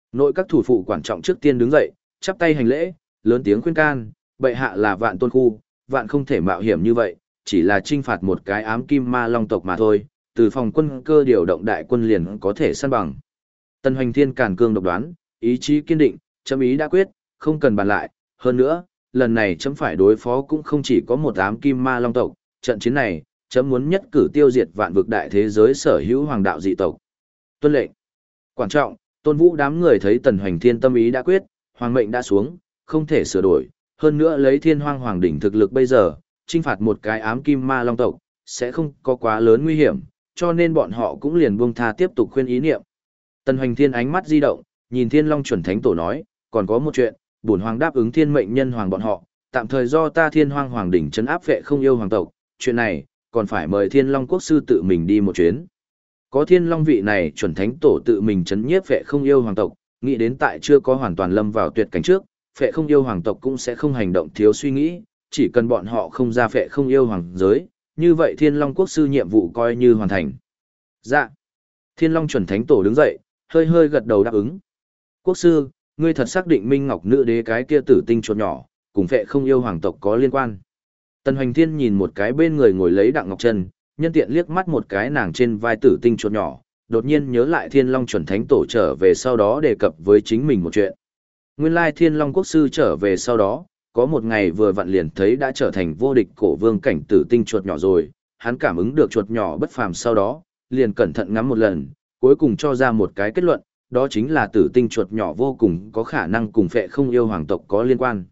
Nội các thủ phụ quản trọng trước tiên đứng dậy, chắp tay hành lễ, lớn tiếng khuyên can, bệ hạ là vạn tôn khu, vạn không thể mạo hiểm như vậy, chỉ là trinh phạt một cái ám kim ma long tộc mà thôi, từ phòng quân cơ điều động đại quân liền có thể săn bằng. Tần Hoành Thiên càn cương độc đoán, ý chí kiên định, chấm ý đã quyết, không cần bàn lại, hơn nữa, lần này chấm phải đối phó cũng không chỉ có một ám kim ma long tộc, trận chiến này, chấm muốn nhất cử tiêu diệt vạn vực đại thế giới sở hữu hoàng đạo dị tộc. Tuân lệnh. Quan trọng, Tôn Vũ đám người thấy Tần Hoành Thiên tâm ý đã quyết, hoàng mệnh đã xuống, không thể sửa đổi, hơn nữa lấy Thiên Hoang Hoàng đỉnh thực lực bây giờ, trinh phạt một cái ám kim ma long tộc, sẽ không có quá lớn nguy hiểm, cho nên bọn họ cũng liền buông tha tiếp tục khuyên ý niệm. Tần Hoành Thiên ánh mắt di động, nhìn Thiên Long chuẩn thánh tổ nói, còn có một chuyện, bổn hoàng đáp ứng thiên mệnh nhân hoàng bọn họ, tạm thời do ta Thiên Hoang Hoàng đỉnh trấn áp phệ không yêu hoàng tộc, chuyện này, còn phải mời Thiên Long quốc sư tự mình đi một chuyến. Có Thiên Long vị này chuẩn thánh tổ tự mình trấn nhiếp phệ không yêu hoàng tộc, nghĩ đến tại chưa có hoàn toàn lâm vào tuyệt cảnh trước, phệ không yêu hoàng tộc cũng sẽ không hành động thiếu suy nghĩ, chỉ cần bọn họ không ra phệ không yêu hoàng giới, như vậy Thiên Long quốc sư nhiệm vụ coi như hoàn thành. Dạ. Thiên Long chuẩn thánh tổ đứng dậy, hơi hơi gật đầu đáp ứng. Quốc sư, ngươi thật xác định Minh Ngọc nữ đế cái kia tử tinh chuột nhỏ, cùng phệ không yêu hoàng tộc có liên quan. Tần Hoành Thiên nhìn một cái bên người ngồi lấy Đặng Ngọc Trân, nhân tiện liếc mắt một cái nàng trên vai tử tinh chuột nhỏ, đột nhiên nhớ lại Thiên Long chuẩn thánh tổ trở về sau đó đề cập với chính mình một chuyện. Nguyên lai Thiên Long quốc sư trở về sau đó, có một ngày vừa vặn liền thấy đã trở thành vô địch cổ vương cảnh tử tinh chuột nhỏ rồi, hắn cảm ứng được chuột nhỏ bất phàm sau đó, liền cẩn thận ngắm một lần, cuối cùng cho ra một cái kết luận, đó chính là tử tinh chuột nhỏ vô cùng có khả năng cùng phệ không yêu hoàng tộc có liên quan.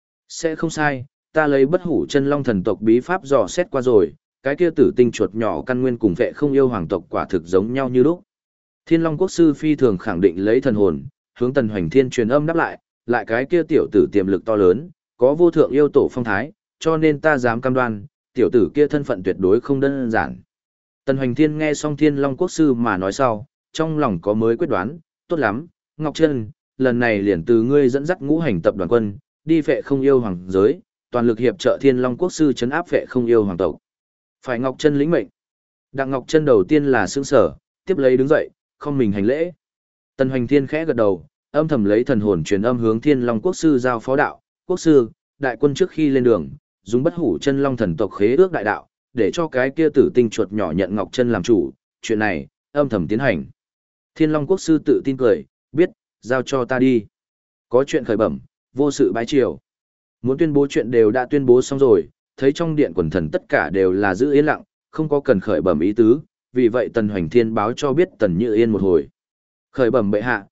Sẽ không sai, ta lấy bất hủ chân long thần tộc bí pháp dò xét qua rồi, cái kia tử tinh chuột nhỏ căn nguyên cùng phệ không yêu hoàng tộc quả thực giống nhau như lúc. Thiên Long quốc sư phi thường khẳng định lấy thần hồn, hướng Tần Hoành Thiên truyền âm đáp lại cái kia tiểu tử tiềm lực to lớn, có vô thượng yêu tổ phong thái, cho nên ta dám cam đoan, tiểu tử kia thân phận tuyệt đối không đơn giản. Tần Hoành Thiên nghe xong Thiên Long quốc sư mà nói sau, trong lòng có mới quyết đoán, tốt lắm, Ngọc Trân, lần này liền từ ngươi dẫn dắt ngũ hành tập đoàn quân, đi phệ không yêu hoàng giới, toàn lực hiệp trợ Thiên Long quốc sư trấn áp phệ không yêu hoàng tộc. Phải Ngọc Trân lĩnh mệnh. Đặng Ngọc Trân đầu tiên là sững sở, tiếp lấy đứng dậy, không mình hành lễ. Tần Hoành Thiên khẽ gật đầu, âm thầm lấy thần hồn truyền âm hướng Thiên Long quốc sư giao phó đạo, quốc sư, đại quân trước khi lên đường, dùng bất hủ chân long thần tộc khế ước đại đạo, để cho cái kia tử tinh chuột nhỏ nhận Ngọc Trân làm chủ, chuyện này, âm thầm tiến hành. Thiên Long quốc sư tự tin cười, biết, giao cho ta đi. Có chuyện khởi bẩm, vô sự bái triều. Muốn tuyên bố chuyện đều đã tuyên bố xong rồi, thấy trong điện quần thần tất cả đều là giữ yên lặng, không có cần khởi bẩm ý tứ, vì vậy Tần Hoành Thiên báo cho biết Tần Như Yên một hồi. Khởi bẩm bệ hạ,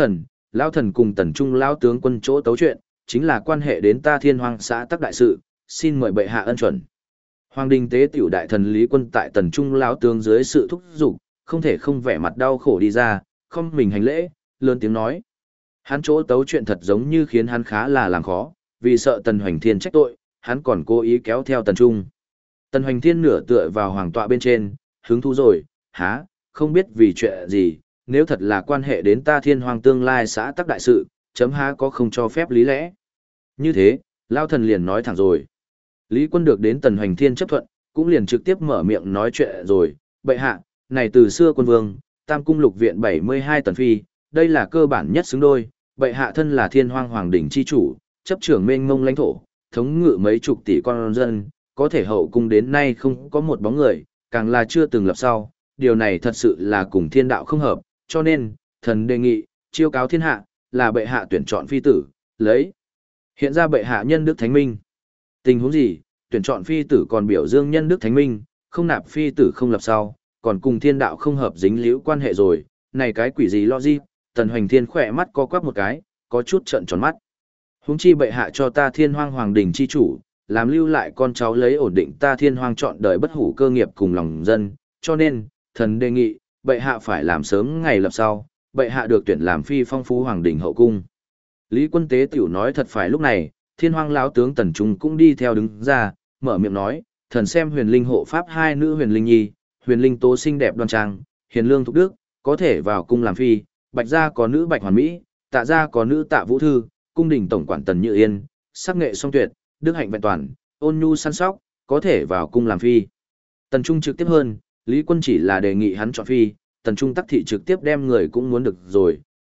lão thần cùng Tần Trung lão tướng quân chỗ tấu chuyện, chính là quan hệ đến ta Thiên Hoang xã tắc đại sự, xin mời bệ hạ ân chuẩn. Hoàng đình tế tiểu đại thần Lý Quân tại Tần Trung lão tướng dưới sự thúc giục, không thể không vẻ mặt đau khổ đi ra, không mình hành lễ, lớn tiếng nói. Hắn chỗ tấu chuyện thật giống như khiến hắn khá là làm khó, vì sợ Tần Hoành Thiên trách tội, hắn còn cố ý kéo theo Tần Trung. Tần Hoành Thiên nửa tựa vào hoàng tọa bên trên, hứng thú rồi, há, không biết vì chuyện gì, nếu thật là quan hệ đến ta Thiên Hoang tương lai xã tắc đại sự, chấm há có không cho phép lý lẽ. Như thế, Lao thần liền nói thẳng rồi. Lý Quân được đến Tần Hoành Thiên chấp thuận, cũng liền trực tiếp mở miệng nói chuyện rồi, bệ hạ, này từ xưa quân vương, Tam cung lục viện 72 tần phi, đây là cơ bản nhất xứng đôi, bệ hạ thân là Thiên Hoang hoàng đỉnh chi chủ, chấp trưởng mênh mông lãnh thổ, thống ngự mấy chục tỷ con dân, có thể hậu cung đến nay không có một bóng người, càng là chưa từng lập sau, điều này thật sự là cùng thiên đạo không hợp, cho nên, thần đề nghị, chiêu cáo thiên hạ, là bệ hạ tuyển chọn phi tử, lấy. Hiện ra bệ hạ nhân đức thánh minh. Tình huống gì, tuyển chọn phi tử còn biểu dương nhân đức thánh minh, không nạp phi tử không lập sau, còn cùng thiên đạo không hợp dính liễu quan hệ rồi, này cái quỷ gì logic, Tần Hoành Thiên khỏe mắt co quắp một cái, có chút trợn tròn mắt. Huống chi bệ hạ cho ta Thiên Hoang hoàng đình chi chủ, làm lưu lại con cháu lấy ổn định ta Thiên Hoang chọn đời bất hủ cơ nghiệp cùng lòng dân, cho nên, thần đề nghị, bệ hạ phải làm sớm ngày lập sau, bệ hạ được tuyển làm phi phong phú hoàng đình hậu cung. Lý Quân tế tiểu nói thật phải lúc này, Thiên Hoang lão tướng Tần Trung cũng đi theo đứng ra, mở miệng nói, thần xem huyền linh hộ pháp hai nữ huyền linh nhi, huyền linh tố xinh đẹp đoan trang, hiền lương thục đức, có thể vào cung làm phi, bạch gia có nữ bạch hoàn mỹ, tạ gia có nữ tạ vũ thư, cung đình tổng quản Tần Như Yên, sắc nghệ song tuyệt, đức hạnh vẹn toàn, ôn nhu săn sóc, có thể vào cung làm phi. Tần Trung trực tiếp hơn, Lý Quân chỉ là đề nghị hắn chọn phi, Tần Trung tắc thị trực tiếp đem người cũng muốn được rồi,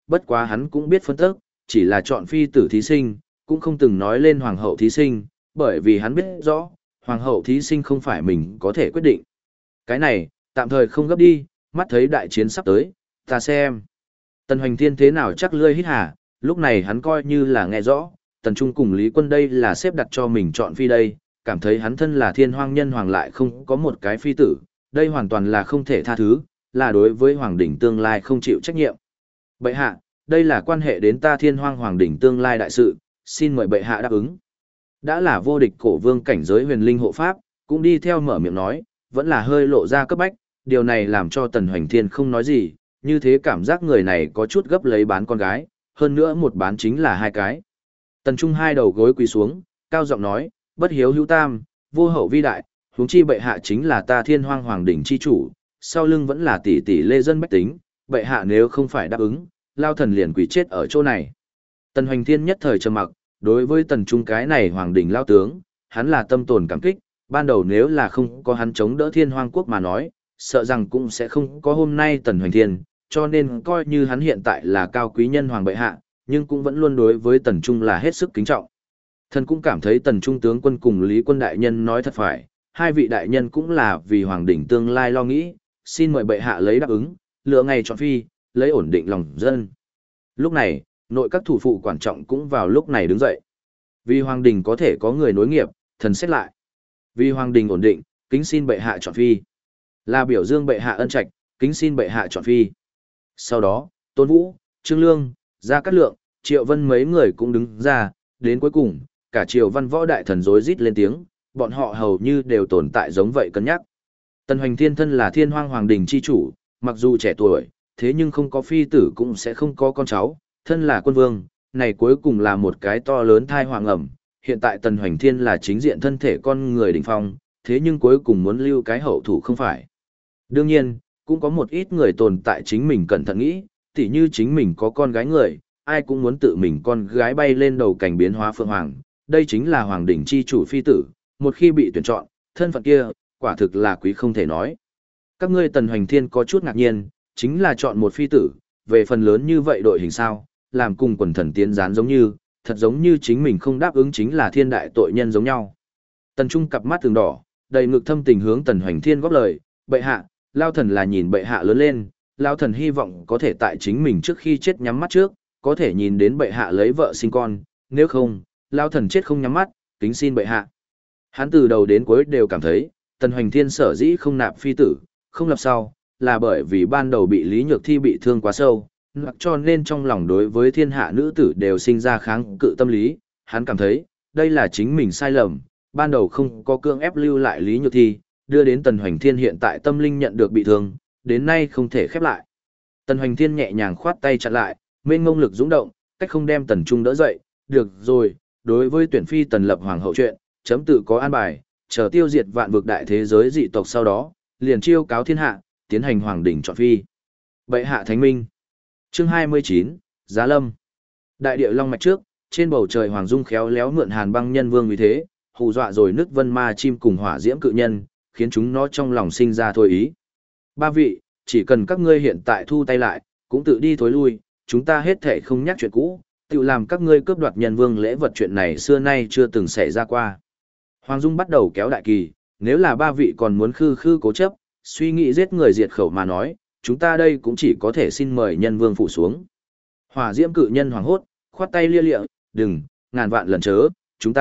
bất quá hắn cũng biết phân tức, chỉ là chọn phi tử thí sinh, cũng không từng nói lên hoàng hậu thí sinh, bởi vì hắn biết rõ, hoàng hậu thí sinh không phải mình có thể quyết định. Cái này, tạm thời không gấp đi, mắt thấy đại chiến sắp tới, ta xem. Tần Hoành Thiên thế nào chắc lươi hít hà, lúc này hắn coi như là nghe rõ, Tần Trung cùng Lý Quân đây là xếp đặt cho mình chọn phi đây, cảm thấy hắn thân là thiên hoang nhân hoàng lại không có một cái phi tử, đây hoàn toàn là không thể tha thứ, là đối với hoàng đỉnh tương lai không chịu trách nhiệm. Bệ hạ, đây là quan hệ đến ta thiên hoang hoàng đỉnh tương lai đại sự, xin mời bệ hạ đáp ứng. Đã là vô địch cổ vương cảnh giới huyền linh hộ pháp, cũng đi theo mở miệng nói, vẫn là hơi lộ ra cấp bách, điều này làm cho Tần Hoành Thiên không nói gì, như thế cảm giác người này có chút gấp lấy bán con gái, hơn nữa một bán chính là hai cái. Tần Trung hai đầu gối quỳ xuống, cao giọng nói, bất hiếu hữu tam, vô hậu vi đại, huống chi bệ hạ chính là ta thiên hoang hoàng đỉnh chi chủ, sau lưng vẫn là tỷ tỷ lê dân bách tính, bệ hạ nếu không phải đáp ứng, lao thần liền quỳ chết ở chỗ này. Tần Hoành Thiên nhất thời trầm mặc, đối với Tần Trung cái này hoàng đỉnh lao tướng, hắn là tâm tồn cảm kích, ban đầu nếu là không có hắn chống đỡ thiên hoang quốc mà nói, sợ rằng cũng sẽ không có hôm nay Tần Hoành Thiên, cho nên coi như hắn hiện tại là cao quý nhân hoàng bệ hạ, nhưng cũng vẫn luôn đối với Tần Trung là hết sức kính trọng. Thần cũng cảm thấy Tần Trung tướng quân cùng Lý Quân đại nhân nói thật phải, hai vị đại nhân cũng là vì hoàng đỉnh tương lai lo nghĩ, xin mời bệ hạ lấy đáp ứng, lựa ngày chọn phi, lấy ổn định lòng dân. Lúc này, nội các thủ phụ quan trọng cũng vào lúc này đứng dậy. Vì hoàng đình có thể có người nối nghiệp, thần xét lại. Vì hoàng đình ổn định, kính xin bệ hạ chọn phi. Là biểu dương bệ hạ ân trạch, kính xin bệ hạ chọn phi. Sau đó, Tôn Vũ, Trương Lương, Gia Cát Lượng, Triệu Vân mấy người cũng đứng ra, đến cuối cùng, cả Triều Văn võ đại thần rối rít lên tiếng, bọn họ hầu như đều tồn tại giống vậy cân nhắc. Tần Hoành Thiên thân là thiên hoang hoàng đình chi chủ, mặc dù trẻ tuổi, thế nhưng không có phi tử cũng sẽ không có con cháu, thân là quân vương, này cuối cùng là một cái to lớn thai hoàng ẩm. Hiện tại Tần Hoành Thiên là chính diện thân thể con người đỉnh phong, thế nhưng cuối cùng muốn lưu cái hậu thủ không phải. Đương nhiên, cũng có một ít người tồn tại chính mình cẩn thận nghĩ, tỉ như chính mình có con gái người, ai cũng muốn tự mình con gái bay lên đầu cảnh biến hóa phượng hoàng, đây chính là hoàng đỉnh chi chủ phi tử, một khi bị tuyển chọn, thân phận kia, quả thực là quý không thể nói. Các ngươi Tần Hoành Thiên có chút ngạc nhiên, chính là chọn một phi tử, về phần lớn như vậy đội hình sao, làm cùng quần thần tiến gián giống như, thật giống như chính mình không đáp ứng chính là thiên đại tội nhân giống nhau. Tần Trung cặp mắt thường đỏ, đầy ngực thâm tình hướng Tần Hoành Thiên góp lời, bệ hạ, lao thần là nhìn bệ hạ lớn lên, lao thần hy vọng có thể tại chính mình trước khi chết nhắm mắt trước, có thể nhìn đến bệ hạ lấy vợ sinh con, nếu không, lao thần chết không nhắm mắt, kính xin bệ hạ. Hắn từ đầu đến cuối đều cảm thấy, Tần Hoành Thiên sở dĩ không nạp phi tử, không lập sau, là bởi vì ban đầu bị Lý Nhược Thi bị thương quá sâu, cho nên trong lòng đối với thiên hạ nữ tử đều sinh ra kháng cự tâm lý, hắn cảm thấy, đây là chính mình sai lầm, ban đầu không có cưỡng ép lưu lại Lý Nhược Thi, đưa đến Tần Hoành Thiên hiện tại tâm linh nhận được bị thương, đến nay không thể khép lại. Tần Hoành Thiên nhẹ nhàng khoát tay chặn lại, mênh ngông lực dũng động, cách không đem Tần Trung đỡ dậy, được rồi, đối với tuyển phi Tần lập hoàng hậu chuyện, chấm tự có an bài, chờ tiêu diệt vạn vực đại thế giới dị tộc sau đó, liền chiêu cáo thiên hạ, tiến hành hoàng đỉnh chọn phi. Bệ hạ thánh minh. Chương 29, Giá Lâm. Đại địa long mạch trước, trên bầu trời hoàng dung khéo léo mượn Hàn Băng Nhân Vương uy thế, hù dọa rồi nứt vân ma chim cùng hỏa diễm cự nhân, khiến chúng nó trong lòng sinh ra thôi ý. Ba vị, chỉ cần các ngươi hiện tại thu tay lại, cũng tự đi thối lui, chúng ta hết thể không nhắc chuyện cũ, tự làm các ngươi cướp đoạt nhân vương lễ vật chuyện này xưa nay chưa từng xảy ra qua. Hoàng Dung bắt đầu kéo đại kỳ, nếu là ba vị còn muốn khư khư cố chấp, suy nghĩ giết người diệt khẩu mà nói, chúng ta đây cũng chỉ có thể xin mời nhân vương phụ xuống. Hỏa diễm cự nhân hoàng hốt, khoát tay lia lịa, đừng, ngàn vạn lần chớ,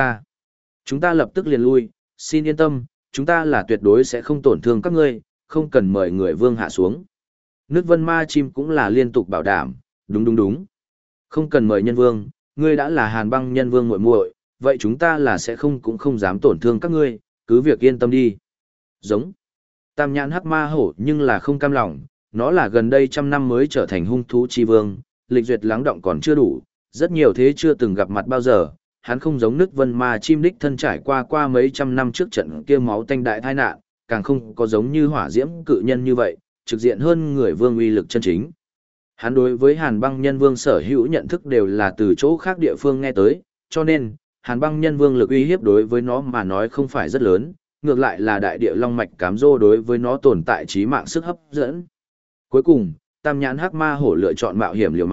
chúng ta lập tức liền lui, xin yên tâm, chúng ta là tuyệt đối sẽ không tổn thương các ngươi, không cần mời người vương hạ xuống. Nước vân ma chim cũng là liên tục bảo đảm, đúng. Không cần mời nhân vương, ngươi đã là Hàn Băng Nhân Vương muội muội, vậy chúng ta là sẽ không cũng không dám tổn thương các ngươi, cứ việc yên tâm đi. Giống. Tam nhãn hắc ma hổ nhưng là không cam lòng, nó là gần đây 100 năm mới trở thành hung thú chi vương, lịch duyệt lắng động còn chưa đủ, rất nhiều thế chưa từng gặp mặt bao giờ, hắn không giống nước vân ma chim đích thân trải qua mấy trăm năm trước trận kia máu tanh đại tai nạn, càng không có giống như hỏa diễm cự nhân như vậy, trực diện hơn người vương uy lực chân chính. Hắn đối với Hàn Băng Nhân Vương sở hữu nhận thức đều là từ chỗ khác địa phương nghe tới, cho nên, Hàn Băng Nhân Vương lực uy hiếp đối với nó mà nói không phải rất lớn, ngược lại là đại địa long mạch cám dô đối với nó tồn tại trí mạng sức hấp dẫn. Cuối cùng, Tam nhãn hắc ma hổ lựa chọn mạo hiểm liều mạng,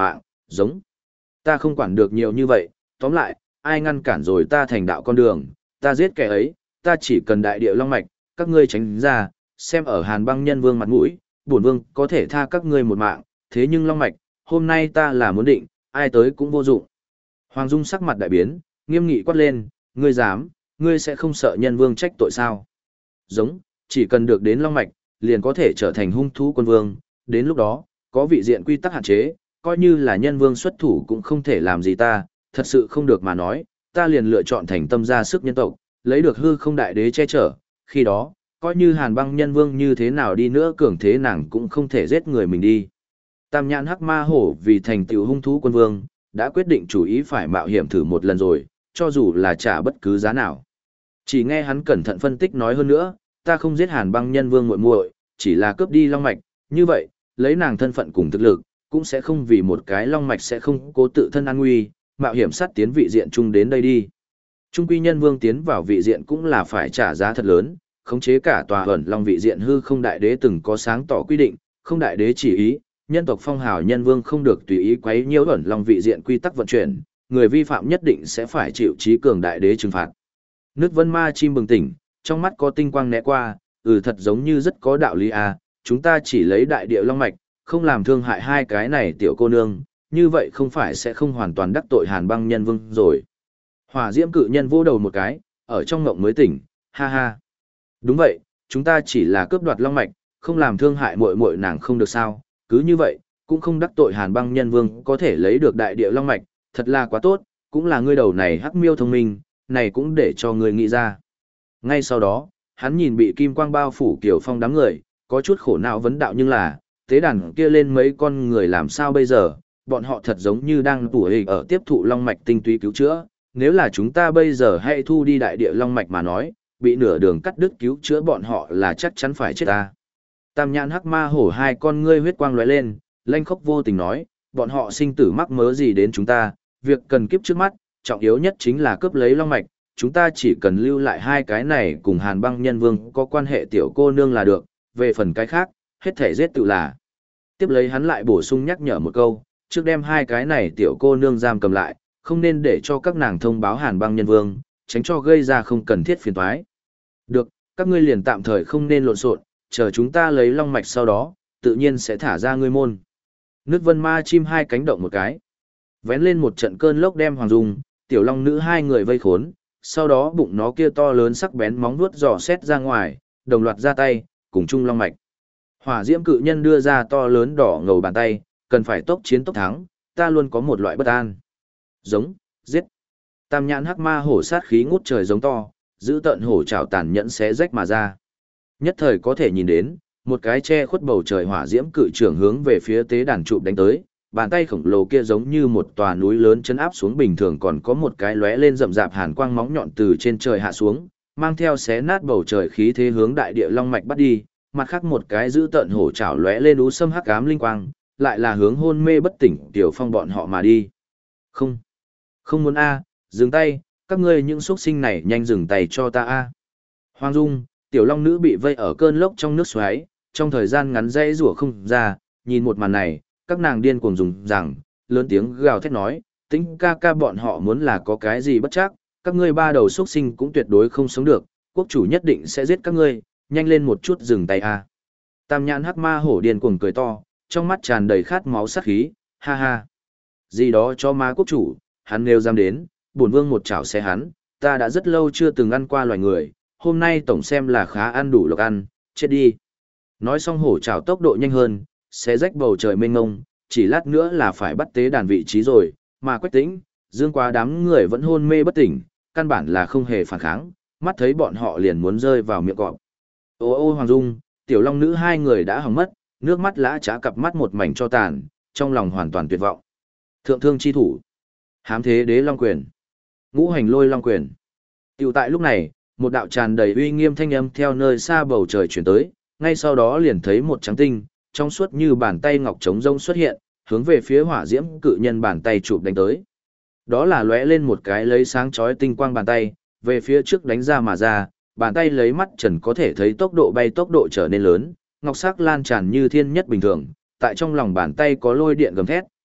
Giống. Ta không quản được nhiều như vậy, tóm lại, ai ngăn cản rồi ta thành đạo con đường, ta giết kẻ ấy, ta chỉ cần đại địa long mạch, các ngươi tránh ra, xem ở Hàn Băng Nhân Vương mặt mũi, bổn vương có thể tha các ngươi một mạng, thế nhưng long mạch, hôm nay ta là muốn định, ai tới cũng vô dụng. Hoàng Dung sắc mặt đại biến, nghiêm nghị quát lên, ngươi dám, ngươi sẽ không sợ Nhân Vương trách tội sao? Giống, chỉ cần được đến long mạch, liền có thể trở thành hung thú quân vương, đến lúc đó, có vị diện quy tắc hạn chế, coi như là Nhân Vương xuất thủ cũng không thể làm gì ta, thật sự không được mà nói, ta liền lựa chọn thành tâm ra sức nhân tộc, lấy được hư không đại đế che chở, khi đó, coi như Hàn Băng Nhân Vương như thế nào đi nữa cường thế nàng cũng không thể giết người mình đi. Tam nhãn hắc ma hổ vì thành tựu hung thú quân vương, đã quyết định chủ ý phải mạo hiểm thử một lần rồi, cho dù là trả bất cứ giá nào. Chỉ nghe hắn cẩn thận phân tích nói hơn nữa, ta không giết Hàn Băng Nhân Vương muội muội, chỉ là cướp đi long mạch, như vậy, lấy nàng thân phận cùng thực lực, cũng sẽ không vì một cái long mạch sẽ không cố tự thân an nguy, mạo hiểm sát tiến vị diện chung đến đây đi. Trung quy Nhân Vương tiến vào vị diện cũng là phải trả giá thật lớn, khống chế cả tòa ẩn long vị diện hư không đại đế từng có sáng tỏ quy định, không đại đế chỉ ý, nhân tộc phong hào Nhân Vương không được tùy ý quấy nhiễu ẩn long vị diện quy tắc vận chuyển, người vi phạm nhất định sẽ phải chịu chí cường đại đế trừng phạt. Nước Vân Ma chim bừng tỉnh, trong mắt có tinh quang né qua, thật giống như rất có đạo lý à, chúng ta chỉ lấy đại địa long mạch, không làm thương hại hai cái này tiểu cô nương, như vậy không phải sẽ không hoàn toàn đắc tội Hàn Băng Nhân Vương rồi. Hỏa Diễm cự nhân vỗ đầu một cái, ở trong ngộng mới tỉnh, ha ha. Đúng vậy, chúng ta chỉ là cướp đoạt long mạch, không làm thương hại muội muội nàng không được sao, cứ như vậy, cũng không đắc tội Hàn Băng Nhân Vương có thể lấy được đại địa long mạch, thật là quá tốt, cũng là ngươi đầu này hắc miêu thông minh, này cũng để cho ngươi nghĩ ra. Ngay sau đó, hắn nhìn bị kim quang bao phủ Kiều Phong đám người, có chút khổ não vấn đạo nhưng là, tế đàn kia lên mấy con người làm sao bây giờ, bọn họ thật giống như đang tủ hình ở tiếp thụ long mạch tinh túy cứu chữa, nếu là chúng ta bây giờ hay thu đi đại địa long mạch mà nói, bị nửa đường cắt đứt cứu chữa bọn họ là chắc chắn phải chết ta. Tam nhãn hắc ma hổ hai con ngươi huyết quang lóe lên, lanh khốc vô tình nói, bọn họ sinh tử mắc mớ gì đến chúng ta, việc cần kiếp trước mắt, trọng yếu nhất chính là cướp lấy long mạch, chúng ta chỉ cần lưu lại hai cái này cùng Hàn Băng Nhân Vương có quan hệ tiểu cô nương là được, về phần cái khác, hết thể giết tự là. Tiếp lấy hắn lại bổ sung nhắc nhở một câu, trước đem hai cái này tiểu cô nương giam cầm lại, không nên để cho các nàng thông báo Hàn Băng Nhân Vương, tránh cho gây ra không cần thiết phiền toái. Được, các ngươi liền tạm thời không nên lộn xộn, chờ chúng ta lấy long mạch sau đó, tự nhiên sẽ thả ra ngươi môn. Nước Vân Ma chim hai cánh động một cái, vén lên một trận cơn lốc đem Hoàng Dung, tiểu long nữ hai người vây khốn, sau đó bụng nó kia to lớn sắc bén móng vuốt dò xét ra ngoài, đồng loạt ra tay, cùng chung long mạch. Hỏa Diễm cự nhân đưa ra to lớn đỏ ngầu bàn tay, cần phải tốc chiến tốc thắng, ta luôn có một loại bất an. Giống, giết. Tam nhãn hắc ma hổ sát khí ngút trời giống to, giữ tận hổ trảo tàn nhẫn xé rách mà ra. Nhất thời có thể nhìn đến, một cái che khuất bầu trời hỏa diễm cự trưởng hướng về phía tế đàn trụ đánh tới, bàn tay khổng lồ kia giống như một tòa núi lớn chấn áp xuống bình thường, còn có một cái lóe lên rậm rạp hàn quang móng nhọn từ trên trời hạ xuống, mang theo xé nát bầu trời khí thế hướng đại địa long mạch bắt đi, mặt khác một cái giữ tận hổ trảo lóe lên ú sâm hắc ám linh quang, lại là hướng hôn mê bất tỉnh Tiểu Phong bọn họ mà đi. Không, không muốn a, dừng tay, các ngươi những xuất sinh này nhanh dừng tay cho ta a. Hoàng Dung, Tiểu Long nữ bị vây ở cơn lốc trong nước xoáy, trong thời gian ngắn dãy rủa không ra, nhìn một màn này, các nàng điên cuồng dùng rằng, lớn tiếng gào thét nói, tính ca ca bọn họ muốn là có cái gì bất chắc, các ngươi ba đầu xuất sinh cũng tuyệt đối không sống được, quốc chủ nhất định sẽ giết các ngươi, nhanh lên một chút dừng tay a. Tam nhãn hắc ma hổ điên cuồng cười to, trong mắt tràn đầy khát máu sát khí, ha ha. Gì đó cho ma quốc chủ, hắn nêu dám đến, bổn vương một chảo xe hắn, ta đã rất lâu chưa từng ăn qua loài người, hôm nay tổng xem là khá ăn đủ lộc ăn, chết đi. Nói xong hổ chảo tốc độ nhanh hơn, xé rách bầu trời mênh mông, chỉ lát nữa là phải bắt tế đàn vị trí rồi, mà Quách Tĩnh, Dương Quá đám người vẫn hôn mê bất tỉnh, căn bản là không hề phản kháng, mắt thấy bọn họ liền muốn rơi vào miệng cọp. Ô ô Hoàng Dung, Tiểu Long nữ hai người đã hỏng mất, nước mắt lã chã cặp mắt một mảnh cho tàn, trong lòng hoàn toàn tuyệt vọng. Thượng thương chi thủ, hám thế đế long quyền, ngũ hành lôi long quyền. Tiểu tại lúc này, một đạo tràn đầy uy nghiêm thanh âm theo nơi xa bầu trời chuyển tới, ngay sau đó liền thấy một trắng tinh, trong suốt như bàn tay ngọc trống rông xuất hiện, hướng về phía hỏa diễm cự nhân bàn tay chụp đánh tới. Đó là lóe lên một cái lấy sáng chói tinh quang bàn tay, về phía trước đánh ra mà ra, bàn tay lấy mắt trần có thể thấy tốc độ bay tốc độ trở nên lớn, ngọc sắc lan tràn như thiên nhất bình thường, tại trong lòng bàn tay có lôi điện gầm thét,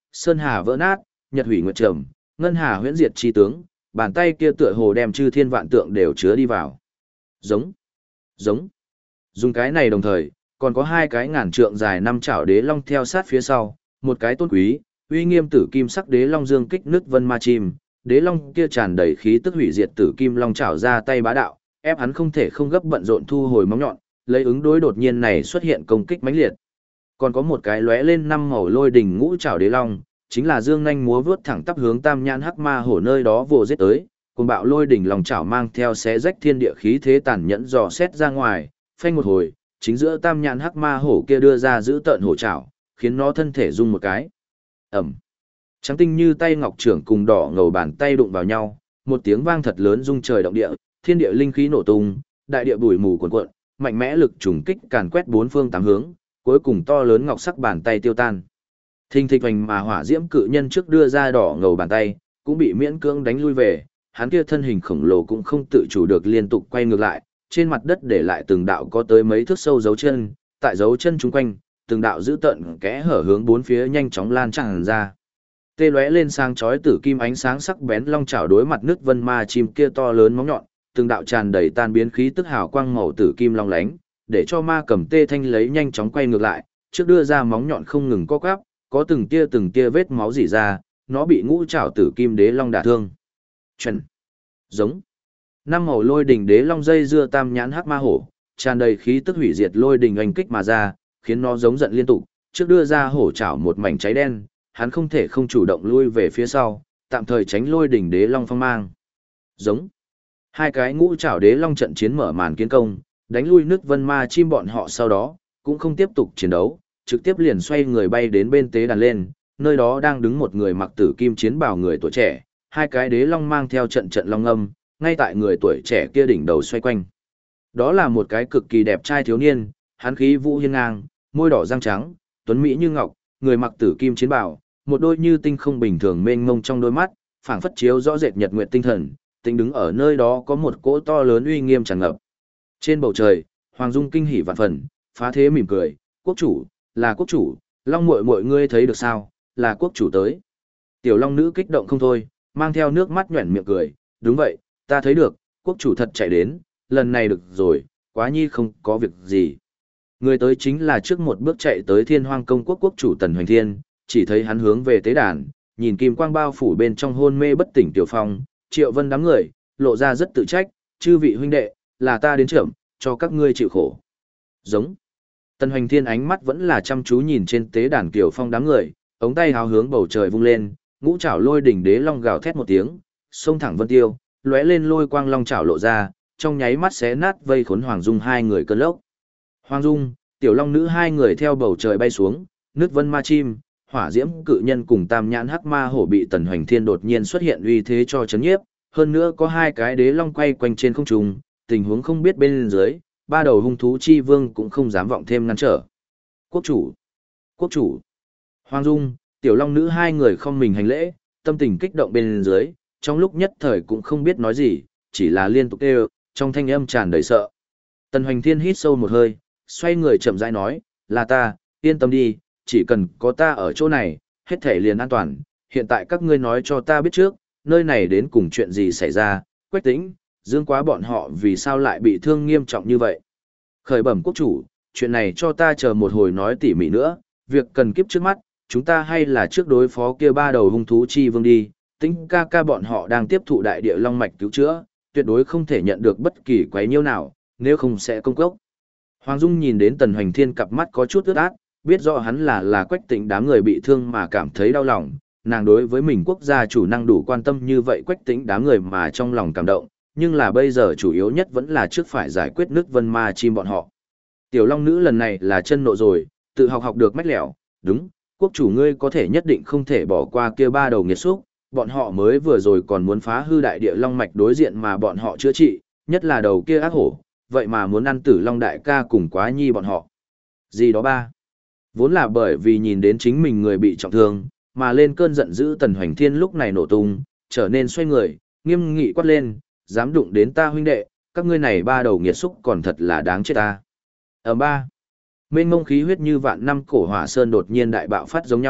sơn hà vỡ nát, nhật hủy nguyệt trầm, ngân hà huyễn diệt chi tướng, bàn tay kia tựa hồ đem chư thiên vạn tượng đều chứa đi vào. Giống, giống. Dùng cái này đồng thời, còn có hai cái ngàn trượng dài năm chảo đế long theo sát phía sau, một cái tôn quý, uy nghiêm tử kim sắc đế long dương kích nứt vân ma chim, đế long kia tràn đầy khí tức hủy diệt tử kim long chảo ra tay bá đạo, ép hắn không thể không gấp bận rộn thu hồi móng nhọn, lấy ứng đối đột nhiên này xuất hiện công kích mãnh liệt. Còn có một cái lóe lên năm màu lôi đỉnh ngũ chảo đế long, chính là dương nhanh múa vướt thẳng tắp hướng tam nhãn hắc ma hổ nơi đó vồ giết tới, cùng bạo lôi đỉnh lòng chảo mang theo xé rách thiên địa khí thế tàn nhẫn dò xét ra ngoài, phanh một hồi, chính giữa tam nhãn hắc ma hổ kia đưa ra giữ tợn hổ chảo, khiến nó thân thể rung một cái. Ẩm. Trắng tinh như tay ngọc trưởng cùng đỏ ngầu bàn tay đụng vào nhau, một tiếng vang thật lớn rung trời động địa, thiên địa linh khí nổ tung, đại địa bụi mù cuồn cuộn, mạnh mẽ lực trùng kích càn quét bốn phương tám hướng, cuối cùng to lớn ngọc sắc bàn tay tiêu tan. Thình thịch hoành mà hỏa diễm cự nhân trước đưa ra đỏ ngầu bàn tay, cũng bị miễn cưỡng đánh lui về, hắn kia thân hình khổng lồ cũng không tự chủ được liên tục quay ngược lại, trên mặt đất để lại từng đạo có tới mấy thước sâu dấu chân, tại dấu chân chung quanh, từng đạo giữ tận kẽ hở hướng bốn phía nhanh chóng lan tràn ra. Tê lóe lên sáng chói tử kim ánh sáng sắc bén long chảo đối mặt nước vân ma chim kia to lớn móng nhọn, từng đạo tràn đầy tan biến khí tức hào quang màu tử kim long lánh, để cho ma cầm tê thanh lấy nhanh chóng quay ngược lại, trước đưa ra móng nhọn không ngừng co quắp, có từng tia vết máu rỉ ra, nó bị ngũ chảo tử kim đế long đả thương. Chuẩn. Giống. Năm màu lôi đỉnh đế long dây dưa tam nhãn hắc ma hổ, tràn đầy khí tức hủy diệt lôi đỉnh oanh kích mà ra, khiến nó giống giận liên tục, trước đưa ra hổ chảo một mảnh cháy đen, hắn không thể không chủ động lui về phía sau, tạm thời tránh lôi đỉnh đế long phong mang. Giống. Hai cái ngũ chảo đế long trận chiến mở màn kiến công, đánh lui nước vân ma chim bọn họ sau đó, cũng không tiếp tục chiến đấu, trực tiếp liền xoay người bay đến bên tế đàn lên, nơi đó đang đứng một người mặc tử kim chiến bào người tuổi trẻ, hai cái đế long mang theo trận trận long âm, ngay tại người tuổi trẻ kia đỉnh đầu xoay quanh. Đó là một cái cực kỳ đẹp trai thiếu niên, hắn khí vũ hiên ngang, môi đỏ răng trắng, tuấn mỹ như ngọc, người mặc tử kim chiến bào, một đôi như tinh không bình thường mênh mông trong đôi mắt, phảng phất chiếu rõ rệt nhật nguyệt tinh thần, tính đứng ở nơi đó có một cỗ to lớn uy nghiêm tràn ngập. Trên bầu trời, Hoàng Dung kinh hỉ vạn phần, phá thế mỉm cười, "Quốc chủ, là quốc chủ, Long muội muội ngươi thấy được sao, là quốc chủ tới." Tiểu Long nữ kích động không thôi, mang theo nước mắt nhoẻn miệng cười, "Đúng vậy, ta thấy được, quốc chủ thật chạy đến, lần này được rồi, quá nhi không có việc gì." Người tới chính là trước một bước chạy tới Thiên Hoang công quốc quốc chủ Tần Hoành Thiên, chỉ thấy hắn hướng về tế đàn, nhìn kim quang bao phủ bên trong hôn mê bất tỉnh Tiểu Phong, Triệu Vân đám người, lộ ra rất tự trách, "Chư vị huynh đệ, là ta đến chậm, cho các ngươi chịu khổ." Giống. Tần Hoành Thiên ánh mắt vẫn là chăm chú nhìn trên tế đàn Kiều Phong đám người, ống tay háo hướng bầu trời vung lên, ngũ trảo lôi đỉnh đế long gào thét một tiếng, xông thẳng vân tiêu, lóe lên lôi quang long trảo lộ ra, trong nháy mắt xé nát vây khốn Hoàng Dung hai người cơn lốc. Hoàng Dung, Tiểu Long nữ hai người theo bầu trời bay xuống, nước vân ma chim, hỏa diễm cự nhân cùng tam nhãn hắc ma hổ bị Tần Hoành Thiên đột nhiên xuất hiện uy thế cho chấn nhiếp, hơn nữa có hai cái đế long quay quanh trên không trung, tình huống không biết bên dưới, ba đầu hung thú chi vương cũng không dám vọng thêm ngăn trở. "Quốc chủ, quốc chủ." Hoàng Dung, Tiểu Long nữ hai người không mình hành lễ, tâm tình kích động bên dưới, trong lúc nhất thời cũng không biết nói gì, chỉ là liên tục kêu, trong thanh âm tràn đầy sợ. Tần Hoành Thiên hít sâu một hơi, xoay người chậm rãi nói, "Là ta, yên tâm đi, chỉ cần có ta ở chỗ này, hết thể liền an toàn. Hiện tại các ngươi nói cho ta biết trước, nơi này đến cùng chuyện gì xảy ra, Quách Tĩnh, Dương Quá bọn họ vì sao lại bị thương nghiêm trọng như vậy?" "Khởi bẩm quốc chủ, chuyện này cho ta chờ một hồi nói tỉ mỉ nữa, việc cần kiếp trước mắt, chúng ta hay là trước đối phó kia ba đầu hung thú chi vương đi. Tĩnh ca ca bọn họ đang tiếp thụ đại địa long mạch cứu chữa, tuyệt đối không thể nhận được bất kỳ quấy nhiễu nào, nếu không sẽ công cốc." Hoàng Dung nhìn đến Tần Hoành Thiên cặp mắt có chút ướt át, biết rõ hắn là Quách Tĩnh đám người bị thương mà cảm thấy đau lòng, nàng đối với mình quốc gia chủ năng đủ quan tâm như vậy Quách Tĩnh đám người mà trong lòng cảm động, nhưng là bây giờ chủ yếu nhất vẫn là trước phải giải quyết nước vân ma chim bọn họ. Tiểu Long nữ lần này là chân nộ rồi, tự học được mách lẻo, "Đúng, quốc chủ ngươi có thể nhất định không thể bỏ qua kia ba đầu nghiệt xúc, bọn họ mới vừa rồi còn muốn phá hư đại địa long mạch đối diện mà bọn họ chữa trị, nhất là đầu kia ác hổ, vậy mà muốn ăn Tử Long đại ca cùng Quá Nhi bọn họ." Gì đó ba. Vốn là bởi vì nhìn đến chính mình người bị trọng thương, mà lên cơn giận dữ Tần Hoành Thiên lúc này nổ tung, trở nên xoay người, nghiêm nghị quát lên, "Dám đụng đến ta huynh đệ, các ngươi này ba đầu nghiệt xúc còn thật là đáng chết ta." Ở ba, mênh mông khí huyết như vạn năm cổ hỏa sơn đột nhiên đại bạo phát giống nhau,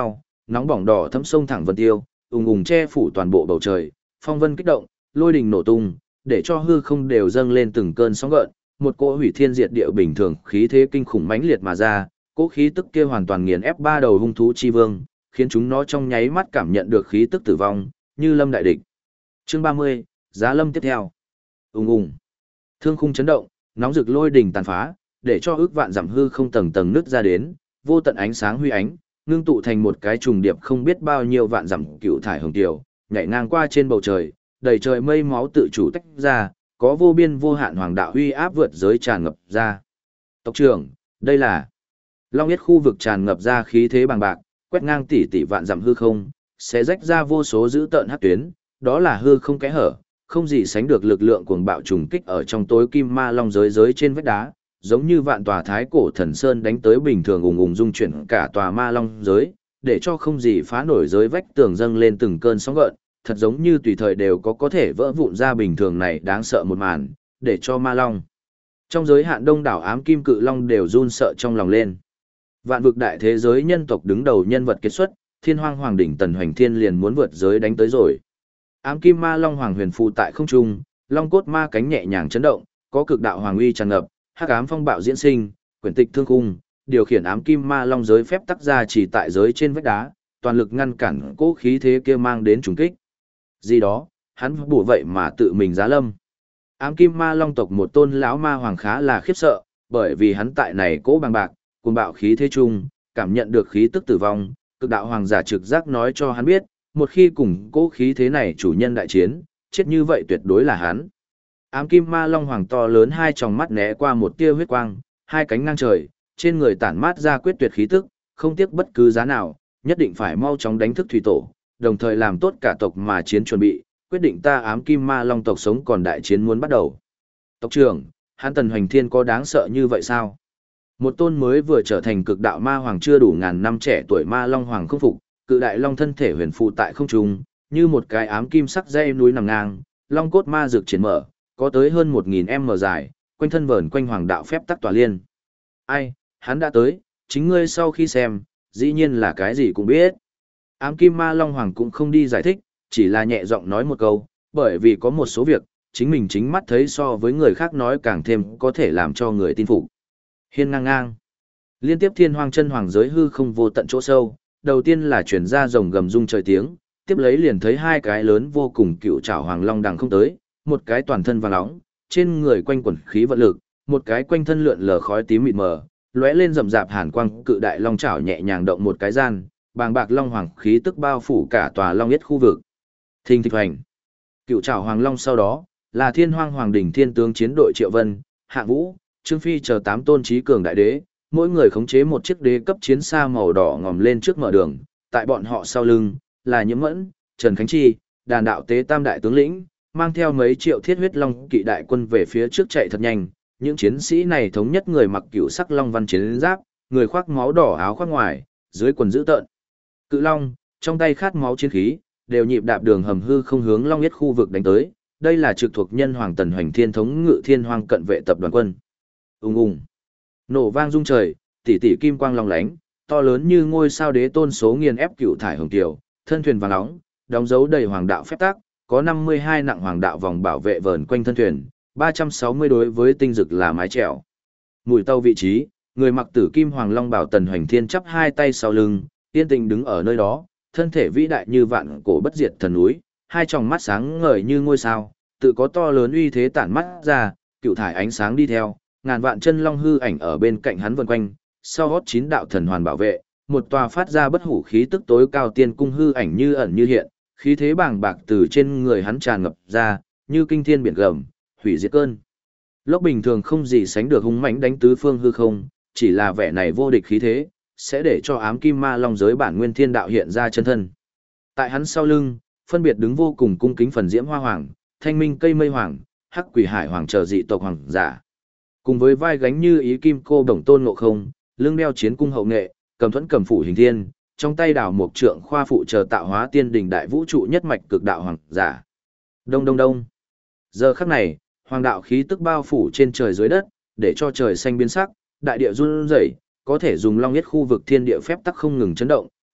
nóng bỏng đỏ thấm sông thẳng vân tiêu, ùng ùng che phủ toàn bộ bầu trời, phong vân kích động, lôi đình nổ tung, để cho hư không đều dâng lên từng cơn sóng gợn, một cỗ hủy thiên diệt địa bình thường khí thế kinh khủng mãnh liệt mà ra, cỗ khí tức kia hoàn toàn nghiền ép ba đầu hung thú chi vương, khiến chúng nó trong nháy mắt cảm nhận được khí tức tử vong, như lâm đại địch. Chương 30, Giá Lâm tiếp theo. Ùng ùng. Thương khung chấn động, nóng rực lôi đình tàn phá, để cho ước vạn dặm hư không tầng tầng nứt ra đến, vô tận ánh sáng huy ánh, ngưng tụ thành một cái trùng điệp không biết bao nhiêu vạn dặm cựu thải hồng tiểu, nhảy ngang qua trên bầu trời, đầy trời mây máu tự chủ tách ra, có vô biên vô hạn hoàng đạo uy áp vượt giới tràn ngập ra. Tộc trưởng, đây là Long Yết khu vực tràn ngập ra khí thế bằng bạc, quét ngang tỷ tỷ vạn dặm hư không, sẽ rách ra vô số dữ tợn hắc tuyến, đó là hư không kẽ hở, không gì sánh được lực lượng cuồng bạo trùng kích ở trong tối kim ma long giới trên vách đá, giống như vạn tòa thái cổ thần sơn đánh tới bình thường ùng ùng dung chuyển cả tòa ma long giới, để cho không gì phá nổi giới vách tường dâng lên từng cơn sóng gợn, thật giống như tùy thời đều có thể vỡ vụn ra bình thường này đáng sợ một màn, để cho ma long. Trong giới hạn đông đảo ám kim cự long đều run sợ trong lòng lên. Vạn vực đại thế giới nhân tộc đứng đầu nhân vật kết xuất, Thiên Hoang Hoàng đỉnh Tần Hoành Thiên liền muốn vượt giới đánh tới rồi. Ám kim ma long hoàng huyền phù tại không trung, long cốt ma cánh nhẹ nhàng chấn động, có cực đạo hoàng uy tràn ngập, hắc ám phong bạo diễn sinh, quyển tịch thương khung, điều khiển ám kim ma long giới phép tắc ra chỉ tại giới trên vách đá, toàn lực ngăn cản cố khí thế kia mang đến trùng kích. Gì đó, hắn bổ vậy mà tự mình giá lâm. Ám kim ma long tộc một tôn lão ma hoàng khá là khiếp sợ, bởi vì hắn tại này cố bằng bạc, cuồng bạo khí thế trung, cảm nhận được khí tức tử vong, cực đạo hoàng giả trực giác nói cho hắn biết, một khi cùng cố khí thế này chủ nhân đại chiến, chết như vậy tuyệt đối là hắn. Ám kim ma long hoàng to lớn hai tròng mắt né qua một tia huyết quang, hai cánh ngang trời, trên người tản mát ra quyết tuyệt khí tức, không tiếc bất cứ giá nào, nhất định phải mau chóng đánh thức thủy tổ, đồng thời làm tốt cả tộc mà chiến chuẩn bị, quyết định ta ám kim ma long tộc sống còn đại chiến muốn bắt đầu. Tộc trưởng, hắn Tần Hoành Thiên có đáng sợ như vậy sao? Một tôn mới vừa trở thành cực đạo ma hoàng chưa đủ ngàn năm trẻ tuổi ma long hoàng không phục, cự đại long thân thể huyền phụ tại không trung, như một cái ám kim sắc dây núi nằm ngang, long cốt ma rực triển mở, có tới hơn 1000m dài, quanh thân vờn quanh hoàng đạo phép tắc tỏa liên. Ai, hắn đã tới, chính ngươi sau khi xem, dĩ nhiên là cái gì cũng biết. Ám kim ma long hoàng cũng không đi giải thích, chỉ là nhẹ giọng nói một câu, bởi vì có một số việc, chính mình chính mắt thấy so với người khác nói càng thêm có thể làm cho người tin phục. Hiên ngang ngang. Liên tiếp thiên hoang chân hoàng giới hư không vô tận chỗ sâu, đầu tiên là chuyển ra rồng gầm rung trời tiếng, tiếp lấy liền thấy hai cái lớn vô cùng cựu trảo hoàng long đằng không tới, một cái toàn thân vàng nóng, trên người quanh quẩn khí vận lực, một cái quanh thân lượn lờ khói tím mịt mờ, lóe lên rậm rạp hàn quang, cự đại long chảo nhẹ nhàng động một cái gian, bàng bạc long hoàng khí tức bao phủ cả tòa long yết khu vực. Thình thịch hoành. Cựu trảo hoàng long sau đó là thiên hoang hoàng đỉnh thiên tướng chiến đội Triệu Vân, Hạ Vũ, Trương Phi chờ 8 tôn trí cường đại đế, mỗi người khống chế một chiếc đế cấp chiến xa màu đỏ ngòm lên trước mở đường, tại bọn họ sau lưng là Nhiễm Mẫn, Trần Khánh Chi, đàn đạo tế tam đại tướng lĩnh, mang theo mấy triệu thiết huyết long kỵ đại quân về phía trước chạy thật nhanh. Những chiến sĩ này thống nhất người mặc cựu sắc long văn chiến giáp, người khoác máu đỏ áo khoác ngoài, dưới quần dữ tợn. Cự long, trong tay khát máu chiến khí, đều nhịp đạp đường hầm hư không hướng long yết khu vực đánh tới. Đây là trực thuộc nhân hoàng Tần Hoành Thiên thống ngự thiên hoang cận vệ tập đoàn quân. Ùng ùng, nổ vang rung trời, tỷ tỷ kim quang long lánh, to lớn như ngôi sao đế tôn số nghiền ép cựu thải hồng tiểu, thân thuyền vàng nóng, đóng dấu đầy hoàng đạo phép tắc, có 52 nặng hoàng đạo vòng bảo vệ vờn quanh thân thuyền, 360 đối với tinh dực là mái chèo. Mũi tàu vị trí, người mặc tử kim hoàng long bảo Tần Hoành Thiên chắp hai tay sau lưng, yên tĩnh đứng ở nơi đó, thân thể vĩ đại như vạn cổ bất diệt thần núi, hai tròng mắt sáng ngời như ngôi sao, tự có to lớn uy thế tản mắt ra, cựu thải ánh sáng đi theo, ngàn vạn chân long hư ảnh ở bên cạnh hắn vần quanh, sau gót 9 đạo thần hoàn bảo vệ, một tòa phát ra bất hủ khí tức tối cao tiên cung hư ảnh như ẩn như hiện, khí thế bàng bạc từ trên người hắn tràn ngập ra, như kinh thiên biển gầm, hủy diệt cơn lốc bình thường không gì sánh được hung mãnh đánh tứ phương hư không, chỉ là vẻ này vô địch khí thế, sẽ để cho ám kim ma long giới bản nguyên thiên đạo hiện ra chân thân. Tại hắn sau lưng, phân biệt đứng vô cùng cung kính phần diễm hoa hoàng, thanh minh cây mây hoàng, hắc quỷ hải hoàng chờ dị tộc hoàng giả. Cùng với vai gánh như ý kim cô đồng tôn ngộ không, lưng đeo chiến cung hậu nghệ, cầm thuẫn cầm phủ hình thiên, trong tay đảo một trượng khoa phụ chờ tạo hóa tiên đình đại vũ trụ nhất mạch cực đạo hoàng giả. Đông đông đông. Giờ khắc này, hoàng đạo khí tức bao phủ trên trời dưới đất, để cho trời xanh biến sắc, đại địa run rẩy, có thể dùng long yết khu vực thiên địa phép tắc không ngừng chấn động,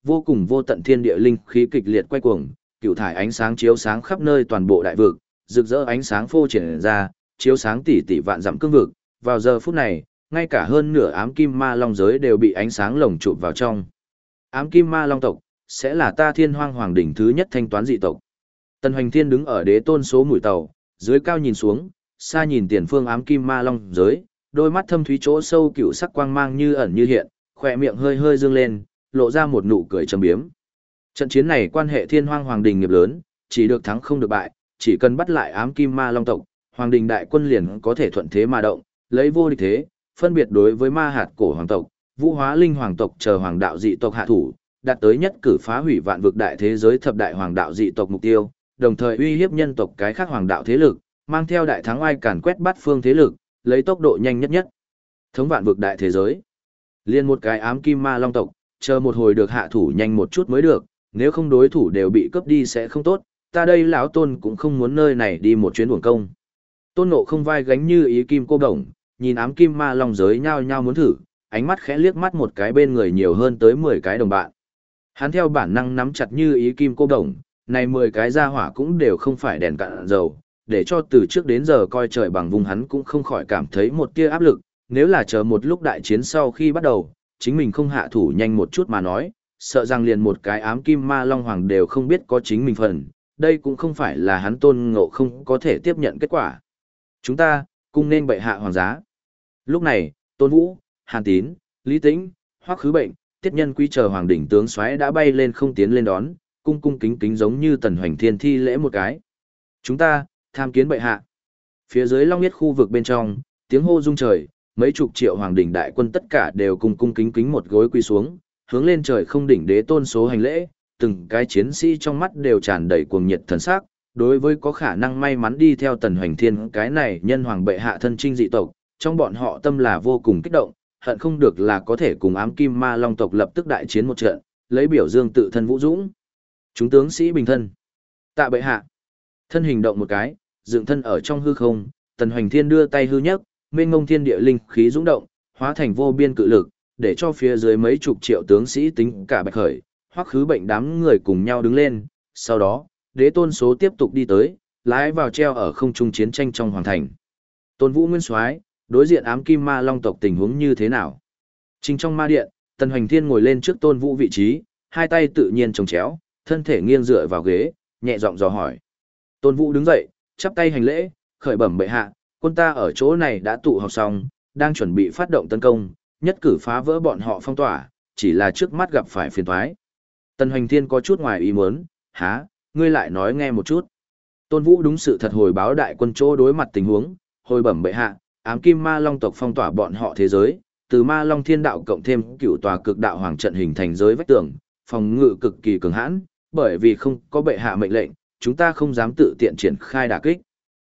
vô cùng vô tận thiên địa linh khí kịch liệt quay cuồng, cựu thải ánh sáng chiếu sáng khắp nơi toàn bộ đại vực, rực rỡ ánh sáng phô triển ra, chiếu sáng tỷ tỷ vạn dặm cương vực. Vào giờ phút này, ngay cả hơn nửa ám kim ma long giới đều bị ánh sáng lồng chụp vào trong. Ám kim ma long tộc sẽ là ta Thiên Hoang Hoàng đỉnh thứ nhất thanh toán dị tộc. Tần Hoành Thiên đứng ở đế tôn số mũi tàu, dưới cao nhìn xuống, xa nhìn tiền phương ám kim ma long giới, đôi mắt thâm thúy chỗ sâu cựu sắc quang mang như ẩn như hiện, khỏe miệng hơi hơi dương lên, lộ ra một nụ cười trầm biếm. Trận chiến này quan hệ Thiên Hoang Hoàng đình nghiệp lớn, chỉ được thắng không được bại, chỉ cần bắt lại ám kim ma long tộc, Hoàng đình đại quân liền có thể thuận thế mà động, lấy vô địch thế, phân biệt đối với ma hạt cổ hoàng tộc, vũ hóa linh hoàng tộc chờ hoàng đạo dị tộc hạ thủ, đạt tới nhất cử phá hủy vạn vực đại thế giới thập đại hoàng đạo dị tộc mục tiêu, đồng thời uy hiếp nhân tộc cái khác hoàng đạo thế lực, mang theo đại thắng oai càn quét bát phương thế lực, lấy tốc độ nhanh nhất nhất. Thống vạn vực đại thế giới. Liên một cái ám kim ma long tộc, chờ một hồi được hạ thủ nhanh một chút mới được, nếu không đối thủ đều bị cướp đi sẽ không tốt, ta đây lão Tôn cũng không muốn nơi này đi một chuyến uổng công. Tôn Ngộ không vai gánh như ý kim cô đồng, nhìn ám kim ma long giới nhao nhao muốn thử, ánh mắt khẽ liếc mắt một cái bên người nhiều hơn tới 10 cái đồng bạn. Hắn theo bản năng nắm chặt như ý kim cô đồng, này 10 cái gia hỏa cũng đều không phải đèn cạn dầu, để cho từ trước đến giờ coi trời bằng vùng hắn cũng không khỏi cảm thấy một tia áp lực, nếu là chờ một lúc đại chiến sau khi bắt đầu, chính mình không hạ thủ nhanh một chút mà nói, sợ rằng liền một cái ám kim ma long hoàng đều không biết có chính mình phần, đây cũng không phải là hắn Tôn Ngộ không có thể tiếp nhận kết quả. Chúng ta, cung nên bệ hạ hoàng giá. Lúc này, Tôn Vũ, Hàn Tín, Lý Tĩnh, Hoắc Khứ Bệnh, Tiết Nhân Quý chờ hoàng đỉnh tướng soái đã bay lên không tiến lên đón, cung cung kính kính giống như Tần Hoành Thiên thi lễ một cái. Chúng ta, tham kiến bệ hạ. Phía dưới Long Yết khu vực bên trong, tiếng hô rung trời, mấy chục triệu hoàng đỉnh đại quân tất cả đều cung cung kính kính một gối quỳ xuống, hướng lên trời không đỉnh đế tôn số hành lễ, từng cái chiến sĩ trong mắt đều tràn đầy cuồng nhiệt thần sắc. Đối với có khả năng may mắn đi theo Tần Hoành Thiên cái này nhân hoàng bệ hạ thân trinh dị tộc, trong bọn họ tâm là vô cùng kích động, hận không được là có thể cùng ám kim ma long tộc lập tức đại chiến một trận, lấy biểu dương tự thân vũ dũng. Chúng tướng sĩ bình thân. Tạ bệ hạ. Thân hình động một cái, dựng thân ở trong hư không, Tần Hoành Thiên đưa tay hư nhấc, mênh mông thiên địa linh khí dũng động, hóa thành vô biên cự lực, để cho phía dưới mấy chục triệu tướng sĩ tính cả Bạch Khởi, Hoắc Khứ Bệnh đám người cùng nhau đứng lên, sau đó, đế tôn số tiếp tục đi tới, lái vào treo ở không trung chiến tranh trong hoàng thành. Tôn Vũ Nguyên Soái, đối diện ám kim ma long tộc tình huống như thế nào? Trình trong ma điện, Tần Hoành Thiên ngồi lên trước Tôn Vũ vị trí, hai tay tự nhiên chồng chéo, thân thể nghiêng dựa vào ghế, nhẹ giọng dò hỏi. Tôn Vũ đứng dậy, chắp tay hành lễ, khởi bẩm bệ hạ, quân ta ở chỗ này đã tụ họp xong, đang chuẩn bị phát động tấn công, nhất cử phá vỡ bọn họ phong tỏa, chỉ là trước mắt gặp phải phiền toái. Tần Hoành Thiên có chút ngoài ý muốn, há, ngươi lại nói nghe một chút. Tôn Vũ đúng sự thật hồi báo đại quân chỗ đối mặt tình huống, hồi bẩm bệ hạ, ám kim ma long tộc phong tỏa bọn họ thế giới, từ ma long thiên đạo cộng thêm cựu tòa cực đạo hoàng trận hình thành giới vách tường, phòng ngự cực kỳ cường hãn, bởi vì không có bệ hạ mệnh lệnh, chúng ta không dám tự tiện triển khai đả kích.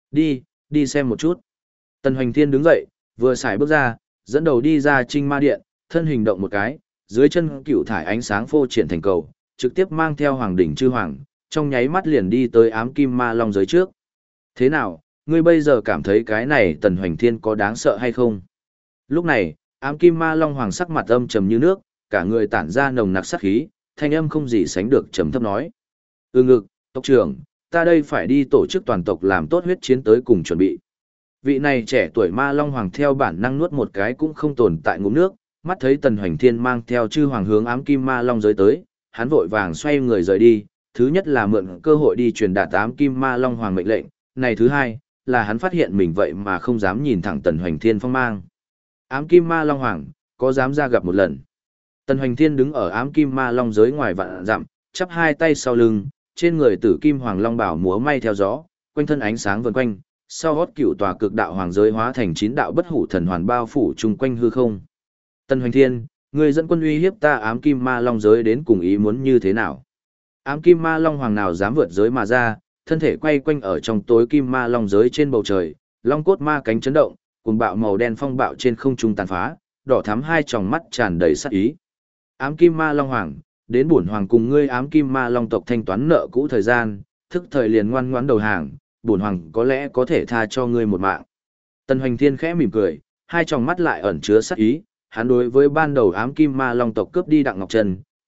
Đi xem một chút. Tần Hoành Thiên đứng dậy, vừa xài bước ra, dẫn đầu đi ra Trinh Ma Điện, thân hình động một cái, dưới chân cựu thải ánh sáng phô triển thành cầu, trực tiếp mang theo hoàng đỉnh chư hoàng, trong nháy mắt liền đi tới ám kim ma long giới trước. Thế nào, ngươi bây giờ cảm thấy cái này Tần Hoành Thiên có đáng sợ hay không? Lúc này, ám kim ma long hoàng sắc mặt âm trầm như nước, cả người tản ra nồng nặc sát khí, thanh âm không gì sánh được trầm thấp nói. Ngực, tộc trưởng, ta đây phải đi tổ chức toàn tộc làm tốt huyết chiến tới cùng chuẩn bị. Vị này trẻ tuổi ma long hoàng theo bản năng nuốt một cái cũng không tồn tại ngụm nước, mắt thấy Tần Hoành Thiên mang theo chư hoàng hướng ám kim ma long giới tới, hắn vội vàng xoay người rời đi, thứ nhất là mượn cơ hội đi truyền đạt ám kim ma long hoàng mệnh lệnh, này thứ hai là hắn phát hiện mình vậy mà không dám nhìn thẳng Tần Hoành Thiên phong mang. Ám kim ma long hoàng, có dám ra gặp một lần? Tần Hoành Thiên đứng ở ám kim ma long giới ngoài vạn dặm, chắp hai tay sau lưng, trên người tử kim hoàng long bảo múa may theo gió, quanh thân ánh sáng vần quanh, sau hót cựu tòa cực đạo hoàng giới hóa thành 9 đạo bất hủ thần hoàn bao phủ chung quanh hư không. Tần Hoành Thiên, người dẫn quân uy hiếp ta ám kim ma long giới đến cùng ý muốn như thế nào? Ám kim ma long hoàng nào dám vượt giới mà ra, thân thể quay quanh ở trong tối kim ma long giới trên bầu trời, long cốt ma cánh chấn động, cùng bạo màu đen phong bạo trên không trung tàn phá, đỏ thắm hai tròng mắt tràn đầy sát ý. Ám kim ma long hoàng, đến bổn hoàng cùng ngươi ám kim ma long tộc thanh toán nợ cũ thời gian, thức thời liền ngoan ngoãn đầu hàng, bổn hoàng có lẽ có thể tha cho ngươi một mạng. Tần Hoành Thiên khẽ mỉm cười, hai tròng mắt lại ẩn chứa sát ý, hắn đối với ban đầu ám kim ma long tộc cướp đi Đặng Ngọc Trân,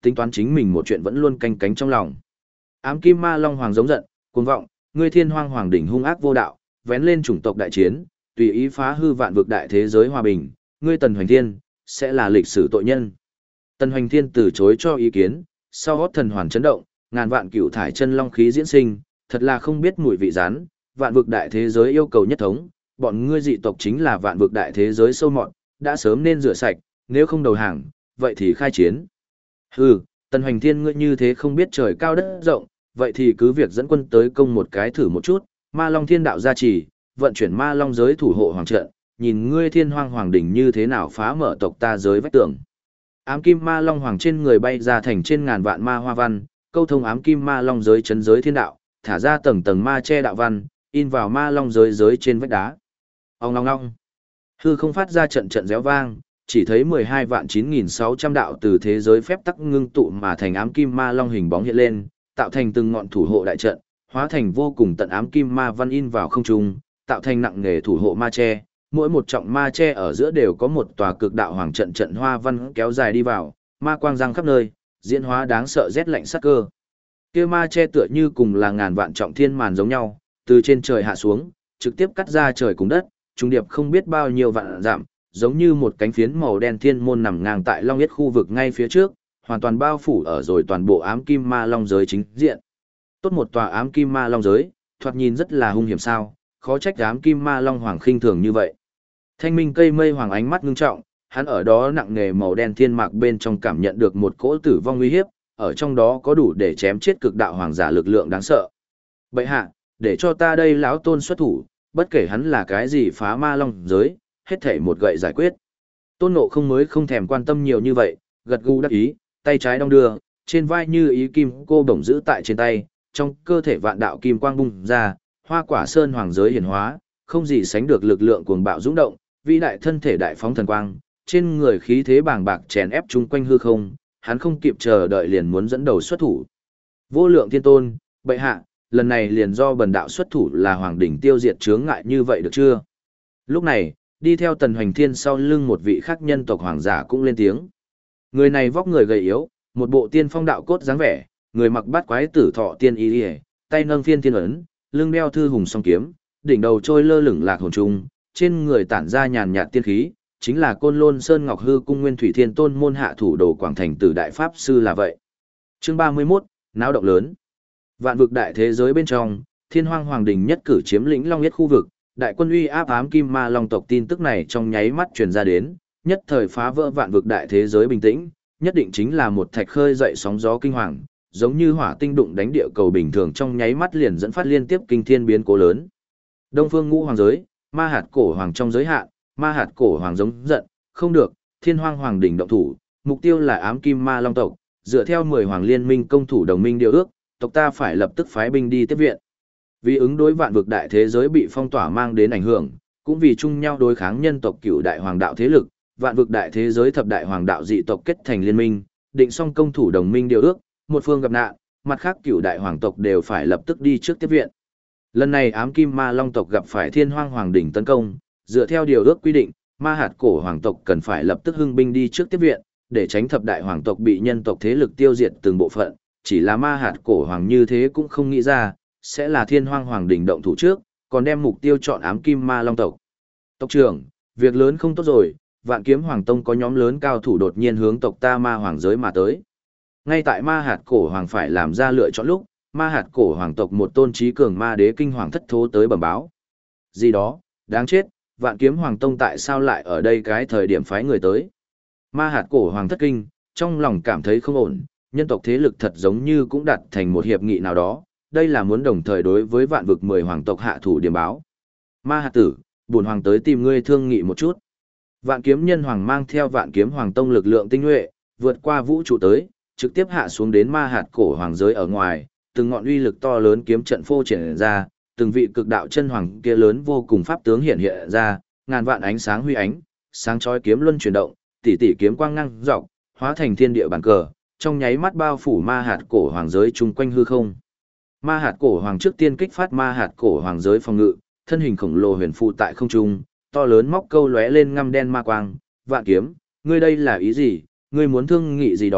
tính toán chính mình một chuyện vẫn luôn canh cánh trong lòng. Ám kim ma long hoàng giống giận, cuồng vọng, ngươi thiên hoang hoàng đỉnh hung ác vô đạo, vén lên chủng tộc đại chiến, tùy ý phá hư vạn vực đại thế giới hòa bình, ngươi Tần Hoành Thiên sẽ là lịch sử tội nhân. Tần Hoành Thiên từ chối cho ý kiến, sau hót thần hoàn chấn động, ngàn vạn cửu thải chân long khí diễn sinh, thật là không biết mùi vị rán, vạn vực đại thế giới yêu cầu nhất thống, bọn ngươi dị tộc chính là vạn vực đại thế giới sâu mọt, đã sớm nên rửa sạch, nếu không đầu hàng, vậy thì khai chiến. Hừ, Tần Hoành Thiên ngươi như thế không biết trời cao đất rộng, vậy thì cứ việc dẫn quân tới công một cái thử một chút, Ma Long Thiên đạo gia trì, vận chuyển Ma Long giới thủ hộ hoàng trận, nhìn ngươi Thiên Hoang Hoàng đỉnh như thế nào phá mở tộc ta giới vách tường. Ám kim Ma Long Hoàng trên người bay ra thành trên ngàn vạn ma hoa văn, câu thông ám kim Ma Long giới chấn giới thiên đạo, thả ra tầng tầng ma che đạo văn, in vào Ma Long giới trên vách đá. Ong long long. Hư không phát ra trận trận réo vang, chỉ thấy 12 vạn 9.600 đạo từ thế giới phép tắc ngưng tụ mà thành ám kim ma long hình bóng hiện lên, tạo thành từng ngọn thủ hộ đại trận, hóa thành vô cùng tận ám kim ma văn in vào không trung, tạo thành nặng nghề thủ hộ ma che. Mỗi một trọng ma che ở giữa đều có một tòa cực đạo hoàng trận trận hoa văn kéo dài đi vào, ma quang răng khắp nơi, diễn hóa đáng sợ rét lạnh sắc cơ. Kia ma che tựa như cùng là ngàn vạn trọng thiên màn giống nhau, từ trên trời hạ xuống, trực tiếp cắt ra trời cùng đất, trung điệp không biết bao nhiêu vạn dặm, giống như một cánh phiến màu đen thiên môn nằm ngang tại Long Yết khu vực ngay phía trước, hoàn toàn bao phủ ở rồi toàn bộ ám kim ma long giới chính diện. Tốt một tòa ám kim ma long giới, thoạt nhìn rất là hung hiểm sao, khó trách ám kim ma long hoàng khinh thường như vậy. Thanh minh cây mây hoàng ánh mắt ngưng trọng, hắn ở đó nặng nề màu đen thiên mạc bên trong cảm nhận được một cỗ tử vong uy hiếp, ở trong đó có đủ để chém chết cực đạo hoàng giả lực lượng đáng sợ. Bệ hạ, để cho ta đây lão tôn xuất thủ, bất kể hắn là cái gì phá ma long giới, hết thảy một gậy giải quyết. Tôn Ngộ Không mới không thèm quan tâm nhiều như vậy, gật gù đắc ý, tay trái đong đưa, trên vai như ý kim cô bổng giữ tại trên tay, trong cơ thể vạn đạo kim quang bung ra, hoa quả sơn hoàng giới hiển hóa, không gì sánh được lực lượng cuồng bạo dũng động, vĩ đại thân thể đại phóng thần quang, trên người khí thế bàng bạc chèn ép chung quanh hư không, hắn không kịp chờ đợi liền muốn dẫn đầu xuất thủ. Vô lượng thiên tôn, bệ hạ, lần này liền do bần đạo xuất thủ là hoàng đỉnh tiêu diệt chướng ngại như vậy được chưa? Lúc này, đi theo Tần Hoành Thiên sau lưng một vị khác nhân tộc hoàng giả cũng lên tiếng. Người này vóc người gầy yếu, một bộ tiên phong đạo cốt dáng vẻ, người mặc bát quái tử thọ tiên y, tay nâng phiên thiên ấn, lưng đeo thư hùng song kiếm, đỉnh đầu trôi lơ lửng lạc hồn trung, trên người tản ra nhàn nhạt tiên khí, chính là Côn Lôn Sơn Ngọc Hư Cung Nguyên Thủy Thiên Tôn môn hạ thủ đồ Quảng Thành Tử đại pháp sư là vậy. Chương 31, náo động lớn. Vạn vực đại thế giới bên trong, Thiên Hoang Hoàng đỉnh nhất cử chiếm lĩnh Long Yết khu vực, đại quân uy áp ám kim ma long tộc tin tức này trong nháy mắt truyền ra đến, nhất thời phá vỡ vạn vực đại thế giới bình tĩnh, nhất định chính là một thạch khơi dậy sóng gió kinh hoàng, giống như hỏa tinh đụng đánh địa cầu bình thường trong nháy mắt liền dẫn phát liên tiếp kinh thiên biến cố lớn. Đông Phương Ngũ Hoàng giới, Ma Hạt Cổ Hoàng trong giới hạn, Ma Hạt Cổ Hoàng giống giận, không được, Thiên Hoang Hoàng đỉnh động thủ, mục tiêu là ám kim ma long tộc, dựa theo 10 hoàng liên minh công thủ đồng minh điều ước, tộc ta phải lập tức phái binh đi tiếp viện. Vì ứng đối vạn vực đại thế giới bị phong tỏa mang đến ảnh hưởng, cũng vì chung nhau đối kháng nhân tộc cửu đại hoàng đạo thế lực, vạn vực đại thế giới thập đại hoàng đạo dị tộc kết thành liên minh, định xong công thủ đồng minh điều ước, một phương gặp nạn, mặt khác cửu đại hoàng tộc đều phải lập tức đi trước tiếp viện. Lần này ám kim ma long tộc gặp phải Thiên Hoang Hoàng đỉnh tấn công, dựa theo điều ước quy định, Ma Hạt Cổ Hoàng tộc cần phải lập tức hưng binh đi trước tiếp viện, để tránh thập đại hoàng tộc bị nhân tộc thế lực tiêu diệt từng bộ phận, chỉ là Ma Hạt Cổ Hoàng như thế cũng không nghĩ ra, sẽ là Thiên Hoang Hoàng đỉnh động thủ trước, còn đem mục tiêu chọn ám kim ma long tộc. Tộc trưởng, việc lớn không tốt rồi, Vạn Kiếm Hoàng Tông có nhóm lớn cao thủ đột nhiên hướng tộc ta ma hoàng giới mà tới. Ngay tại Ma Hạt Cổ Hoàng phải làm ra lựa chọn lúc, Ma Hạt Cổ Hoàng tộc một tôn trí cường ma đế kinh hoàng thất thố tới bẩm báo. Gì đó, đáng chết, Vạn Kiếm Hoàng Tông tại sao lại ở đây cái thời điểm phái người tới? Ma Hạt Cổ Hoàng thất kinh, trong lòng cảm thấy không ổn, nhân tộc thế lực thật giống như cũng đặt thành một hiệp nghị nào đó, đây là muốn đồng thời đối với vạn vực 10 hoàng tộc hạ thủ điểm báo. Ma Hạt tử, bổn hoàng tới tìm ngươi thương nghị một chút. Vạn Kiếm Nhân Hoàng mang theo Vạn Kiếm Hoàng Tông lực lượng tinh nhuệ, vượt qua vũ trụ tới, trực tiếp hạ xuống đến Ma Hạt Cổ Hoàng giới ở ngoài, từng ngọn uy lực to lớn kiếm trận phô triển ra, từng vị cực đạo chân hoàng kia lớn vô cùng pháp tướng hiện hiện ra, ngàn vạn ánh sáng huy ánh, sáng chói kiếm luân chuyển động, tỷ tỷ kiếm quang năng dọc, hóa thành thiên địa bản cờ, trong nháy mắt bao phủ Ma Hạt Cổ Hoàng giới chung quanh hư không. Ma Hạt Cổ Hoàng trước tiên kích phát Ma Hạt Cổ Hoàng giới phòng ngự, thân hình khổng lồ huyền phụ tại không trung, to lớn móc câu lóe lên ngăm đen ma quang, Vạn Kiếm, ngươi đây là ý gì, ngươi muốn thương nghị gì đó,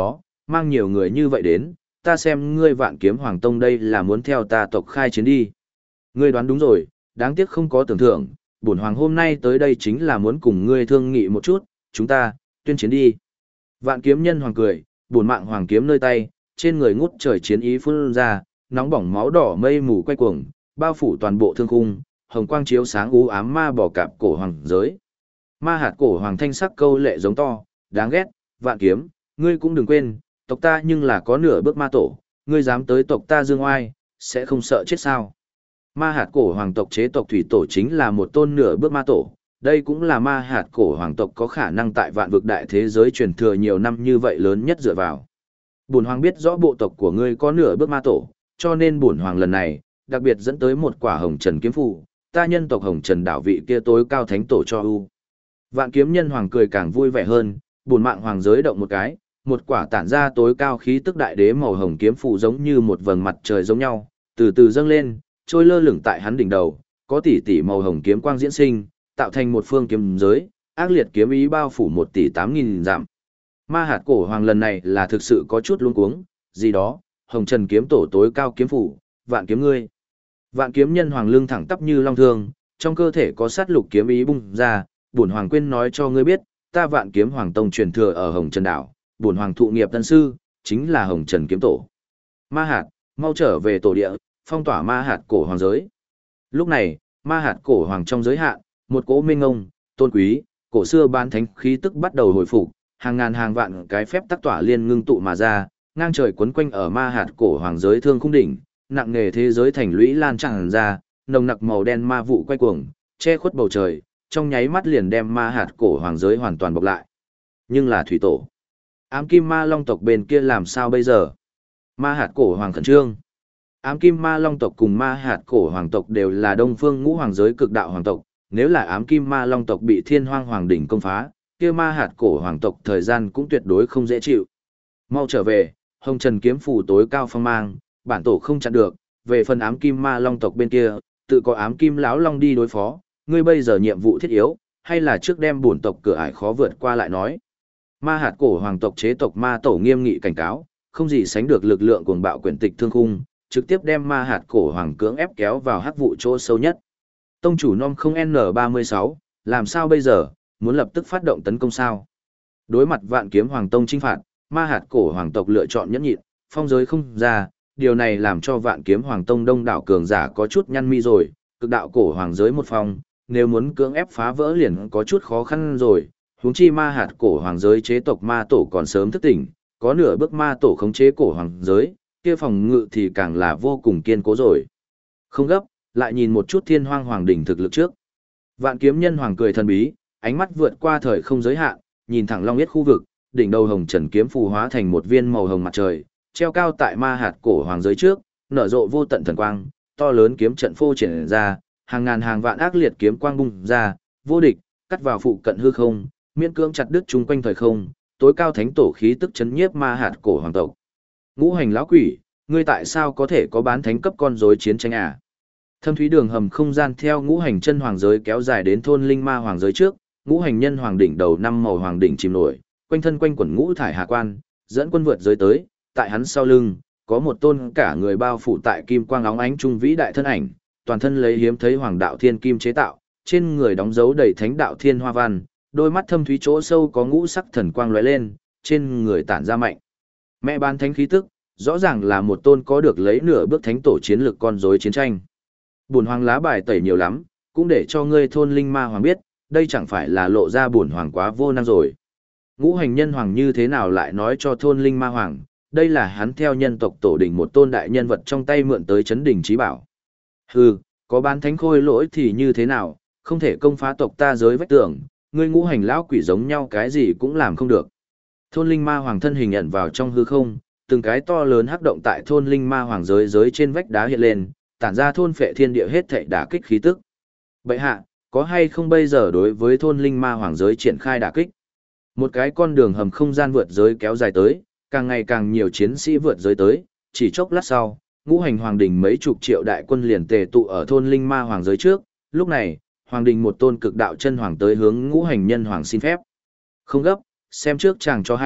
mang nhiều người như vậy đến, ta xem ngươi Vạn Kiếm Hoàng Tông đây là muốn theo ta tộc khai chiến đi. Ngươi đoán đúng rồi, đáng tiếc không có tưởng thưởng, bổn hoàng hôm nay tới đây chính là muốn cùng ngươi thương nghị một chút, chúng ta, tuyên chiến đi. Vạn Kiếm Nhân Hoàng cười, bổn mạng hoàng kiếm nơi tay, trên người ngút trời chiến ý phun ra, nóng bỏng máu đỏ mây mù quay cuồng, bao phủ toàn bộ thương khung, hồng quang chiếu sáng u ám ma bỏ cạp cổ hoàng giới. Ma hạt cổ hoàng thanh sắc câu lệ giống to, đáng ghét, Vạn Kiếm, ngươi cũng đừng quên, tộc ta nhưng là có nửa bước ma tổ, ngươi dám tới tộc ta dương oai, sẽ không sợ chết sao? Ma hạt cổ hoàng tộc chế tộc thủy tổ chính là một tôn nửa bước ma tổ, đây cũng là ma hạt cổ hoàng tộc có khả năng tại vạn vực đại thế giới truyền thừa nhiều năm như vậy lớn nhất dựa vào. Bổn hoàng biết rõ bộ tộc của ngươi có nửa bước ma tổ, cho nên bổn hoàng lần này, đặc biệt dẫn tới một quả hồng trần kiếm phù, ta nhân tộc hồng trần đảo vị kia tối cao thánh tổ cho u. Vạn Kiếm Nhân Hoàng cười càng vui vẻ hơn, bổn mạng hoàng giới động một cái, một quả tản ra tối cao khí tức đại đế màu hồng kiếm phù giống như một vầng mặt trời giống nhau, từ từ dâng lên, trôi lơ lửng tại hắn đỉnh đầu, có tỷ tỷ màu hồng kiếm quang diễn sinh, tạo thành một phương kiếm giới, ác liệt kiếm ý bao phủ 1.800.000 dặm. Ma hạt cổ hoàng lần này là thực sự có chút luống cuống, gì đó, hồng trần kiếm tổ tối cao kiếm phủ, Vạn Kiếm ngươi. Vạn Kiếm Nhân Hoàng lưng thẳng tắp như long thương, trong cơ thể có sát lục kiếm ý bung ra, bổn hoàng quên nói cho ngươi biết, ta Vạn Kiếm Hoàng tông truyền thừa ở Hồng Trần đảo, bổn hoàng thụ nghiệp tân sư, chính là Hồng Trần kiếm tổ. Ma hạt, mau trở về tổ địa, phong tỏa ma hạt cổ hoàng giới. Lúc này, ma hạt cổ hoàng trong giới hạn, một cỗ minh ngông, tôn quý, cổ xưa bán thánh khí tức bắt đầu hồi phục, hàng ngàn hàng vạn cái phép tắc tỏa liên ngưng tụ mà ra, ngang trời quấn quanh ở ma hạt cổ hoàng giới thương khung đỉnh, nặng nề thế giới thành lũy lan tràn ra, nồng nặc màu đen ma vụ quay cuồng, che khuất bầu trời, trong nháy mắt liền đem ma hạt cổ hoàng giới hoàn toàn bọc lại. Nhưng là thủy tổ, ám kim ma long tộc bên kia làm sao bây giờ? Ma hạt cổ hoàng khẩn trương. Ám kim ma long tộc cùng ma hạt cổ hoàng tộc đều là đông phương ngũ hoàng giới cực đạo hoàng tộc, nếu là ám kim ma long tộc bị thiên hoang hoàng đỉnh công phá, kia ma hạt cổ hoàng tộc thời gian cũng tuyệt đối không dễ chịu. Mau trở về, hồng trần kiếm phù tối cao phong mang, bản tổ không chặn được, về phần ám kim ma long tộc bên kia, tự có ám kim lão long đi đối phó, ngươi bây giờ nhiệm vụ thiết yếu, hay là trước đem bổn tộc cửa ải khó vượt qua lại nói. Ma hạt cổ hoàng tộc chế tộc ma tổ nghiêm nghị cảnh cáo, không gì sánh được lực lượng cuồng bạo quyển tịch thương khung, trực tiếp đem ma hạt cổ hoàng cưỡng ép kéo vào hắc vụ chỗ sâu nhất. Tông chủ nom không N36, làm sao bây giờ, muốn lập tức phát động tấn công sao? Đối mặt Vạn Kiếm Hoàng tông chinh phạt, ma hạt cổ hoàng tộc lựa chọn nhẫn nhịn, phong giới không ra, điều này làm cho Vạn Kiếm Hoàng tông đông đảo cường giả có chút nhăn mi rồi, cực đạo cổ hoàng giới một phong, nếu muốn cưỡng ép phá vỡ liền có chút khó khăn rồi, huống chi ma hạt cổ hoàng giới chế tộc ma tổ còn sớm thức tỉnh, có nửa bước ma tổ khống chế cổ hoàng giới, kia phòng ngự thì càng là vô cùng kiên cố rồi. Không gấp, lại nhìn một chút thiên hoang hoàng đỉnh thực lực trước. Vạn Kiếm Nhân Hoàng cười thần bí, ánh mắt vượt qua thời không giới hạn, nhìn thẳng long yết khu vực, đỉnh đầu hồng trần kiếm phù hóa thành một viên màu hồng mặt trời, treo cao tại ma hạt cổ hoàng giới trước, nở rộ vô tận thần quang, to lớn kiếm trận phô triển ra, hàng ngàn hàng vạn ác liệt kiếm quang bung ra, vô địch, cắt vào phụ cận hư không, miễn cưỡng chặt đứt chung quanh thời không, tối cao thánh tổ khí tức chấn nhiếp ma hạt cổ hoàng tộc. Ngũ hành lão quỷ, ngươi tại sao có thể có bán thánh cấp con rối chiến tranh à? Thâm thúy đường hầm không gian theo ngũ hành chân hoàng giới kéo dài đến thôn linh ma hoàng giới trước, ngũ hành nhân hoàng đỉnh đầu năm màu hoàng đỉnh chìm nổi, quanh thân quanh quẩn ngũ thải hà quan, dẫn quân vượt giới tới, tại hắn sau lưng, có một tôn cả người bao phủ tại kim quang óng ánh trung vĩ đại thân ảnh, toàn thân lấy hiếm thấy hoàng đạo thiên kim chế tạo, trên người đóng dấu đầy thánh đạo thiên hoa văn, đôi mắt thâm thúy chỗ sâu có ngũ sắc thần quang lóe lên, trên người tản ra mạnh mẹ ban thánh khí tức, rõ ràng là một tôn có được lấy nửa bước thánh tổ chiến lực con rối chiến tranh. Bổn hoàng lá bài tẩy nhiều lắm, cũng để cho ngươi thôn linh ma hoàng biết, đây chẳng phải là lộ ra bổn hoàng quá vô năng rồi. Ngũ hành nhân hoàng như thế nào lại nói cho thôn linh ma hoàng, đây là hắn theo nhân tộc tổ đỉnh một tôn đại nhân vật trong tay mượn tới chấn đỉnh trí bảo. Hừ, có bán thánh khôi lỗi thì như thế nào, không thể công phá tộc ta giới vách tường, ngươi ngũ hành lão quỷ giống nhau cái gì cũng làm không được. Thôn linh ma hoàng thân hình ẩn vào trong hư không, từng cái to lớn hắc động tại thôn linh ma hoàng giới trên vách đá hiện lên, tản ra thôn phệ thiên địa hết thảy đả kích khí tức. Bệ hạ, có hay không bây giờ đối với thôn linh ma hoàng giới triển khai đả kích? Một cái con đường hầm không gian vượt giới kéo dài tới, càng ngày càng nhiều chiến sĩ vượt giới tới, chỉ chốc lát sau, ngũ hành hoàng đình mấy chục triệu đại quân liền tề tụ ở thôn linh ma hoàng giới trước, lúc này, hoàng đình một tôn cực đạo chân hoàng tới hướng ngũ hành nhân hoàng xin phép. Không gấp, xem trước chàng cho hay,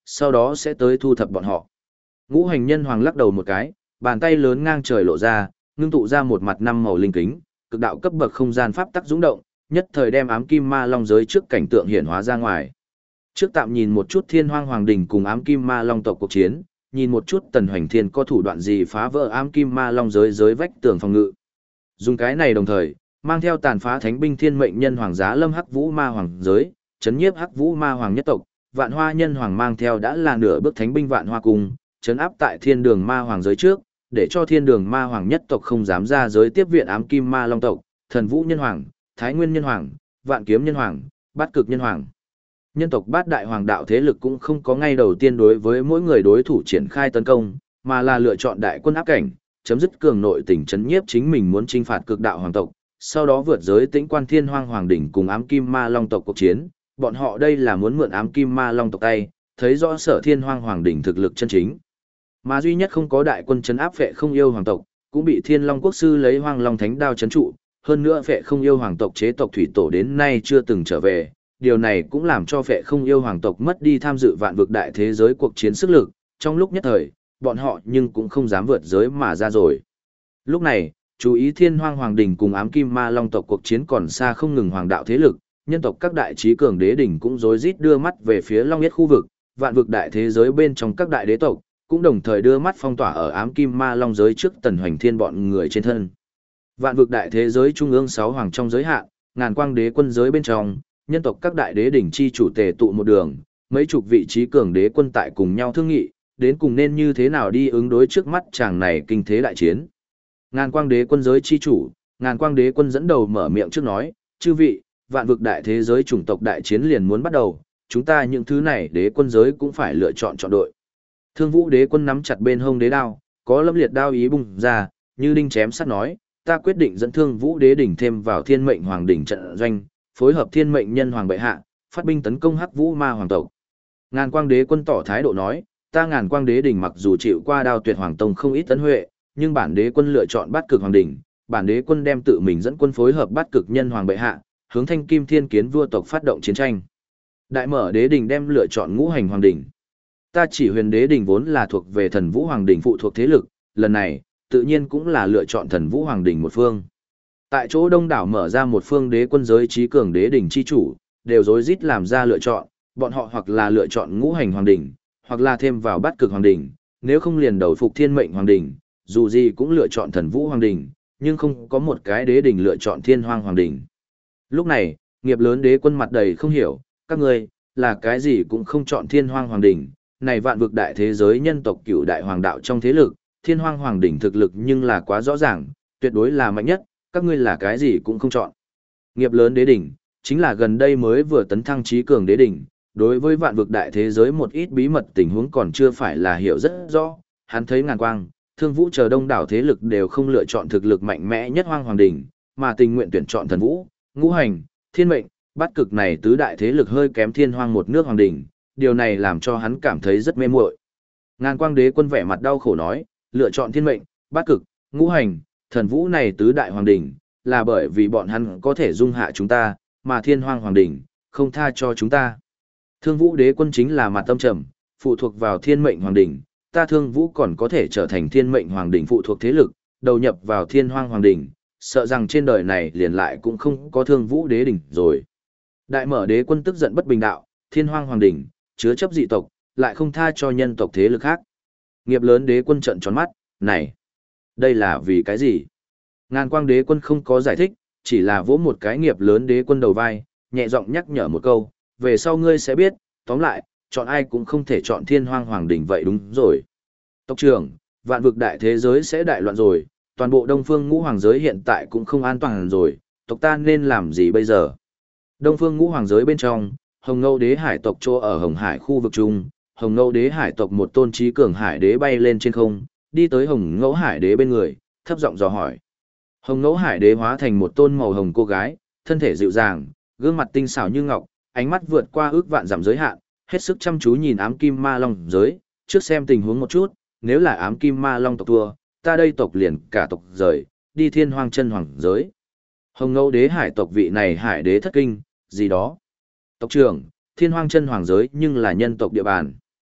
sau đó sẽ tới thu thập bọn họ. Ngũ hành nhân hoàng lắc đầu một cái, bàn tay lớn ngang trời lộ ra, ngưng tụ ra một mặt năm màu linh kính, cực đạo cấp bậc không gian pháp tắc dũng động, nhất thời đem ám kim ma long giới trước cảnh tượng hiển hóa ra ngoài. Trước tạm nhìn một chút Thiên Hoang Hoàng Đình cùng ám kim ma long tộc cuộc chiến, nhìn một chút Tần Hoành Thiên có thủ đoạn gì phá vỡ ám kim ma long giới vách tường phòng ngự. Dùng cái này đồng thời, mang theo tàn phá thánh binh thiên mệnh nhân hoàng giá lâm hắc vũ ma hoàng giới, chấn nhiếp hắc vũ ma hoàng nhất tộc, vạn hoa nhân hoàng mang theo đã là nửa bước thánh binh vạn hoa cung, chấn áp tại thiên đường ma hoàng giới trước, để cho thiên đường ma hoàng nhất tộc không dám ra giới tiếp viện ám kim ma long tộc, thần vũ nhân hoàng, thái nguyên nhân hoàng, vạn kiếm nhân hoàng, bát cực nhân hoàng. Nhân tộc bát đại hoàng đạo thế lực cũng không có ngay đầu tiên đối với mỗi người đối thủ triển khai tấn công, mà là lựa chọn đại quân áp cảnh, chấm dứt cường nội tình chấn nhiếp chính mình muốn chinh phạt cực đạo hoàng tộc, sau đó vượt giới tĩnh quan thiên hoang hoàng đỉnh cùng ám kim ma long tộc cuộc chiến, bọn họ đây là muốn mượn ám kim ma long tộc tay, thấy rõ sở thiên hoang hoàng đỉnh thực lực chân chính. Mà duy nhất không có đại quân chấn áp phệ không yêu hoàng tộc, cũng bị thiên long quốc sư lấy hoang long thánh đao chấn trụ, hơn nữa phệ không yêu hoàng tộc chế tộc thủy tổ đến nay chưa từng trở về. Điều này cũng làm cho phệ không yêu hoàng tộc mất đi tham dự vạn vực đại thế giới cuộc chiến sức lực, trong lúc nhất thời, bọn họ nhưng cũng không dám vượt giới mà ra rồi. Lúc này, chú ý thiên hoang hoàng đỉnh cùng ám kim ma long tộc cuộc chiến còn xa không ngừng hoàng đạo thế lực, nhân tộc các đại trí cường đế đỉnh cũng rối rít đưa mắt về phía long yết khu vực, vạn vực đại thế giới bên trong các đại đế tộc, cũng đồng thời đưa mắt phong tỏa ở ám kim ma long giới trước Tần Hoành Thiên bọn người trên thân. Vạn vực đại thế giới trung ương 6 hoàng trong giới hạn, ngàn quang đế quân giới bên trong, nhân tộc các đại đế đỉnh chi chủ tề tụ một đường, mấy chục vị trí cường đế quân tại cùng nhau thương nghị, đến cùng nên như thế nào đi ứng đối trước mắt chàng này kinh thế đại chiến. Ngàn quang đế quân giới chi chủ, ngàn quang đế quân dẫn đầu mở miệng trước nói, chư vị, vạn vực đại thế giới chủng tộc đại chiến liền muốn bắt đầu, chúng ta những thứ này đế quân giới cũng phải lựa chọn đội. Thương Vũ đế quân nắm chặt bên hông đế đao, có lâm liệt đao ý bùng ra, như đinh chém sắt nói, ta quyết định dẫn Thương Vũ đế đỉnh thêm vào Thiên Mệnh Hoàng đỉnh trận doanh, phối hợp Thiên Mệnh Nhân Hoàng bệ hạ, phát binh tấn công Hắc Vũ Ma hoàng tộc. Ngàn Quang đế quân tỏ thái độ nói, ta Ngàn Quang đế đỉnh mặc dù chịu qua Đao Tuyệt Hoàng tông không ít tấn huệ, nhưng bản đế quân lựa chọn Bát Cực Hoàng đỉnh, bản đế quân đem tự mình dẫn quân phối hợp Bát Cực Nhân Hoàng bệ hạ, hướng Thanh Kim Thiên Kiến vua tộc phát động chiến tranh. Đại Mở đế đỉnh đem lựa chọn Ngũ Hành Hoàng đỉnh. Ta chỉ Huyền đế đỉnh vốn là thuộc về Thần Vũ Hoàng đỉnh phụ thuộc thế lực, lần này, tự nhiên cũng là lựa chọn Thần Vũ Hoàng đỉnh một phương. Tại chỗ đông đảo mở ra một phương đế quân giới trí cường đế đỉnh chi chủ, đều rối rít làm ra lựa chọn, bọn họ hoặc là lựa chọn Ngũ Hành Hoàng đỉnh, hoặc là thêm vào Bát Cực Hoàng đỉnh, nếu không liền đầu phục Thiên Mệnh Hoàng đỉnh, dù gì cũng lựa chọn Thần Vũ Hoàng đỉnh, nhưng không có một cái đế đỉnh lựa chọn Thiên Hoang Hoàng đỉnh. Lúc này, nghiệp lớn đế quân mặt đầy không hiểu, các ngươi là cái gì cũng không chọn Thiên Hoang Hoàng đỉnh, này vạn vực đại thế giới nhân tộc cửu đại hoàng đạo trong thế lực, Thiên Hoang Hoàng đỉnh thực lực nhưng là quá rõ ràng, tuyệt đối là mạnh nhất, các ngươi là cái gì cũng không chọn. Nghiệp lớn đế đỉnh, chính là gần đây mới vừa tấn thăng trí cường đế đỉnh, đối với vạn vực đại thế giới một ít bí mật tình huống còn chưa phải là hiểu rất rõ, hắn thấy Ngàn Quang, Thương Vũ chờ đông đảo thế lực đều không lựa chọn thực lực mạnh mẽ nhất Hoang Hoàng đỉnh, mà tình nguyện tuyển chọn Thần Vũ, Ngũ Hành, Thiên Mệnh, Bát Cực này tứ đại thế lực hơi kém Thiên Hoang một nước hoàng đỉnh, điều này làm cho hắn cảm thấy rất mê muội. Ngàn Quang đế quân vẻ mặt đau khổ nói, lựa chọn Thiên Mệnh, Bát Cực, Ngũ Hành, Thần Vũ này tứ đại hoàng đỉnh, là bởi vì bọn hắn có thể dung hạ chúng ta, mà Thiên Hoang hoàng đỉnh không tha cho chúng ta. Thương Vũ đế quân chính là mặt tâm trầm, phụ thuộc vào Thiên Mệnh hoàng đỉnh, ta Thương Vũ còn có thể trở thành Thiên Mệnh hoàng đỉnh phụ thuộc thế lực, đầu nhập vào Thiên Hoang hoàng đỉnh, sợ rằng trên đời này liền lại cũng không có Thương Vũ đế đỉnh rồi. Đại Mở đế quân tức giận bất bình đạo, Thiên Hoang hoàng đỉnh chứa chấp dị tộc, lại không tha cho nhân tộc thế lực khác. Nghiệp lớn đế quân trợn tròn mắt, này, đây là vì cái gì? Ngàn Quang đế quân không có giải thích, chỉ là vỗ một cái nghiệp lớn đế quân đầu vai, nhẹ giọng nhắc nhở một câu, về sau ngươi sẽ biết, tóm lại, chọn ai cũng không thể chọn Thiên Hoang hoàng đỉnh vậy đúng rồi. Tộc trưởng, vạn vực đại thế giới sẽ đại loạn rồi, toàn bộ Đông Phương Ngũ Hoàng giới hiện tại cũng không an toàn rồi, tộc ta nên làm gì bây giờ? Đông Phương Ngũ Hoàng giới bên trong, Hồng Ngâu đế hải tộc chỗ ở Hồng Hải khu vực trung, Hồng Ngâu đế hải tộc một tôn trí cường hải đế bay lên trên không, đi tới Hồng Ngẫu hải đế bên người, thấp giọng dò hỏi. Hồng Ngẫu hải đế hóa thành một tôn màu hồng cô gái, thân thể dịu dàng, gương mặt tinh xảo như ngọc, ánh mắt vượt qua ước vạn dặm giới hạn, hết sức chăm chú nhìn ám kim ma long giới, trước xem tình huống một chút, nếu là ám kim ma long tộc thua, ta đây tộc liền cả tộc rời, đi Thiên Hoang chân hoàng giới. Hồng Ngẫu đế hải tộc vị này hải đế thất kinh, gì đó. Tộc trưởng, Thiên Hoang chân hoàng giới nhưng là nhân tộc địa bàn.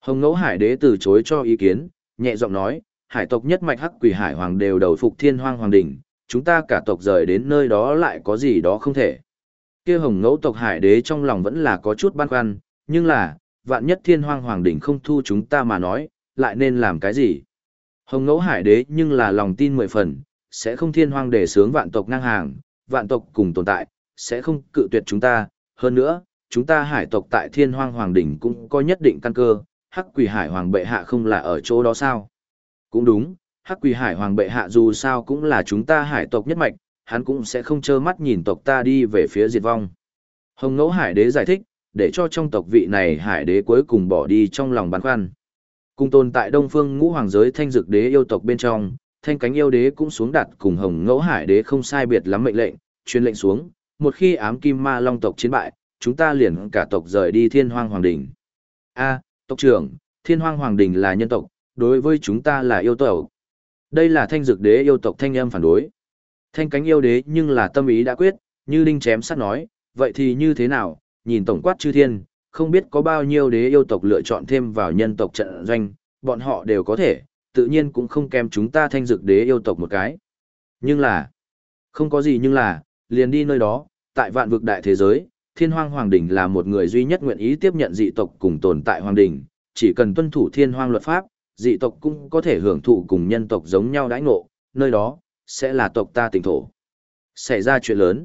Hồng Ngẫu Hải Đế từ chối cho ý kiến, nhẹ giọng nói, hải tộc nhất mạch Hắc Quỷ Hải Hoàng đều đầu phục Thiên Hoang Hoàng đỉnh, chúng ta cả tộc rời đến nơi đó lại có gì đó không thể. Kia Hồng Ngẫu tộc Hải Đế trong lòng vẫn là có chút băn khoăn, nhưng là, vạn nhất Thiên Hoang Hoàng đỉnh không thu chúng ta mà nói, lại nên làm cái gì? Hồng Ngẫu Hải Đế nhưng là lòng tin 10 phần, sẽ không Thiên Hoang để sướng vạn tộc ngang hàng, vạn tộc cùng tồn tại, sẽ không cự tuyệt chúng ta, hơn nữa, chúng ta hải tộc tại Thiên Hoang Hoàng đỉnh cũng có nhất định căn cơ, Hắc Quỷ Hải Hoàng bệ hạ không là ở chỗ đó sao? Cũng đúng, Hắc Quỷ Hải Hoàng bệ hạ dù sao cũng là chúng ta hải tộc nhất mạch, hắn cũng sẽ không trơ mắt nhìn tộc ta đi về phía diệt vong. Hồng Ngẫu Hải Đế giải thích, để cho trong tộc vị này Hải Đế cuối cùng bỏ đi trong lòng băn khoăn. Cùng tồn tại Đông Phương Ngũ Hoàng giới Thanh Dực Đế yêu tộc bên trong, Thanh Cánh yêu đế cũng xuống đặt cùng Hồng Ngẫu Hải Đế không sai biệt lắm mệnh lệnh, truyền lệnh xuống, một khi ám kim ma long tộc chiến bại, chúng ta liền cả tộc rời đi Thiên Hoang Hoàng đỉnh. A, tộc trưởng, Thiên Hoang Hoàng đỉnh là nhân tộc, đối với chúng ta là yêu tộc. Đây là Thanh Dực Đế yêu tộc thanh âm phản đối. Thanh Cánh yêu đế nhưng là tâm ý đã quyết, như đinh chém sắt nói, vậy thì như thế nào, nhìn tổng quát chư thiên, không biết có bao nhiêu đế yêu tộc lựa chọn thêm vào nhân tộc trận doanh, bọn họ đều có thể, tự nhiên cũng không kém chúng ta Thanh Dực Đế yêu tộc một cái. Nhưng là, không có gì nhưng là, liền đi nơi đó, tại vạn vực đại thế giới, Thiên Hoang Hoàng đỉnh là một người duy nhất nguyện ý tiếp nhận dị tộc cùng tồn tại Hoàng đỉnh, chỉ cần tuân thủ Thiên Hoang luật pháp, dị tộc cũng có thể hưởng thụ cùng nhân tộc giống nhau đãi ngộ, nơi đó sẽ là tộc ta tỉnh thổ. Xảy ra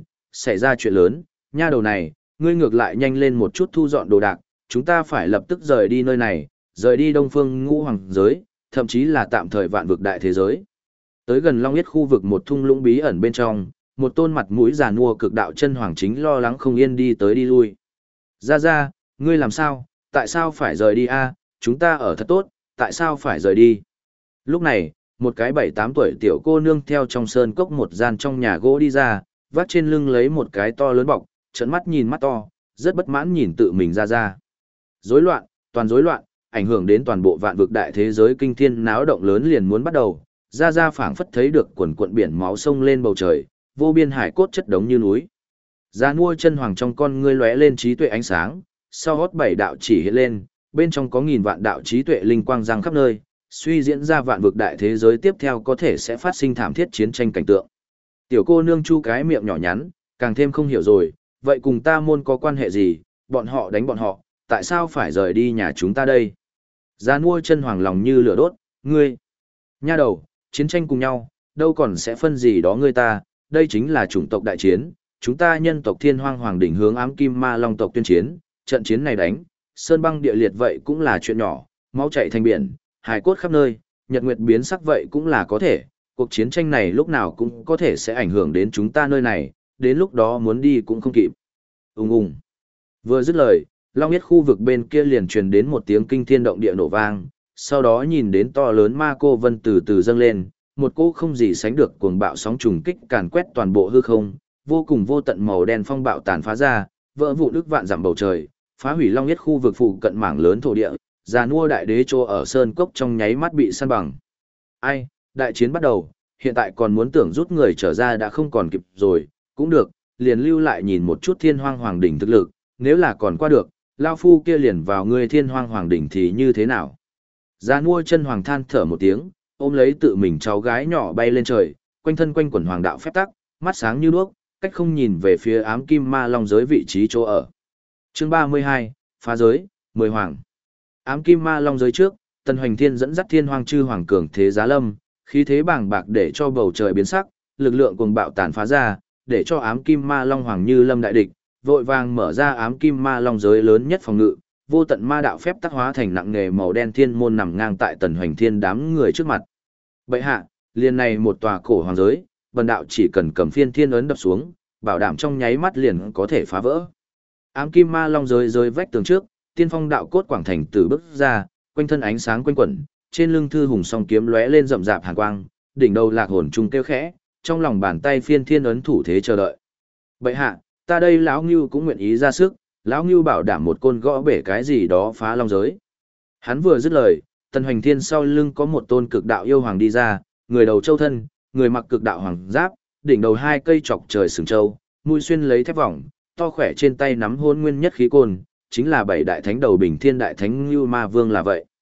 chuyện lớn, nha đầu này, ngươi ngược lại nhanh lên một chút thu dọn đồ đạc, chúng ta phải lập tức rời đi nơi này, rời đi Đông Phương Ngũ Hoàng giới, thậm chí là tạm thời vạn vực đại thế giới. Tới gần Long Yết khu vực một thung lũng bí ẩn bên trong, một tôn mặt mũi già nua cực đạo chân hoàng chính lo lắng không yên đi tới đi lui. Ra, ngươi làm sao, tại sao phải rời đi a? Chúng ta ở thật tốt, tại sao phải rời đi? Lúc này, một cái 7-8 tuổi tiểu cô nương theo trong sơn cốc một gian trong nhà gỗ đi ra, vác trên lưng lấy một cái to lớn bọc, trợn mắt nhìn mắt to, rất bất mãn nhìn tự mình ra. Rối loạn, toàn rối loạn, ảnh hưởng đến toàn bộ vạn vực đại thế giới kinh thiên náo động lớn liền muốn bắt đầu. Ra phảng phất thấy được quần cuộn biển máu sông lên bầu trời, vô biên hải cốt chất đống như núi. Gia Nua chân hoàng trong con ngươi lóe lên trí tuệ ánh sáng, sau hót 7 đạo chỉ hiện lên, bên trong có nghìn vạn đạo trí tuệ linh quang giăng khắp nơi, suy diễn ra vạn vực đại thế giới tiếp theo có thể sẽ phát sinh thảm thiết chiến tranh cảnh tượng. Tiểu cô nương chu cái miệng nhỏ nhắn, càng thêm không hiểu rồi, vậy cùng ta môn có quan hệ gì, bọn họ đánh bọn họ, tại sao phải rời đi nhà chúng ta đây? Gia Nua chân hoàng lòng như lửa đốt, ngươi, nha đầu, chiến tranh cùng nhau, đâu còn sẽ phân gì đó ngươi ta, đây chính là chủng tộc đại chiến, chúng ta nhân tộc Thiên Hoang Hoàng đỉnh hướng ám kim ma long tộc tuyên chiến, trận chiến này đánh, sơn băng địa liệt vậy cũng là chuyện nhỏ, máu chảy thành biển, hài cốt khắp nơi, nhật nguyệt biến sắc vậy cũng là có thể, cuộc chiến tranh này lúc nào cũng có thể sẽ ảnh hưởng đến chúng ta nơi này, đến lúc đó muốn đi cũng không kịp. Ùng. Vừa dứt lời, Long Yết khu vực bên kia liền truyền đến một tiếng kinh thiên động địa nổ vang, sau đó nhìn đến to lớn ma cô vân từ từ dâng lên, một cỗ không gì sánh được cuồng bạo sóng trùng kích càn quét toàn bộ hư không, vô cùng vô tận màu đen phong bạo tàn phá ra, vỡ vụn ức vạn dặm bầu trời, phá hủy Long Yết khu vực phụ cận mảng lớn thổ địa, già nua đại đế trô ở sơn cốc trong nháy mắt bị săn bằng. Ai, đại chiến bắt đầu, hiện tại còn muốn tưởng rút người trở ra đã không còn kịp rồi, cũng được, liền lưu lại nhìn một chút Thiên Hoang Hoàng đỉnh thực lực, nếu là còn qua được, lao phu kia liền vào ngươi Thiên Hoang Hoàng đỉnh thì như thế nào? Già nua chân hoàng than thở một tiếng, ôm lấy tự mình cháu gái nhỏ bay lên trời, quanh thân quanh quẩn hoàng đạo phép tắc, mắt sáng như đuốc, cách không nhìn về phía ám kim ma long giới vị trí chỗ ở. Chương 32, phá giới, 10 hoàng. Ám kim ma long giới trước, Tần Hoành Thiên dẫn dắt Thiên Hoang chư hoàng cường thế giá lâm, khí thế bàng bạc để cho bầu trời biến sắc, lực lượng cuồng bạo tàn phá ra, để cho ám kim ma long hoàng như lâm đại địch, vội vàng mở ra ám kim ma long giới lớn nhất phòng ngự, vô tận ma đạo phép tắc hóa thành nặng nghề màu đen thiên môn nằm ngang tại Tần Hoành Thiên đám người trước mặt. Bệ hạ, liền này một tòa cổ hoàng giới, bần đạo chỉ cần cầm phiên thiên ấn đập xuống, bảo đảm trong nháy mắt liền có thể phá vỡ. Ám kim ma long giới rơi vách tường trước, tiên phong đạo cốt quảng thành tử bước ra, quanh thân ánh sáng quanh quẩn, trên lưng thư hùng song kiếm lóe lên rậm rạp hàn quang, đỉnh đầu lạc hồn trung kêu khẽ, trong lòng bàn tay phiên thiên ấn thủ thế chờ đợi. Bệ hạ, ta đây lão ngưu cũng nguyện ý ra sức, lão ngưu bảo đảm một côn gõ bể cái gì đó phá long giới. Hắn vừa dứt lời, Tần Hoành Thiên sau lưng có một tôn cực đạo yêu hoàng đi ra, người đầu châu thân, người mặc cực đạo hoàng giáp, đỉnh đầu hai cây chọc trời sừng châu, mũi xuyên lấy thép vòng, to khỏe trên tay nắm hôn nguyên nhất khí côn, chính là bảy đại thánh đầu bình thiên đại thánh Ngưu Ma Vương là vậy.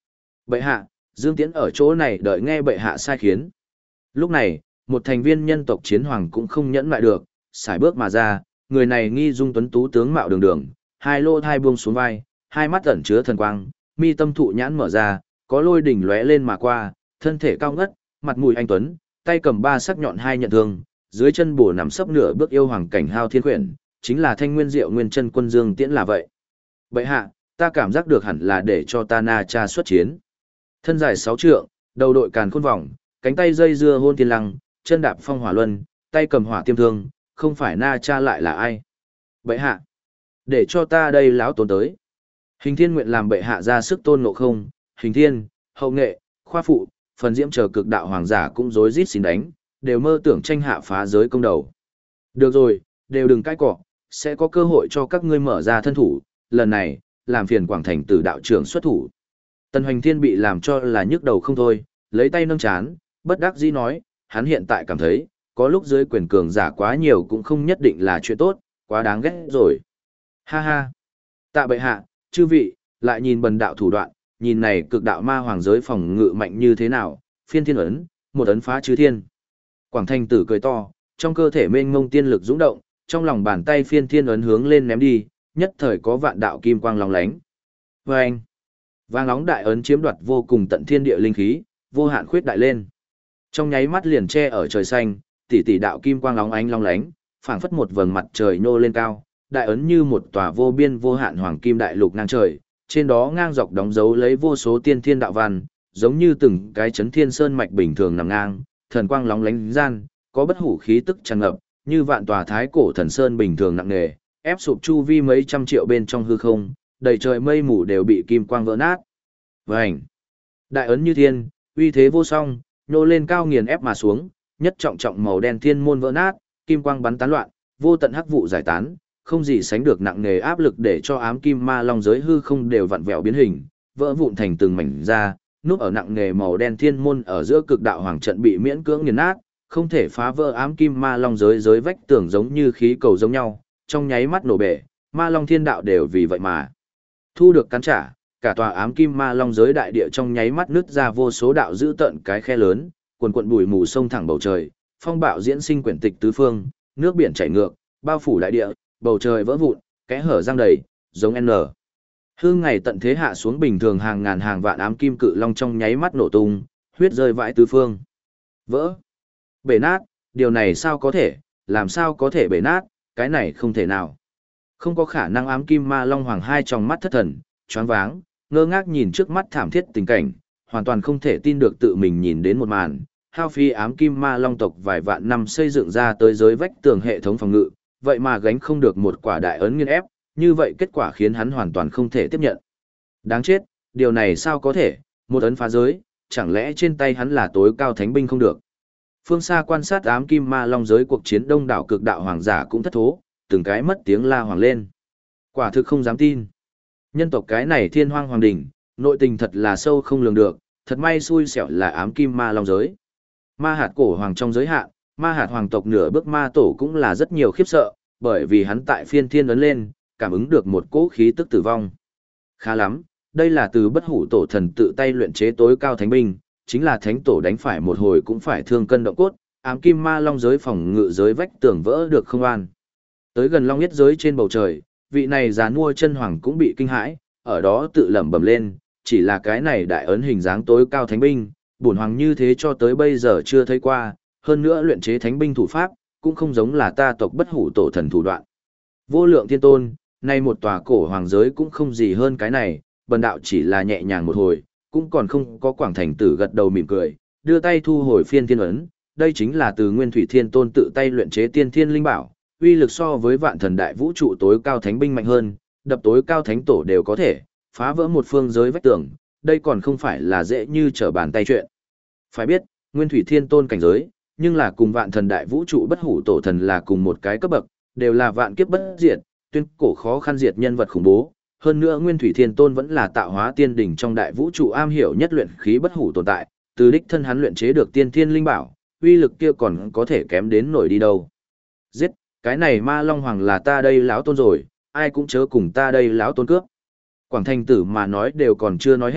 Bệ hạ, Dương Tiễn ở chỗ này đợi nghe bệ hạ sai khiến. Lúc này, một thành viên nhân tộc chiến hoàng cũng không nhẫn lại được, sải bước mà ra, người này nghi dung tuấn tú tướng mạo đường đường, hai lô thai buông xuống vai, hai mắt ẩn chứa thần quang, mi tâm thụ nhãn mở ra, có lôi đỉnh lóe lên mà qua, thân thể cao ngất, mặt mũi anh tuấn, tay cầm ba sắc nhọn hai nhận thương, dưới chân bổ nằm sấp nửa bước yêu hoàng cảnh hao thiên quyển, chính là Thanh Nguyên Diệu Nguyên Chân Quân Dương Tiễn là vậy. Bệ hạ, ta cảm giác được hẳn là để cho ta Na Cha xuất chiến. Thân dài 6 trượng, đầu đội càn khôn vòng, cánh tay dây dưa hôn thiên lăng, chân đạp phong hỏa luân, tay cầm hỏa tiêm thương, không phải Na Cha lại là ai? Bệ hạ, để cho ta đây lão tốn tới. Hình Thiên nguyện làm bệ hạ ra sức tôn ngộ không, Hình Thiên, Hậu Nghệ, Khoa Phụ, Phần Diễm chờ cực đạo hoàng giả cũng rối rít xin đánh, đều mơ tưởng tranh hạ phá giới công đầu. Được rồi, đều đừng cãi cọ, sẽ có cơ hội cho các ngươi mở ra thân thủ, lần này, làm phiền Quảng Thành Tử đạo trưởng xuất thủ. Tần Hoành Thiên bị làm cho là nhức đầu không thôi, lấy tay nâng chán, bất đắc dĩ nói, hắn hiện tại cảm thấy, có lúc dưới quyền cường giả quá nhiều cũng không nhất định là chuyện tốt, quá đáng ghét rồi. Ha ha. Tạ bệ hạ, chư vị, lại nhìn bần đạo thủ đoạn, nhìn này cực đạo ma hoàng giới phòng ngự mạnh như thế nào, phiên thiên ấn, một ấn phá chư thiên. Quảng Thành Tử cười to, trong cơ thể mênh mông tiên lực dũng động, trong lòng bàn tay phiên thiên ấn hướng lên ném đi, nhất thời có vạn đạo kim quang lóng lánh. Vâng! Vàng nóng đại ấn chiếm đoạt vô cùng tận thiên địa linh khí, vô hạn khuyết đại lên. Trong nháy mắt liền che ở trời xanh, tỷ tỷ đạo kim quang lóng ánh long lánh, phảng phất một vầng mặt trời nhô lên cao, đại ấn như một tòa vô biên vô hạn hoàng kim đại lục ngang trời, trên đó ngang dọc đóng dấu lấy vô số tiên thiên đạo văn, giống như từng cái chấn thiên sơn mạch bình thường nằm ngang, thần quang lóng lánh gian, có bất hủ khí tức tràn ngập, như vạn tòa thái cổ thần sơn bình thường nặng nề, ép sụp chu vi mấy trăm triệu bên trong hư không, đầy trời mây mù đều bị kim quang vỡ nát. Vành! Đại ấn như thiên, uy thế vô song, nhô lên cao nghiền ép mà xuống, nhất trọng trọng màu đen thiên môn vỡ nát, kim quang bắn tán loạn, vô tận hắc vụ giải tán, không gì sánh được nặng nề áp lực để cho ám kim ma long giới hư không đều vặn vẹo biến hình, vỡ vụn thành từng mảnh ra, núp ở nặng nề màu đen thiên môn ở giữa cực đạo hoàng trận bị miễn cưỡng nghiền nát, không thể phá vỡ ám kim ma long giới vách tường giống như khí cầu giống nhau, trong nháy mắt nổ bể, ma long thiên đạo đều vì vậy mà thu được cắn trả, cả tòa ám kim ma long giới đại địa trong nháy mắt nứt ra vô số đạo dữ tận cái khe lớn, quần quần bụi mù sông thẳng bầu trời, phong bạo diễn sinh quyển tịch tứ phương, nước biển chảy ngược, bao phủ đại địa, bầu trời vỡ vụn, kẽ hở răng đầy, giống N. Hương ngày tận thế hạ xuống bình thường hàng ngàn hàng vạn ám kim cự long trong nháy mắt nổ tung, huyết rơi vãi tứ phương. Vỡ, bể nát, điều này sao có thể, làm sao có thể bể nát, cái này không thể nào. Không có khả năng. Ám kim ma long hoàng hai tròng mắt thất thần, choáng váng, ngơ ngác nhìn trước mắt thảm thiết tình cảnh, hoàn toàn không thể tin được tự mình nhìn đến một màn. Hao phí ám kim ma long tộc vài vạn năm xây dựng ra tới giới vách tường hệ thống phòng ngự, vậy mà gánh không được một quả đại ấn nghiền ép, như vậy kết quả khiến hắn hoàn toàn không thể tiếp nhận. Đáng chết, điều này sao có thể, một ấn phá giới, chẳng lẽ trên tay hắn là tối cao thánh binh không được. Phương xa quan sát ám kim ma long giới cuộc chiến đông đảo cực đạo hoàng giả cũng thất thố, từng cái mất tiếng la hoàng lên. Quả thực không dám tin. Nhân tộc cái này thiên hoang hoàng đỉnh, nội tình thật là sâu không lường được, thật may xui xẻo là ám kim ma long giới. Ma hạt cổ hoàng trong giới hạn, ma hạt hoàng tộc nửa bước ma tổ cũng là rất nhiều khiếp sợ, bởi vì hắn tại phiên thiên ấn lên, cảm ứng được một cỗ khí tức tử vong. Khá lắm, đây là từ bất hủ tổ thần tự tay luyện chế tối cao thánh binh, chính là thánh tổ đánh phải một hồi cũng phải thương cân động cốt, ám kim ma long giới phòng ngự giới vách tường vỡ được không an. Tới gần long nhất giới trên bầu trời, vị này già nua chân hoàng cũng bị kinh hãi, ở đó tự lẩm bẩm lên, chỉ là cái này đại ấn hình dáng tối cao thánh binh, bổn hoàng như thế cho tới bây giờ chưa thấy qua, hơn nữa luyện chế thánh binh thủ pháp, cũng không giống là ta tộc bất hủ tổ thần thủ đoạn. Vô lượng thiên tôn, nay một tòa cổ hoàng giới cũng không gì hơn cái này, bần đạo chỉ là nhẹ nhàng một hồi, cũng còn không có Quảng Thành Tử gật đầu mỉm cười, đưa tay thu hồi phiên thiên ấn, đây chính là từ Nguyên Thủy Thiên Tôn tự tay luyện chế tiên thiên linh bảo, uy lực so với vạn thần đại vũ trụ tối cao thánh binh mạnh hơn, đập tối cao thánh tổ đều có thể, phá vỡ một phương giới vách tường, đây còn không phải là dễ như trở bàn tay chuyện. Phải biết, Nguyên Thủy Thiên Tôn cảnh giới, nhưng là cùng vạn thần đại vũ trụ bất hủ tổ thần là cùng một cái cấp bậc, đều là vạn kiếp bất diệt, tuyên cổ khó khăn diệt nhân vật khủng bố. Hơn nữa Nguyên Thủy Thiên Tôn vẫn là tạo hóa tiên đỉnh trong đại vũ trụ am hiểu nhất luyện khí bất hủ tồn tại, từ đích thân hắn luyện chế được tiên thiên linh bảo, uy lực kia còn có thể kém đến nổi đi đâu. Giết, cái này ma long hoàng là ta đây lão tôn rồi, ai cũng chớ cùng ta đây lão tôn cướp. Quảng Thành Tử mà nói đều còn chưa nói hết,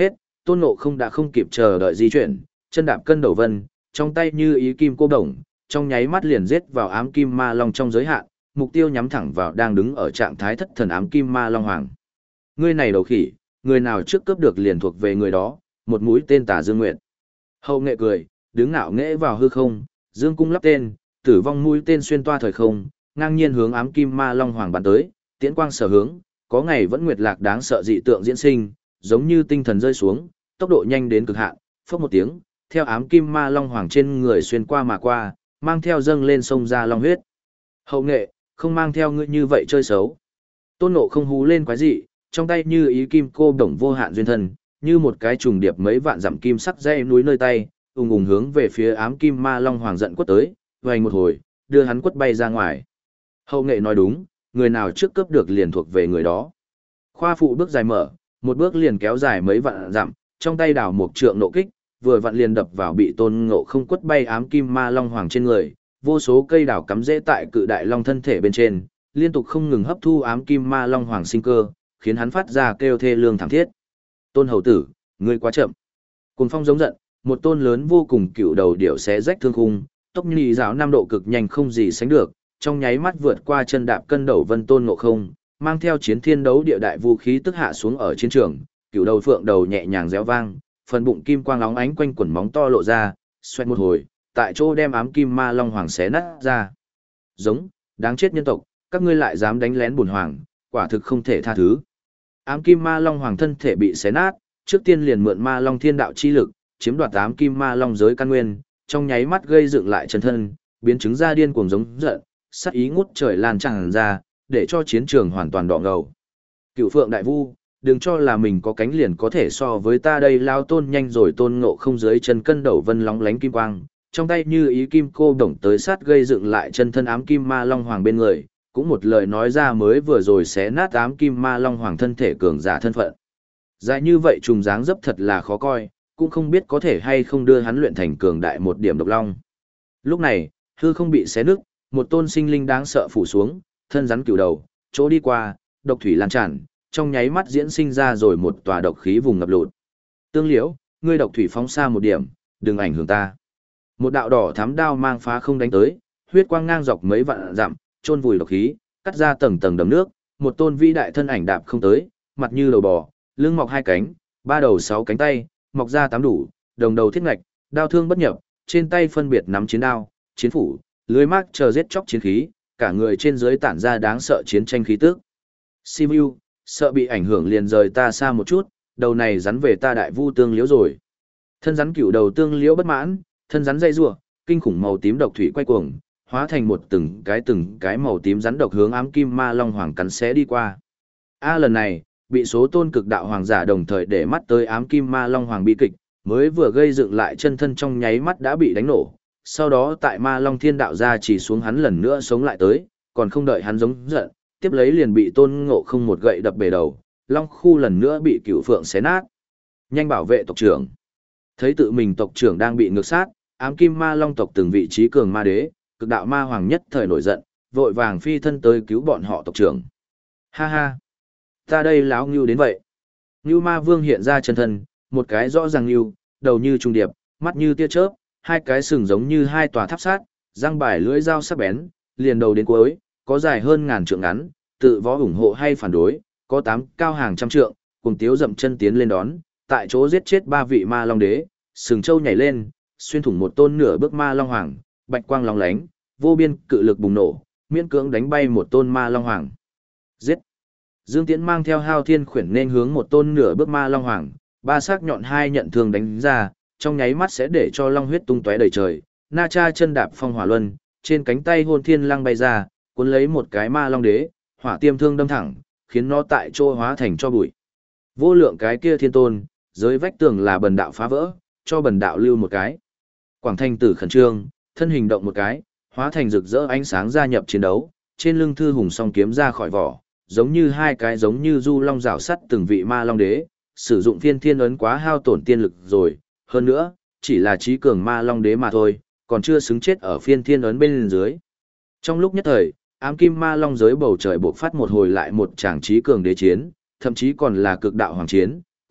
Tôn Ngộ Không đã không kịp chờ đợi di chuyển, chân đạp cân đầu vân, trong tay như ý kim cô đồng, trong nháy mắt liền giết vào ám kim ma long trong giới hạn, mục tiêu nhắm thẳng vào đang đứng ở trạng thái thất thần ám kim ma long hoàng. Ngươi này đầu khỉ, người nào trước cướp được liền thuộc về người đó, một mũi tên Tả Dương Nguyệt. Hậu nghệ cười, đứng ngạo nghễ vào hư không, dương cung lắp tên, tử vong mũi tên xuyên toa thời không, ngang nhiên hướng ám kim ma long hoàng bắn tới, tiễn quang sở hướng, có ngày vẫn nguyệt lạc đáng sợ dị tượng diễn sinh, giống như tinh thần rơi xuống, tốc độ nhanh đến cực hạn, phốc một tiếng, theo ám kim ma long hoàng trên người xuyên qua mà qua, mang theo dâng lên sông ra long huyết. Hậu nghệ, không mang theo ngươi như vậy chơi xấu. Tôn Ngộ Không hú lên quái dị, trong tay như ý kim cô đồng vô hạn duyên thân, như một cái trùng điệp mấy vạn dặm kim sắc dây núi nơi tay, ùng ùng hướng về phía ám kim ma long hoàng giận quất tới, vành một hồi, đưa hắn quất bay ra ngoài. Hậu nghệ nói đúng, người nào trước cướp được liền thuộc về người đó. Khoa phụ bước dài mở, một bước liền kéo dài mấy vạn dặm, trong tay đảo một trượng nộ kích, vừa vặn liền đập vào bị Tôn Ngộ Không quất bay ám kim ma long hoàng trên người, vô số cây đảo cắm rễ tại cự đại long thân thể bên trên, liên tục không ngừng hấp thu ám kim ma long hoàng sinh cơ, khiến hắn phát ra kêu thê lương thảm thiết. Tôn hầu tử, ngươi quá chậm. Cùng phong giống giận, một tôn lớn vô cùng cựu đầu điểu xé rách thương khung, tốc nhị giáo 5 độ cực nhanh không gì sánh được, trong nháy mắt vượt qua chân đạp cân đầu vân Tôn Ngộ Không, mang theo chiến thiên đấu địa đại vũ khí tức hạ xuống ở chiến trường, cựu đầu phượng đầu nhẹ nhàng réo vang, phần bụng kim quang óng ánh quanh quần móng to lộ ra, xoẹt một hồi, tại chỗ đem ám kim ma long hoàng xé nát ra. Giống, đáng chết nhân tộc, các ngươi lại dám đánh lén bổn hoàng, quả thực không thể tha thứ. Ám kim ma long hoàng thân thể bị xé nát, trước tiên liền mượn ma long thiên đạo chi lực, chiếm đoạt ám kim ma long giới căn nguyên, trong nháy mắt gây dựng lại chân thân, biến chứng ra điên cuồng giống giận, sát ý ngút trời lan tràn ra, để cho chiến trường hoàn toàn đỏ ngầu. Cựu phượng đại vu, đừng cho là mình có cánh liền có thể so với ta đây lao tôn nhanh rồi. Tôn Ngộ Không dưới chân cân đầu vân lóng lánh kim quang, trong tay như ý kim cô đồng tới sát gây dựng lại chân thân ám kim ma long hoàng bên người, cũng một lời nói ra mới vừa rồi xé nát ám kim ma long hoàng thân thể cường giả thân phận. Dài như vậy trùng dáng dấp thật là khó coi, cũng không biết có thể hay không đưa hắn luyện thành cường đại một điểm độc long. Lúc này, hư không bị xé nứt, một tôn sinh linh đáng sợ phủ xuống, thân rắn cửu đầu, chỗ đi qua, độc thủy lan tràn, trong nháy mắt diễn sinh ra rồi một tòa độc khí vùng ngập lụt. Tương Liễu, ngươi độc thủy phóng xa một điểm, đừng ảnh hưởng ta. Một đạo đỏ thắm đao mang phá không đánh tới, huyết quang ngang dọc mấy vạn dặm, chôn vùi độc khí, cắt ra tầng tầng đầm nước, một tôn vĩ đại thân ảnh đạp không tới, mặt như đầu bò, lưng mọc 2 cánh, 3 đầu 6 cánh tay, mọc ra 8 đủ, đồng đầu thiết ngạch, đao thương bất nhập, trên tay phân biệt nắm chiến đao, chiến phủ, lưới mác chờ giết chóc chiến khí, cả người trên dưới tản ra đáng sợ chiến tranh khí tức. Simu, sợ bị ảnh hưởng liền rời ta xa một chút, đầu này rắn về ta đại vu Tương Liễu rồi. Thân rắn cửu đầu Tương Liễu bất mãn, thân rắn dây rủa, kinh khủng màu tím độc thủy quay cuồng, hóa thành một từng cái màu tím rắn độc hướng ám kim ma long hoàng cắn xé đi qua. Lần này, bị số tôn cực đạo hoàng giả đồng thời để mắt tới ám kim ma long hoàng bi kịch, mới vừa gây dựng lại chân thân trong nháy mắt đã bị đánh nổ. Sau đó tại ma long thiên đạo ra chỉ xuống hắn lần nữa sống lại tới, còn không đợi hắn giống giận, tiếp lấy liền bị Tôn Ngộ Không một gậy đập bể đầu, long khu lần nữa bị cửu phượng xé nát. Nhanh bảo vệ tộc trưởng. Thấy tự mình tộc trưởng đang bị ngược sát, ám kim ma long tộc từng vị trí cường ma đế, cực đạo ma hoàng nhất thời nổi giận, vội vàng phi thân tới cứu bọn họ tộc trưởng. Ha ha, ta đây láo ngưu đến vậy. Ngưu ma vương hiện ra chân thân, một cái rõ ràng ngưu, đầu như trung điệp, mắt như tia chớp, 2 cái sừng giống như 2 tòa tháp sát, răng bài lưỡi dao sắc bén, liền đầu đến cuối, có dài hơn ngàn trượng ngắn, tự võ ủng hộ hay phản đối, có 8 cao hàng trăm trượng, cùng tiếu dậm chân tiến lên đón, tại chỗ giết chết 3 vị ma long đế, sừng châu nhảy lên, xuyên thủng một tôn nửa bước ma long hoàng, bạch quang lóng lánh, vô biên cự lực bùng nổ, miễn cưỡng đánh bay một tôn ma long hoàng. Giết! Dương Tiễn mang theo Hao Thiên Khuyển nên hướng một tôn nửa bước ma long hoàng, 3 sắc nhọn 2 nhận thương đánh ra, trong nháy mắt sẽ để cho long huyết tung tóe đầy trời. Na Cha chân đạp phong hỏa luân, trên cánh tay Hôn Thiên Lăng bay ra, cuốn lấy một cái ma long đế, hỏa tiêm thương đâm thẳng, khiến nó tại chỗ hóa thành cho bụi. Vô lượng cái kia thiên tôn, dưới vách tường là bần đạo phá vỡ, cho bần đạo lưu một cái. Quảng Thanh Tử khẩn trương, thân hình động một cái, hóa thành rực rỡ ánh sáng gia nhập chiến đấu, trên lưng thư hùng song kiếm ra khỏi vỏ, giống như 2 cái giống như du long rào sắt từng vị ma long đế, sử dụng phiên thiên ấn quá hao tổn tiên lực rồi, hơn nữa, chỉ là trí cường ma long đế mà thôi, còn chưa xứng chết ở phiên thiên ấn bên dưới. Trong lúc nhất thời, ám kim ma long giới bầu trời bộc phát một hồi lại một tràng trí cường đế chiến, thậm chí còn là cực đạo hoàng chiến,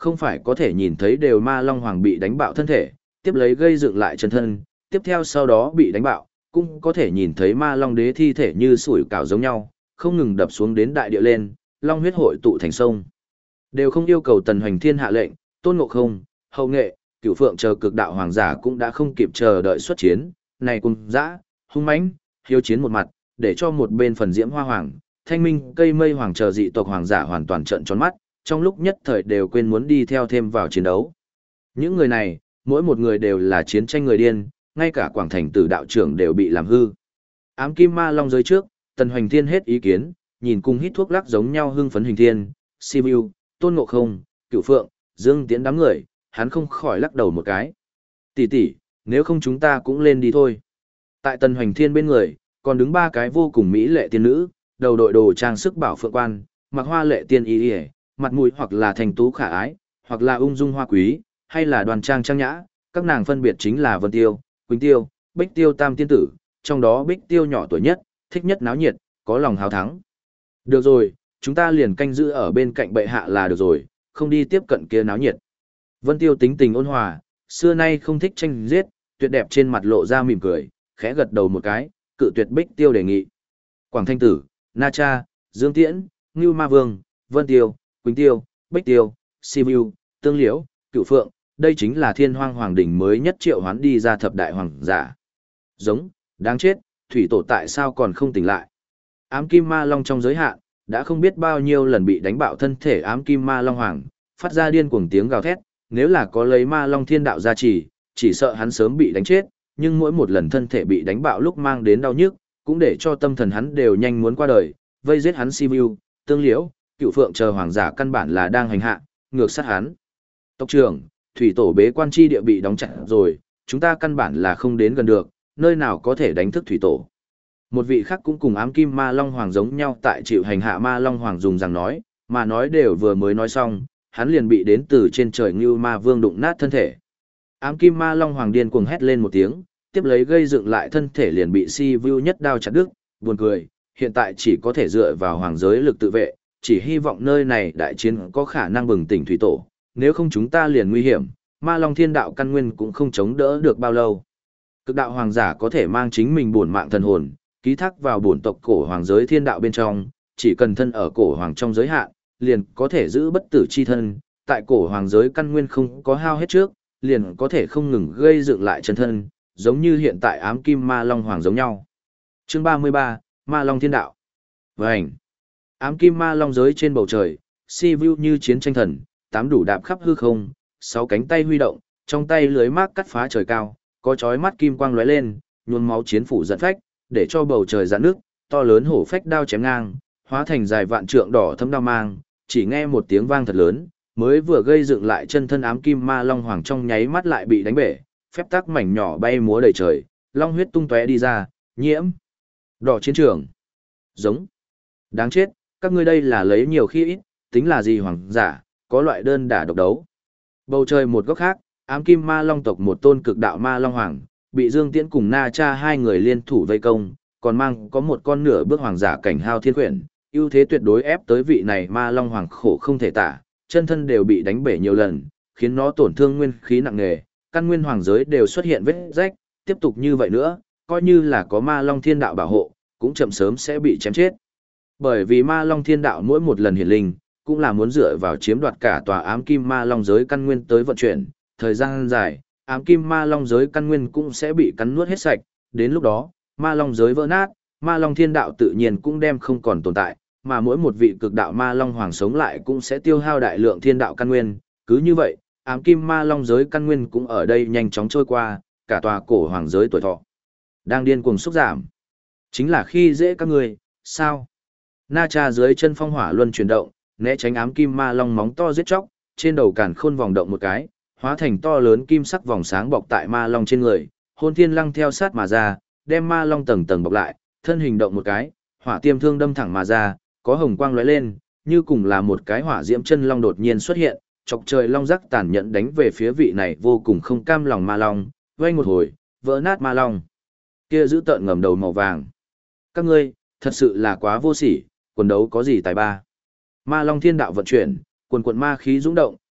không phải có thể nhìn thấy đều ma long hoàng bị đánh bạo thân thể, tiếp lấy gây dựng lại chân thân, tiếp theo sau đó bị đánh bạo, cũng có thể nhìn thấy ma long đế thi thể như sủi cảo giống nhau, không ngừng đập xuống đến đại địa lên, long huyết hội tụ thành sông. Đều không yêu cầu Tần Hoành Thiên hạ lệnh, Tôn Ngộ Không, Hậu Nghệ, Cửu Phượng chờ cực đạo hoàng giả cũng đã không kịp chờ đợi xuất chiến, này cùng dã, hung mãnh, hiếu chiến một mặt, để cho một bên phần diễm hoa hoàng, thanh minh, cây mây hoàng chờ dị tộc hoàng giả hoàn toàn trợn tròn mắt, trong lúc nhất thời đều quên muốn đi theo thêm vào chiến đấu. Những người này, mỗi một người đều là chiến tranh người điên, ngay cả Quảng Thành Tử đạo trưởng đều bị làm hư. Ám kim ma long giới trước, Tần Hoành Thiên hết ý kiến, nhìn cùng hít thuốc lắc giống nhau hưng phấn Hình Thiên, Sibiu, Tôn Ngộ Không, Cửu Phượng, Dương Tiễn đám người, hắn không khỏi lắc đầu một cái. Tỷ tỷ, nếu không chúng ta cũng lên đi thôi. Tại Tần Hoành Thiên bên người, còn đứng ba cái vô cùng mỹ lệ tiên nữ, đầu đội đồ trang sức bảo phượng quan, mặc hoa lệ tiên y y, mặt mũi hoặc là thành tú khả ái, hoặc là ung dung hoa quý, hay là đoàn trang trang nhã, các nàng phân biệt chính là Vân Tiêu, Quỳnh Tiêu, Bích Tiêu tam tiên tử, trong đó Bích Tiêu nhỏ tuổi nhất, thích nhất náo nhiệt, có lòng hào thắng. Được rồi, chúng ta liền canh giữ ở bên cạnh bệ hạ là được rồi, không đi tiếp cận kia náo nhiệt. Vân Tiêu tính tình ôn hòa, xưa nay không thích tranh giết, tuyệt đẹp trên mặt lộ ra mỉm cười, khẽ gật đầu một cái, cự tuyệt Bích Tiêu đề nghị. Quảng Thanh Tử, Na Cha, Dương Tiễn, Ngưu Ma Vương, Vân Tiêu, Quỳnh Tiêu, Bích Tiêu, Sibiu, Tương Liễu, Cửu Phượng, đây chính là Thiên Hoang Hoàng đỉnh mới nhất triệu hoán đi ra thập đại hoàng giả. Giống, đáng chết, thủy tổ tại sao còn không tỉnh lại? Ám Kim Ma Long trong giới hạn, đã không biết bao nhiêu lần bị đánh bạo thân thể Ám Kim Ma Long Hoàng, phát ra điên cuồng tiếng gào thét, nếu là có lấy Ma Long Thiên Đạo gia trì, chỉ sợ hắn sớm bị đánh chết, nhưng mỗi một lần thân thể bị đánh bạo lúc mang đến đau nhức, cũng để cho tâm thần hắn đều nhanh muốn qua đời, vây giết hắn Sibiu, Tương Liễu, Cửu Phượng chờ hoàng giả căn bản là đang hành hạ, ngược sát hắn. Tộc trưởng, thủy tổ bế quan chi địa bị đóng chặt rồi, chúng ta căn bản là không đến gần được, nơi nào có thể đánh thức thủy tổ. Một vị khác cũng cùng Ám Kim Ma Long Hoàng giống nhau tại chịu hành hạ Ma Long Hoàng dùng rằng nói, mà nói đều vừa mới nói xong, hắn liền bị đến từ trên trời Ngưu Ma Vương đụng nát thân thể. Ám Kim Ma Long Hoàng điên cuồng hét lên một tiếng, tiếp lấy gây dựng lại thân thể liền bị Sibiu nhất đao chặt đứt, buồn cười, hiện tại chỉ có thể dựa vào hoàng giới lực tự vệ, chỉ hy vọng nơi này đại chiến có khả năng bừng tỉnh thủy tổ, nếu không chúng ta liền nguy hiểm, Ma Long Thiên Đạo căn nguyên cũng không chống đỡ được bao lâu. Cực đạo hoàng giả có thể mang chính mình bổn mạng thần hồn, ký thác vào bổn tộc cổ hoàng giới thiên đạo bên trong, chỉ cần thân ở cổ hoàng trong giới hạn, liền có thể giữ bất tử chi thân, tại cổ hoàng giới căn nguyên không có hao hết trước, liền có thể không ngừng gây dựng lại chân thân, giống như hiện tại Ám Kim Ma Long Hoàng giống nhau. Chương 33, Ma Long Thiên Đạo. Vành. Ám Kim Ma Long giới trên bầu trời, Sibiu như chiến tranh thần, tám đủ đạp khắp hư không, sáu cánh tay huy động, trong tay lưới mác cắt phá trời cao, có chói mắt kim quang lóe lên, nhuôn máu chiến phủ giận phách, để cho bầu trời rạn nước, to lớn hổ phách đao chém ngang, hóa thành dài vạn trượng đỏ thấm đao mang, chỉ nghe một tiếng vang thật lớn, mới vừa gây dựng lại chân thân Ám Kim Ma Long Hoàng trong nháy mắt lại bị đánh bể, phép tắc mảnh nhỏ bay múa đầy trời, long huyết tung tóe đi ra, nhiễm đỏ chiến trường. Giống. Đáng chết, các ngươi đây là lấy nhiều khi ít, tính là gì hoàng giả, có loại đơn đả độc đấu. Bầu trời một góc khác, Ám Kim Ma Long tộc một tôn cực đạo Ma Long Hoàng, bị Dương Tiễn cùng Na Cha hai người liên thủ vây công, còn mang có một con nửa bước hoàng giả cảnh hao thiên quyển, ưu thế tuyệt đối ép tới vị này Ma Long Hoàng khổ không thể tả, chân thân đều bị đánh bể nhiều lần, khiến nó tổn thương nguyên khí nặng nề, căn nguyên hoàng giới đều xuất hiện vết rách, tiếp tục như vậy nữa, coi như là có Ma Long Thiên Đạo bảo hộ, cũng chậm sớm sẽ bị chém chết. Bởi vì Ma Long Thiên Đạo mỗi một lần hiển linh, cũng là muốn dựa vào chiếm đoạt cả tòa Ám Kim Ma Long giới căn nguyên tới vận chuyển, thời gian dài, Ám Kim Ma Long giới căn nguyên cũng sẽ bị cắn nuốt hết sạch, đến lúc đó, Ma Long giới vỡ nát, Ma Long Thiên Đạo tự nhiên cũng đem không còn tồn tại, mà mỗi một vị cực đạo Ma Long Hoàng sống lại cũng sẽ tiêu hao đại lượng thiên đạo căn nguyên, cứ như vậy, Ám Kim Ma Long giới căn nguyên cũng ở đây nhanh chóng trôi qua, cả tòa cổ hoàng giới tuổi thọ đang điên cuồng xúc giảm. Chính là khi dễ các người, sao? Na Cha dưới chân phong hỏa luân chuyển động, né tránh Ám Kim Ma Long móng to giết chóc, trên đầu càn khôn vòng động một cái, hóa thành to lớn kim sắc vòng sáng bọc tại Ma Long trên người, Hôn Thiên Lăng theo sát mà ra, đem Ma Long tầng tầng bọc lại, thân hình động một cái, hỏa tiêm thương đâm thẳng mà ra, có hồng quang lóe lên, như cùng là một cái hỏa diễm chân long đột nhiên xuất hiện, chọc trời long rắc tàn nhẫn đánh về phía vị này vô cùng không cam lòng Ma Long, vang một hồi, vỡ nát Ma Long. Kia giữ tợn ngầm đầu màu vàng. Các ngươi, thật sự là quá vô sỉ, quần đấu có gì tài ba. Ma Long Thiên Đạo vận chuyển, quần quần ma khí dũng động,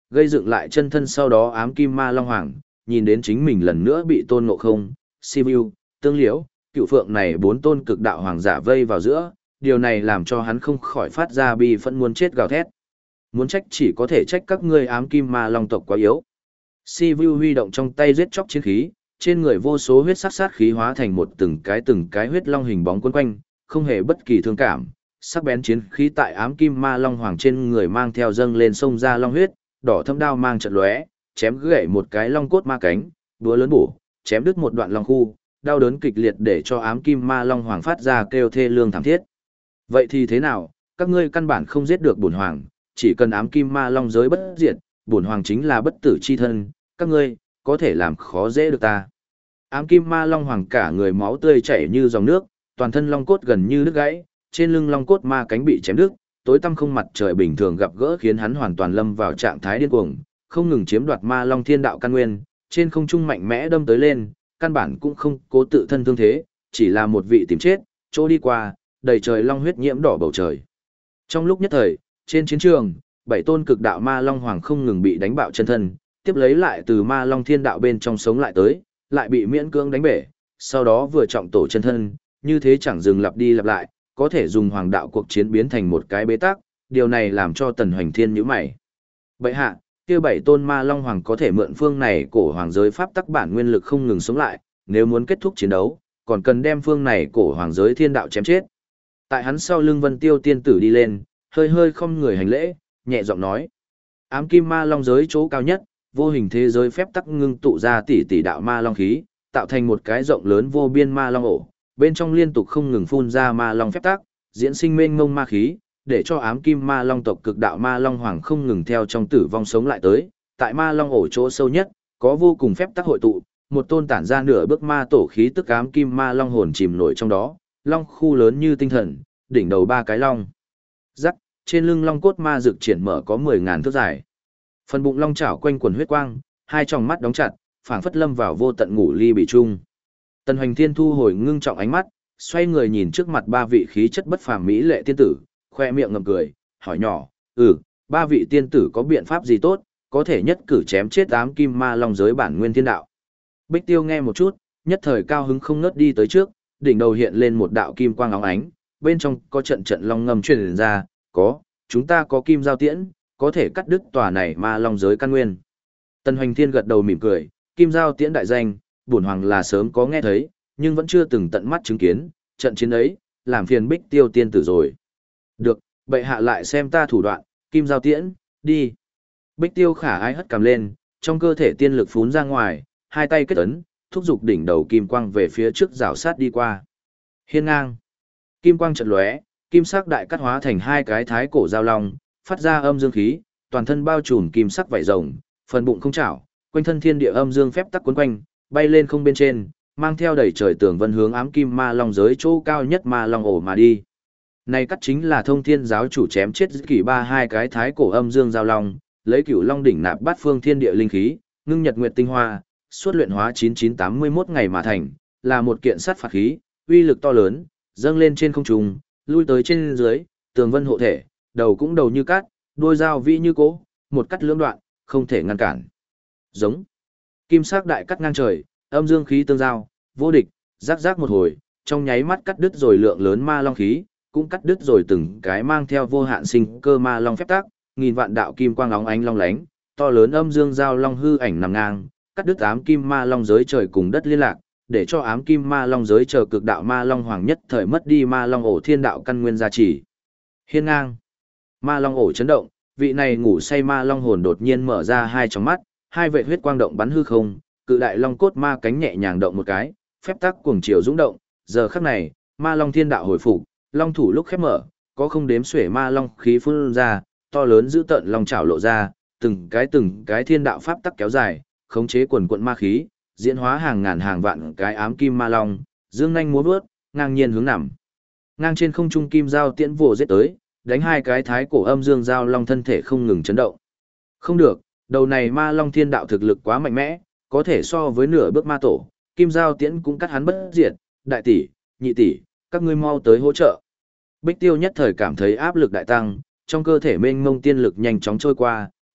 gây dựng lại chân thân sau đó ám kim ma long hoàng, nhìn đến chính mình lần nữa bị Tôn Ngộ Không, Sivu, Tương Liễu, Cựu Phượng này bốn tôn cực đạo hoàng giả vây vào giữa, điều này làm cho hắn không khỏi phát ra bi phẫn muốn chết gào thét. Muốn trách chỉ có thể trách các ngươi ám kim ma long tộc quá yếu. Sivu huy động trong tay giết chóc chiến khí, trên người vô số huyết sắc sát khí hóa thành một từng cái huyết long hình bóng quấn quanh, không hề bất kỳ thương cảm. Sắc bén chiến khí tại ám kim ma long hoàng trên người mang theo dâng lên sông ra long huyết, đỏ thâm đao mang trận lóe, chém gãy một cái long cốt ma cánh, đúa lớn bổ, chém đứt một đoạn long khu, đau đớn kịch liệt để cho ám kim ma long hoàng phát ra kêu thê lương thảm thiết. Vậy thì thế nào, các ngươi căn bản không giết được bổn hoàng, chỉ cần ám kim ma long giới bất diệt, bổn hoàng chính là bất tử chi thân, các ngươi có thể làm khó dễ được ta. Ám kim ma long hoàng cả người máu tươi chảy như dòng nước, toàn thân long cốt gần như đứt gãy, trên lưng long cốt ma cánh bị chém đứt, tối tăm không mặt trời bình thường gặp gỡ khiến hắn hoàn toàn lâm vào trạng thái điên cuồng, không ngừng chiếm đoạt ma long thiên đạo căn nguyên, trên không trung mạnh mẽ đâm tới lên, căn bản cũng không cố tự thân thương thế, chỉ là một vị tìm chết, chỗ đi qua, đầy trời long huyết nhiễm đỏ bầu trời. Trong lúc nhất thời, trên chiến trường, 7 tôn cực đạo ma long hoàng không ngừng bị đánh bạo chân thân, tiếp lấy lại từ ma long thiên đạo bên trong sống lại tới, lại bị miễn cưỡng đánh bể, sau đó vừa trọng tổ chân thân, như thế chẳng dừng lặp đi lặp lại, có thể dùng hoàng đạo cuộc chiến biến thành một cái bế tắc, điều này làm cho Tần Hoành Thiên nhíu mày. Bệ hạ, kia 7 tôn ma long hoàng có thể mượn phương này cổ hoàng giới pháp tắc bản nguyên lực không ngừng sống lại, nếu muốn kết thúc chiến đấu, còn cần đem phương này cổ hoàng giới thiên đạo chém chết. Tại hắn sau lưng Vân Tiêu tiên tử đi lên, hơi hơi không người hành lễ, nhẹ giọng nói: Ám kim ma long giới chỗ cao nhất, vô hình thế giới phép tắc ngưng tụ ra tỷ tỷ đạo ma long khí, tạo thành một cái rộng lớn vô biên ma long ổ, bên trong liên tục không ngừng phun ra ma long phép tắc, diễn sinh mênh mông ma khí, để cho ám kim ma long tộc cực đạo ma long hoàng không ngừng theo trong tử vong sống lại tới. Tại ma long ổ chỗ sâu nhất, có vô cùng phép tắc hội tụ, một tôn tản ra nửa bước ma tổ khí tức ám kim ma long hồn chìm nổi trong đó, long khu lớn như tinh thần, đỉnh đầu 3 cái long rắc, trên lưng long cốt ma dược triển mở có 10.000 thước dài. Phần bụng long chảo quanh quần huyết quang, hai tròng mắt đóng chặt, phảng phất lâm vào vô tận ngủ ly bị chung. Tần Hoành Thiên thu hồi ngưng trọng ánh mắt, xoay người nhìn trước mặt 3 vị khí chất bất phàm mỹ lệ tiên tử, khoe miệng ngậm cười, hỏi nhỏ: "3 vị tiên tử có biện pháp gì tốt, có thể nhất cử chém chết ám kim ma long giới bản nguyên thiên đạo?" Bích Tiêu nghe một chút, nhất thời cao hứng không ngớt đi tới trước, đỉnh đầu hiện lên một đạo kim quang óng ánh, bên trong có trận trận long ngâm truyền ra, chúng ta có kim giao tiễn, có thể cắt đứt tòa này ma long giới căn nguyên." Tần Hoành Thiên gật đầu mỉm cười, kim giao tiễn đại danh, bổn hoàng là sớm có nghe thấy, nhưng vẫn chưa từng tận mắt chứng kiến, trận chiến ấy, làm phiền Bích Tiêu tiên tử rồi. Được, bệ hạ lại xem ta thủ đoạn, kim giao tiễn, đi. Bích Tiêu khả ái hất cằm lên, trong cơ thể tiên lực phún ra ngoài, hai tay kết ấn, thúc giục đỉnh đầu kim quang về phía trước rảo sát đi qua. Hiên ngang. Kim quang chợt lóe, kim sắc đại cắt hóa thành 2 cái thái cổ giao long, phát ra âm dương khí, toàn thân bao trùm kim sắc vảy rồng, phần bụng không chảo, quanh thân thiên địa âm dương phép tắc quấn quanh, bay lên không bên trên, mang theo đầy trời tường vân hướng ám kim ma long giới chỗ cao nhất ma long ổ mà đi. Này cắt chính là Thông Thiên giáo chủ chém chết kỷ 2 cái thái cổ âm dương giao long, lấy Cửu Long đỉnh nạp bát phương thiên địa linh khí, ngưng nhật nguyệt tinh hoa, suốt luyện hóa 9981 ngày mà thành, là một kiện sát phạt khí, uy lực to lớn, dâng lên trên không trung, lui tới trên dưới, tường vân hộ thể, đầu cũng đầu như cát, đuôi dao vĩ như cỗ, một cắt lưỡng đoạn, không thể ngăn cản. Giống. Kim sắc đại cắt ngang trời, âm dương khí tương giao, vô địch, rắc rắc một hồi, trong nháy mắt cắt đứt rồi lượng lớn ma long khí, cũng cắt đứt rồi từng cái mang theo vô hạn sinh cơ ma long phép tắc, nghìn vạn đạo kim quang óng ánh long lánh, to lớn âm dương giao long hư ảnh nằm ngang, cắt đứt ám kim ma long giới trời cùng đất liên lạc, để cho ám kim ma long giới chờ cực đạo ma long hoàng nhất thời mất đi ma long ổ thiên đạo căn nguyên gia trì. Hiên ngang. Ma long ổ chấn động, vị này ngủ say ma long hồn đột nhiên mở ra 2 tròng mắt, 2 vệt huyết quang động bắn hư không, cự đại long cốt ma cánh nhẹ nhàng động một cái, phép tắc cuồng chiều dũng động, giờ khắc này, ma long thiên đạo hồi phục, long thủ lúc khép mở, có không đếm xuể ma long khí phun ra, to lớn dữ tợn long chảo lộ ra, từng cái thiên đạo pháp tắc kéo dài, khống chế quần quận ma khí, diễn hóa hàng ngàn hàng vạn cái ám kim ma long, dương nhanh múa vớt, ngang nhiên hướng nằm. Ngang trên không trung kim giao tiễn vồ giết tới, đánh 2 cái thái cổ âm dương giao long thân thể không ngừng chấn động. Không được, đầu này ma long thiên đạo thực lực quá mạnh mẽ, có thể so với nửa bước ma tổ, kim giao tiễn cũng cắt hắn bất diệt, đại tỷ, nhị tỷ, các ngươi mau tới hỗ trợ. Bích Tiêu nhất thời cảm thấy áp lực đại tăng, trong cơ thể mênh mông tiên lực nhanh chóng trôi qua,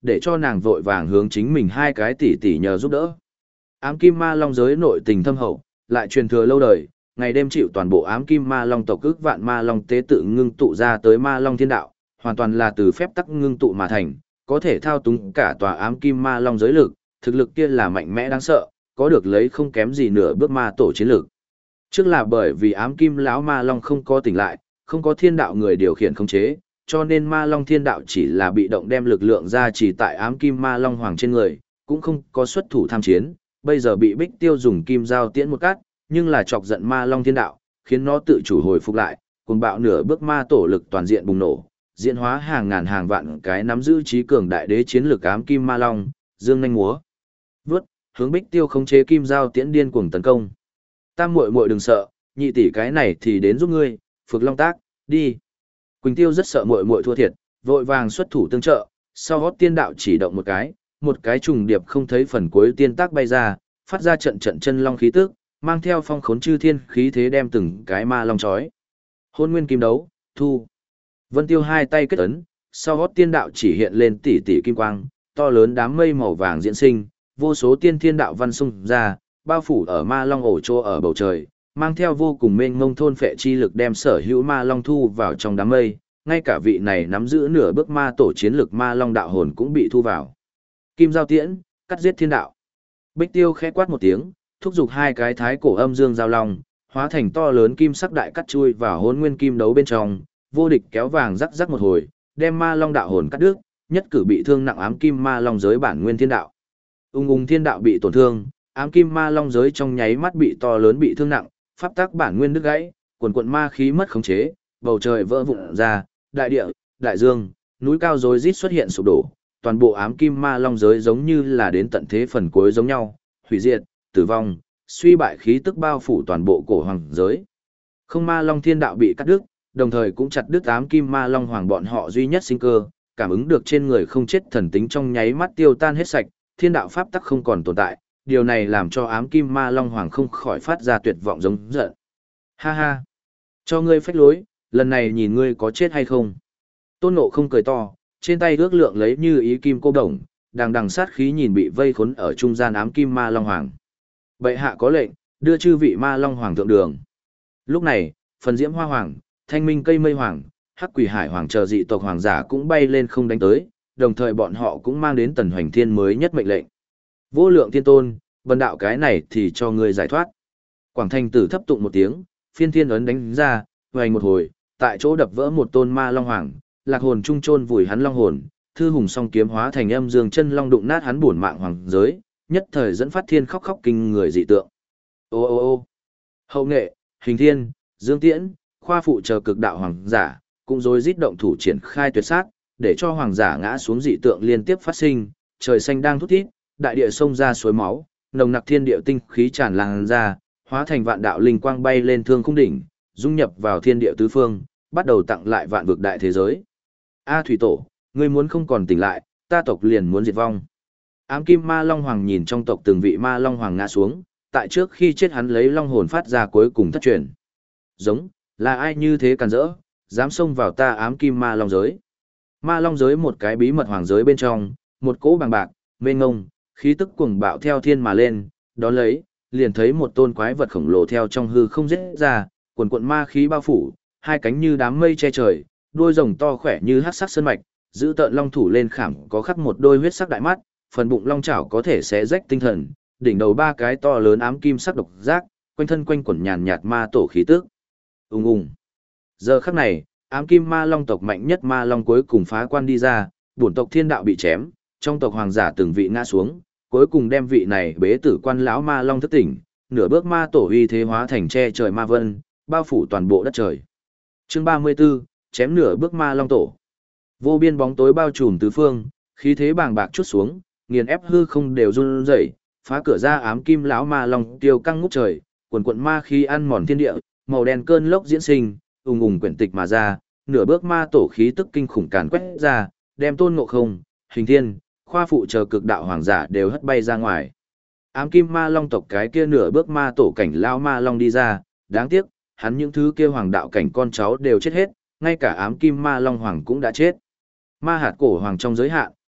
để cho nàng vội vàng hướng chính mình hai cái tỷ tỷ nhờ giúp đỡ. Ám kim ma long giới nội tình thâm hậu, lại truyền thừa lâu đời, ngày đêm chịu toàn bộ ám kim ma long tộc ước vạn ma long tế tự ngưng tụ ra tới ma long thiên đạo, hoàn toàn là từ phép tắc ngưng tụ mà thành, có thể thao túng cả tòa ám kim ma long giới lực, thực lực kia là mạnh mẽ đáng sợ, có được lấy không kém gì nửa bước ma tổ chiến lực. Trước là bởi vì ám kim lão ma long không có tỉnh lại, không có thiên đạo người điều khiển khống chế, cho nên ma long thiên đạo chỉ là bị động đem lực lượng ra chỉ tại ám kim ma long hoàng trên người, cũng không có xuất thủ tham chiến, bây giờ bị Bích Tiêu dùng kim dao tiễn một cát, nhưng là chọc giận ma long thiên đạo, khiến nó tự chủ hồi phục lại, cùng bạo nửa bước ma tổ lực toàn diện bùng nổ, diễn hóa hàng ngàn hàng vạn cái nắm giữ trí cường đại đế chiến lực ám kim ma long, dương nhanh múa vớt, hướng Bích Tiêu khống chế kim dao tiễn điên cuồng tấn công. Tam muội muội đừng sợ, nhị tỷ cái này thì đến giúp ngươi, Phược Long tác, đi. Quỳnh Tiêu rất sợ muội muội thua thiệt, vội vàng xuất thủ tương trợ, sau hót tiên đạo chỉ động một cái trùng điệp không thấy phần cuối tiên tác bay ra, phát ra trận trận chân long khí tức, mang theo phong khốn chư thiên khí thế đem từng cái ma long chói. Hôn nguyên kim đấu, thu. Vân Tiêu hai tay kết ấn, sau hót tiên đạo chỉ hiện lên tỷ tỷ kim quang, to lớn đám mây màu vàng diễn sinh, vô số tiên thiên đạo văn xung ra, bao phủ ở ma long ổ chỗ ở bầu trời, mang theo vô cùng mênh mông thôn phệ chi lực đem sở hữu ma long thu vào trong đám mây, ngay cả vị này nắm giữ nửa bước ma tổ chiến lực ma long đạo hồn cũng bị thu vào. Kim giao tiễn, cắt giết thiên đạo. Bích Tiêu khẽ quát một tiếng, thúc giục hai cái thái cổ âm dương giao long, hóa thành to lớn kim sắc đại cắt chui vào hỗn nguyên kim đấu bên trong, vô địch kéo vàng rắc rắc một hồi, đem ma long đạo hồn cắt đứt, nhất cử bị thương nặng ám kim ma long giới bản nguyên thiên đạo. Ung thiên đạo bị tổn thương, ám kim ma long giới trong nháy mắt bị to lớn bị thương nặng, pháp tắc bản nguyên đứt gãy, quần quần ma khí mất khống chế, bầu trời vỡ vụn ra, đại địa, đại dương, núi cao rối rít xuất hiện sụp đổ, toàn bộ ám kim ma long giới giống như là đến tận thế phần cuối giống nhau, hủy diệt, tử vong, suy bại khí tức bao phủ toàn bộ cổ hoàng giới. Không ma long thiên đạo bị cắt đứt, đồng thời cũng chặt đứt ám kim ma long hoàng bọn họ duy nhất sinh cơ, cảm ứng được trên người không chết thần tính trong nháy mắt tiêu tan hết sạch, thiên đạo pháp tắc không còn tồn tại, điều này làm cho ám kim ma long hoàng không khỏi phát ra tuyệt vọng giống giận. Ha ha! Cho ngươi phách lối, lần này nhìn ngươi có chết hay không? Tôn Ngộ không cười to, trên tay ước lượng lấy như ý kim cô đồng, đằng sát khí nhìn bị vây khốn ở trung gian ám kim ma long hoàng. Bệ hạ có lệnh, đưa chư vị ma long hoàng thượng đường. Lúc này, phần diễm hoa hoàng, thanh minh cây mây hoàng, hắc quỷ hải hoàng chờ dị tộc hoàng giả cũng bay lên không đánh tới, đồng thời bọn họ cũng mang đến tần hoành thiên mới nhất mệnh lệnh. Vô lượng thiên tôn, bần đạo cái này thì cho ngươi giải thoát. Quảng Thành Tử thấp tụng một tiếng, phiên thiên ấn đánh ra, hoành một hồi, tại chỗ đập vỡ một tôn ma long hoàng, lạc hồn trung chôn vùi hắn long hồn, thư hùng song kiếm hóa thành âm dương chân long đụng nát hắn bổn mạng hoàng giới, nhất thời dẫn phát thiên khóc khóc kinh người dị tượng. Ô ô ô. Hậu nghệ, Hình Thiên, Dương Tiễn, Khoa phụ chờ cực đạo hoàng giả, cũng rối rít động thủ triển khai tuyệt sát, để cho hoàng giả ngã xuống dị tượng liên tiếp phát sinh, trời xanh đang thút thít, đại địa sông ra suối máu, nồng nặc thiên địa tinh khí tràn lan ra, hóa thành vạn đạo linh quang bay lên thương khung đỉnh, dung nhập vào thiên địa tứ phương, bắt đầu tặng lại vạn vực đại thế giới. A Thủy Tổ, ngươi muốn không còn tỉnh lại, ta tộc liền muốn diệt vong. Ám kim ma long hoàng nhìn trong tộc từng vị ma long hoàng ngã xuống, tại trước khi chết hắn lấy long hồn phát ra cuối cùng thất truyền. Giống, là ai như thế càn rỡ, dám xông vào ta ám kim ma long giới. Ma long giới một cái bí mật hoàng giới bên trong, một cỗ bằng bạc, mênh ngông, khí tức cuồng bạo theo thiên mà lên, đón lấy, liền thấy một tôn quái vật khổng lồ theo trong hư không giết ra, quần quận ma khí bao phủ, hai cánh như đám mây che trời, đuôi rồng to khỏe như hắc sắc sơn mạch, giữ tợn long thủ lên khảm có khắc một đôi huyết sắc đại mắt, phần bụng long chảo có thể xé rách tinh thần, đỉnh đầu ba cái to lớn ám kim sắc độc giác, quanh thân quanh quẩn nhàn nhạt ma tổ khí tức. Ùng ùng. Giờ khắc này, ám kim ma long tộc mạnh nhất ma long cuối cùng phá quan đi ra, bổn tộc thiên đạo bị chém, trong tộc hoàng giả từng vị ngã xuống, cuối cùng đem vị này bế tử quan lão ma long thức tỉnh, nửa bước ma tổ uy thế hóa thành che trời ma vân, bao phủ toàn bộ đất trời. Chương 34, chém nửa bước ma long tổ. Vô biên bóng tối bao trùm tứ phương, khí thế bàng bạc chút xuống, nghiền ép hư không đều run rẩy, phá cửa ra ám kim lão ma long tiêu căng ngút trời, quần quần ma khí ăn mòn thiên địa, màu đen cơn lốc diễn sinh, ùng ùng quyển tịch mà ra, nửa bước ma tổ khí tức kinh khủng càn quét ra, đem Tôn Ngộ Không, Hình Thiên, Khoa phụ chờ cực đạo hoàng giả đều hất bay ra ngoài. Ám kim ma long tộc cái kia nửa bước ma tổ cảnh lão ma long đi ra, đáng tiếc, hắn những thứ kia hoàng đạo cảnh con cháu đều chết hết, ngay cả ám kim ma long hoàng cũng đã chết. Ma hạt cổ hoàng trong giới hạn,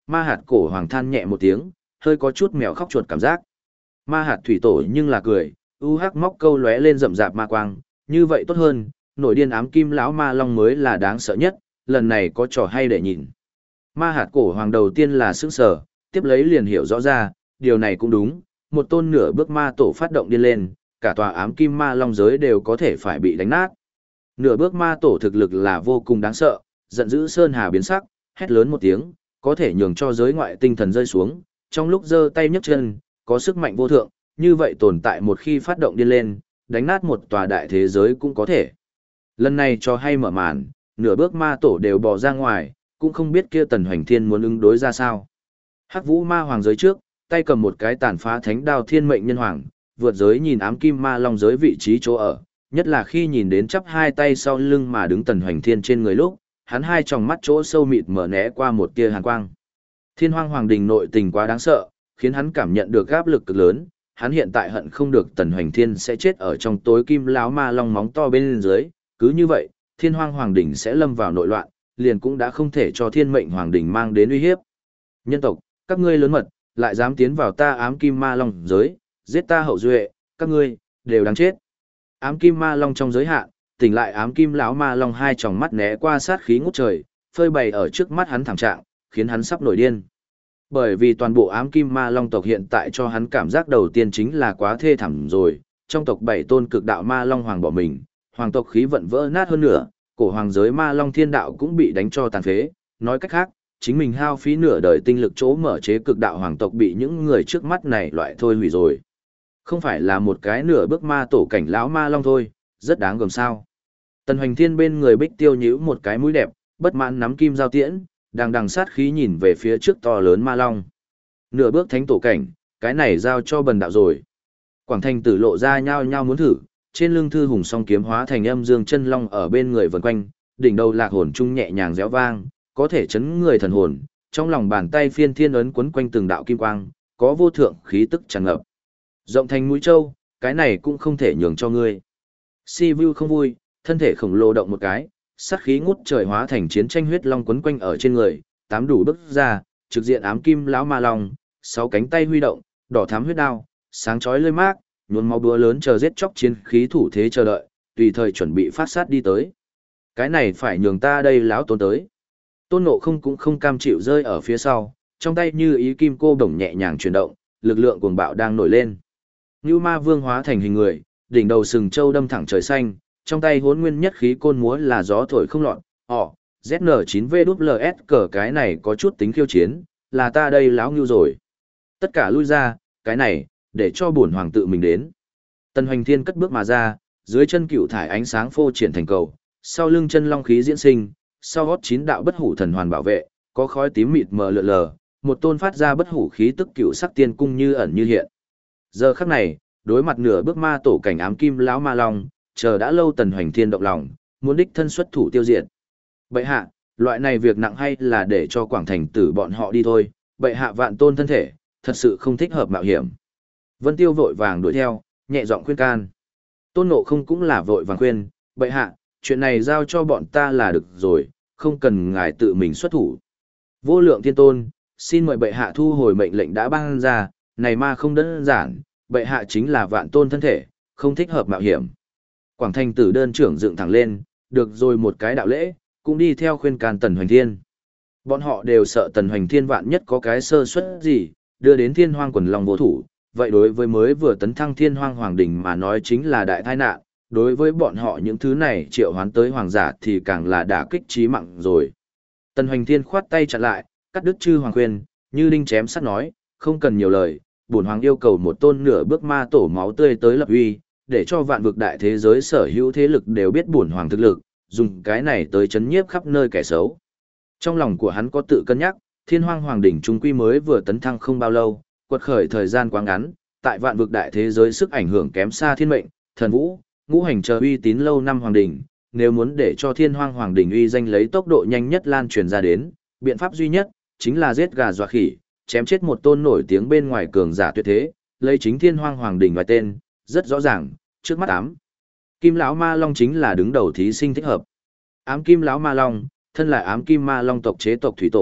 Ma hạt cổ hoàng than nhẹ một tiếng, hơi có chút mèo khóc chuột cảm giác. Ma hạt thủy tổ nhưng là cười, hắc móc câu lóe lên rậm rạp ma quang, như vậy tốt hơn, nổi điên ám kim lão ma long mới là đáng sợ nhất, lần này có trò hay để nhìn. Ma hạt cổ hoàng đầu tiên là sững sờ, tiếp lấy liền hiểu rõ ra, điều này cũng đúng, một tôn nửa bước ma tổ phát động điên lên, cả tòa ám kim ma long giới đều có thể phải bị đánh nát. Nửa bước ma tổ thực lực là vô cùng đáng sợ, giận dữ sơn hà biến sắc, hét lớn một tiếng, có thể nhường cho giới ngoại tinh thần rơi xuống, trong lúc giơ tay nhấc chân, có sức mạnh vô thượng, như vậy tồn tại một khi phát động điên lên, đánh nát một tòa đại thế giới cũng có thể. Lần này cho hay mở màn, nửa bước ma tổ đều bò ra ngoài, cũng không biết kia Tần Hoành Thiên muốn ứng đối ra sao. Hắc Vũ Ma Hoàng giới trước, tay cầm một cái tàn phá thánh đao thiên mệnh nhân hoàng, vượt giới nhìn ám kim ma long giới vị trí chỗ ở, nhất là khi nhìn đến chắp hai tay sau lưng mà đứng Tần Hoành Thiên trên người lúc, hắn hai tròng mắt chỗ sâu mịt mở né qua một tia hàn quang. Thiên Hoang Hoàng đình nội tình quá đáng sợ, khiến hắn cảm nhận được áp lực cực lớn, hắn hiện tại hận không được Tần Hoành Thiên sẽ chết ở trong tối kim lão ma long móng to bên dưới, cứ như vậy, Thiên Hoang Hoàng đình sẽ lâm vào nội loạn, liền cũng đã không thể cho Thiên Mệnh Hoàng đình mang đến uy hiếp. Nhân tộc, các ngươi lớn mật, lại dám tiến vào ta ám kim ma long giới, giết ta hậu duệ, các ngươi đều đáng chết. Ám kim ma long trong giới hạn, tỉnh lại ám kim lão ma long hai tròng mắt né qua sát khí ngút trời, phơi bày ở trước mắt hắn thảm trạng, khiến hắn sắp nổi điên. Bởi vì toàn bộ ám kim ma long tộc hiện tại cho hắn cảm giác đầu tiên chính là quá thê thảm rồi, trong tộc 7 tôn cực đạo ma long hoàng bỏ mình, hoàng tộc khí vận vỡ nát hơn nữa, cổ hoàng giới ma long thiên đạo cũng bị đánh cho tàn phế, nói cách khác, chính mình hao phí nửa đời tinh lực chỗ mở chế cực đạo hoàng tộc bị những người trước mắt này loại thôi hủy rồi. Không phải là một cái nửa bước ma tổ cảnh lão ma long thôi, rất đáng gờm sao. Tần Hoành Thiên bên người Bích Tiêu nhíu một cái mũi đẹp, bất mãn nắm kim giao tiễn, đang đằng sát khí nhìn về phía trước to lớn ma long. Nửa bước thánh tổ cảnh, cái này giao cho bần đạo rồi. Quảng Thành Tử lộ ra nhao nhao muốn thử, trên lưng thư hùng song kiếm hóa thành âm dương chân long ở bên người vần quanh, đỉnh đầu lạc hồn trung nhẹ nhàng réo vang, có thể chấn người thần hồn, trong lòng bàn tay phiên thiên ấn quấn quanh từng đạo kim quang, có vô thượng khí tức tràn ngập. Rộng thành mũi châu, cái này cũng không thể nhường cho ngươi. Si Vu không vui, thân thể khổng lồ động một cái, sát khí ngút trời hóa thành chiến tranh huyết long quấn quanh ở trên người, tám đủ bước ra, trực diện ám kim lão ma long, 6 cánh tay huy động, đỏ thắm huyết đao, sáng chói lơi mát, nhuốm máu búa lớn chờ giết chóc chiến khí thủ thế chờ đợi, tùy thời chuẩn bị phát sát đi tới. Cái này phải nhường ta đây lão tôn tới. Tôn Ngộ Không cũng không cam chịu rơi ở phía sau, trong tay như ý kim cô đồng nhẹ nhàng chuyển động, lực lượng cuồng bạo đang nổi lên. Như ma vương hóa thành hình người, đỉnh đầu sừng châu đâm thẳng trời xanh, trong tay hỗn nguyên nhất khí côn múa là gió thổi không lọt. ZN9VWS cờ cái này có chút tính khiêu chiến, là ta đây lão ngưu rồi. Tất cả lui ra, cái này, để cho bổn hoàng tự mình đến. Tần Hoành Thiên cất bước mà ra, dưới chân cựu thải ánh sáng phô triển thành cầu, sau lưng chân long khí diễn sinh, sau gót 9 đạo bất hủ thần hoàn bảo vệ, có khói tím mịt mờ lượn lờ, một tôn phát ra bất hủ khí tức cựu sắc tiên cung như ẩn như hiện. Giờ khắc này, đối mặt nửa bước ma tổ cảnh ám kim lão ma long, chờ đã lâu Tần Hoành Thiên động lòng, muốn đích thân xuất thủ tiêu diệt. Bệ hạ, loại này việc nặng hay là để cho Quảng Thành Tử bọn họ đi thôi, bệ hạ vạn tôn thân thể, thật sự không thích hợp mạo hiểm. Vân Tiêu vội vàng đuổi theo, nhẹ giọng khuyên can. Tôn Ngộ Không cũng là vội vàng khuyên, bệ hạ, chuyện này giao cho bọn ta là được rồi, không cần ngài tự mình xuất thủ. Vô lượng thiên tôn, xin mời bệ hạ thu hồi mệnh lệnh đã ban ra, này ma không đơn giản, bệ hạ chính là vạn tôn thân thể, không thích hợp mạo hiểm. Quảng Thành Tử đơn trưởng dựng thẳng lên, được rồi một cái đạo lễ, cũng đi theo khuyên can Tần Hoành Thiên. Bọn họ đều sợ Tần Hoành Thiên vạn nhất có cái sơ suất gì, đưa đến Thiên Hoang quần long vô thủ, vậy đối với mới vừa tấn thăng Thiên Hoang Hoàng Đình mà nói chính là đại tai nạn, đối với bọn họ những thứ này triệu hoán tới hoàng giả thì càng là đả kích chí mạng rồi. Tần Hoành Thiên khoát tay chặn lại, cắt đứt chư hoàng khuyên, như đinh chém sắt nói, không cần nhiều lời, bổn hoàng yêu cầu một tôn nửa bước ma tổ máu tươi tới lập uy, để cho vạn vực đại thế giới sở hữu thế lực đều biết bổn hoàng thực lực, dùng cái này tới chấn nhiếp khắp nơi kẻ xấu. Trong lòng của hắn có tự cân nhắc, Thiên Hoang Hoàng đỉnh trung quy mới vừa tấn thăng không bao lâu, quật khởi thời gian quá ngắn, tại vạn vực đại thế giới sức ảnh hưởng kém xa thiên mệnh, thần vũ, ngũ hành chờ uy tín lâu năm hoàng đỉnh, nếu muốn để cho Thiên Hoang Hoàng đỉnh uy danh lấy tốc độ nhanh nhất lan truyền ra đến, biện pháp duy nhất chính là giết gà dọa khỉ, chém chết một tôn nổi tiếng bên ngoài cường giả tuyệt thế, lấy chính Thiên Hoang Hoàng đỉnh ngoài tên, rất rõ ràng, trước mắt ám kim lão ma long chính là đứng đầu thí sinh thích hợp. Ám kim lão ma long, thân là ám kim ma long tộc chế tộc thủy tổ,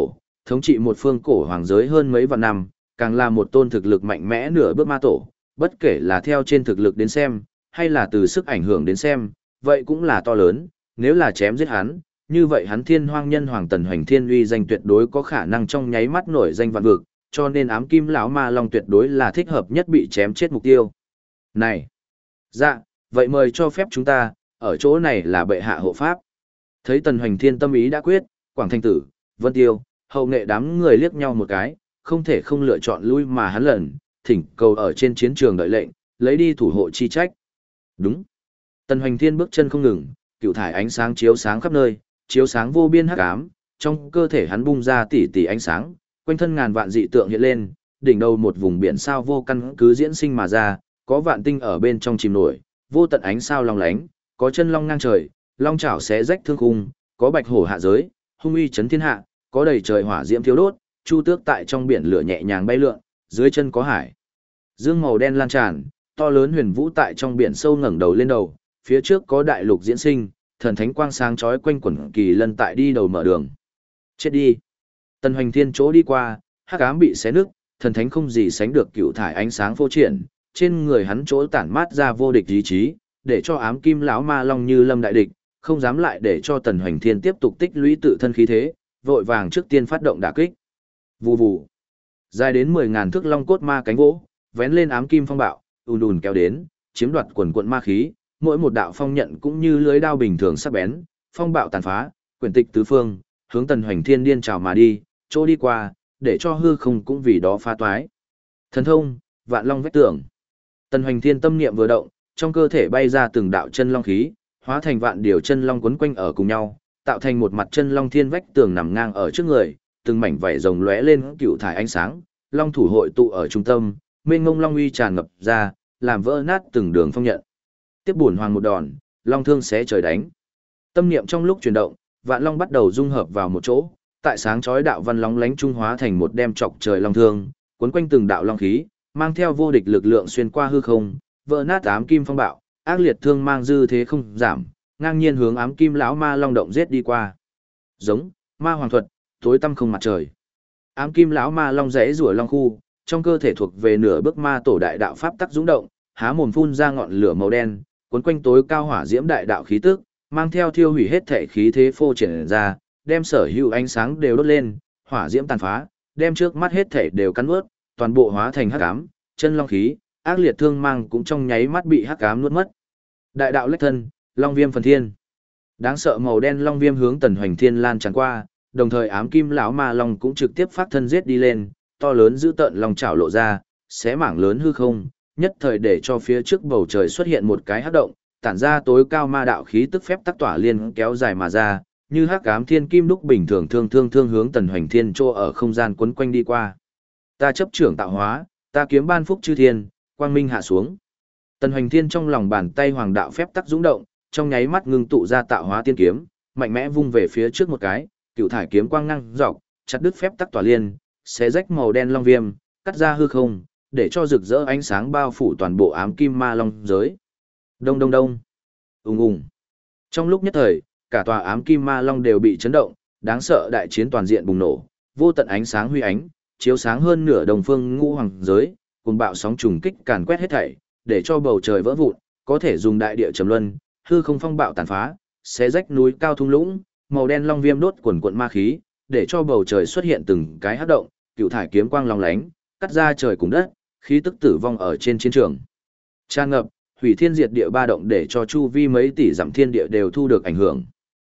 thống trị một phương cổ hoàng giới hơn mấy vạn năm, càng là một tôn thực lực mạnh mẽ nửa bước ma tổ, bất kể là theo trên thực lực đến xem, hay là từ sức ảnh hưởng đến xem, vậy cũng là to lớn, nếu là chém giết hắn, như vậy hắn Thiên Hoang Nhân Hoàng Tần Hoành Thiên uy danh tuyệt đối có khả năng trong nháy mắt nổi danh vạn vực, cho nên ám kim lão ma long tuyệt đối là thích hợp nhất bị chém chết mục tiêu. Này, dạ, vậy mời cho phép chúng ta, ở chỗ này là bệ hạ hộ pháp. Thấy Tần Hoành Thiên tâm ý đã quyết, Quảng Thanh Tử, Vân Tiêu, hậu nghệ đám người liếc nhau một cái, không thể không lựa chọn lui mà hắn lần, thỉnh cầu ở trên chiến trường đợi lệnh, lấy đi thủ hộ chi trách. Đúng. Tần Hoành Thiên bước chân không ngừng, cựu thải ánh sáng chiếu sáng khắp nơi, chiếu sáng vô biên hắc ám, trong cơ thể hắn bung ra tỉ tỉ ánh sáng, quanh thân ngàn vạn dị tượng hiện lên, đỉnh đầu một vùng biển sao vô căn cứ diễn sinh mà ra, có vạn tinh ở bên trong chìm nổi, vô tận ánh sao long lánh, có chân long ngang trời, long chảo xé rách thương khung, có bạch hổ hạ giới, hung uy chấn thiên hạ, có đầy trời hỏa diễm thiêu đốt, chu tước tại trong biển lửa nhẹ nhàng bay lượn, dưới chân có hải dương màu đen lan tràn, to lớn huyền vũ tại trong biển sâu ngẩng đầu lên đầu, phía trước có đại lục diễn sinh, thần thánh quang sáng chói quanh quẩn kỳ lân tại đi đầu mở đường. Chết đi. Tần Hoành Thiên chỗ đi qua, hắc ám bị xé nứt, thần thánh không gì sánh được cựu thải ánh sáng phô triển, trên người hắn chỗ tản mát ra vô địch ý chí, để cho ám kim lão ma long như lâm đại địch, không dám lại để cho Tần Hoành Thiên tiếp tục tích lũy tự thân khí thế, vội vàng trước tiên phát động đả kích. Vù vù. Dài đến 10.000 thước long cốt ma cánh vỗ, vén lên ám kim phong bạo, ùn ùn kéo đến, chiếm đoạt quần quận ma khí, mỗi một đạo phong nhận cũng như lưới đao bình thường sắc bén, phong bạo tàn phá, quyển tịch tứ phương, hướng Tần Hoành Thiên điên trào mà đi, chỗ đi qua, để cho hư không cũng vì đó phá toái. Thần thông, vạn long vách tường. Tần Hoành Thiên tâm niệm vừa động, trong cơ thể bay ra từng đạo chân long khí, hóa thành vạn điều chân long quấn quanh ở cùng nhau, tạo thành một mặt chân long thiên vách tường nằm ngang ở trước người, từng mảnh vảy rồng lóe lên cựu thải ánh sáng, long thủ hội tụ ở trung tâm, mênh ngông long uy tràn ngập ra, làm vỡ nát từng đường phong nhận. Tiếp bổn hoàng một đòn, long thương xé trời đánh. Tâm niệm trong lúc chuyển động, vạn long bắt đầu dung hợp vào một chỗ, tại sáng chói đạo văn long lánh trung hóa thành một đem chọc trời long thương, cuốn quanh từng đạo long khí, mang theo vô địch lực lượng xuyên qua hư không, vỡ nát ám kim phong bạo, ác liệt thương mang dư thế không giảm, ngang nhiên hướng ám kim lão ma long động giết đi qua. Giống, ma hoàng thuật, tối tăm không mặt trời. Ám kim lão ma long rẽ rủa long khu, trong cơ thể thuộc về nửa bước ma tổ đại đạo pháp tắc dũng động, há mồm phun ra ngọn lửa màu đen, cuốn quanh tối cao hỏa diễm đại đạo khí tức, mang theo thiêu hủy hết thể khí thế phô triển ra, đem sở hữu ánh sáng đều đốt lên, hỏa diễm tàn phá, đem trước mắt hết thể đều cắn nuốt, toàn bộ hóa thành hắc ám, chân long khí, ác liệt thương mang cũng trong nháy mắt bị hắc ám nuốt mất. Đại đạo lách thân, long viêm phần thiên. Đáng sợ màu đen long viêm hướng Tần Hoành Thiên lan tràn qua, đồng thời ám kim lão ma long cũng trực tiếp phát thân giết đi lên, to lớn dữ tợn long chảo lộ ra, xé mảng lớn hư không, nhất thời để cho phía trước bầu trời xuất hiện một cái hắc động, tản ra tối cao ma đạo khí tức phép tắc tỏa liên kéo dài mà ra, như hắc ám thiên kim đúc bình thường thương hướng Tần Hoành Thiên trô ở không gian quấn quanh đi qua. Ta chấp trưởng tạo hóa, ta kiếm ban phúc chư thiên, quang minh hạ xuống. Tần Hoành Thiên trong lòng bàn tay hoàng đạo phép tắc dũng động, trong nháy mắt ngưng tụ ra tạo hóa tiên kiếm, mạnh mẽ vung về phía trước một cái, cựu thải kiếm quang ngang dọc, chặt đứt phép tắc tỏa liên, xé rách màu đen long viêm, cắt ra hư không, để cho rực rỡ ánh sáng bao phủ toàn bộ ám kim ma long giới. Đông đông đông. Ùng ùng. Trong lúc nhất thời, cả tòa ám kim ma long đều bị chấn động, đáng sợ đại chiến toàn diện bùng nổ, vô tận ánh sáng huy ánh, chiếu sáng hơn nửa đồng phương ngũ hoàng giới, cùng bạo sóng trùng kích càn quét hết thảy, để cho bầu trời vỡ vụn, có thể dùng đại địa trầm luân, hư không phong bạo tàn phá, xé rách núi cao thung lũng, màu đen long viêm đốt quần quận ma khí, để cho bầu trời xuất hiện từng cái hắc động, cựu thải kiếm quang long lánh, cắt ra trời cùng đất, khí tức tử vong ở trên chiến trường. Tràn ngập, hủy thiên diệt địa ba động để cho chu vi mấy tỷ dặm thiên địa đều thu được ảnh hưởng.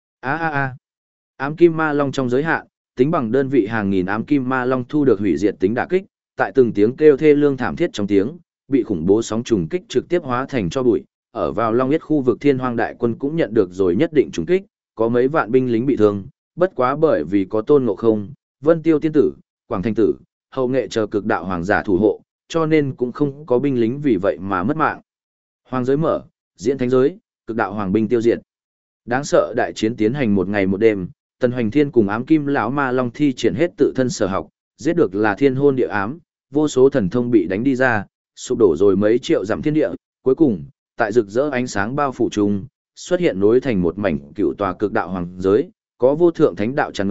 Ám kim ma long trong giới hạn, tính bằng đơn vị hàng nghìn ám kim ma long thu được hủy diệt tính đả kích, tại từng tiếng kêu thê lương thảm thiết trong tiếng, bị khủng bố sóng trùng kích trực tiếp hóa thành cho bụi. Ở vào Long Yết khu vực Thiên Hoang đại quân cũng nhận được rồi nhất định trùng kích, có mấy vạn binh lính bị thương, bất quá bởi vì có Tôn Ngộ Không, Vân Tiêu tiên tử, Quảng Thanh tử, hậu nghệ chờ cực đạo hoàng giả thủ hộ, cho nên cũng không có binh lính vì vậy mà mất mạng. Hoàng giới mở, diễn thánh giới, cực đạo hoàng binh tiêu diệt. Đáng sợ đại chiến tiến hành một ngày một đêm, Tần Hoành Thiên cùng ám kim lão ma long thi triển hết tự thân sở học, giết được là thiên hôn địa ám, vô số thần thông bị đánh đi ra, sụp đổ rồi mấy triệu dặm thiên địa, cuối cùng, tại rực rỡ ánh sáng bao phủ chung, xuất hiện nối thành một mảnh cựu tòa cực đạo hoàng giới, có vô thượng thánh đạo tràn ngập,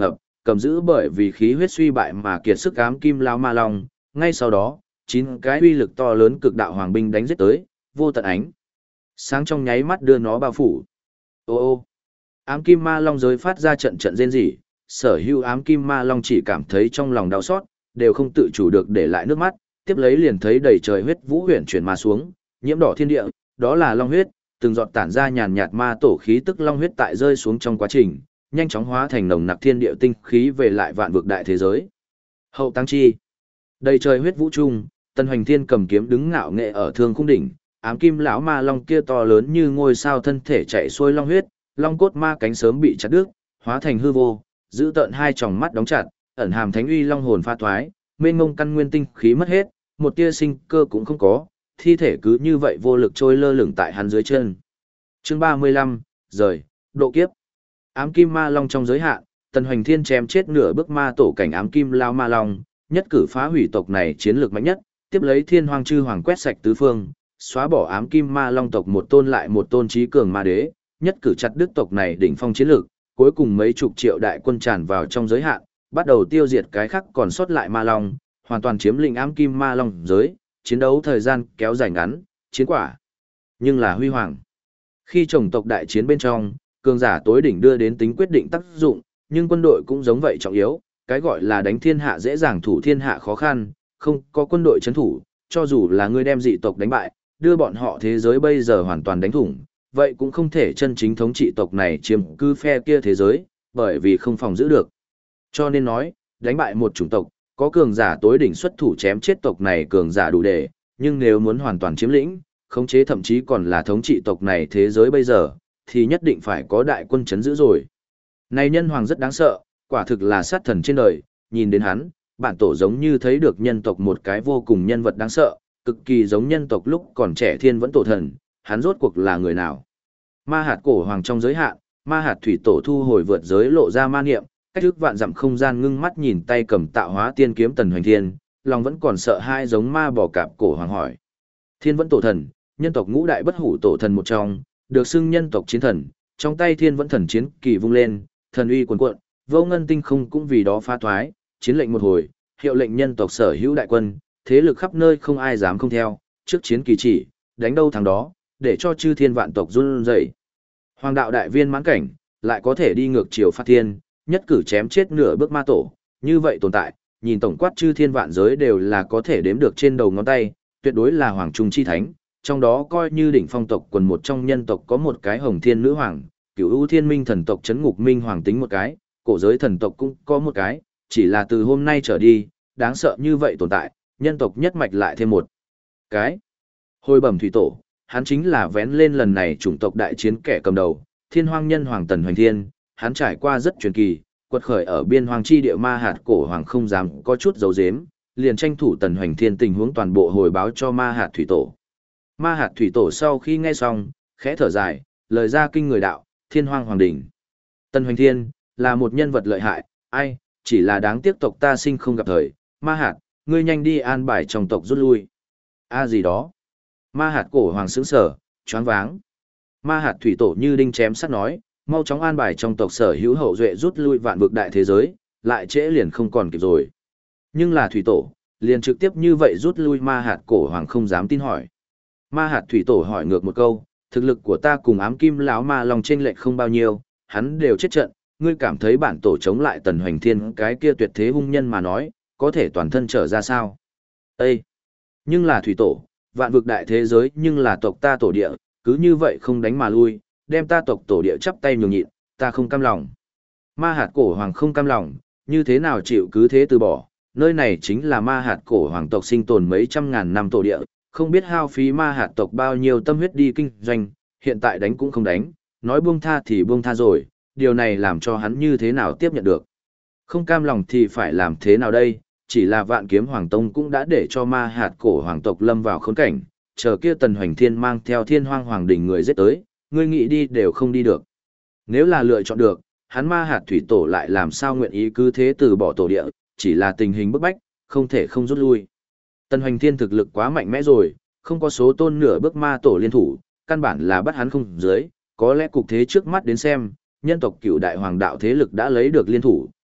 cầm giữ bởi vì khí huyết suy bại mà kiệt sức ám kim lão ma long, ngay sau đó, 9 cái uy lực to lớn cực đạo hoàng binh đánh giết tới, vô tận ánh sáng trong nháy mắt đưa nó bao phủ. Ô ô, ám kim ma long giới phát ra trận trận rên rỉ, sở hữu ám kim ma long chỉ cảm thấy trong lòng đau xót, đều không tự chủ được để lại nước mắt, tiếp lấy liền thấy đầy trời huyết vũ huyền chuyển mà xuống, nhiễm đỏ thiên địa, đó là long huyết, từng giọt tản ra nhàn nhạt ma tổ khí tức long huyết tại rơi xuống trong quá trình, nhanh chóng hóa thành nồng nặc thiên địa tinh khí về lại vạn vực đại thế giới. Hậu tăng chi, đầy trời huyết vũ trung, Tần Hoành Thiên cầm kiếm đứng ngạo nghệ ở thương khung đỉnh, ám kim lão ma long kia to lớn như ngôi sao thân thể chạy xuôi long huyết, long cốt ma cánh sớm bị chặt đứt, hóa thành hư vô, giữ tợn hai tròng mắt đóng chặt, ẩn hàm thánh uy long hồn pha thoái, mênh mông căn nguyên tinh khí mất hết, một tia sinh cơ cũng không có, thi thể cứ như vậy vô lực trôi lơ lửng tại hắn dưới chân. Chương 35, rời, độ kiếp. Ám kim ma long trong giới hạn, Tần Hoành Thiên chém chết nửa bước ma tổ cảnh ám kim lao ma long, nhất cử phá hủy tộc này chiến lược mạnh nhất, tiếp lấy Thiên Hoang chư hoàng quét sạch tứ phương, xóa bỏ ám kim ma long tộc một tôn lại một tôn trí cường ma đế, nhất cử chặt đứt tộc này đỉnh phong chiến lược, cuối cùng mấy chục triệu đại quân tràn vào trong giới hạn, bắt đầu tiêu diệt cái khác còn sót lại ma long, hoàn toàn chiếm lĩnh ám kim ma long giới, chiến đấu thời gian kéo dài ngắn, chiến quả nhưng là huy hoàng. Khi chồng tộc đại chiến bên trong, cường giả tối đỉnh đưa đến tính quyết định tác dụng, nhưng quân đội cũng giống vậy trọng yếu, cái gọi là đánh thiên hạ dễ dàng thủ thiên hạ khó khăn, không có quân đội chấn thủ, cho dù là ngươi đem dị tộc đánh bại, đưa bọn họ thế giới bây giờ hoàn toàn đánh thủng, vậy cũng không thể chân chính thống trị tộc này chiếm cứ phe kia thế giới, bởi vì không phòng giữ được. Cho nên nói, đánh bại một chủng tộc, có cường giả tối đỉnh xuất thủ chém chết tộc này cường giả đủ để, nhưng nếu muốn hoàn toàn chiếm lĩnh, khống chế thậm chí còn là thống trị tộc này thế giới bây giờ, thì nhất định phải có đại quân chấn giữ rồi. Này nhân hoàng rất đáng sợ, quả thực là sát thần trên đời, nhìn đến hắn, bản tổ giống như thấy được nhân tộc một cái vô cùng nhân vật đáng sợ, cực kỳ giống nhân tộc lúc còn trẻ thiên vẫn tổ thần, hắn rốt cuộc là người nào. Ma hạt cổ hoàng trong giới hạn, ma hạt thủy tổ thu hồi vượt giới lộ ra ma niệm, cách thức vạn dặm không gian ngưng mắt nhìn tay cầm tạo hóa tiên kiếm Tần Hoành Thiên, lòng vẫn còn sợ hai giống ma bò cạp cổ hoàng hỏi. Thiên vẫn tổ thần, nhân tộc ngũ đại bất hủ tổ thần một trong, được xưng nhân tộc chiến thần, trong tay thiên vẫn thần chiến kỳ vung lên, thần uy cuồn cuộn, vô ngân tinh không cũng vì đó phá thoái, chiến lệnh một hồi, hiệu lệnh nhân tộc sở hữu đại quân, thế lực khắp nơi không ai dám không theo, trước chiến kỳ chỉ, đánh đâu thắng đó, để cho chư thiên vạn tộc run rẩy. Hoàng đạo đại viên mãn cảnh, lại có thể đi ngược chiều phát thiên, nhất cử chém chết nửa bước ma tổ, như vậy tồn tại, nhìn tổng quát chư thiên vạn giới đều là có thể đếm được trên đầu ngón tay, tuyệt đối là hoàng trung chi thánh, trong đó coi như đỉnh phong tộc quần một trong nhân tộc có một cái hồng thiên nữ hoàng, cửu ưu thiên minh thần tộc chấn ngục minh hoàng tính một cái, cổ giới thần tộc cũng có một cái, chỉ là từ hôm nay trở đi, đáng sợ như vậy tồn tại, nhân tộc nhất mạch lại thêm một cái. Hồi bẩm thủy tổ, hắn chính là vén lên lần này chủng tộc đại chiến kẻ cầm đầu, thiên hoang nhân hoàng Tần Hoành Thiên, hắn trải qua rất truyền kỳ, quật khởi ở biên hoàng chi địa ma hạt cổ hoàng không dám có chút dấu dếm, liền tranh thủ Tần Hoành Thiên tình huống toàn bộ hồi báo cho ma hạt thủy tổ. Ma hạt thủy tổ sau khi nghe xong, khẽ thở dài, lời ra kinh người đạo, thiên hoang hoàng đỉnh. Tần Hoành Thiên, là một nhân vật lợi hại, ai, chỉ là đáng tiếc tộc ta sinh không gặp thời, ma hạt, ngươi nhanh đi an bài trong tộc rút lui. Gì đó. Ma hạt cổ hoàng sững sở, choáng váng. Ma hạt thủy tổ như đinh chém sắt nói, mau chóng an bài trong tộc sở hữu hậu duệ rút lui vạn vực đại thế giới, lại trễ liền không còn kịp rồi. Nhưng là thủy tổ, liền trực tiếp như vậy rút lui ma hạt cổ hoàng không dám tin hỏi. Ma hạt thủy tổ hỏi ngược một câu, thực lực của ta cùng ám kim lão ma long chênh lệch không bao nhiêu, hắn đều chết trận, ngươi cảm thấy bản tổ chống lại Tần Hoành Thiên cái kia tuyệt thế hung nhân mà nói, có thể toàn thân trở ra sao? Ê! Nhưng là thủy tổ, vạn vực đại thế giới nhưng là tộc ta tổ địa, cứ như vậy không đánh mà lui, đem ta tộc tổ địa chắp tay nhường nhịn, ta không cam lòng. Ma hạt cổ hoàng không cam lòng, như thế nào chịu cứ thế từ bỏ, nơi này chính là ma hạt cổ hoàng tộc sinh tồn mấy trăm ngàn năm tổ địa, không biết hao phí ma hạt tộc bao nhiêu tâm huyết đi kinh doanh, hiện tại đánh cũng không đánh, nói buông tha thì buông tha rồi, điều này làm cho hắn như thế nào tiếp nhận được. Không cam lòng thì phải làm thế nào đây, chỉ là Vạn Kiếm Hoàng Tông cũng đã để cho ma hạt cổ hoàng tộc lâm vào khốn cảnh, chờ kia Tần Hoành Thiên mang theo Thiên Hoang Hoàng đỉnh người giết tới, ngươi nghĩ đi đều không đi được. Nếu là lựa chọn được, hắn ma hạt thủy tổ lại làm sao nguyện ý cứ thế từ bỏ tổ địa, chỉ là tình hình bức bách, không thể không rút lui. Tần Hoành Thiên thực lực quá mạnh mẽ rồi, không có số tôn nửa bước ma tổ liên thủ, căn bản là bắt hắn không dưới, có lẽ cục thế trước mắt đến xem, nhân tộc cựu đại hoàng đạo thế lực đã lấy được liên thủ,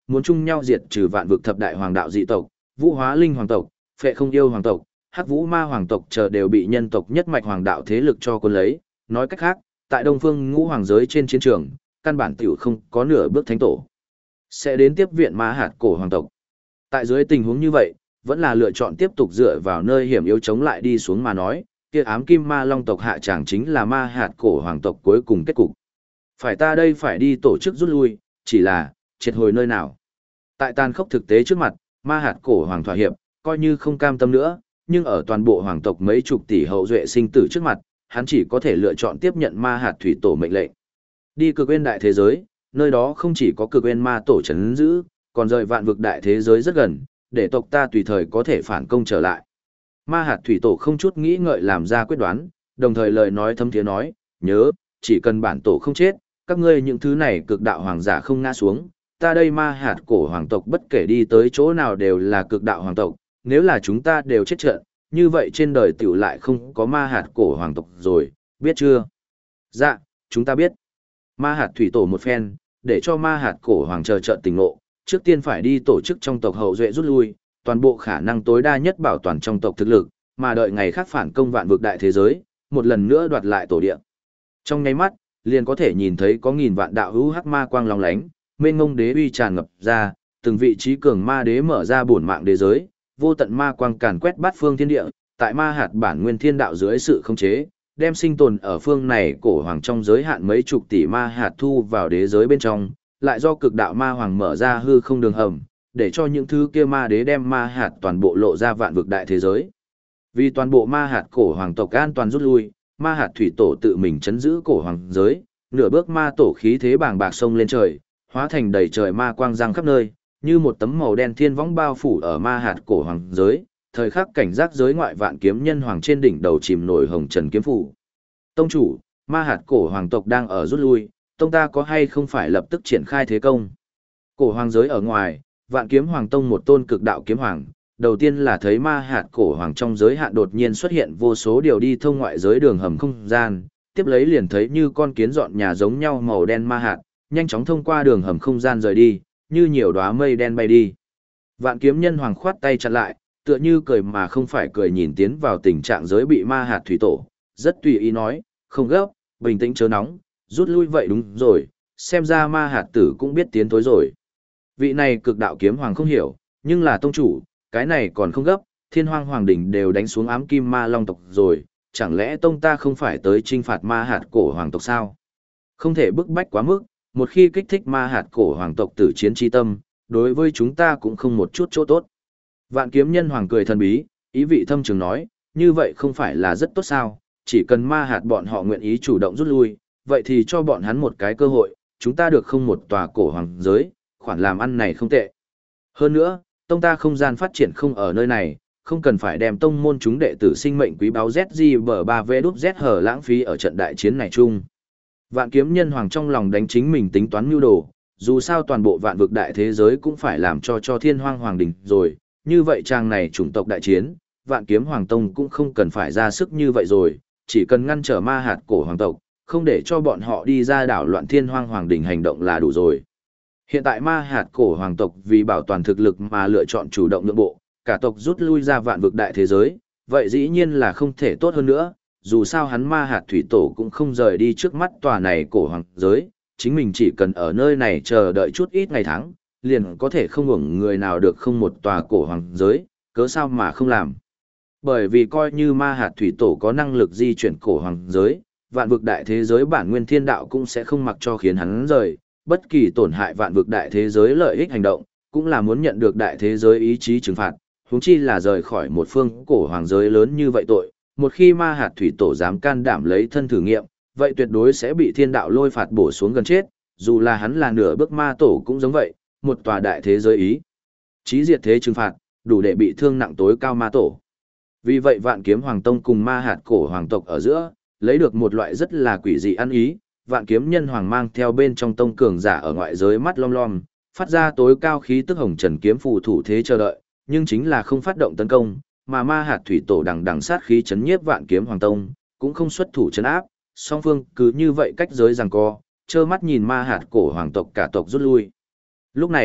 muốn chung nhau diệt trừ vạn vực thập đại hoàng đạo dị tộc, Vũ Hóa Linh hoàng tộc, Phệ Không Yêu hoàng tộc, Hắc Vũ Ma hoàng tộc chờ đều bị nhân tộc nhất mạch hoàng đạo thế lực cho cuốn lấy, nói cách khác, tại Đông Phương Ngũ Hoàng giới trên chiến trường, căn bản tiểu không có nửa bước thánh tổ. Sẽ đến tiếp viện Ma Hạt cổ hoàng tộc. Tại dưới tình huống như vậy, vẫn là lựa chọn tiếp tục dựa vào nơi hiểm yếu chống lại đi xuống mà nói, kia ám kim ma long tộc hạ tràng chính là Ma Hạt cổ hoàng tộc cuối cùng kết cục. Phải ta đây phải đi tổ chức rút lui, chỉ là, triệt hồi nơi nào. Tại tàn khốc thực tế trước mặt, Ma Hạt cổ hoàng thỏa hiệp, coi như không cam tâm nữa, nhưng ở toàn bộ hoàng tộc mấy chục tỷ hậu duệ sinh tử trước mặt, hắn chỉ có thể lựa chọn tiếp nhận Ma Hạt thủy tổ mệnh lệnh. Đi cực nguyên đại thế giới, nơi đó không chỉ có cực nguyên ma tổ trấn giữ, còn rời vạn vực đại thế giới rất gần, để tộc ta tùy thời có thể phản công trở lại. Ma Hạt thủy tổ không chút nghĩ ngợi làm ra quyết đoán, đồng thời lời nói thâm thiế nói, nhớ, chỉ cần bản tổ không chết, các ngươi những thứ này cực đạo hoàng giả không ngã xuống, ta đây Ma Hạt cổ hoàng tộc bất kể đi tới chỗ nào đều là cực đạo hoàng tộc, nếu là chúng ta đều chết trận, như vậy trên đời tiểu lại không có Ma Hạt cổ hoàng tộc rồi, biết chưa? Dạ, chúng ta biết. Ma Hạt thủy tổ một phen, để cho Ma Hạt cổ hoàng chờ trận tỉnh ngộ, trước tiên phải đi tổ chức trong tộc hậu duệ rút lui, toàn bộ khả năng tối đa nhất bảo toàn trong tộc thực lực, mà đợi ngày khác phản công vạn vực đại thế giới, một lần nữa đoạt lại tổ địa. Trong nháy mắt, liền có thể nhìn thấy có nghìn vạn đạo hữu hắc ma quang long lánh, mênh ngông đế uy tràn ngập ra, từng vị trí cường ma đế mở ra bổn mạng đế giới, vô tận ma quang càn quét bát phương thiên địa, tại Ma Hạt bản nguyên thiên đạo dưới sự khống chế, đem sinh tồn ở phương này cổ hoàng trong giới hạn mấy chục tỷ ma hạt thu vào đế giới bên trong, lại do cực đạo ma hoàng mở ra hư không đường hầm, để cho những thứ kia ma đế đem ma hạt toàn bộ lộ ra vạn vực đại thế giới. Vì toàn bộ ma hạt cổ hoàng tộc an toàn rút lui, Ma Hạt thủy tổ tự mình chấn giữ cổ hoàng giới, nửa bước ma tổ khí thế bàng bạc sông lên trời, hóa thành đầy trời ma quang giăng khắp nơi, như một tấm màu đen thiên võng bao phủ ở Ma Hạt cổ hoàng giới, thời khắc cảnh giác giới ngoại vạn kiếm nhân hoàng trên đỉnh đầu chìm nổi hồng trần kiếm phủ. Tông chủ, Ma Hạt cổ hoàng tộc đang ở rút lui, tông ta có hay không phải lập tức triển khai thế công? Cổ hoàng giới ở ngoài, vạn kiếm hoàng tông một tôn cực đạo kiếm hoàng, đầu tiên là thấy Ma Hạt cổ hoàng trong giới hạn đột nhiên xuất hiện vô số điều đi thông ngoại giới đường hầm không gian, tiếp lấy liền thấy như con kiến dọn nhà giống nhau màu đen ma hạt, nhanh chóng thông qua đường hầm không gian rời đi, như nhiều đóa mây đen bay đi. Vạn kiếm nhân hoàng khoát tay chặn lại, tựa như cười mà không phải cười nhìn tiến vào tình trạng giới bị Ma Hạt thủy tổ, rất tùy ý nói, không gấp, bình tĩnh chớ nóng, rút lui vậy đúng rồi, xem ra Ma Hạt tử cũng biết tiến tối rồi. Vị này cực đạo kiếm hoàng không hiểu, nhưng là tông chủ, cái này còn không gấp, thiên hoang hoàng đỉnh đều đánh xuống ám kim ma long tộc rồi, chẳng lẽ tông ta không phải tới trinh phạt Ma Hạt cổ hoàng tộc sao? Không thể bức bách quá mức, một khi kích thích Ma Hạt cổ hoàng tộc tử chiến chi tâm, đối với chúng ta cũng không một chút chỗ tốt. Vạn kiếm nhân hoàng cười thần bí, ý vị thâm trường nói, như vậy không phải là rất tốt sao, chỉ cần Ma Hạt bọn họ nguyện ý chủ động rút lui, vậy thì cho bọn hắn một cái cơ hội, chúng ta được không một tòa cổ hoàng giới, khoản làm ăn này không tệ. Hơn nữa, tông ta không gian phát triển không ở nơi này, không cần phải đem tông môn chúng đệ tử sinh mệnh quý báu ZG bờ 3V đúc Z hở lãng phí ở trận đại chiến này chung. Vạn kiếm nhân hoàng trong lòng đánh chính mình tính toán mưu đồ, dù sao toàn bộ vạn vực đại thế giới cũng phải làm cho thiên hoang hoàng đỉnh rồi, như vậy trang này chủng tộc đại chiến, vạn kiếm hoàng tông cũng không cần phải ra sức như vậy rồi, chỉ cần ngăn trở Ma Hạt cổ hoàng tộc, không để cho bọn họ đi ra đảo loạn thiên hoang hoàng đỉnh hành động là đủ rồi. Hiện tại Ma Hạt cổ hoàng tộc vì bảo toàn thực lực mà lựa chọn chủ động nhượng bộ, cả tộc rút lui ra vạn vực đại thế giới, vậy dĩ nhiên là không thể tốt hơn nữa, dù sao hắn Ma Hạt thủy tổ cũng không rời đi trước mắt tòa này cổ hoàng giới, chính mình chỉ cần ở nơi này chờ đợi chút ít ngày tháng, liền có thể không hưởng người nào được không một tòa cổ hoàng giới, cớ sao mà không làm. Bởi vì coi như Ma Hạt thủy tổ có năng lực di chuyển cổ hoàng giới, vạn vực đại thế giới bản nguyên thiên đạo cũng sẽ không mặc cho khiến hắn rời, bất kỳ tổn hại vạn vực đại thế giới lợi ích hành động, cũng là muốn nhận được đại thế giới ý chí trừng phạt, huống chi là rời khỏi một phương cổ hoàng giới lớn như vậy tội, một khi Ma Hạt thủy tổ dám can đảm lấy thân thử nghiệm, vậy tuyệt đối sẽ bị thiên đạo lôi phạt bổ xuống gần chết, dù là hắn là nửa bước ma tổ cũng giống vậy, một tòa đại thế giới ý chí diệt thế trừng phạt, đủ để bị thương nặng tối cao ma tổ. Vì vậy Vạn Kiếm Hoàng Tông cùng Ma Hạt cổ hoàng tộc ở giữa, lấy được một loại rất là quỷ dị ăn ý, Vạn Kiếm Nhân Hoàng mang theo bên trong tông cường giả ở ngoại giới mắt lom lom, phát ra tối cao khí tức hồng trần kiếm phù thủ thế chờ đợi, nhưng chính là không phát động tấn công, mà Ma Hạt thủy tổ đằng đằng sát khí chấn nhiếp Vạn Kiếm Hoàng Tông, cũng không xuất thủ chấn áp, song phương cứ như vậy cách giới giằng co, trơ mắt nhìn Ma Hạt cổ hoàng tộc cả tộc rút lui. Lúc này,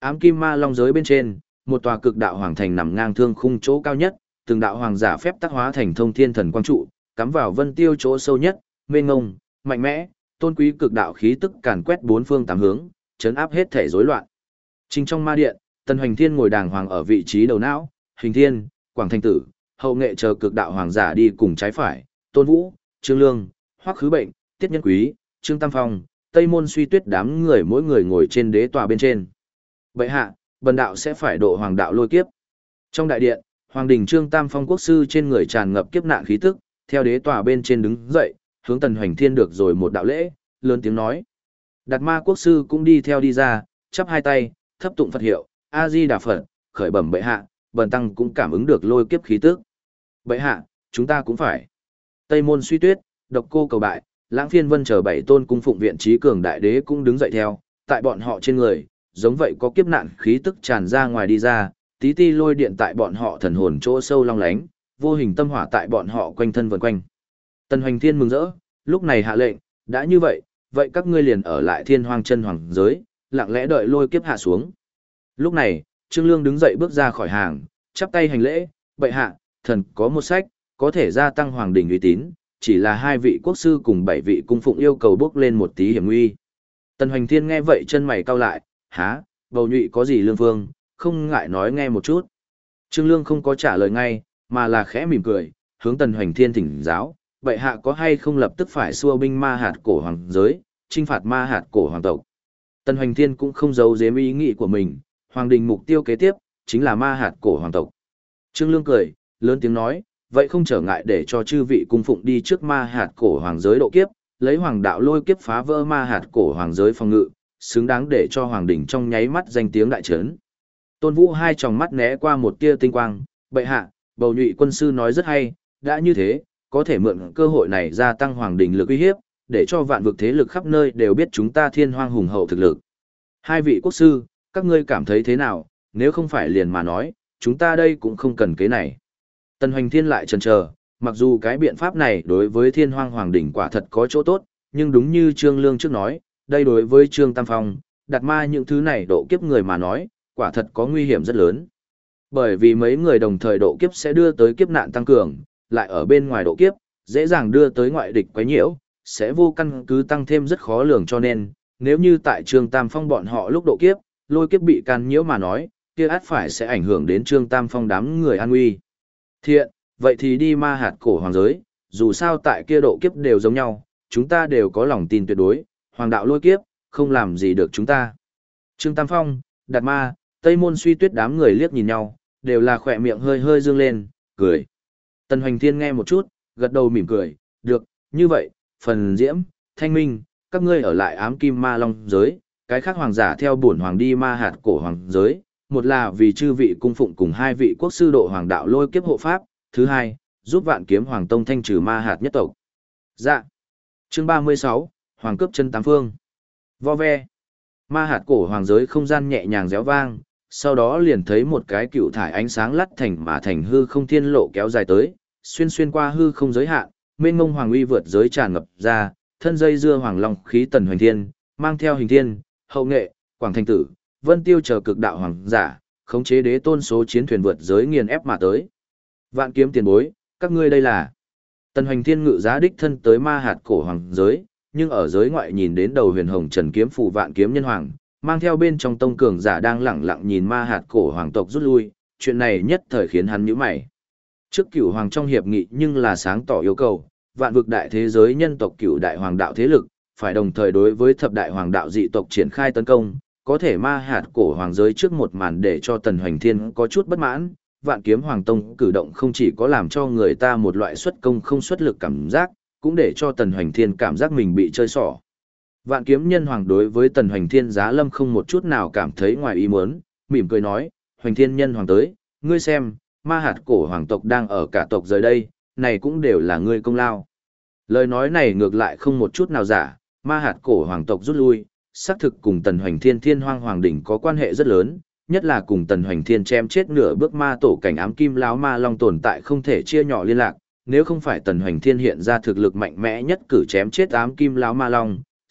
Ám kim ma long giới bên trên, một tòa cực đạo hoàng thành nằm ngang thương khung chỗ cao nhất, từng đạo hoàng giả phép tắc hóa thành thông thiên thần quang trụ, cắm vào vân tiêu chỗ sâu nhất, mênh ngông, mạnh mẽ, tôn quý cực đạo khí tức càn quét bốn phương tám hướng, chấn áp hết thể rối loạn. Chính trong ma điện, Tần Hoành Thiên ngồi đàng hoàng ở vị trí đầu não, Hình Thiên, Quảng Thanh Tử, hậu nghệ chờ cực đạo hoàng giả đi cùng trái phải, Tôn Vũ, Trương Lương, Hoắc Khứ Bệnh, Tiết Nhân Quý, Trương Tam Phong, Tây Môn Suy Tuyết đám người mỗi người ngồi trên đế tòa bên trên. Bệ hạ, bần đạo sẽ phải độ hoàng đạo lôi kiếp. Trong đại điện, Hoàng đình Trương Tam Phong quốc sư trên người tràn ngập kiếp nạn khí tức, theo đế tòa bên trên đứng dậy, hướng Tần Hoành Thiên được rồi một đạo lễ, lớn tiếng nói. Đạt Ma quốc sư cũng đi theo đi ra, chắp hai tay, thấp tụng Phật hiệu, A Di Đà Phật, khởi bẩm bệ hạ, bần tăng cũng cảm ứng được lôi kiếp khí tức. Bệ hạ, chúng ta cũng phải. Tây Môn Suy Tuyết, Độc Cô Cầu Bại, Lãng Phiên Vân chờ bảy tôn cung phụng viện trí cường đại đế cũng đứng dậy theo, tại bọn họ trên người, giống vậy có kiếp nạn khí tức tràn ra ngoài đi ra, tí ti lôi điện tại bọn họ thần hồn chỗ sâu long lánh, vô hình tâm hỏa tại bọn họ quanh thân vần quanh. Tần Hoành Thiên mừng rỡ, lúc này hạ lệnh, đã như vậy, vậy các ngươi liền ở lại Thiên Hoang chân hoàng giới, lặng lẽ đợi lôi kiếp hạ xuống. Lúc này, Trương Lương đứng dậy bước ra khỏi hàng, chắp tay hành lễ, bệ hạ, thần có một sách, có thể gia tăng hoàng đình uy tín, chỉ là hai vị quốc sư cùng bảy vị cung phụng yêu cầu bước lên một tí hiểm nguy. Tần Hoành Thiên nghe vậy chân mày cau lại, há, bầu nhụy có gì lương phương, không ngại nói nghe một chút. Trương Lương không có trả lời ngay, mà là khẽ mỉm cười, hướng Tần Hoành Thiên thỉnh giáo, bệ hạ có hay không lập tức phải xua binh ma hạt cổ hoàng giới, chinh phạt ma hạt cổ hoàng tộc. Tần Hoành Thiên cũng không giấu giếm ý nghĩ của mình, hoàng đình mục tiêu kế tiếp, chính là ma hạt cổ hoàng tộc. Trương Lương cười, lớn tiếng nói, vậy không trở ngại để cho chư vị cung phụng đi trước ma hạt cổ hoàng giới độ kiếp, lấy hoàng đạo lôi kiếp phá vỡ ma hạt cổ hoàng giới phòng ngự, xứng đáng để cho hoàng đỉnh trong nháy mắt danh tiếng đại trấn. Tôn Vũ hai tròng mắt né qua một tia tinh quang, bệ hạ, bầu nhụy quân sư nói rất hay, đã như thế, có thể mượn cơ hội này gia tăng hoàng đỉnh lực uy hiếp, để cho vạn vực thế lực khắp nơi đều biết chúng ta Thiên Hoang hùng hậu thực lực. Hai vị quốc sư, các ngươi cảm thấy thế nào, nếu không phải liền mà nói, chúng ta đây cũng không cần kế này. Tần Hoành Thiên lại chần chờ, mặc dù cái biện pháp này đối với Thiên Hoang hoàng đỉnh quả thật có chỗ tốt, nhưng đúng như Trương Lương trước nói, đây đối với Trương Tam Phong, Đạt Ma những thứ này độ kiếp người mà nói, quả thật có nguy hiểm rất lớn. Bởi vì mấy người đồng thời độ kiếp sẽ đưa tới kiếp nạn tăng cường, lại ở bên ngoài độ kiếp, dễ dàng đưa tới ngoại địch quấy nhiễu, sẽ vô căn cứ tăng thêm rất khó lường, cho nên, nếu như tại Trương Tam Phong bọn họ lúc độ kiếp, lôi kiếp bị can nhiễu mà nói, kia ắt phải sẽ ảnh hưởng đến Trương Tam Phong đám người an nguy. Thiện, vậy thì đi ma hạt cổ hoàng giới, dù sao tại kia độ kiếp đều giống nhau, chúng ta đều có lòng tin tuyệt đối, hoàng đạo lôi kiếp, không làm gì được chúng ta. Trương Tam Phong, Đạt Ma, Tây Môn Suy Tuyết đám người liếc nhìn nhau, đều là khỏe miệng hơi hơi dương lên, cười. Tần Hoành Thiên nghe một chút, gật đầu mỉm cười, được, như vậy, Phần Diễm, Thanh Minh, các ngươi ở lại ám kim ma long giới, cái khác hoàng giả theo bổn hoàng đi ma hạt cổ hoàng giới, một là vì chư vị cung phụng cùng hai vị quốc sư độ hoàng đạo lôi kiếp hộ pháp, thứ hai, giúp Vạn Kiếm Hoàng Tông thanh trừ ma hạt nhất tộc. Dạ. Chương 36, Hoàng cướp chân tám phương. Vo ve. Ma hạt cổ hoàng giới không gian nhẹ nhàng réo vang, sau đó liền thấy một cái cựu thải ánh sáng lắt thành mà thành hư không thiên lộ kéo dài tới, xuyên qua hư không giới hạn, mênh mông hoàng uy vượt giới tràn ngập ra, thân dây dưa hoàng long khí Tần Hoành Thiên, mang theo Hình Thiên, hậu nghệ, Quảng Thanh Tử, Vân Tiêu chờ cực đạo hoàng giả, khống chế đế tôn số chiến thuyền vượt giới nghiền ép mà tới. Vạn Kiếm tiền bối, các ngươi đây là? Tần Hoành Thiên ngự giá đích thân tới ma hạt cổ hoàng giới, nhưng ở giới ngoại nhìn đến đầu huyền hồng trần kiếm phù Vạn Kiếm nhân hoàng, mang theo bên trong tông cường giả đang lẳng lặng nhìn ma hạt cổ hoàng tộc rút lui, chuyện này nhất thời khiến hắn nhíu mày. Trước cửu hoàng trong hiệp nghị nhưng là sáng tỏ yêu cầu, vạn vực đại thế giới nhân tộc cửu đại hoàng đạo thế lực, phải đồng thời đối với thập đại hoàng đạo dị tộc triển khai tấn công, có thể ma hạt cổ hoàng giới trước một màn để cho Tần Hoành Thiên có chút bất mãn. Vạn Kiếm Hoàng Tông cử động không chỉ có làm cho người ta một loại xuất công không xuất lực cảm giác, cũng để cho Tần Hoành Thiên cảm giác mình bị chơi xỏ. Vạn Kiếm Nhân Hoàng đối với Tần Hoành Thiên giá lâm không một chút nào cảm thấy ngoài ý muốn, mỉm cười nói, Hoành Thiên Nhân Hoàng tới, ngươi xem, ma hạt cổ hoàng tộc đang ở cả tộc rời đây, này cũng đều là ngươi công lao. Lời nói này ngược lại không một chút nào giả, ma hạt cổ hoàng tộc rút lui, xác thực cùng Tần Hoành Thiên Thiên Hoang Hoàng Đỉnh có quan hệ rất lớn, nhất là cùng Tần Hoành Thiên chém chết nửa bước ma tổ cảnh ám kim láo ma long tồn tại không thể chia nhỏ liên lạc, nếu không phải Tần Hoành Thiên hiện ra thực lực mạnh mẽ nhất cử chém chết ám kim láo ma long,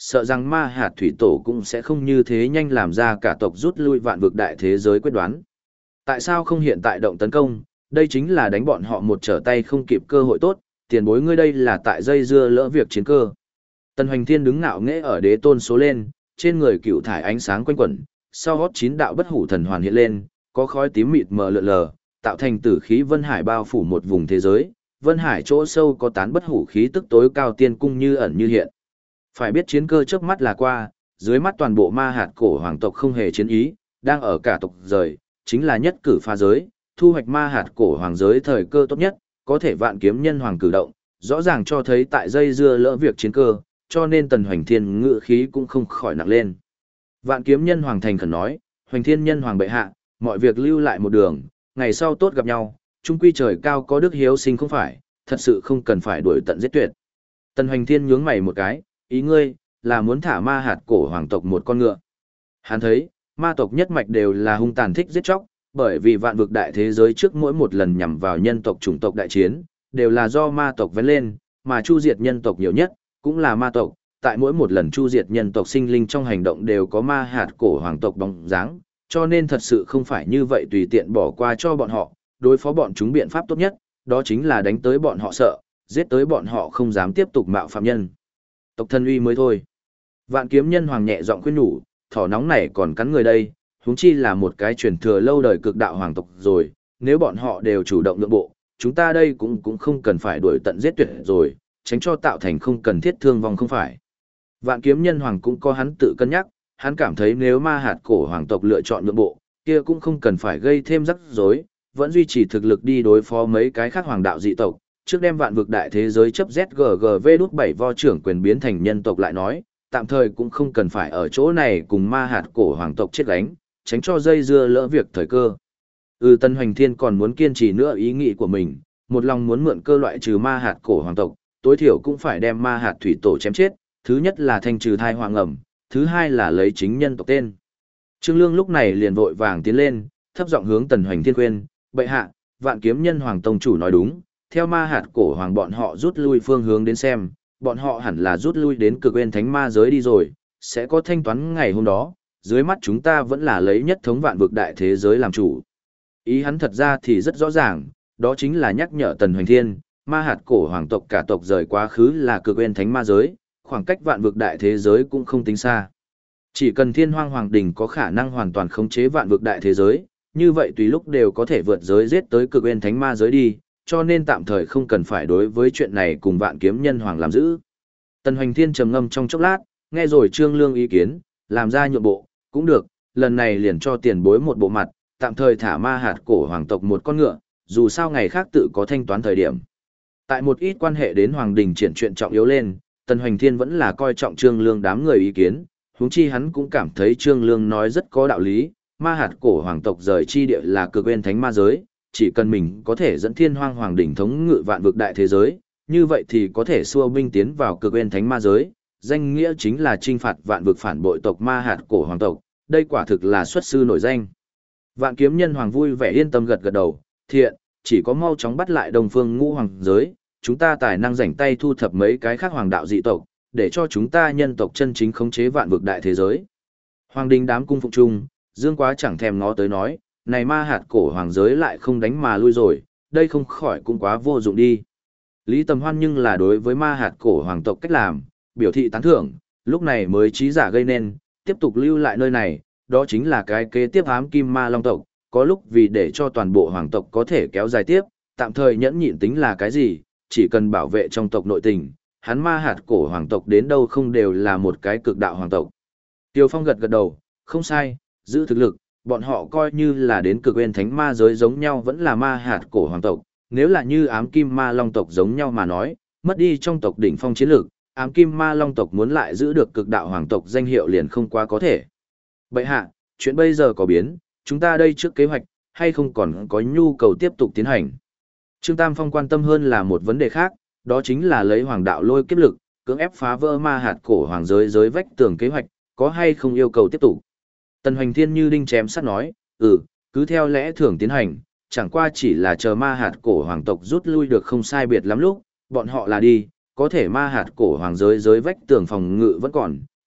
sợ rằng ma hạt thủy tổ cũng sẽ không như thế nhanh làm ra cả tộc rút lui vạn vực đại thế giới quyết đoán. Tại sao không hiện tại động tấn công, đây chính là đánh bọn họ một trở tay không kịp cơ hội tốt, tiền bối ngươi đây là tại dây dưa lỡ việc chiến cơ. Tần Hoành Thiên đứng ngạo nghễ ở đế tôn số lên, trên người cựu thải ánh sáng quanh quẩn, sau gót 9 đạo bất hủ thần hoàn hiện lên, có khói tím mịt mờ lượn lờ, tạo thành tử khí vân hải bao phủ một vùng thế giới, vân hải chỗ sâu có tán bất hủ khí tức tối cao tiên cung như ẩn như hiện. Phải biết chiến cơ chớp mắt là qua, dưới mắt toàn bộ ma hạt cổ hoàng tộc không hề chiến ý, đang ở cả tộc rời, chính là nhất cử phá giới, thu hoạch ma hạt cổ hoàng giới thời cơ tốt nhất, có thể vạn kiếm nhân hoàng cử động, rõ ràng cho thấy tại dây dưa lỡ việc chiến cơ, cho nên Tần Hoành Thiên ngự khí cũng không khỏi nặng lên. Vạn kiếm nhân hoàng thành khẩn nói, Hoành Thiên nhân hoàng bệ hạ, mọi việc lưu lại một đường, ngày sau tốt gặp nhau, chung quy trời cao có đức hiếu sinh không phải, thật sự không cần phải đuổi tận giết tuyệt. Tần Hoành Thiên nhướng mày một cái, ý ngươi, là muốn thả ma hạt cổ hoàng tộc một con ngựa. Hắn thấy, ma tộc nhất mạch đều là hung tàn thích giết chóc, bởi vì vạn vực đại thế giới trước mỗi một lần nhằm vào nhân tộc chủng tộc đại chiến, đều là do ma tộc vén lên, mà chu diệt nhân tộc nhiều nhất, cũng là ma tộc. Tại mỗi một lần chu diệt nhân tộc sinh linh trong hành động đều có ma hạt cổ hoàng tộc bóng dáng, cho nên thật sự không phải như vậy tùy tiện bỏ qua cho bọn họ, đối phó bọn chúng biện pháp tốt nhất, đó chính là đánh tới bọn họ sợ, giết tới bọn họ không dám tiếp tục mạo phạm nhân. Tộc thân uy mới thôi. Vạn kiếm nhân hoàng nhẹ giọng khuyên nhủ, thỏ nóng này còn cắn người đây, huống chi là một cái truyền thừa lâu đời cực đạo hoàng tộc rồi, nếu bọn họ đều chủ động nhượng bộ, chúng ta đây cũng không cần phải đuổi tận giết tuyệt rồi, tránh cho tạo thành không cần thiết thương vong không phải. Vạn kiếm nhân hoàng cũng có hắn tự cân nhắc, hắn cảm thấy nếu ma hạt cổ hoàng tộc lựa chọn nhượng bộ, kia cũng không cần phải gây thêm rắc rối, vẫn duy trì thực lực đi đối phó mấy cái khác hoàng đạo dị tộc, trước đem vạn vực đại thế giới chấp ZGGV đút 7 vo trưởng quyền biến thành nhân tộc lại nói, tạm thời cũng không cần phải ở chỗ này cùng ma hạt cổ hoàng tộc chết gánh, tránh cho dây dưa lỡ việc thời cơ. Tân Hoành Thiên còn muốn kiên trì nữa ý nghĩ của mình, một lòng muốn mượn cơ loại trừ ma hạt cổ hoàng tộc, tối thiểu cũng phải đem ma hạt thủy tổ chém chết, thứ nhất là thanh trừ thai hoàng ẩm, thứ hai là lấy chính nhân tộc tên. Trương Lương lúc này liền vội vàng tiến lên, thấp giọng hướng Tần Hoành Thiên khuyên, bệ hạ, vạn kiếm nhân hoàng tông chủ nói đúng, theo ma hạt cổ hoàng bọn họ rút lui phương hướng đến xem, bọn họ hẳn là rút lui đến cực bên thánh ma giới đi rồi, sẽ có thanh toán ngày hôm đó, dưới mắt chúng ta vẫn là lấy nhất thống vạn vực đại thế giới làm chủ. Ý hắn thật ra thì rất rõ ràng, đó chính là nhắc nhở Tần Hoành Thiên, ma hạt cổ hoàng tộc cả tộc rời quá khứ là cực bên thánh ma giới, khoảng cách vạn vực đại thế giới cũng không tính xa. Chỉ cần Thiên Hoang Hoàng Đình có khả năng hoàn toàn khống chế vạn vực đại thế giới, như vậy tùy lúc đều có thể vượt giới giết tới cực bên thánh ma giới đi, cho nên tạm thời không cần phải đối với chuyện này cùng vạn kiếm nhân hoàng làm giữ. Tần Hoành Thiên trầm ngâm trong chốc lát, nghe rồi Trương Lương ý kiến, làm ra nhượng bộ, cũng được, lần này liền cho tiền bối một bộ mặt, tạm thời thả ma hạt cổ hoàng tộc một con ngựa, dù sao ngày khác tự có thanh toán thời điểm. Tại một ít quan hệ đến Hoàng Đình triển chuyện trọng yếu lên, Tần Hoành Thiên vẫn là coi trọng Trương Lương đám người ý kiến, huống chi hắn cũng cảm thấy Trương Lương nói rất có đạo lý, ma hạt cổ hoàng tộc rời chi địa là cực bên thánh ma giới, chỉ cần mình có thể dẫn Thiên Hoang Hoàng Đình thống ngự vạn vực đại thế giới, như vậy thì có thể xua binh tiến vào cực bên thánh ma giới, danh nghĩa chính là trinh phạt vạn vực phản bội tộc ma hạt cổ hoàng tộc, đây quả thực là xuất sư nổi danh. Vạn kiếm nhân hoàng vui vẻ yên tâm gật gật đầu, thiện, chỉ có mau chóng bắt lại Đông Phương Ngũ Hoàng giới, chúng ta tài năng rảnh tay thu thập mấy cái khác hoàng đạo dị tộc, để cho chúng ta nhân tộc chân chính khống chế vạn vực đại thế giới. Hoàng đình đám cung phụng chung, Dương Quá chẳng thèm ngó tới nói, này ma hạt cổ hoàng giới lại không đánh mà lui rồi, đây không khỏi cũng quá vô dụng đi. Lý Tầm Hoan nhưng là đối với ma hạt cổ hoàng tộc cách làm, biểu thị tán thưởng, lúc này mới trí giả gây nên, tiếp tục lưu lại nơi này, đó chính là cái kế tiếp ám kim ma long tộc, có lúc vì để cho toàn bộ hoàng tộc có thể kéo dài tiếp, tạm thời nhẫn nhịn tính là cái gì, chỉ cần bảo vệ trong tộc nội tình, hắn ma hạt cổ hoàng tộc đến đâu không đều là một cái cực đạo hoàng tộc. Tiêu Phong gật gật đầu, không sai, giữ thực lực, bọn họ coi như là đến cực bên thánh ma giới giống nhau vẫn là ma hạt cổ hoàng tộc, nếu là như ám kim ma long tộc giống nhau mà nói, mất đi trong tộc đỉnh phong chiến lược, ám kim ma long tộc muốn lại giữ được cực đạo hoàng tộc danh hiệu liền không quá có thể. Bệ hạ, chuyện bây giờ có biến, chúng ta đây trước kế hoạch, hay không còn có nhu cầu tiếp tục tiến hành. Trương Tam Phong quan tâm hơn là một vấn đề khác, đó chính là lấy hoàng đạo lôi kiếp lực, cưỡng ép phá vỡ ma hạt cổ hoàng giới vách tường kế hoạch, có hay không yêu cầu tiếp tục. Tần Hoành Thiên như đinh chém sắt nói, cứ theo lẽ thường tiến hành, chẳng qua chỉ là chờ ma hạt cổ hoàng tộc rút lui được không sai biệt lắm lúc, bọn họ là đi, có thể ma hạt cổ hoàng giới vách tường phòng ngự vẫn còn,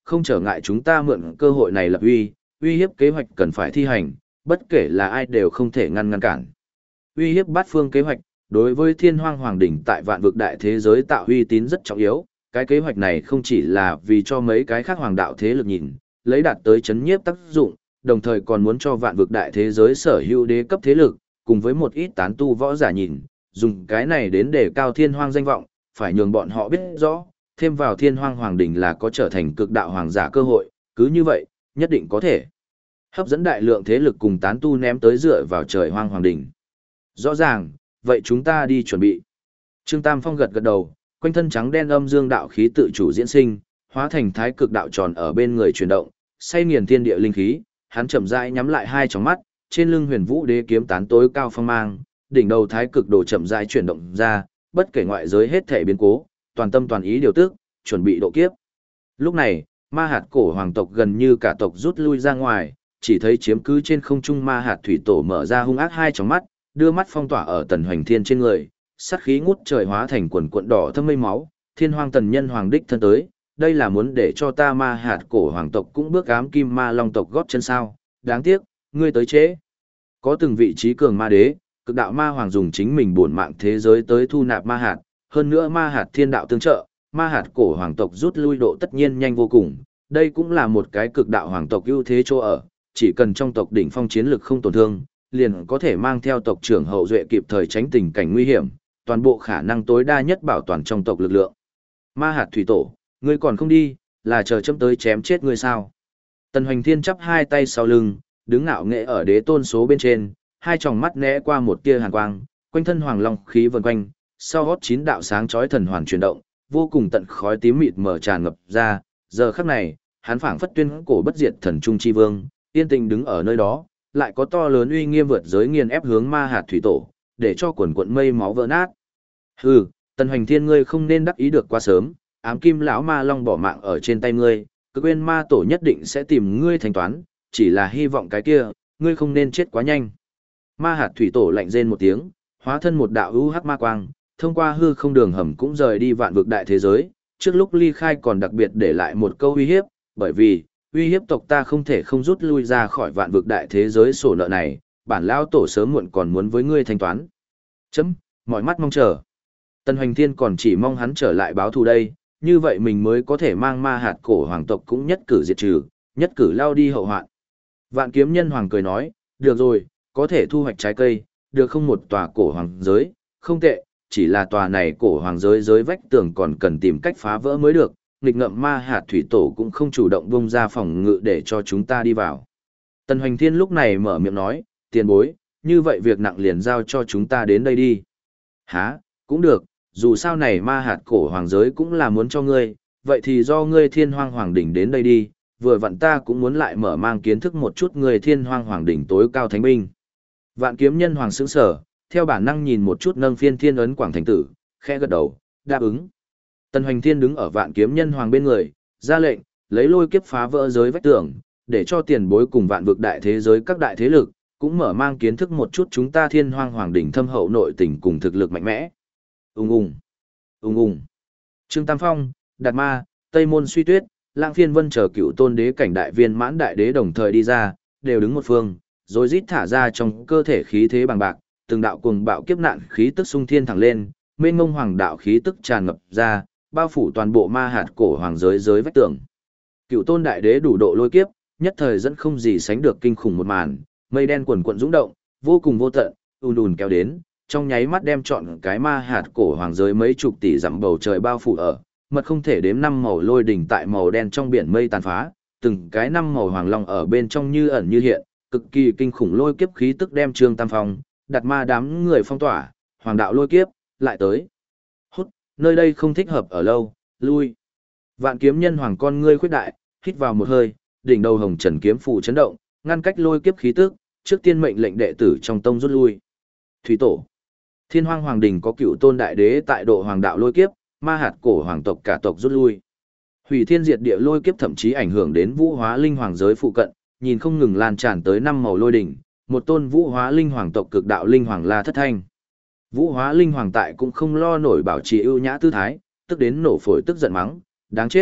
không trở ngại chúng ta mượn cơ hội này lập uy hiếp kế hoạch cần phải thi hành, bất kể là ai đều không thể ngăn cản. Uy hiếp bát phương kế hoạch, đối với Thiên Hoang Hoàng đỉnh tại vạn vực đại thế giới tạo uy tín rất trọng yếu, cái kế hoạch này không chỉ là vì cho mấy cái khác hoàng đạo thế lực nhìn, lấy đạt tới chấn nhiếp tác dụng, đồng thời còn muốn cho vạn vực đại thế giới sở hữu đế cấp thế lực, cùng với một ít tán tu võ giả nhìn, dùng cái này đến để cao Thiên Hoang danh vọng, phải nhường bọn họ biết rõ, thêm vào Thiên Hoang Hoàng đỉnh là có trở thành cực đạo hoàng giả cơ hội, cứ như vậy, nhất định có thể hấp dẫn đại lượng thế lực cùng tán tu ném tới dựa vào trời Hoang Hoàng đỉnh. Rõ ràng, vậy chúng ta đi chuẩn bị. Trương Tam Phong gật gật đầu, quanh thân trắng đen âm dương đạo khí tự chủ diễn sinh, hóa thành thái cực đạo tròn ở bên người chuyển động, say nghiền thiên địa linh khí, hắn chậm rãi nhắm lại hai tròng mắt, trên lưng Huyền Vũ Đế kiếm tán tối cao phong mang, đỉnh đầu thái cực đồ chậm rãi chuyển động ra, bất kể ngoại giới hết thể biến cố, toàn tâm toàn ý điều tức, chuẩn bị độ kiếp. Lúc này, ma hạt cổ hoàng tộc gần như cả tộc rút lui ra ngoài, chỉ thấy chiếm cứ trên không trung ma hạt thủy tổ mở ra hung ác hai tròng mắt, đưa mắt phong tỏa ở Tần Hoành Thiên trên người, sát khí ngút trời hóa thành quần cuộn đỏ thâm mây máu, Thiên Hoang Tần Nhân Hoàng đích thân tới, đây là muốn để cho ta ma hạt cổ hoàng tộc cũng bước ám kim ma long tộc gót chân sao, đáng tiếc, ngươi tới trễ. Có từng vị trí cường ma đế, cực đạo ma hoàng dùng chính mình bổn mạng thế giới tới thu nạp ma hạt, hơn nữa ma hạt thiên đạo tương trợ, ma hạt cổ hoàng tộc rút lui độ tất nhiên nhanh vô cùng, đây cũng là một cái cực đạo hoàng tộc ưu thế chỗ ở, chỉ cần trong tộc đỉnh phong chiến lực không tổn thương, liền có thể mang theo tộc trưởng hậu duệ kịp thời tránh tình cảnh nguy hiểm, toàn bộ khả năng tối đa nhất bảo toàn trong tộc lực lượng. Ma hạt thủy tổ, ngươi còn không đi, là chờ chấm tới chém chết ngươi sao? Tần Hoành Thiên chắp hai tay sau lưng, đứng ngạo nghệ ở đế tôn số bên trên, hai tròng mắt né qua một tia hàn quang, quanh thân hoàng long khí vần quanh, sau gót chín đạo sáng chói thần hoàn chuyển động, vô cùng tận khói tím mịt mờ tràn ngập ra, giờ khắc này, hắn phảng phất tuyên cổ bất diệt thần trung chi vương, yên tĩnh đứng ở nơi đó, lại có to lớn uy nghiêm vượt giới nghiền ép hướng ma hạt thủy tổ, để cho quần quận mây máu vỡ nát. Hừ, Tần Hoành Thiên ngươi không nên đắc ý được quá sớm, ám kim lão ma long bỏ mạng ở trên tay ngươi, Cực Uyên ma tổ nhất định sẽ tìm ngươi thanh toán, chỉ là hy vọng cái kia, ngươi không nên chết quá nhanh. Ma hạt thủy tổ lạnh rên một tiếng, hóa thân một đạo u hắc ma quang, thông qua hư không đường hầm cũng rời đi vạn vực đại thế giới, trước lúc ly khai còn đặc biệt để lại một câu uy hiếp, bởi vì uy hiếp tộc ta không thể không rút lui ra khỏi vạn vực đại thế giới sổ nợ này, bản lão tổ sớm muộn còn muốn với ngươi thanh toán. Chấm, mọi mắt mong chờ. Tần Hoành Thiên còn chỉ mong hắn trở lại báo thù đây, như vậy mình mới có thể mang ma hạt cổ hoàng tộc cũng nhất cử diệt trừ, nhất cử lao đi hậu hoạn. Vạn Kiếm Nhân Hoàng cười nói, được rồi, có thể thu hoạch trái cây, được không một tòa cổ hoàng giới, không tệ, chỉ là tòa này cổ hoàng giới giới vách tường còn cần tìm cách phá vỡ mới được, nghịch ngợm ma hạt thủy tổ cũng không chủ động bung ra phòng ngự để cho chúng ta đi vào. Tần Hoành Thiên lúc này mở miệng nói, tiền bối, như vậy việc nặng liền giao cho chúng ta đến đây đi. Hả, cũng được, dù sao này ma hạt cổ hoàng giới cũng là muốn cho ngươi, vậy thì do ngươi Thiên Hoang Hoàng đỉnh đến đây đi, vừa vặn ta cũng muốn lại mở mang kiến thức một chút người Thiên Hoang Hoàng đỉnh tối cao thánh binh. Vạn Kiếm Nhân Hoàng sững sờ, theo bản năng nhìn một chút nâng phiên thiên ấn quảng thành tử, khẽ gật đầu, đáp ứng. Tần Hoành Thiên đứng ở Vạn Kiếm Nhân Hoàng bên người, ra lệnh, lấy lôi kiếp phá vỡ giới vách tường, để cho tiền bối cùng vạn vực đại thế giới các đại thế lực, cũng mở mang kiến thức một chút chúng ta Thiên Hoang Hoàng đỉnh thâm hậu nội tình cùng thực lực mạnh mẽ. Ung ung, ung ung. Trương Tam Phong, Đạt Ma, Tây Môn Suy Tuyết, Lãng Phiên Vân chờ cựu tôn đế cảnh đại viên mãn đại đế đồng thời đi ra, đều đứng một phương, rồi rít thả ra trong cơ thể khí thế bằng bạc, từng đạo cuồng bạo kiếp nạn khí tức xung thiên thẳng lên, mênh mông hoàng đạo khí tức tràn ngập ra, bao phủ toàn bộ ma hạt cổ hoàng giới giới vách tường. Cựu tôn đại đế đủ độ lôi kiếp, nhất thời dẫn không gì sánh được kinh khủng một màn, mây đen quần quần dũng động, vô cùng vô tận, ùn ùn kéo đến, trong nháy mắt đem trọn cái ma hạt cổ hoàng giới mấy chục tỷ dặm bầu trời bao phủ ở, mật không thể đếm năm màu lôi đỉnh tại màu đen trong biển mây tàn phá, từng cái năm màu hoàng long ở bên trong như ẩn như hiện, cực kỳ kinh khủng lôi kiếp khí tức đem Trương Tam Phong, Đạt Ma đám người phong tỏa, hoàng đạo lôi kiếp lại tới. Hút, nơi đây không thích hợp ở lâu, lui. Vạn Kiếm Nhân Hoàng con ngươi khuyết đại, hít vào một hơi, đỉnh đầu hồng trần kiếm phù chấn động, ngăn cách lôi kiếp khí tức, trước tiên mệnh lệnh đệ tử trong tông rút lui. Thủy tổ. Thiên Hoang Hoàng đỉnh có cựu tôn đại đế tại độ hoàng đạo lôi kiếp, ma hạt cổ hoàng tộc cả tộc rút lui. Hủy thiên diệt địa lôi kiếp thậm chí ảnh hưởng đến Vũ Hóa Linh Hoàng giới phụ cận, nhìn không ngừng lan tràn tới năm màu lôi đỉnh, một tôn Vũ Hóa Linh Hoàng tộc cực đạo linh hoàng La Thất Thanh. Vũ Hóa Linh Hoàng tại cũng không lo nổi bảo trì ưu nhã tư thái, tức đến nổ phổi tức giận mắng, đáng chết,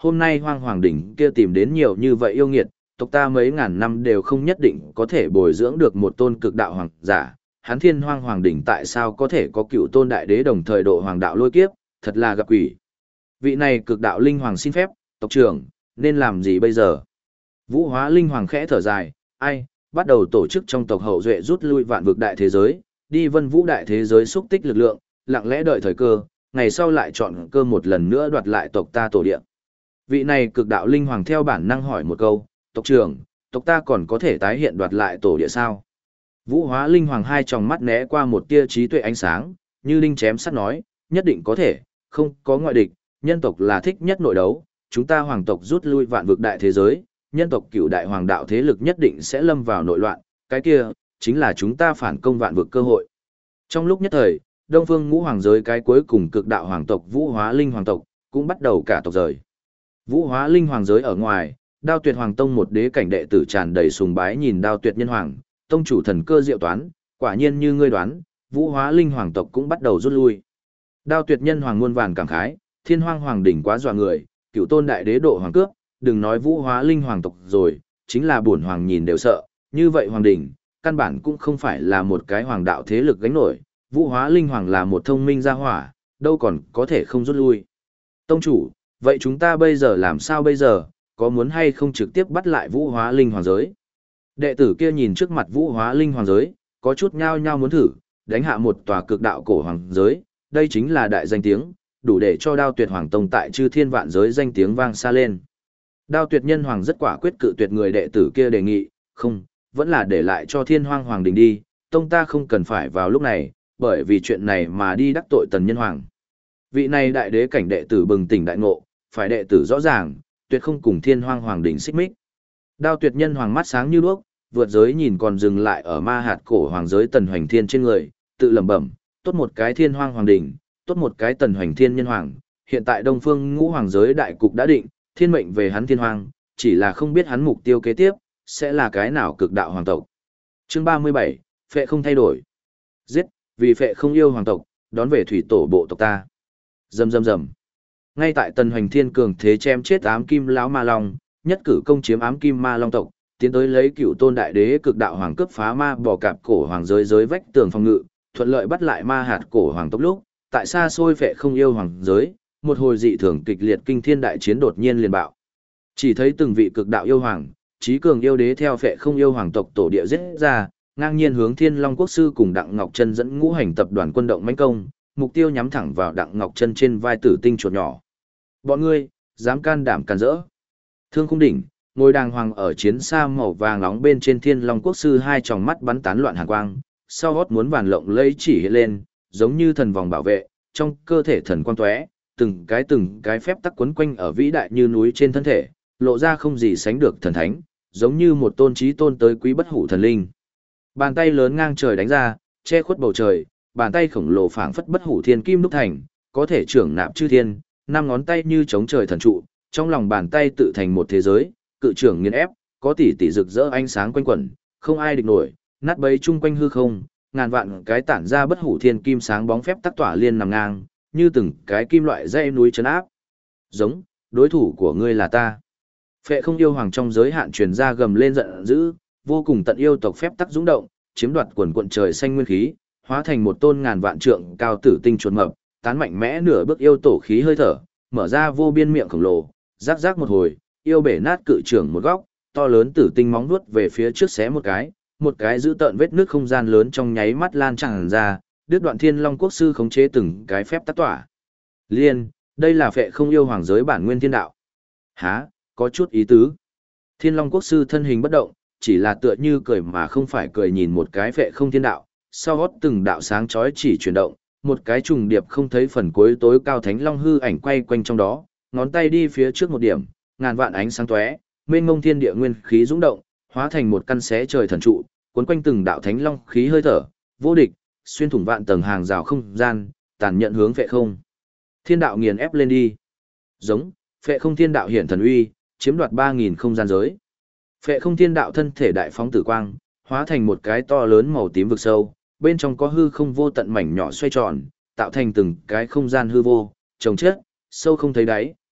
hôm nay Hoang Hoàng đỉnh kia tìm đến nhiều như vậy yêu nghiệt, tộc ta mấy ngàn năm đều không nhất định có thể bồi dưỡng được một tôn cực đạo hoàng giả. Hắn Thiên Hoang Hoàng đỉnh tại sao có thể có cựu tôn đại đế đồng thời độ hoàng đạo lôi kiếp, thật là gặp quỷ. Vị này cực đạo linh hoàng xin phép, tộc trưởng, nên làm gì bây giờ? Vũ Hóa linh hoàng khẽ thở dài, ai, bắt đầu tổ chức trong tộc hậu duệ rút lui vạn vực đại thế giới, đi Vân Vũ đại thế giới xúc tích lực lượng, lặng lẽ đợi thời cơ, ngày sau lại chọn cơ một lần nữa đoạt lại tộc ta tổ địa. Vị này cực đạo linh hoàng theo bản năng hỏi một câu, tộc trưởng, tộc ta còn có thể tái hiện đoạt lại tổ địa sao? Vũ Hóa linh hoàng hai tròng mắt né qua một tia trí tuệ ánh sáng, như linh chém sắt nói, nhất định có thể, không có ngoại địch, nhân tộc là thích nhất nội đấu, chúng ta hoàng tộc rút lui vạn vực đại thế giới, nhân tộc cửu đại hoàng đạo thế lực nhất định sẽ lâm vào nội loạn, cái kia, chính là chúng ta phản công vạn vực cơ hội. Trong lúc nhất thời, Đông Phương Ngũ Hoàng giới cái cuối cùng cực đạo hoàng tộc Vũ Hóa Linh Hoàng tộc, cũng bắt đầu cả tộc rời. Vũ Hóa Linh Hoàng giới ở ngoài, Đao Tuyệt Hoàng Tông một đế cảnh đệ tử tràn đầy sùng bái nhìn Đao Tuyệt Nhân Hoàng, tông chủ thần cơ diệu toán, quả nhiên như ngươi đoán, Vũ Hóa Linh Hoàng tộc cũng bắt đầu rút lui. Đao Tuyệt Nhân Hoàng muôn vàn cảm khái, Thiên Hoang Hoàng đỉnh quá dọa người, cựu tôn đại đế độ hoàng cướp, đừng nói Vũ Hóa Linh Hoàng tộc rồi, chính là bổn hoàng nhìn đều sợ, như vậy hoàng đỉnh, căn bản cũng không phải là một cái hoàng đạo thế lực gánh nổi, Vũ Hóa Linh Hoàng là một thông minh gia hỏa, đâu còn có thể không rút lui. Tông chủ, vậy chúng ta bây giờ làm sao bây giờ, có muốn hay không trực tiếp bắt lại Vũ Hóa Linh Hoàng giới? Đệ tử kia nhìn trước mặt Vũ Hóa Linh Hoàng giới, có chút nhao nhao muốn thử, đánh hạ một tòa cực đạo cổ hoàng giới, đây chính là đại danh tiếng, đủ để cho Đao Tuyệt Hoàng Tông tại chư thiên vạn giới danh tiếng vang xa lên. Đao Tuyệt Nhân Hoàng rất quả quyết cự tuyệt người đệ tử kia đề nghị, không, vẫn là để lại cho Thiên Hoang Hoàng đình đi, tông ta không cần phải vào lúc này, bởi vì chuyện này mà đi đắc tội Tần Nhân Hoàng. Vị này đại đế cảnh đệ tử bừng tỉnh đại ngộ, phải đệ tử rõ ràng, tuyệt không cùng Thiên Hoang Hoàng đình xích mích. Đao Tuyệt Nhân Hoàng mắt sáng như đuốc, vượt giới nhìn còn dừng lại ở ma hạt cổ hoàng giới Tần Hoành Thiên trên người, tự lẩm bẩm, tốt một cái Thiên Hoang Hoàng đình, tốt một cái Tần Hoành Thiên Nhân Hoàng, hiện tại Đông Phương Ngũ Hoàng giới đại cục đã định, thiên mệnh về hắn Thiên Hoang, chỉ là không biết hắn mục tiêu kế tiếp sẽ là cái nào cực đạo hoàng tộc. Chương 37, Phệ không thay đổi. Giết, vì Phệ không yêu hoàng tộc, đón về thủy tổ bộ tộc ta. Rầm rầm rầm. Ngay tại Tần Hoành Thiên cường thế chém chết ám kim lão ma long, nhất cử công chiếm ám kim ma long tộc, tiến tới lấy cựu tôn đại đế cực đạo hoàng cướp phá ma bò cạp cổ hoàng giới giới vách tường phòng ngự, thuận lợi bắt lại ma hạt cổ hoàng tộc lúc, tại xa xôi Phệ không yêu hoàng giới, một hồi dị thường kịch liệt kinh thiên đại chiến đột nhiên liền bạo. Chỉ thấy từng vị cực đạo yêu hoàng, trí cường yêu đế theo Phệ không yêu hoàng tộc tổ địa giết ra, ngang nhiên hướng Thiên Long Quốc sư cùng Đặng Ngọc Chân dẫn ngũ hành tập đoàn quân động mãnh công, mục tiêu nhắm thẳng vào Đặng Ngọc Chân trên vai tử tinh chuột nhỏ. Bọn ngươi, dám can đảm càn rỡ. Thương Khung đỉnh, ngôi đàng hoàng ở chiến xa màu vàng nóng bên trên Thiên Long Quốc sư hai tròng mắt bắn tán loạn hàn quang, sau gót muốn vàn lộng lẫy chỉ hiện lên, giống như thần vòng bảo vệ, trong cơ thể thần quang tóe, từng cái phép tắc quấn quanh ở vĩ đại như núi trên thân thể, lộ ra không gì sánh được thần thánh, giống như một tôn trí tôn tới quý bất hủ thần linh. Bàn tay lớn ngang trời đánh ra, che khuất bầu trời, bàn tay khổng lồ phảng phất bất hủ thiên kim đúc thành, có thể trưởng nạp chư thiên, năm ngón tay như chống trời thần trụ, trong lòng bàn tay tự thành một thế giới, cự trưởng nghiền ép, có tỷ tỷ rực rỡ ánh sáng quanh quẩn, không ai địch nổi, nát bấy chung quanh hư không, ngàn vạn cái tản ra bất hủ thiên kim sáng bóng phép tắc tỏa liên nằm ngang, như từng cái kim loại dây núi trấn áp. Giống, đối thủ của ngươi là ta. Phệ không yêu hoàng trong giới hạn truyền ra gầm lên giận dữ, vô cùng tận yêu tộc phép tắc dũng động, chiếm đoạt quần quận trời xanh nguyên khí, hóa thành một tôn ngàn vạn trượng cao tử tinh chuột mập, tán mạnh mẽ nửa bước yêu tổ khí hơi thở, mở ra vô biên miệng khổng lồ, rắc rắc một hồi, yêu bể nát cự trưởng một góc, to lớn tử tinh móng vuốt về phía trước xé một cái giữ tợn vết nước không gian lớn trong nháy mắt lan tràn ra, đứt đoạn Thiên Long Quốc sư khống chế từng cái phép tắc tỏa. Liên, đây là Phệ không yêu hoàng giới bản nguyên thiên đạo. Hả, có chút ý tứ. Thiên Long Quốc sư thân hình bất động, chỉ là tựa như cười mà không phải cười nhìn một cái Phệ không thiên đạo, sau gót từng đạo sáng chói chỉ chuyển động, một cái trùng điệp không thấy phần cuối tối cao thánh long hư ảnh quay quanh trong đó, ngón tay đi phía trước một điểm, ngàn vạn ánh sáng tóe, mênh mông thiên địa nguyên khí dũng động, hóa thành một căn xé trời thần trụ, cuốn quanh từng đạo thánh long khí hơi thở, vô địch, xuyên thủng vạn tầng hàng rào không gian, tàn nhận hướng Phệ không thiên đạo nghiền ép lên đi. Giống, Phệ không thiên đạo hiển thần uy, chiếm đoạt 3000 không gian giới. Phệ không thiên đạo thân thể đại phóng tử quang, hóa thành một cái to lớn màu tím vực sâu, bên trong có hư không vô tận mảnh nhỏ xoay tròn, tạo thành từng cái không gian hư vô, trồng chất, sâu không thấy đáy,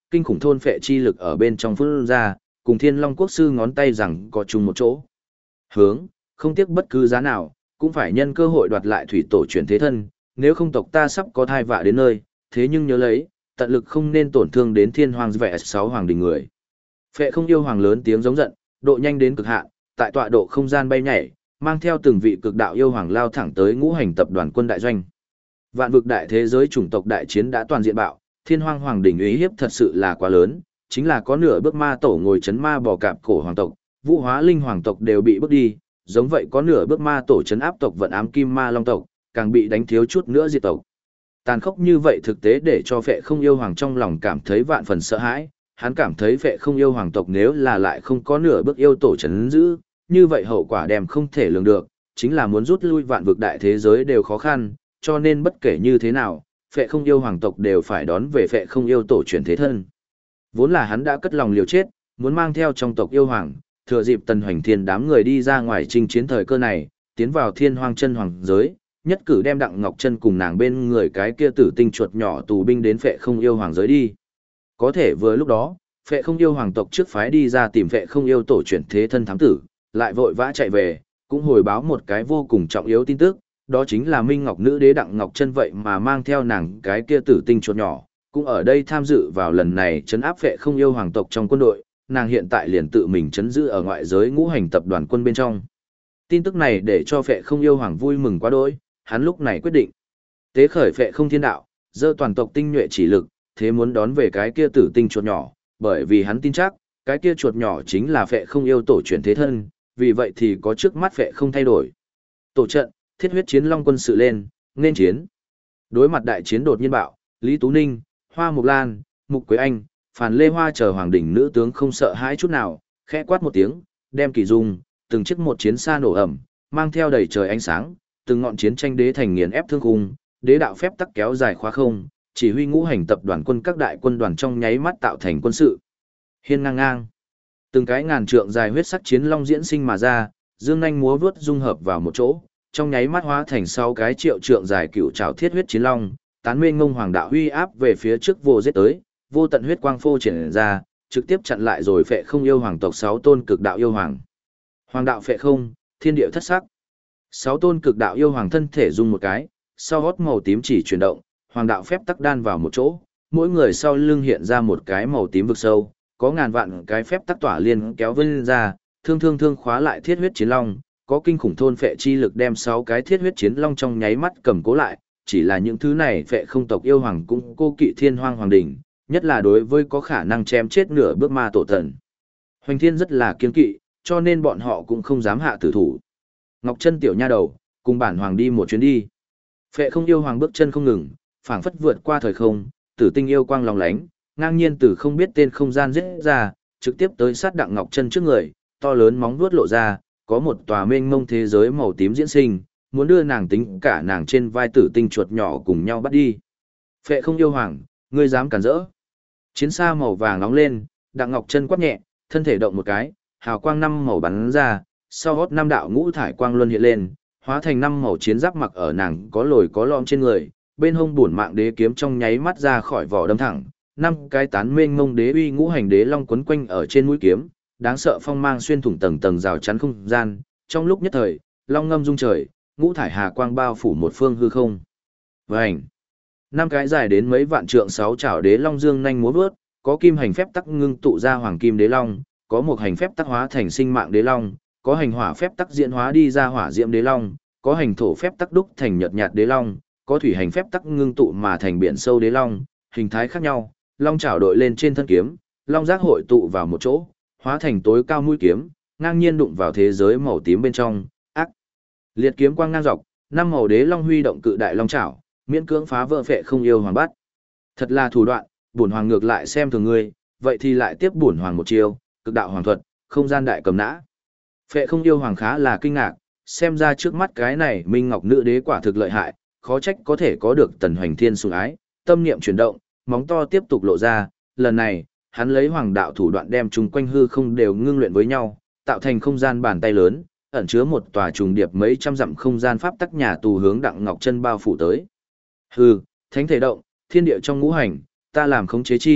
kinh khủng thôn phệ chi lực ở bên trong phun ra, cùng Thiên Long Quốc sư ngón tay rằng có chung một chỗ. Hướng, không tiếc bất cứ giá nào, cũng phải nhân cơ hội đoạt lại thủy tổ chuyển thế thân, nếu không tộc ta sắp có thai vạ đến nơi, thế nhưng nhớ lấy, tận lực không nên tổn thương đến Thiên Hoàng Vệ 6 hoàng đình người. Phệ không yêu hoàng lớn tiếng giống giận, độ nhanh đến cực hạn, tại tọa độ không gian bay nhảy, mang theo từng vị cực đạo yêu hoàng lao thẳng tới ngũ hành tập đoàn quân đại doanh. Vạn vực đại thế giới chủng tộc đại chiến đã toàn diện bạo, Thiên Hoàng hoàng đỉnh uy hiếp thật sự là quá lớn, chính là có nửa bước ma tổ ngồi chấn ma bò cạp cổ hoàng tộc, Vũ Hóa Linh hoàng tộc đều bị bước đi, giống vậy có nửa bước ma tổ chấn áp tộc vận ám kim ma long tộc, càng bị đánh thiếu chút nữa diệt tộc. Tàn khốc như vậy thực tế để cho Phệ không yêu hoàng trong lòng cảm thấy vạn phần sợ hãi, hắn cảm thấy Phệ không yêu hoàng tộc nếu là lại không có nửa bước yêu tổ chấn giữ, như vậy hậu quả đem không thể lường được, chính là muốn rút lui vạn vực đại thế giới đều khó khăn, cho nên bất kể như thế nào, Phệ không yêu hoàng tộc đều phải đón về Phệ không yêu tổ chuyển thế thân. Vốn là hắn đã cất lòng liều chết, muốn mang theo trong tộc yêu hoàng, thừa dịp Tần Hoành Thiên đám người đi ra ngoài chinh chiến thời cơ này, tiến vào Thiên Hoang chân hoàng giới, nhất cử đem Đặng Ngọc Chân cùng nàng bên người cái kia tử tinh chuột nhỏ tù binh đến Phệ không yêu hoàng giới đi. Có thể vừa lúc đó, Phệ không yêu hoàng tộc trước phái đi ra tìm Phệ không yêu tổ chuyển thế thân thám tử, lại vội vã chạy về, cũng hồi báo một cái vô cùng trọng yếu tin tức, đó chính là Minh Ngọc nữ đế Đặng Ngọc Chân vậy mà mang theo nàng cái kia tử tinh chuột nhỏ, cũng ở đây tham dự vào lần này trấn áp Phệ không yêu hoàng tộc trong quân đội, nàng hiện tại liền tự mình trấn giữ ở ngoại giới ngũ hành tập đoàn quân bên trong. Tin tức này để cho Phệ không yêu hoàng vui mừng quá đỗi, hắn lúc này quyết định tế khởi Phệ không thiên đạo, dơ toàn tộc tinh nhuệ chỉ lực, thế muốn đón về cái kia tử tinh chuột nhỏ, bởi vì hắn tin chắc, cái kia chuột nhỏ chính là Phệ không yêu tổ chuyển thế thân, vì vậy thì có trước mắt Phệ không thay đổi. Tổ trận, thiết huyết chiến long quân sự lên, nên chiến. Đối mặt đại chiến đột nhiên bạo, Lý Tú Ninh, Hoa Mục Lan, Mục Quế Anh, Phàn Lê Hoa chờ hoàng đỉnh nữ tướng không sợ hãi chút nào, khẽ quát một tiếng, đem kỳ dung, từng chiếc một chiến xa nổ ẩm, mang theo đầy trời ánh sáng, từng ngọn chiến tranh đế thành nghiền ép thương khung, đế đạo phép tắc kéo dài khóa không, chỉ huy ngũ hành tập đoàn quân các đại quân đoàn trong nháy mắt tạo thành quân sự. Hiên ngang ngang, từng cái ngàn trượng dài huyết sắc chiến long diễn sinh mà ra, dương nhanh múa vớt dung hợp vào một chỗ, trong nháy mắt hóa thành 6 cái triệu trượng dài cựu trảo thiết huyết chiến long, tán mênh ngông hoàng đạo huy áp về phía trước vô giết tới, vô tận huyết quang phô triển ra, trực tiếp chặn lại rồi Phệ không yêu hoàng tộc 6 tôn cực đạo yêu hoàng. Hoàng đạo Phệ không, thiên địa thất sắc. 6 tôn cực đạo yêu hoàng thân thể rung một cái, sau gót màu tím chỉ chuyển động, hoàng đạo phép tắc đan vào một chỗ, mỗi người sau lưng hiện ra một cái màu tím vực sâu, có ngàn vạn cái phép tắc tỏa liên kéo vân ra, thương khóa lại thiết huyết chiến long, có kinh khủng thôn phệ chi lực đem 6 cái thiết huyết chiến long trong nháy mắt cầm cố lại, chỉ là những thứ này Phệ không tộc yêu hoàng cũng cô kỵ Thiên Hoang hoàng đỉnh, nhất là đối với có khả năng chém chết nửa bước ma tổ thần. Hoành Thiên rất là kiên kỵ, cho nên bọn họ cũng không dám hạ tử thủ. Ngọc Chân tiểu nha đầu, cùng bản hoàng đi một chuyến đi. Phệ không yêu hoàng bước chân không ngừng, phảng phất vượt qua thời không, tử tinh yêu quang lóng lánh, ngang nhiên từ không biết tên không gian giết ra, trực tiếp tới sát Đặng Ngọc Chân trước người, to lớn móng vuốt lộ ra, có một tòa mênh mông thế giới màu tím diễn sinh, muốn đưa nàng tính cả nàng trên vai tử tinh chuột nhỏ cùng nhau bắt đi. Phệ không yêu hoàng, ngươi dám cản rỡ? Chiến xa màu vàng nóng lên, Đặng Ngọc Chân quát nhẹ, thân thể động một cái, hào quang 5 màu bắn ra, sau hót 5 đạo ngũ thải quang luân hiện lên, hóa thành 5 màu chiến giáp mặc ở nàng có lồi có lõm trên người, bên hông bổn mạng đế kiếm trong nháy mắt ra khỏi vỏ đâm thẳng, 5 cái tán mênh mông đế uy ngũ hành đế long quấn quanh ở trên mũi kiếm, đáng sợ phong mang xuyên thủng tầng tầng rào chắn không gian, trong lúc nhất thời, long ngâm rung trời, ngũ thải hà quang bao phủ một phương hư không. Vành, 5 cái dài đến mấy vạn trượng 6 chảo đế long dương nhanh múa vớt, có kim hành phép tắc ngưng tụ ra hoàng kim đế long, có một hành phép tắc hóa thành sinh mạng đế long, có hành hỏa phép tắc diễn hóa đi ra hỏa diễm đế long, có hành thổ phép tắc đúc thành nhợt nhạt đế long, có thủy hành phép tắc ngưng tụ mà thành biển sâu đế long, hình thái khác nhau, long chảo đội lên trên thân kiếm, long giác hội tụ vào một chỗ, hóa thành tối cao mũi kiếm, ngang nhiên đụng vào thế giới màu tím bên trong, ác. Liệt kiếm quang ngang dọc, 5 màu đế long huy động cự đại long chảo, miễn cưỡng phá vỡ Phệ không yêu hoàng bắt. Thật là thủ đoạn, bổn hoàng ngược lại xem thường ngươi, vậy thì lại tiếp bổn hoàng một chiêu, cực đạo hoàng thuật, không gian đại cầm nã. Phệ không yêu hoàng khá là kinh ngạc, xem ra trước mắt cái này Minh Ngọc nữ đế quả thực lợi hại, khó trách có thể có được Tần Hoành Thiên sủng ái, tâm niệm chuyển động, móng to tiếp tục lộ ra, lần này, hắn lấy hoàng đạo thủ đoạn đem chúng quanh hư không đều ngưng luyện với nhau, tạo thành không gian bàn tay lớn, ẩn chứa một tòa trùng điệp mấy trăm dặm không gian pháp tắc nhà tù hướng Đặng Ngọc Chân bao phủ tới. Hừ, thánh thể động, thiên địa trong ngũ hành, ta làm khống chế chi,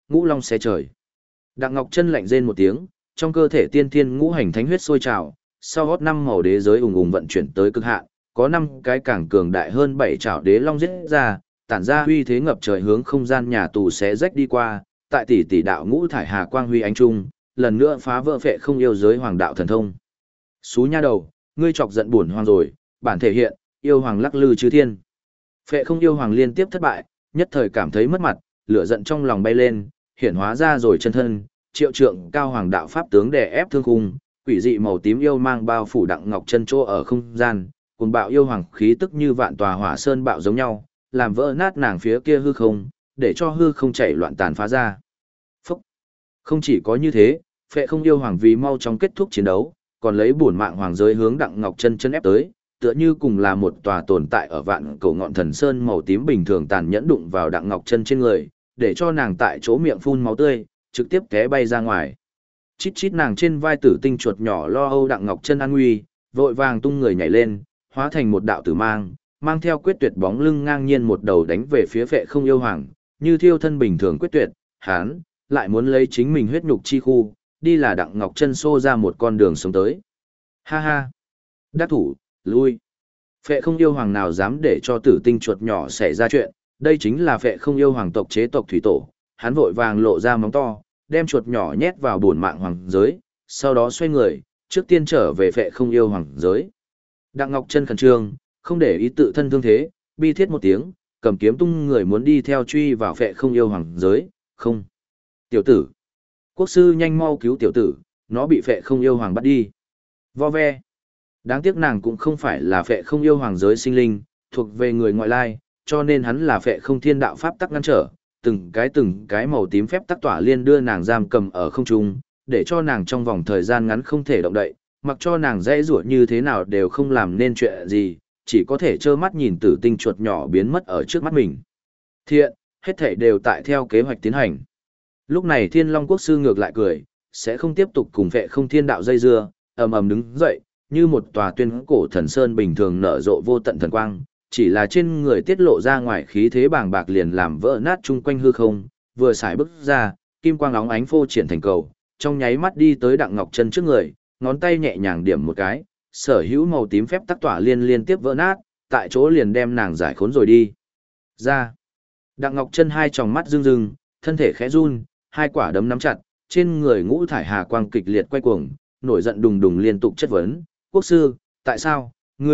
ngũ long xé trời. Đặng Ngọc Chân lạnh rên một tiếng, trong cơ thể tiên thiên ngũ hành thánh huyết sôi trào, sau gót năm màu đế giới ùng ùng vận chuyển tới cực hạn, có 5 cái càng cường đại hơn 7 trảo đế long giết ra, tản ra uy thế ngập trời hướng không gian nhà tù xé rách đi qua, tại tỷ tỷ đạo ngũ thải hà quang huy ánh trung, lần nữa phá vỡ phệ không yêu giới hoàng đạo thần thông. Xú nha đầu, ngươi chọc giận bổn hoàng rồi, bản thể hiện, yêu hoàng lắc lư chư thiên. Phệ không yêu hoàng liên tiếp thất bại, nhất thời cảm thấy mất mặt, lửa giận trong lòng bay lên, hiển hóa ra rồi chân thân, triệu trượng cao hoàng đạo pháp tướng đè ép thương khung, quỷ dị màu tím yêu mang bao phủ Đặng Ngọc Chân chỗ ở không gian, cùng bạo yêu hoàng khí tức như vạn tòa hỏa sơn bạo giống nhau, làm vỡ nát nàng phía kia hư không, để cho hư không chảy loạn tàn phá ra. Phúc! Không chỉ có như thế, phệ không yêu hoàng vì mau chóng kết thúc chiến đấu, còn lấy bổn mạng hoàng giới hướng Đặng Ngọc Chân chân ép tới, tựa như cùng là một tòa tồn tại ở vạn cổ ngọn thần sơn màu tím bình thường tàn nhẫn đụng vào Đặng Ngọc Chân trên người, để cho nàng tại chỗ miệng phun máu tươi, trực tiếp té bay ra ngoài. Chít chít nàng trên vai tử tinh chuột nhỏ lo âu Đặng Ngọc Chân an nguy, vội vàng tung người nhảy lên, hóa thành một đạo tử mang, mang theo quyết tuyệt bóng lưng ngang nhiên một đầu đánh về phía phệ không yêu hoàng, như thiêu thân bình thường quyết tuyệt, hán lại muốn lấy chính mình huyết nhục chi khu, đi là Đặng Ngọc Chân xô ra một con đường sống tới. Ha ha! Đắc thủ, lui! Phệ không yêu hoàng nào dám để cho tử tinh chuột nhỏ xảy ra chuyện, đây chính là phệ không yêu hoàng tộc chế tộc thủy tổ, hắn vội vàng lộ ra móng to, đem chuột nhỏ nhét vào bổn mạng hoàng giới, sau đó xoay người, trước tiên trở về phệ không yêu hoàng giới. Đặng Ngọc Chân khẩn trương, không để ý tự thân thương thế, bi thiết một tiếng, cầm kiếm tung người muốn đi theo truy vào phệ không yêu hoàng giới, không. Tiểu tử! Quốc sư nhanh mau cứu tiểu tử, nó bị phệ không yêu hoàng bắt đi. Vo ve! Đáng tiếc nàng cũng không phải là phệ không yêu hoàng giới sinh linh, thuộc về người ngoại lai, cho nên hắn là phệ không thiên đạo pháp tắc ngăn trở, từng cái màu tím phép tắc tỏa liên đưa nàng giam cầm ở không trung, để cho nàng trong vòng thời gian ngắn không thể động đậy, mặc cho nàng dãy rủa như thế nào đều không làm nên chuyện gì, chỉ có thể trơ mắt nhìn tử tinh chuột nhỏ biến mất ở trước mắt mình. Thiện, hết thảy đều tại theo kế hoạch tiến hành. Lúc này Thiên Long Quốc sư ngược lại cười, sẽ không tiếp tục cùng phệ không thiên đạo dây dưa, ầm ầm đứng dậy, như một tòa tuyên cổ thần sơn bình thường nở rộ vô tận thần quang, chỉ là trên người tiết lộ ra ngoài khí thế bàng bạc liền làm vỡ nát chung quanh hư không, vừa xài bước ra, kim quang óng ánh phô triển thành cầu, trong nháy mắt đi tới Đặng Ngọc Chân trước người, ngón tay nhẹ nhàng điểm một cái, sở hữu màu tím phép tắc tỏa liên tiếp vỡ nát, tại chỗ liền đem nàng giải khốn rồi đi. Ra. Đặng Ngọc Chân hai tròng mắt rưng rưng, thân thể khẽ run, hai quả đấm nắm chặt, trên người ngũ thải hà quang kịch liệt quay cuồng, nổi giận đùng đùng liên tục chất vấn, "Quốc sư, tại sao?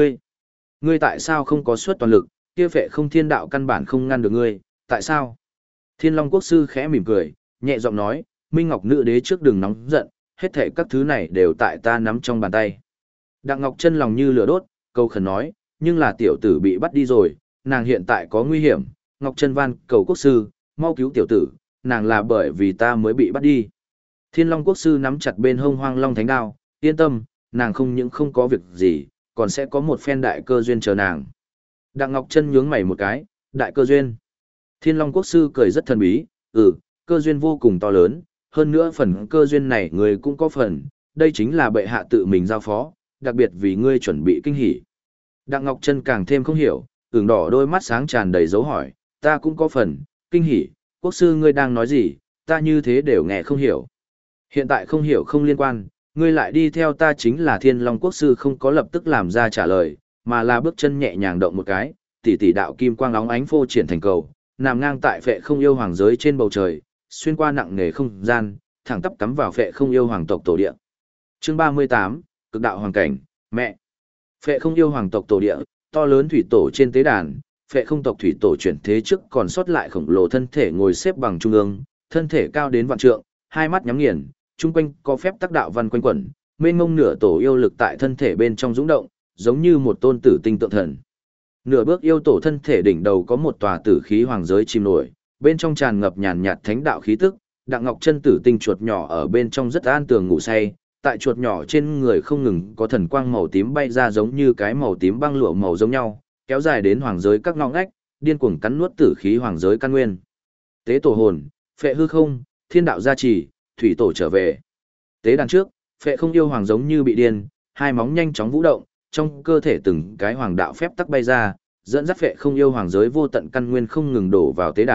Ngươi tại sao không có suất toàn lực, kia phệ không thiên đạo căn bản không ngăn được ngươi, tại sao?" Thiên Long Quốc sư khẽ mỉm cười, nhẹ giọng nói, "Minh Ngọc Nữ Đế trước đừng nóng giận, hết thảy các thứ này đều tại ta nắm trong bàn tay." Đặng Ngọc Chân lòng như lửa đốt, câu khẩn nói, "Nhưng là tiểu tử bị bắt đi rồi, nàng hiện tại có nguy hiểm, Ngọc Chân van cầu quốc sư, mau cứu tiểu tử, nàng là bởi vì ta mới bị bắt đi." Thiên Long Quốc sư nắm chặt bên hông Hoang Long Thánh Đao, "Yên tâm, nàng không những không có việc gì, còn sẽ có một phen đại cơ duyên chờ nàng." Đặng Ngọc Chân nhướng mày một cái, "Đại cơ duyên?" Thiên Long Quốc sư cười rất thần bí, "Cơ duyên vô cùng to lớn, hơn nữa phần cơ duyên này người cũng có phần, đây chính là bệ hạ tự mình giao phó, đặc biệt vì ngươi chuẩn bị kinh hỉ." Đặng Ngọc Chân càng thêm không hiểu, ửng đỏ đôi mắt sáng tràn đầy dấu hỏi, "Ta cũng có phần, kinh hỉ, quốc sư ngươi đang nói gì, ta như thế đều nghe không hiểu." "Hiện tại không hiểu không liên quan, ngươi lại đi theo ta." Chính là Thiên Long Quốc sư không có lập tức làm ra trả lời, mà là bước chân nhẹ nhàng động một cái, tỷ tỷ đạo kim quang óng ánh phô triển thành cầu, nằm ngang tại phệ không yêu hoàng giới trên bầu trời, xuyên qua nặng nề không gian, thẳng tắp cắm vào phệ không yêu hoàng tộc tổ địa. Chương 38, Cực đạo hoàng cảnh, mẹ. Phệ không yêu hoàng tộc tổ địa, to lớn thủy tổ trên tế đàn, phệ không tộc thủy tổ chuyển thế trước còn sót lại khổng lồ thân thể ngồi xếp bằng trung ương, thân thể cao đến vạn trượng, hai mắt nhắm nghiền, chung quanh có phép tác đạo văn quanh quẩn, mênh mông nửa tổ yêu lực tại thân thể bên trong dũng động, giống như một tôn tử tinh tượng thần. Nửa bước yêu tổ thân thể đỉnh đầu có một tòa tử khí hoàng giới chìm nổi, bên trong tràn ngập nhàn nhạt thánh đạo khí tức, Đặng Ngọc Chân tử tinh chuột nhỏ ở bên trong rất an tường ngủ say, tại chuột nhỏ trên người không ngừng có thần quang màu tím bay ra giống như cái màu tím băng lụa màu giống nhau, kéo dài đến hoàng giới các ngõ ngách, điên cuồng cắn nuốt tử khí hoàng giới căn nguyên. Tế tổ hồn, phệ hư không, thiên đạo gia trì, thủy tổ trở về. Tế đàn trước, phệ không yêu hoàng giống như bị điên, hai móng nhanh chóng vũ động, trong cơ thể từng cái hoàng đạo phép tắc bay ra, dẫn dắt phệ không yêu hoàng giới vô tận căn nguyên không ngừng đổ vào tế đàn,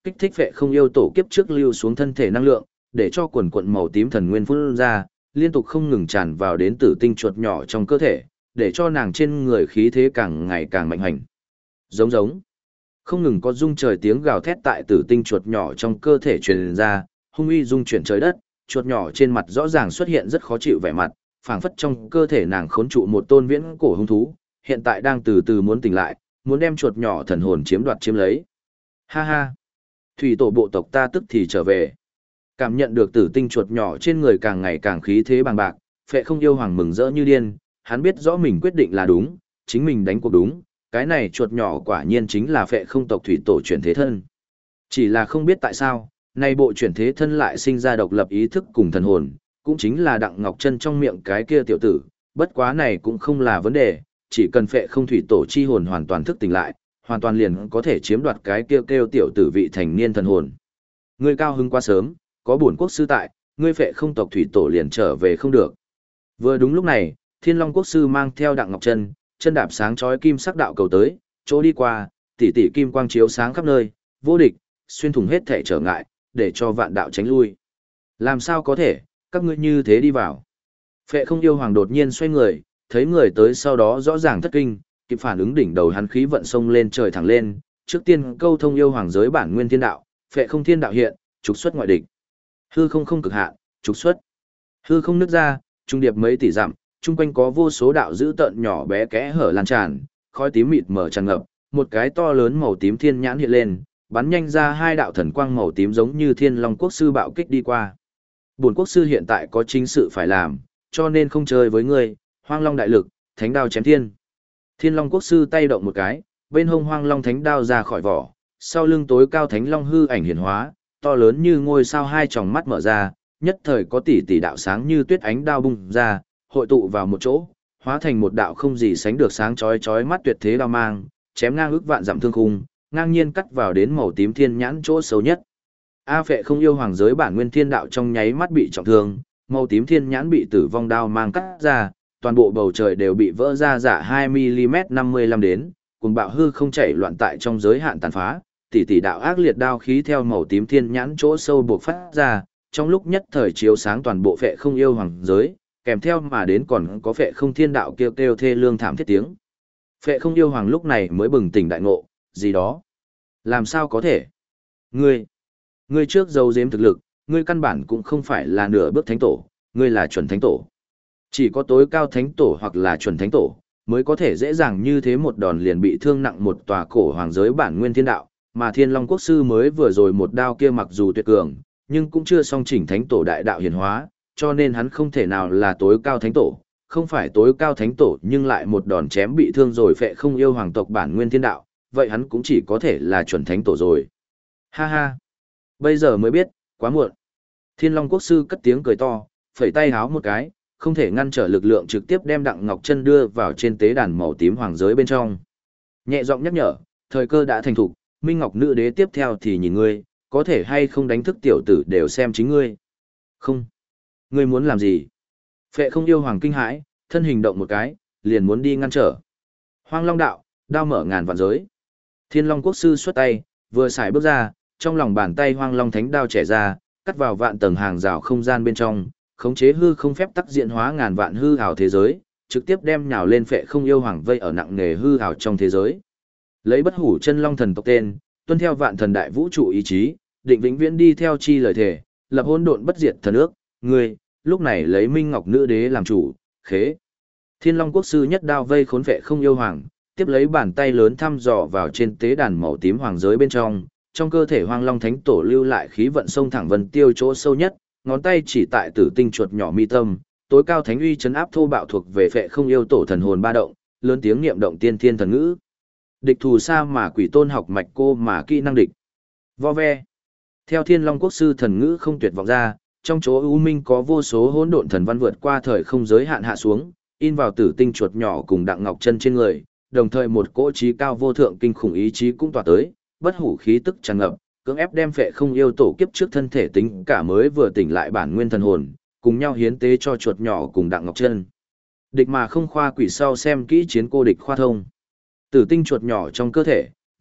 kích thích phệ không yêu tổ kiếp trước lưu xuống thân thể năng lượng, để cho quần quần màu tím thần nguyên phun ra, liên tục không ngừng tràn vào đến tử tinh chuột nhỏ trong cơ thể, để cho nàng trên người khí thế càng ngày càng mạnh hành. Giống giống. Không ngừng có rung trời tiếng gào thét tại tử tinh chuột nhỏ trong cơ thể truyền ra, hung uy rung chuyển trời đất, chuột nhỏ trên mặt rõ ràng xuất hiện rất khó chịu vẻ mặt, phảng phất trong cơ thể nàng khốn trụ một tôn viễn cổ hung thú, hiện tại đang từ từ muốn tỉnh lại, muốn đem chuột nhỏ thần hồn chiếm đoạt chiếm lấy. Ha ha. Thủy tổ bộ tộc ta tức thì trở về. Cảm nhận được tử tinh chuột nhỏ trên người càng ngày càng khí thế bằng bạc, Phệ Không Yêu Hoàng mừng rỡ như điên, hắn biết rõ mình quyết định là đúng, chính mình đánh cuộc đúng, cái này chuột nhỏ quả nhiên chính là Phệ Không tộc thủy tổ chuyển thế thân. Chỉ là không biết tại sao, nay bộ chuyển thế thân lại sinh ra độc lập ý thức cùng thần hồn, cũng chính là Đặng Ngọc Chân trong miệng cái kia tiểu tử, bất quá này cũng không là vấn đề, chỉ cần Phệ Không thủy tổ chi hồn hoàn toàn thức tỉnh lại, hoàn toàn liền có thể chiếm đoạt cái kia kêu tiểu tử vị thành niên thần hồn. Ngươi cao hứng quá sớm, có bổn quốc sư tại, ngươi Phệ Không tộc thủy tổ liền trở về không được. Vừa đúng lúc này, Thiên Long quốc sư mang theo Đặng Ngọc Chân, chân đạp sáng chói kim sắc đạo cầu tới, chỗ đi qua, tỷ tỷ kim quang chiếu sáng khắp nơi, vô địch, xuyên thủng hết thể trở ngại, để cho vạn đạo tránh lui. Làm sao có thể, các ngươi như thế đi vào. Phệ Không Yêu Hoàng đột nhiên xoay người, thấy người tới sau đó rõ ràng thất kinh, kịp phản ứng đỉnh đầu hắn khí vận sông lên trời thẳng lên, trước tiên câu thông yêu hoàng giới bản nguyên thiên đạo, Phệ Không thiên đạo hiện, trục xuất ngoại địch. Hư không không cực hạn, trục xuất. Hư không nứt ra, trung điệp mấy tỷ dặm, chung quanh có vô số đạo dữ tợn nhỏ bé kẽ hở lan tràn, khói tím mịt mờ tràn ngập, một cái to lớn màu tím thiên nhãn hiện lên, bắn nhanh ra hai đạo thần quang màu tím giống như Thiên Long quốc sư bạo kích đi qua. Bổn quốc sư hiện tại có chính sự phải làm, cho nên không chơi với ngươi, Hoang Long đại lực, thánh đao chém thiên. Thiên Long quốc sư tay động một cái, bên hông Hoang Long thánh đao ra khỏi vỏ, sau lưng tối cao thánh long hư ảnh hiển hóa, to lớn như ngôi sao hai tròng mắt mở ra, nhất thời có tỷ tỷ đạo sáng như tuyết ánh đao bung ra, hội tụ vào một chỗ, hóa thành một đạo không gì sánh được sáng chói chói mắt tuyệt thế đao mang, chém ngang ước vạn dặm thương khung, ngang nhiên cắt vào đến màu tím thiên nhãn chỗ sâu nhất. A Phệ Không yêu hoàng giới bản nguyên thiên đạo trong nháy mắt bị trọng thương, màu tím thiên nhãn bị tử vong đao mang cắt ra, toàn bộ bầu trời đều bị vỡ ra giả 2mm 55 đến, cùng bạo hư không chảy loạn tại trong giới hạn tàn phá, tỷ tỷ đạo ác liệt đao khí theo màu tím thiên nhãn chỗ sâu buộc phát ra, trong lúc nhất thời chiếu sáng toàn bộ Phệ Không yêu hoàng giới, kèm theo mà đến còn có Phệ Không thiên đạo kêu kêu thê lương thảm thiết tiếng. Phệ Không yêu hoàng lúc này mới bừng tỉnh đại ngộ, gì đó? Làm sao có thể? Ngươi trước giấu giếm thực lực, ngươi căn bản cũng không phải là nửa bước thánh tổ, ngươi là chuẩn thánh tổ. Chỉ có tối cao thánh tổ hoặc là chuẩn thánh tổ, mới có thể dễ dàng như thế một đòn liền bị thương nặng một tòa cổ hoàng giới bản nguyên thiên đạo, mà Thiên Long quốc sư mới vừa rồi một đao kia mặc dù tuyệt cường, nhưng cũng chưa song chỉnh thánh tổ đại đạo hiển hóa, cho nên hắn không thể nào là tối cao thánh tổ, không phải tối cao thánh tổ nhưng lại một đòn chém bị thương rồi Phệ Không yêu hoàng tộc bản nguyên thiên đạo, vậy hắn cũng chỉ có thể là chuẩn thánh tổ rồi. Ha ha, bây giờ mới biết, quá muộn. Thiên Long quốc sư cất tiếng cười to, phẩy tay háo một cái, không thể ngăn trở lực lượng trực tiếp đem Đặng Ngọc Chân đưa vào trên tế đàn màu tím hoàng giới bên trong. Nhẹ giọng nhắc nhở, thời cơ đã thành thục, Minh Ngọc nữ đế tiếp theo thì nhìn ngươi, có thể hay không đánh thức tiểu tử đều xem chính ngươi. Không. Ngươi muốn làm gì? Phệ Không yêu hoàng kinh hãi, thân hình động một cái, liền muốn đi ngăn trở. Hoang Long đạo, đao mở ngàn vạn giới. Thiên Long quốc sư xuất tay, vừa xài bước ra, trong lòng bàn tay Hoang Long thánh đao trẻ ra, cắt vào vạn tầng hàng rào không gian bên trong, khống chế hư không phép tắc diện hóa ngàn vạn hư ảo thế giới, trực tiếp đem nhào lên Phệ Không yêu hoàng vây ở nặng nề hư ảo trong thế giới. Lấy bất hủ chân long thần tộc tên, tuân theo vạn thần đại vũ trụ ý chí, định vĩnh viễn đi theo chi lời thể, lập hỗn độn bất diệt thần ước, ngươi, lúc này lấy Minh Ngọc nữ đế làm chủ, khế. Thiên Long quốc sư nhất đao vây khốn Phệ Không yêu hoàng, tiếp lấy bàn tay lớn thăm dò vào trên tế đàn màu tím hoàng giới bên trong cơ thể Hoang Long thánh tổ lưu lại khí vận sông thẳng vân tiêu chỗ sâu nhất, ngón tay chỉ tại tử tinh chuột nhỏ mi tâm, tối cao thánh uy chấn áp thô bạo thuộc về Phệ Không yêu tổ thần hồn ba động, lớn tiếng niệm động tiên thiên thần ngữ. Địch thù sa mà quỷ tôn học mạch cô mà kỹ năng địch. Vo ve. Theo Thiên Long quốc sư thần ngữ không tuyệt vọng ra, trong chỗ u minh có vô số hỗn độn thần văn vượt qua thời không giới hạn hạ xuống, in vào tử tinh chuột nhỏ cùng Đặng Ngọc Chân trên người, đồng thời một cỗ trí cao vô thượng kinh khủng ý chí cũng tỏa tới, bất hủ khí tức tràn ngập, cưỡng ép đem Phệ Không yêu tổ kiếp trước thân thể tính cả mới vừa tỉnh lại bản nguyên thần hồn, cùng nhau hiến tế cho chuột nhỏ cùng Đặng Ngọc Chân. Địch mà không khoa quỷ sau xem kỹ chiến cô địch khoa thông. Tử tinh chuột nhỏ trong cơ thể,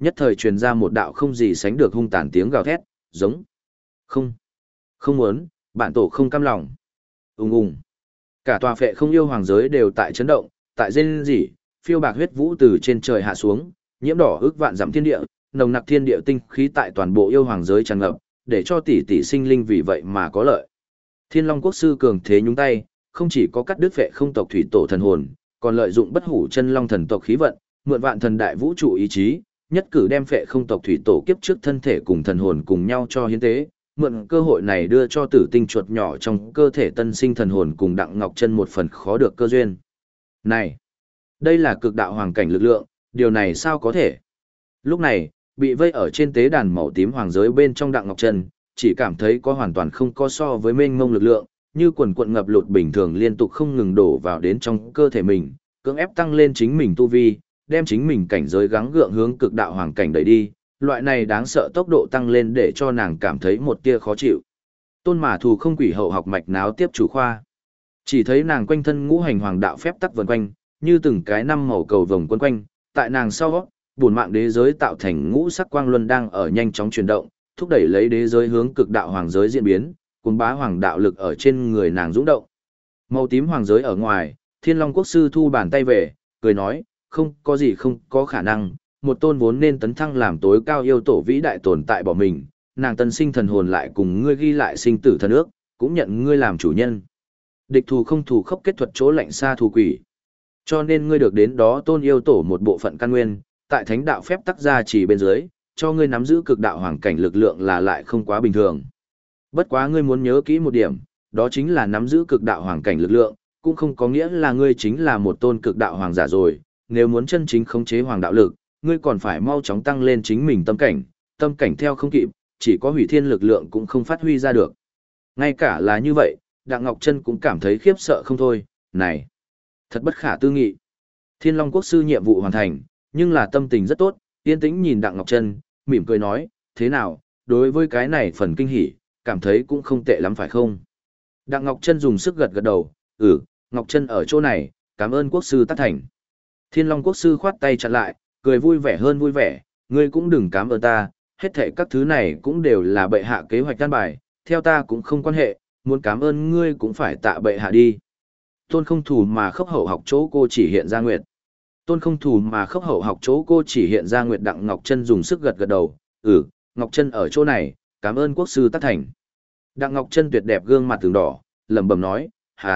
nhất thời truyền ra một đạo không gì sánh được hung tàn tiếng gào thét, giống. Không, không muốn, bản tổ không cam lòng. Ùng ùng. Cả tòa Phệ Không Yêu Hoàng giới đều tại chấn động, tại rên rỉ, phiêu bạc huyết vũ từ trên trời hạ xuống, nhiễm đỏ ước vạn dặm thiên địa, nồng nặc thiên địa tinh khí tại toàn bộ yêu hoàng giới tràn ngập, để cho tỷ tỷ sinh linh vì vậy mà có lợi. Thiên Long Quốc sư cường thế nhúng tay, không chỉ có cắt đứt Phệ Không tộc thủy tổ thần hồn, còn lợi dụng bất hủ chân long thần tộc khí vận, mượn vạn thần đại vũ trụ ý chí, nhất cử đem Phệ Không tộc thủy tổ kiếp trước thân thể cùng thần hồn cùng nhau cho hiến tế, mượn cơ hội này đưa cho tử tinh chuột nhỏ trong cơ thể tân sinh thần hồn cùng Đặng Ngọc Chân một phần khó được cơ duyên. Này, đây là cực đạo hoàng cảnh lực lượng, điều này sao có thể? Lúc này, bị vây ở trên tế đàn màu tím hoàng giới bên trong Đặng Ngọc Chân, chỉ cảm thấy có hoàn toàn không có so với mênh mông lực lượng, như quần quận ngập lụt bình thường liên tục không ngừng đổ vào đến trong cơ thể mình, cưỡng ép tăng lên chính mình tu vi, đem chính mình cảnh giới gắng gượng hướng cực đạo hoàng cảnh đẩy đi. Loại này đáng sợ tốc độ tăng lên để cho nàng cảm thấy một tia khó chịu. Tôn Mã Thù không quỷ hậu học mạch náo tiếp chủ khoa. Chỉ thấy nàng quanh thân ngũ hành hoàng đạo phép tắc vần quanh, như từng cái năm màu cầu vồng quấn quanh, tại nàng sau, bổn mạng đế giới tạo thành ngũ sắc quang luân đang ở nhanh chóng chuyển động, thúc đẩy lấy đế giới hướng cực đạo hoàng giới diễn biến, cuốn bá hoàng đạo lực ở trên người nàng dũng động. Màu tím hoàng giới ở ngoài, Thiên Long Quốc sư thu bàn tay về, cười nói, không có gì không có khả năng, một tôn vốn nên tấn thăng làm tối cao yêu tổ vĩ đại tồn tại bỏ mình, nàng tân sinh thần hồn lại cùng ngươi ghi lại sinh tử thần ước, cũng nhận ngươi làm chủ nhân. Địch thù không thù khốc kết thuật chỗ lạnh xa thù quỷ. Cho nên ngươi được đến đó tôn yêu tổ một bộ phận căn nguyên, tại thánh đạo phép tắc gia chỉ bên dưới, cho ngươi nắm giữ cực đạo hoàng cảnh lực lượng là lại không quá bình thường. Bất quá ngươi muốn nhớ kỹ một điểm, đó chính là nắm giữ cực đạo hoàng cảnh lực lượng, cũng không có nghĩa là ngươi chính là một tôn cực đạo hoàng giả rồi, nếu muốn chân chính khống chế hoàng đạo lực, ngươi còn phải mau chóng tăng lên chính mình tâm cảnh theo không kịp, chỉ có hủy thiên lực lượng cũng không phát huy ra được. Ngay cả là như vậy, Đặng Ngọc Chân cũng cảm thấy khiếp sợ không thôi, này, thật bất khả tư nghị. Thiên Long Quốc sư nhiệm vụ hoàn thành, nhưng là tâm tình rất tốt, yên tĩnh nhìn Đặng Ngọc Chân, mỉm cười nói, thế nào, đối với cái này phần kinh hỉ, cảm thấy cũng không tệ lắm phải không? Đặng Ngọc Chân dùng sức gật gật đầu, Ngọc Chân ở chỗ này, cảm ơn quốc sư tác thành. Thiên Long Quốc sư khoát tay chặn lại, cười vui vẻ hơn vui vẻ, ngươi cũng đừng cảm ơn ta, hết thảy các thứ này cũng đều là bệ hạ kế hoạch căn bài, theo ta cũng không quan hệ, muốn cảm ơn ngươi cũng phải tạ bệ hạ đi. Tôn không thù mà khốc hậu học chỗ cô chỉ hiện ra nguyệt. Tôn không thù mà khốc hậu học chỗ cô chỉ hiện ra nguyệt. Đặng Ngọc Chân dùng sức gật gật đầu, Ngọc Chân ở chỗ này, cảm ơn quốc sư tác thành. Đặng Ngọc Chân tuyệt đẹp gương mặt từng đỏ, lẩm bẩm nói,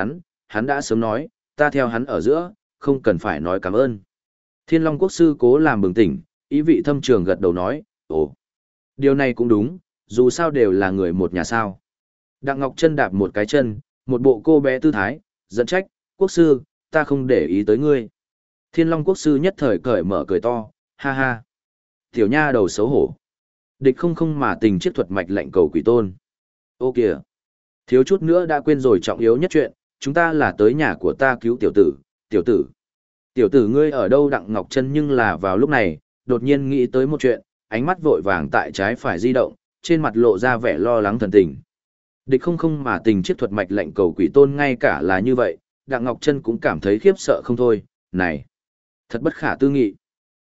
hắn đã sớm nói, ta theo hắn ở giữa, không cần phải nói cảm ơn. Thiên Long Quốc sư cố làm bừng tỉnh, ý vị thâm trường gật đầu nói, điều này cũng đúng, dù sao đều là người một nhà sao. Đặng Ngọc Chân đạp một cái chân, một bộ cô bé tư thái, giận trách, quốc sư, ta không để ý tới ngươi. Thiên Long Quốc sư nhất thời cởi mở cười to, ha ha. Tiểu nha đầu xấu hổ. Địch không mà tình chiết thuật mạch lệnh cầu quỷ tôn. Ô kìa, thiếu chút nữa đã quên rồi trọng yếu nhất chuyện, chúng ta là tới nhà của ta cứu tiểu tử. Tiểu tử ngươi ở đâu? Đặng Ngọc Chân nhưng là vào lúc này, đột nhiên nghĩ tới một chuyện, ánh mắt vội vàng tại trái phải di động, trên mặt lộ ra vẻ lo lắng thần tình. Địch không mà tình chiết thuật mạch lệnh cầu quỷ tôn ngay cả là như vậy, Đặng Ngọc Chân cũng cảm thấy khiếp sợ không thôi, này, thật bất khả tư nghị.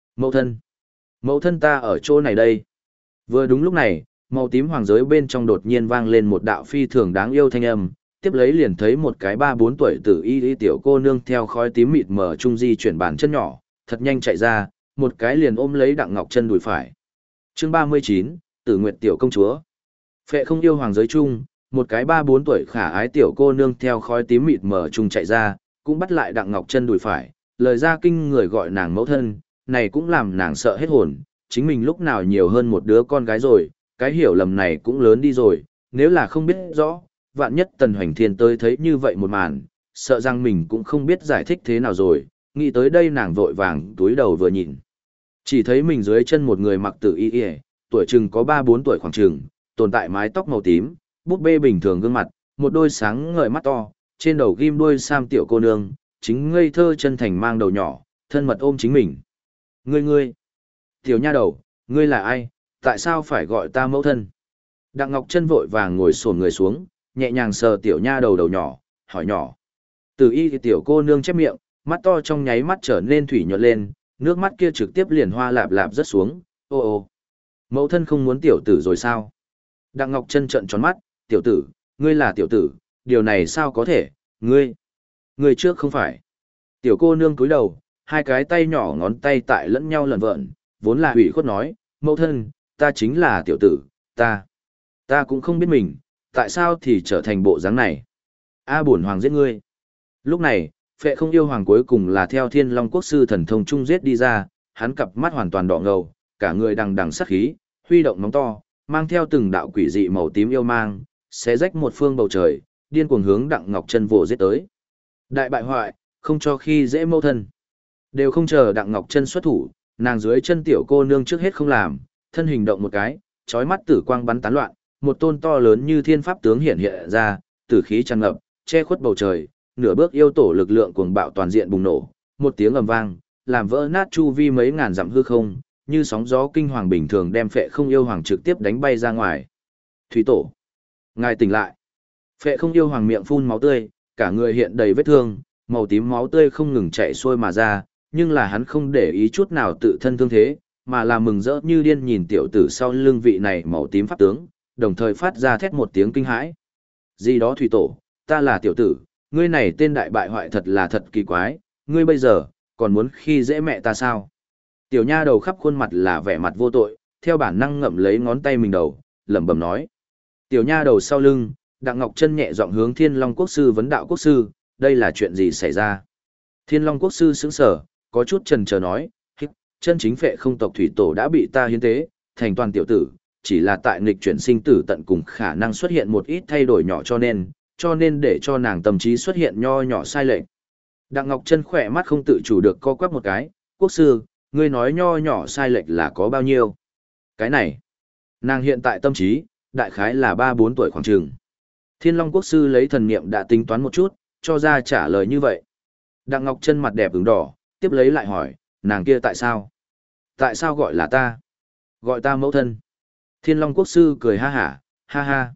Mẫu thân ta ở chỗ này đây. Vừa đúng lúc này, màu tím hoàng giới bên trong đột nhiên vang lên một đạo phi thường đáng yêu thanh âm, tiếp lấy liền thấy một cái 3-4 tuổi tử y tiểu cô nương theo khói tím mịt mờ trung di chuyển bàn chân nhỏ, thật nhanh chạy ra, một cái liền ôm lấy Đặng Ngọc Chân đùi phải. Chương 39, Tử Nguyệt tiểu công chúa. Phệ Không Yêu hoàng giới chung, một cái 3-4 tuổi khả ái tiểu cô nương theo khói tím mịt mờ trung chạy ra, cũng bắt lại Đặng Ngọc Chân đùi phải, lời ra kinh người gọi nàng mẫu thân, này cũng làm nàng sợ hết hồn, chính mình lúc nào nhiều hơn một đứa con gái rồi, cái hiểu lầm này cũng lớn đi rồi, nếu là không biết rõ, vạn nhất Tần Hoành Thiên tới thấy như vậy một màn, sợ rằng mình cũng không biết giải thích thế nào rồi, nghĩ tới đây nàng vội vàng túi đầu vừa nhìn. Chỉ thấy mình dưới chân một người mặc tử y, tuổi chừng có 3-4 tuổi khoảng chừng, tồn tại mái tóc màu tím, búp bê bình thường gương mặt, một đôi sáng ngời mắt to, trên đầu ghim đuôi sam tiểu cô nương, chính ngây thơ chân thành mang đầu nhỏ, thân mật ôm chính mình. Ngươi, tiểu nha đầu, ngươi là ai, tại sao phải gọi ta mẫu thân? Đặng Ngọc Chân vội vàng ngồi xổm người xuống, nhẹ nhàng sờ tiểu nha đầu đầu nhỏ, hỏi nhỏ. Từ y thì tiểu cô nương chép miệng, mắt to trong nháy mắt trở nên thủy nhuận lên, nước mắt kia trực tiếp liền hoa lạp lạp rớt xuống, Ô ô, mẫu thân không muốn tiểu tử rồi sao? Đặng Ngọc Trân trợn tròn mắt, tiểu tử, ngươi là tiểu tử, điều này sao có thể, ngươi trước không phải. Tiểu cô nương cúi đầu, hai cái tay nhỏ ngón tay tại lẫn nhau lẩn vợn, vốn là ủy khuất nói, mẫu thân, ta chính là tiểu tử, ta cũng không biết mình, tại sao thì trở thành bộ dáng này. A bổn hoàng giết ngươi. Lúc này, Phệ Không Yêu Hoàng cuối cùng là theo Thiên Long Quốc sư thần thông trung giết đi ra, hắn cặp mắt hoàn toàn đỏ ngầu, cả người đằng đằng sát khí, huy động móng to, mang theo từng đạo quỷ dị màu tím yêu mang, xé rách một phương bầu trời, điên cuồng hướng Đặng Ngọc Trân vồ giết tới. Đại bại hoại, không cho khi dễ mâu thân. Đều không chờ Đặng Ngọc Trân xuất thủ, nàng dưới chân tiểu cô nương trước hết không làm, thân hình động một cái, chói mắt tử quang bắn tán loạn, một tôn to lớn như thiên pháp tướng hiện hiện ra, tử khí tràn ngập, che khuất bầu trời, nửa bước yêu tổ lực lượng cuồng bạo toàn diện bùng nổ, một tiếng ầm vang, làm vỡ nát chu vi mấy ngàn dặm hư không, như sóng gió kinh hoàng bình thường đem Phệ Không Yêu Hoàng trực tiếp đánh bay ra ngoài. Thủy tổ, ngài tỉnh lại. Phệ Không Yêu Hoàng miệng phun máu tươi, cả người hiện đầy vết thương, màu tím máu tươi không ngừng chảy xuôi mà ra, nhưng là hắn không để ý chút nào tự thân thương thế, mà là mừng rỡ như điên nhìn tiểu tử sau lưng vị này màu tím pháp tướng, đồng thời phát ra thét một tiếng kinh hãi. Gì đó thủy tổ, ta là tiểu tử, ngươi này tên đại bại hoại thật là thật kỳ quái, ngươi bây giờ, còn muốn khi dễ mẹ ta sao? Tiểu nha đầu khắp khuôn mặt là vẻ mặt vô tội, theo bản năng ngậm lấy ngón tay mình đầu, lẩm bẩm nói. Tiểu nha đầu sau lưng, Đặng Ngọc Trân nhẹ giọng hướng Thiên Long Quốc sư vấn đạo quốc sư, đây là chuyện gì xảy ra? Thiên Long Quốc sư sững sờ, có chút chần chờ nói, chân chính Phệ Không tộc thủy tổ đã bị ta hiến tế, thành toàn tiểu tử, chỉ là tại nghịch chuyển sinh tử tận cùng khả năng xuất hiện một ít thay đổi nhỏ cho nên để cho nàng tâm trí xuất hiện nho nhỏ sai lệch. Đặng Ngọc Trân khỏe mắt không tự chủ được co quắp một cái, quốc sư, ngươi nói nho nhỏ sai lệch là có bao nhiêu? Cái này, nàng hiện tại tâm trí, đại khái là 3-4 tuổi khoảng chừng. Thiên Long Quốc sư lấy thần niệm đã tính toán một chút, cho ra trả lời như vậy. Đặng Ngọc Trân mặt đẹp ửng đỏ, tiếp lấy lại hỏi, nàng kia tại sao? Tại sao gọi là ta? Gọi ta mẫu thân. Thiên Long Quốc sư cười ha hả, ha ha.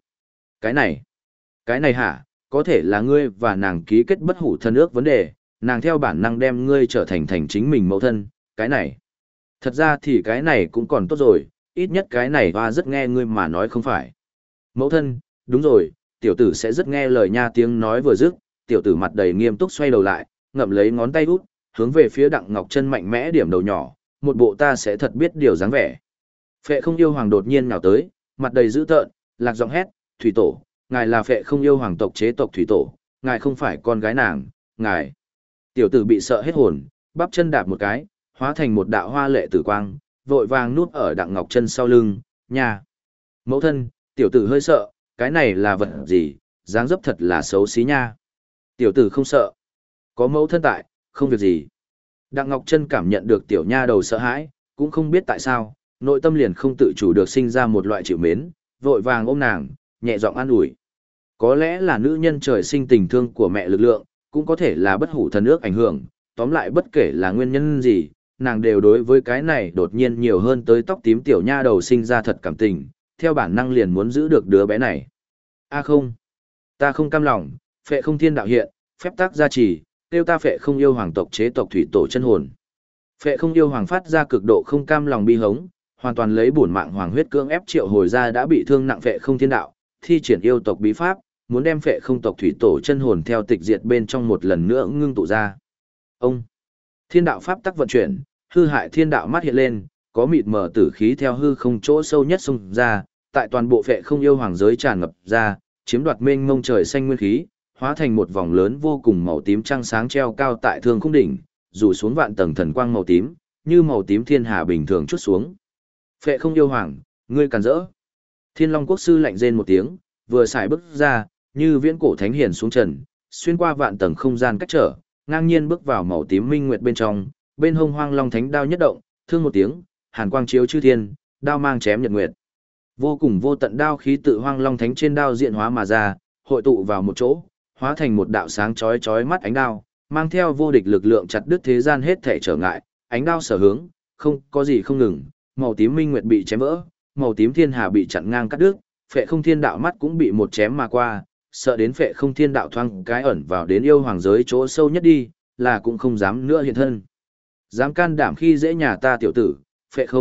Cái này hả, có thể là ngươi và nàng ký kết bất hủ thân ước vấn đề, nàng theo bản năng đem ngươi trở thành chính mình mẫu thân, cái này. Thật ra thì cái này cũng còn tốt rồi, ít nhất cái này hoa rất nghe ngươi mà nói không phải. Mẫu thân, đúng rồi, tiểu tử sẽ rất nghe lời nha tiếng nói vừa dứt, tiểu tử mặt đầy nghiêm túc xoay đầu lại, ngậm lấy ngón tay út, hướng về phía Đặng Ngọc Trân mạnh mẽ điểm đầu nhỏ, một bộ ta sẽ thật biết điều dáng vẻ. Phệ Không Yêu Hoàng đột nhiên nhào tới, mặt đầy dữ tợn, lạc giọng hét, thủy tổ, ngài là Phệ Không Yêu Hoàng tộc chế tộc thủy tổ, ngài không phải con gái nàng, ngài. Tiểu tử bị sợ hết hồn, bắp chân đạp một cái, hóa thành một đạo hoa lệ tử quang, vội vàng núp ở Đặng Ngọc Trân sau lưng, nha. Mẫu thân, tiểu tử hơi sợ, cái này là vật gì, dáng dấp thật là xấu xí nha. Tiểu tử không sợ. Có mẫu thân tại, không việc gì. Đặng Ngọc Trân cảm nhận được tiểu nha đầu sợ hãi, cũng không biết tại sao, nội tâm liền không tự chủ được sinh ra một loại chịu mến, vội vàng ôm nàng, nhẹ giọng an ủi. Có lẽ là nữ nhân trời sinh tình thương của mẹ lực lượng, cũng có thể là bất hủ thần ước ảnh hưởng, tóm lại bất kể là nguyên nhân gì, nàng đều đối với cái này đột nhiên nhiều hơn tới tóc tím tiểu nha đầu sinh ra thật cảm tình, theo bản năng liền muốn giữ được đứa bé này. A không, ta không cam lòng, Phệ Không thiên đạo hiện, phép tác gia trì, tiêu ta Phệ Không Yêu Hoàng tộc chế tộc thủy tổ chân hồn. Phệ Không Yêu Hoàng phát ra cực độ không cam lòng bi hống, hoàn toàn lấy bổn mạng hoàng huyết cưỡng ép triệu hồi ra đã bị thương nặng Phệ Không thiên đạo, thi triển yêu tộc bí pháp, muốn đem Phệ Không tộc thủy tổ chân hồn theo tịch diệt bên trong một lần nữa ngưng tụ ra. Ông thiên đạo pháp tắc vận chuyển, hư hại thiên đạo mắt hiện lên, có mịt mờ tử khí theo hư không chỗ sâu nhất xông ra, tại toàn bộ Phệ Không Yêu Hoàng giới tràn ngập ra, chiếm đoạt mênh mông trời xanh nguyên khí, hóa thành một vòng lớn vô cùng màu tím trăng sáng treo cao tại thương khung đỉnh, rủ xuống vạn tầng thần quang màu tím, như màu tím thiên hà bình thường chút xuống. Phệ Không Yêu Hoàng, ngươi càn rỡ. Thiên Long Quốc sư lạnh rên một tiếng, vừa xài bước ra, như viễn cổ thánh hiền xuống trần, xuyên qua vạn tầng không gian cách trở, ngang nhiên bước vào màu tím minh nguyệt bên trong, bên hông Hoang Long Thánh đao nhất động, thương một tiếng, hàn quang chiếu chư thiên, đao mang chém nhật nguyệt. Vô cùng vô tận đao khí tự Hoang Long Thánh trên đao diện hóa mà ra, hội tụ vào một chỗ, hóa thành một đạo sáng chói chói mắt ánh đao, mang theo vô địch lực lượng chặt đứt thế gian hết thảy trở ngại, ánh đao sở hướng, không có gì không ngừng, màu tím minh nguyệt bị chém vỡ, màu tím thiên hà bị chặn ngang cắt đứt, Phệ Không thiên đạo mắt cũng bị một chém mà qua, sợ đến Phệ Không thiên đạo thoáng cái ẩn vào đến yêu hoàng giới chỗ sâu nhất đi, là cũng không dám nữa hiện thân. Dám can đảm khi dễ nhà ta tiểu tử, Phệ Không,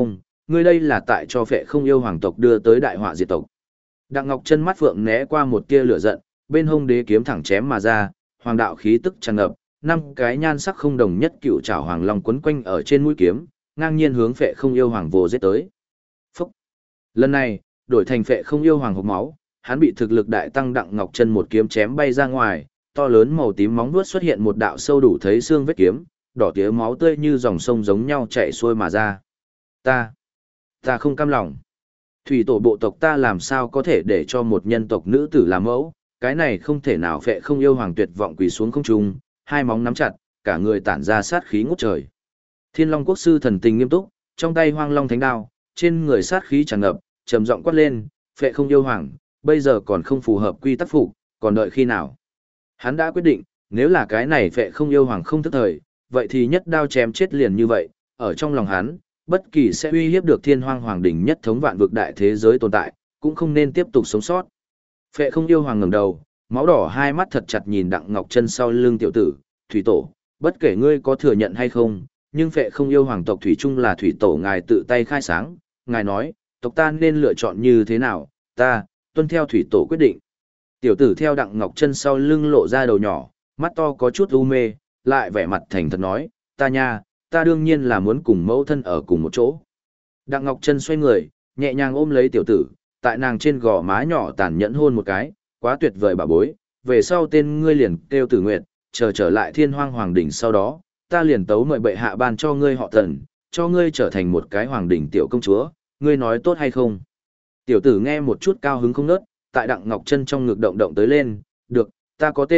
ngươi đây là tại cho Phệ Không Yêu hoàng tộc đưa tới đại họa diệt tộc. Đặng Ngọc Chân mắt phượng né qua một tia lửa giận, bên hông đế kiếm thẳng chém mà ra, hoàng đạo khí tức tràn ngập, năm cái nhan sắc không đồng nhất cựu trảo hoàng long quấn quanh ở trên mũi kiếm, ngang nhiên hướng Phệ Không Yêu hoàng vồ giết tới. Phúc! Lần này, đổi thành Phệ Không Yêu hoàng hộc máu, hắn bị thực lực đại tăng Đặng Ngọc Chân một kiếm chém bay ra ngoài, to lớn màu tím móng vuốt xuất hiện một đạo sâu đủ thấy xương vết kiếm, đỏ tía máu tươi như dòng sông giống nhau chảy xuôi mà ra. Ta không cam lòng. Thủy tổ bộ tộc ta làm sao có thể để cho một nhân tộc nữ tử làm mẫu, cái này không thể nào. Phệ Không Yêu hoàng tuyệt vọng quỳ xuống không trung, hai móng nắm chặt, cả người tản ra sát khí ngút trời. Thiên Long Quốc sư thần tình nghiêm túc, trong tay Hoang Long thánh đao, trên người sát khí tràn ngập, trầm giọng quát lên, Phệ Không Yêu hoàng, bây giờ còn không phù hợp quy tắc phục, còn đợi khi nào? Hắn đã quyết định, nếu là cái này Phệ Không Yêu hoàng không thức thời, vậy thì nhất đao chém chết liền như vậy. Ở trong lòng hắn, bất kỳ sẽ uy hiếp được Thiên Hoang hoàng đỉnh nhất thống vạn vực đại thế giới tồn tại, cũng không nên tiếp tục sống sót. Phệ Không Yêu hoàng ngẩng đầu, máu đỏ hai mắt thật chặt nhìn Đặng Ngọc Chân sau lưng tiểu tử, thủy tổ, bất kể ngươi có thừa nhận hay không, nhưng Phệ Không Yêu hoàng tộc thủy chung là thủy tổ ngài tự tay khai sáng, ngài nói, tộc ta nên lựa chọn như thế nào, ta tuân theo thủy tổ quyết định. Tiểu tử theo Đặng Ngọc Chân sau lưng lộ ra đầu nhỏ, mắt to có chút u mê, lại vẻ mặt thành thật nói, ta đương nhiên là muốn cùng mẫu thân ở cùng một chỗ. Đặng Ngọc Chân xoay người, nhẹ nhàng ôm lấy tiểu tử, tại nàng trên gò má nhỏ tàn nhẫn hôn một cái, quá tuyệt vời bà bối, về sau tên ngươi liền kêu Tử Nguyệt, trở lại Thiên Hoang hoàng đỉnh sau đó, ta liền tấu mời bệ hạ ban cho ngươi họ Tần, cho ngươi trở thành một cái hoàng đỉnh tiểu công chúa, ngươi nói tốt hay không? Tiểu tử nghe một chút cao hứng không nớt, tại Đặng Ngọc Chân trong ngực động động tới lên, được, ta có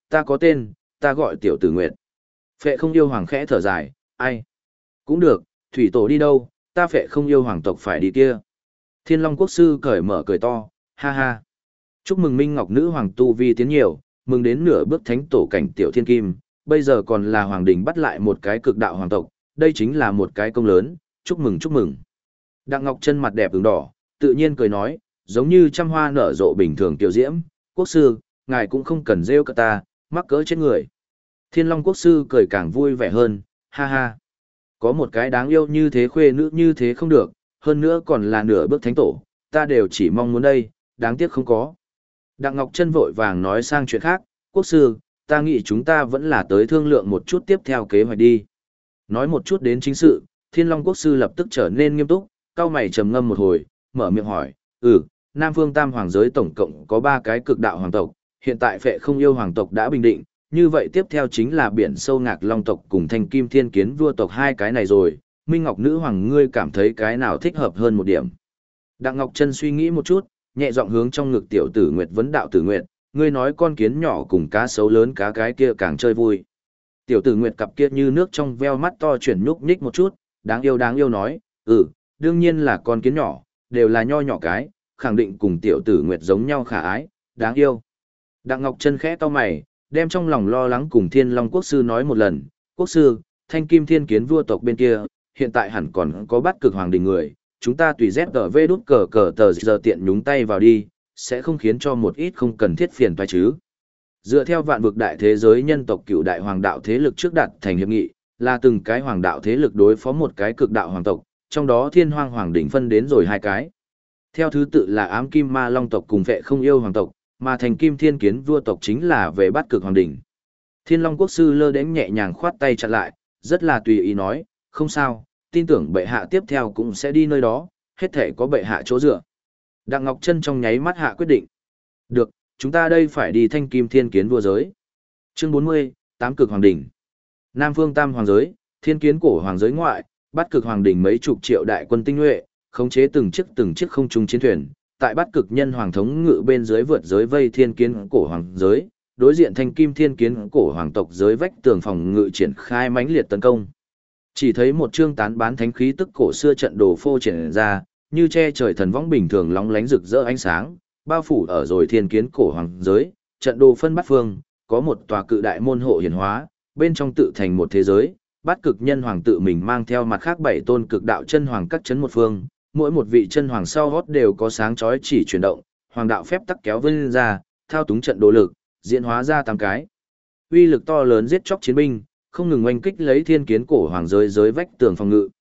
tên, ta gọi tiểu Tử Nguyệt. Phệ Không Yêu hoàng khẽ thở dài, ai? Cũng được, thủy tổ đi đâu, ta Phệ Không Yêu hoàng tộc phải đi kia. Thiên Long Quốc sư cởi mở cười to, ha ha. Chúc mừng Minh Ngọc nữ hoàng tu vi tiến nhiều, mừng đến nửa bước thánh tổ cảnh tiểu thiên kim, bây giờ còn là hoàng đình bắt lại một cái cực đạo hoàng tộc, đây chính là một cái công lớn, chúc mừng. Đặng Ngọc Chân mặt đẹp ửng đỏ, tự nhiên cười nói, giống như trăm hoa nở rộ bình thường tiểu diễm, quốc sư, ngài cũng không cần rêu cả ta, mắc cỡ chết người. Thiên Long Quốc sư cười càng vui vẻ hơn, ha ha. Có một cái đáng yêu như thế khuê nữ như thế không được, hơn nữa còn là nửa bước thánh tổ, ta đều chỉ mong muốn đây, đáng tiếc không có. Đặng Ngọc Chân vội vàng nói sang chuyện khác, quốc sư, ta nghĩ chúng ta vẫn là tới thương lượng một chút tiếp theo kế hoạch đi. Nói một chút đến chính sự, Thiên Long Quốc sư lập tức trở nên nghiêm túc, cau mày trầm ngâm một hồi, mở miệng hỏi, Nam Phương Tam Hoàng giới tổng cộng có 3 cái cực đạo hoàng tộc, hiện tại Phệ Không Yêu hoàng tộc đã bình định, như vậy tiếp theo chính là Biển Sâu Ngạc Long tộc cùng Thanh Kim Thiên Kiến vua tộc hai cái này rồi, Minh Ngọc nữ hoàng ngươi cảm thấy cái nào thích hợp hơn một điểm. Đặng Ngọc Chân suy nghĩ một chút, nhẹ giọng hướng trong ngực tiểu Tử Nguyệt vấn đạo, Tử Nguyệt, ngươi nói con kiến nhỏ cùng cá sấu lớn cá cái kia càng chơi vui. Tiểu Tử Nguyệt cặp kia như nước trong veo mắt to chuyển nhúc nhích một chút, đáng yêu nói, đương nhiên là con kiến nhỏ, đều là nho nhỏ cái, khẳng định cùng tiểu Tử Nguyệt giống nhau khả ái, đáng yêu. Đặng Ngọc Chân khẽ cau mày, đem trong lòng lo lắng cùng Thiên Long Quốc sư nói một lần, quốc sư, Thanh Kim Thiên Kiến vua tộc bên kia, hiện tại hẳn còn có Bát Cực hoàng đình người, chúng ta tùy ZGV đút cờ tờ giờ tiện nhúng tay vào đi, sẽ không khiến cho một ít không cần thiết phiền toái chứ. Dựa theo vạn vực đại thế giới nhân tộc cựu đại hoàng đạo thế lực trước đạt thành hiệp nghị, là từng cái hoàng đạo thế lực đối phó một cái cực đạo hoàng tộc, trong đó Thiên Hoang hoàng đỉnh phân đến rồi 2 cái. Theo thứ tự là Ám Kim Ma Long tộc cùng Phệ Không Yêu hoàng tộc, mà Thành Kim Thiên Kiến vua tộc chính là về Bát Cực hoàng đỉnh. Thiên Long Quốc sư lơ đễnh nhẹ nhàng khoát tay chặn lại, rất là tùy ý nói, không sao, tin tưởng bệ hạ tiếp theo cũng sẽ đi nơi đó, hết thể có bệ hạ chỗ dựa. Đặng Ngọc Chân trong nháy mắt hạ quyết định. Được, chúng ta đây phải đi Thanh Kim Thiên Kiến vua giới. Chương 40, Tám Cực hoàng đỉnh. Nam Phương Tam hoàng giới, Thiên Kiến cổ hoàng giới ngoại, Bát Cực hoàng đỉnh mấy chục triệu đại quân tinh nhuệ, khống chế từng chiếc không trung chiến thuyền, tại Bát Cực nhân hoàng thống ngự bên dưới vượt giới vây Thiên Kiến cổ hoàng giới, đối diện Thanh Kim Thiên Kiến cổ hoàng tộc giới vách tường phòng ngự triển khai mãnh liệt tấn công. Chỉ thấy một chương tán bán thánh khí tức cổ xưa trận đồ phô triển ra, như che trời thần võng bình thường lóng lánh rực rỡ ánh sáng, bao phủ ở rồi Thiên Kiến cổ hoàng giới, trận đồ phân bát phương, có một tòa cự đại môn hộ hiển hóa, bên trong tự thành một thế giới, Bát Cực nhân hoàng tự mình mang theo mặt khác 7 tôn cực đạo chân hoàng các chấn một phương, mỗi một vị chân hoàng sau gót đều có sáng chói chỉ chuyển động, hoàng đạo phép tắc kéo vươn ra, thao túng trận đồ lực, diễn hóa ra 8 cái. Uy lực to lớn giết chóc chiến binh, không ngừng oanh kích lấy Thiên Kiến cổ hoàng giới giới vách tường phòng ngự.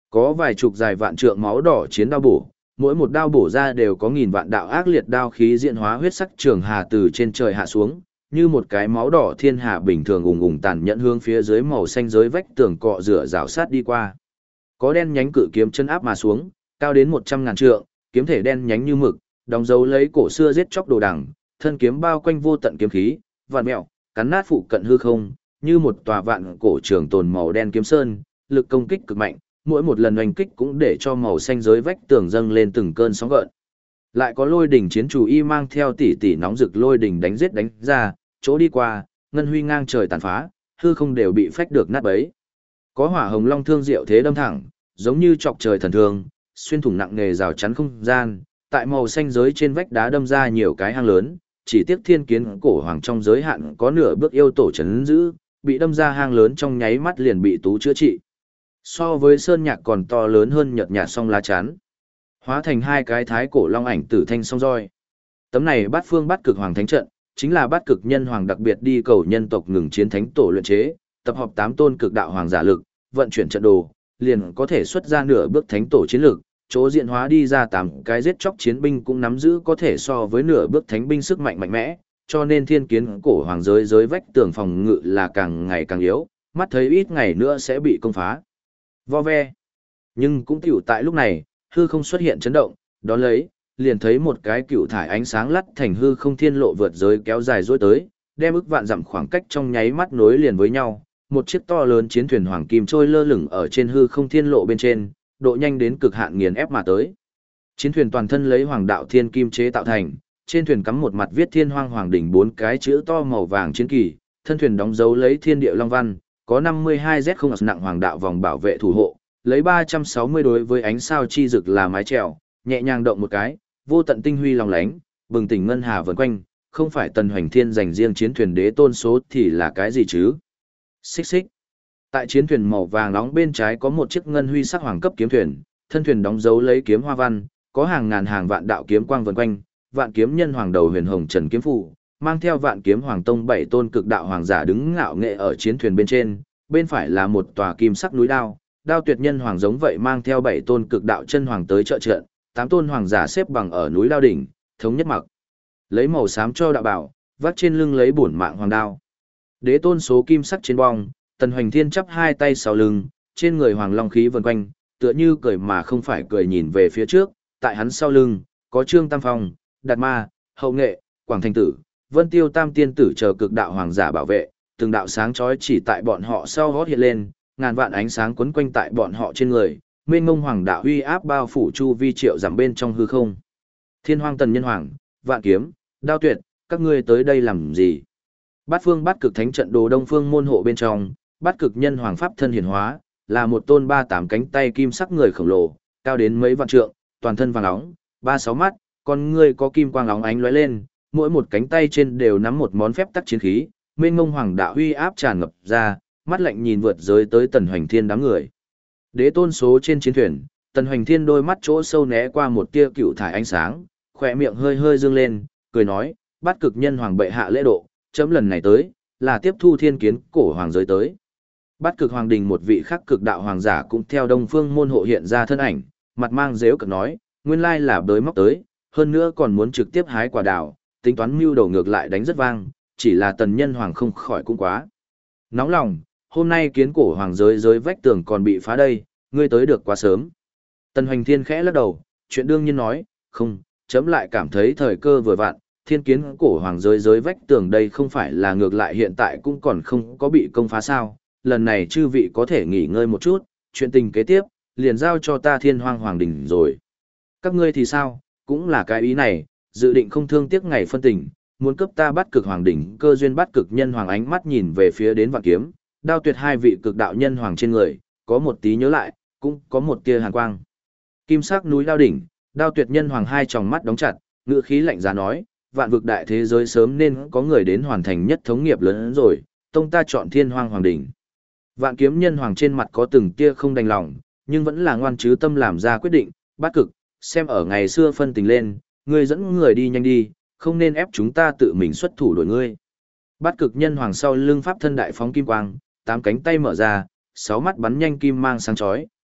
Có vài chục dài vạn trượng máu đỏ chiến đao bổ, mỗi một đao bổ ra đều có nghìn vạn đạo ác liệt đao khí diễn hóa huyết sắc trường hà từ trên trời hạ xuống, như một cái máu đỏ thiên hà bình thường ùng ùng tàn nhẫn hướng phía dưới màu xanh giới vách tường cọ rửa rào sát đi qua. Có đen nhánh cự kiếm chân áp mà xuống, cao đến 100.000 trượng, kiếm thể đen nhánh như mực, đóng dấu lấy cổ xưa giết chóc đồ đằng, thân kiếm bao quanh vô tận kiếm khí, vạn mẹo, cắn nát phụ cận hư không, như một tòa vạn cổ trường tồn màu đen kiếm sơn, lực công kích cực mạnh, mỗi một lần oanh kích cũng để cho màu xanh giới vách tường dâng lên từng cơn sóng gợn. Lại có lôi đỉnh chiến chủ y mang theo tỷ tỷ nóng rực lôi đỉnh đánh giết đánh ra, chỗ đi qua, ngân huy ngang trời tàn phá, hư không đều bị phách được nát bấy. Có hỏa hồng long thương diệu thế đâm thẳng, giống như chọc trời thần thương, xuyên thủng nặng nề rào chắn không gian, tại màu xanh giới trên vách đá đâm ra nhiều cái hang lớn, chỉ tiếc thiên kiến cổ hoàng trong giới hạn có nửa bước yêu tổ chấn giữ, bị đâm ra hang lớn trong nháy mắt liền bị tú chữa trị. So với sơn nhạc còn to lớn hơn nhợt nhạt song lá chắn, hóa thành hai cái thái cổ long ảnh tử thanh song roi. Tấm này bát phương bát cực hoàng thánh trận, chính là bát cực nhân hoàng đặc biệt đi cầu nhân tộc ngừng chiến thánh tổ luyện chế, tập hợp 8 tôn cực đạo hoàng giả lực, vận chuyển trận đồ, liền có thể xuất ra nửa bước thánh tổ chiến lực, chỗ diện hóa đi ra 8 cái giết chóc chiến binh cũng nắm giữ có thể so với nửa bước thánh binh sức mạnh mạnh mẽ, cho nên thiên kiến cổ hoàng giới vách tường phòng ngự là càng ngày càng yếu, mắt thấy ít ngày nữa sẽ bị công phá. Vo ve. Nhưng cũng tiểu tại lúc này, hư không xuất hiện chấn động, đón lấy, liền thấy một cái cựu thải ánh sáng lắt thành hư không thiên lộ vượt giới kéo dài dối tới, đem ức vạn dặm khoảng cách trong nháy mắt nối liền với nhau, một chiếc to lớn chiến thuyền hoàng kim trôi lơ lửng ở trên hư không thiên lộ bên trên, độ nhanh đến cực hạn nghiền ép mà tới. Chiến thuyền toàn thân lấy hoàng đạo thiên kim chế tạo thành, trên thuyền cắm một mặt viết Thiên Hoang Hoàng đỉnh 4 cái chữ to màu vàng chiến kỳ, thân thuyền đóng dấu lấy thiên địa long văn, có 52Z không nặng hoàng đạo vòng bảo vệ thủ hộ, lấy 360 đối với ánh sao chi rực là mái chèo, nhẹ nhàng động một cái, vô tận tinh huy long lánh, bừng tỉnh ngân hà vần quanh, không phải Tần Hoành Thiên dành riêng chiến thuyền đế tôn số thì là cái gì chứ? Xích xích. Tại chiến thuyền màu vàng nóng bên trái có một chiếc ngân huy sắc hoàng cấp kiếm thuyền, thân thuyền đóng dấu lấy kiếm hoa văn, có hàng ngàn hàng vạn đạo kiếm quang vần quanh, vạn kiếm nhân hoàng đầu huyền hồng trần kiếm phù, mang theo vạn kiếm hoàng tông 7 tôn cực đạo hoàng giả đứng ngạo nghệ ở chiến thuyền bên trên, bên phải là một tòa kim sắc núi đao, đao tuyệt nhân hoàng giống vậy mang theo 7 tôn cực đạo chân hoàng tới trợ trận, 8 tôn hoàng giả xếp bằng ở núi đao đỉnh, thống nhất mặc. Lấy màu xám cho đạo bảo, vắt trên lưng lấy bổn mạng hoàng đao. Đế tôn số kim sắc trên bong, Tần Hoành Thiên chắp hai tay sau lưng, trên người hoàng long khí vần quanh, tựa như cười mà không phải cười nhìn về phía trước, tại hắn sau lưng, có Trương Tam Phong, Đạt Ma, Hậu Nghệ, Quảng Thành Tử, Vân Tiêu Tam Tiên Tử chờ cực đạo hoàng giả bảo vệ, từng đạo sáng chói chỉ tại bọn họ sau gót hiện lên, ngàn vạn ánh sáng quấn quanh tại bọn họ trên người, mênh mông hoàng đạo uy áp bao phủ chu vi triệu giảm bên trong hư không. Thiên Hoang Tần Nhân Hoàng, Vạn Kiếm, Đao Tuyệt, các ngươi tới đây làm gì? Bát phương bát cực thánh trận đồ đông phương môn hộ bên trong, bát cực nhân hoàng pháp thân hiển hóa, là một tôn 38 cánh tay kim sắc người khổng lồ, cao đến mấy vạn trượng, toàn thân vàng óng, 36 mắt, con ngươi có kim quang óng ánh lóe lên, mỗi một cánh tay trên đều nắm một món phép tắc chiến khí, mênh mông hoàng đạo uy áp tràn ngập ra, mắt lạnh nhìn vượt giới tới Tần Hoành Thiên đám người. Đế tôn số trên chiến thuyền, Tần Hoành Thiên đôi mắt chỗ sâu né qua một tia cựu thải ánh sáng, khỏe miệng hơi hơi dương lên, cười nói, bát cực nhân hoàng bệ hạ lễ độ, chấm lần này tới, là tiếp thu thiên kiến cổ hoàng giới tới. Bát cực hoàng đình một vị khắc cực đạo hoàng giả cũng theo đông phương môn hộ hiện ra thân ảnh, mặt mang dếu cực nói, nguyên lai là bới móc tới, hơn nữa còn muốn trực tiếp hái quả đào, tính toán mưu đầu ngược lại đánh rất vang, chỉ là Tần nhân hoàng không khỏi cũng quá. Nóng lòng, hôm nay kiến cổ hoàng giới vách tường còn bị phá đây, ngươi tới được quá sớm. Tần Hoành Thiên khẽ lắc đầu, chuyện đương nhiên nói, không, chấm lại cảm thấy thời cơ vừa vặn, thiên kiến cổ hoàng giới vách tường đây không phải là ngược lại hiện tại cũng còn không có bị công phá sao, lần này chư vị có thể nghỉ ngơi một chút, chuyện tình kế tiếp, liền giao cho ta Thiên Hoang Hoàng đỉnh rồi. Các ngươi thì sao, cũng là cái ý này, dự định không thương tiếc ngày phân tình, muốn cấp ta bắt cực hoàng đỉnh, cơ duyên bắt cực nhân hoàng ánh mắt nhìn về phía đến Vạn Kiếm, Đao Tuyệt hai vị cực đạo nhân hoàng trên người, có một tí nhớ lại, cũng có một tia hàn quang. Kim sắc núi Đao đỉnh, Đao Tuyệt nhân hoàng hai tròng mắt đóng chặt, ngữ khí lạnh giá nói, vạn vực đại thế giới sớm nên có người đến hoàn thành nhất thống nghiệp lớn hơn rồi, tông ta chọn Thiên Hoang Hoàng đỉnh. Vạn Kiếm nhân hoàng trên mặt có từng tia không đành lòng, nhưng vẫn là ngoan chứ tâm làm ra quyết định, bát cực, xem ở ngày xưa phân tình lên, ngươi dẫn người đi nhanh đi, không nên ép chúng ta tự mình xuất thủ đổi ngươi. Bát cực nhân hoàng sau lưng pháp thân đại phóng kim quang, 8 cánh tay mở ra, 6 mắt bắn nhanh kim mang sáng chói,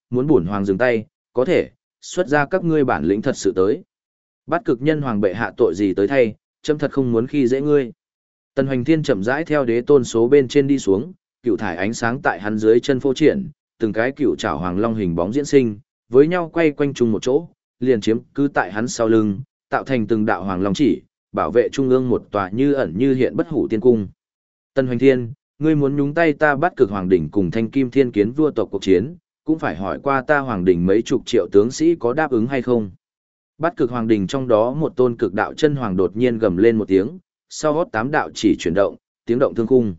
muốn bổn hoàng dừng tay, có thể, xuất ra các ngươi bản lĩnh thật sự tới. Bát cực nhân hoàng bệ hạ tội gì tới thay, chấm thật không muốn khi dễ ngươi. Tần Hoành Thiên chậm rãi theo đế tôn số bên trên đi xuống, cựu thải ánh sáng tại hắn dưới chân phô triển, từng cái cựu trảo hoàng long hình bóng diễn sinh, với nhau quay quanh chung một chỗ, liền chiếm cứ tại hắn sau lưng, tạo thành từng đạo hoàng long chỉ, bảo vệ trung ương một tòa như ẩn như hiện bất hủ tiên cung. Tần Hoành Thiên, ngươi muốn nhúng tay ta Bát cực hoàng đỉnh cùng Thanh Kim Thiên Kiến vua tộc cuộc chiến, cũng phải hỏi qua ta hoàng đỉnh mấy chục triệu tướng sĩ có đáp ứng hay không. Bát cực hoàng đỉnh trong đó một tôn cực đạo chân hoàng đột nhiên gầm lên một tiếng, sau gót 8 đạo chỉ chuyển động, tiếng động thương khung.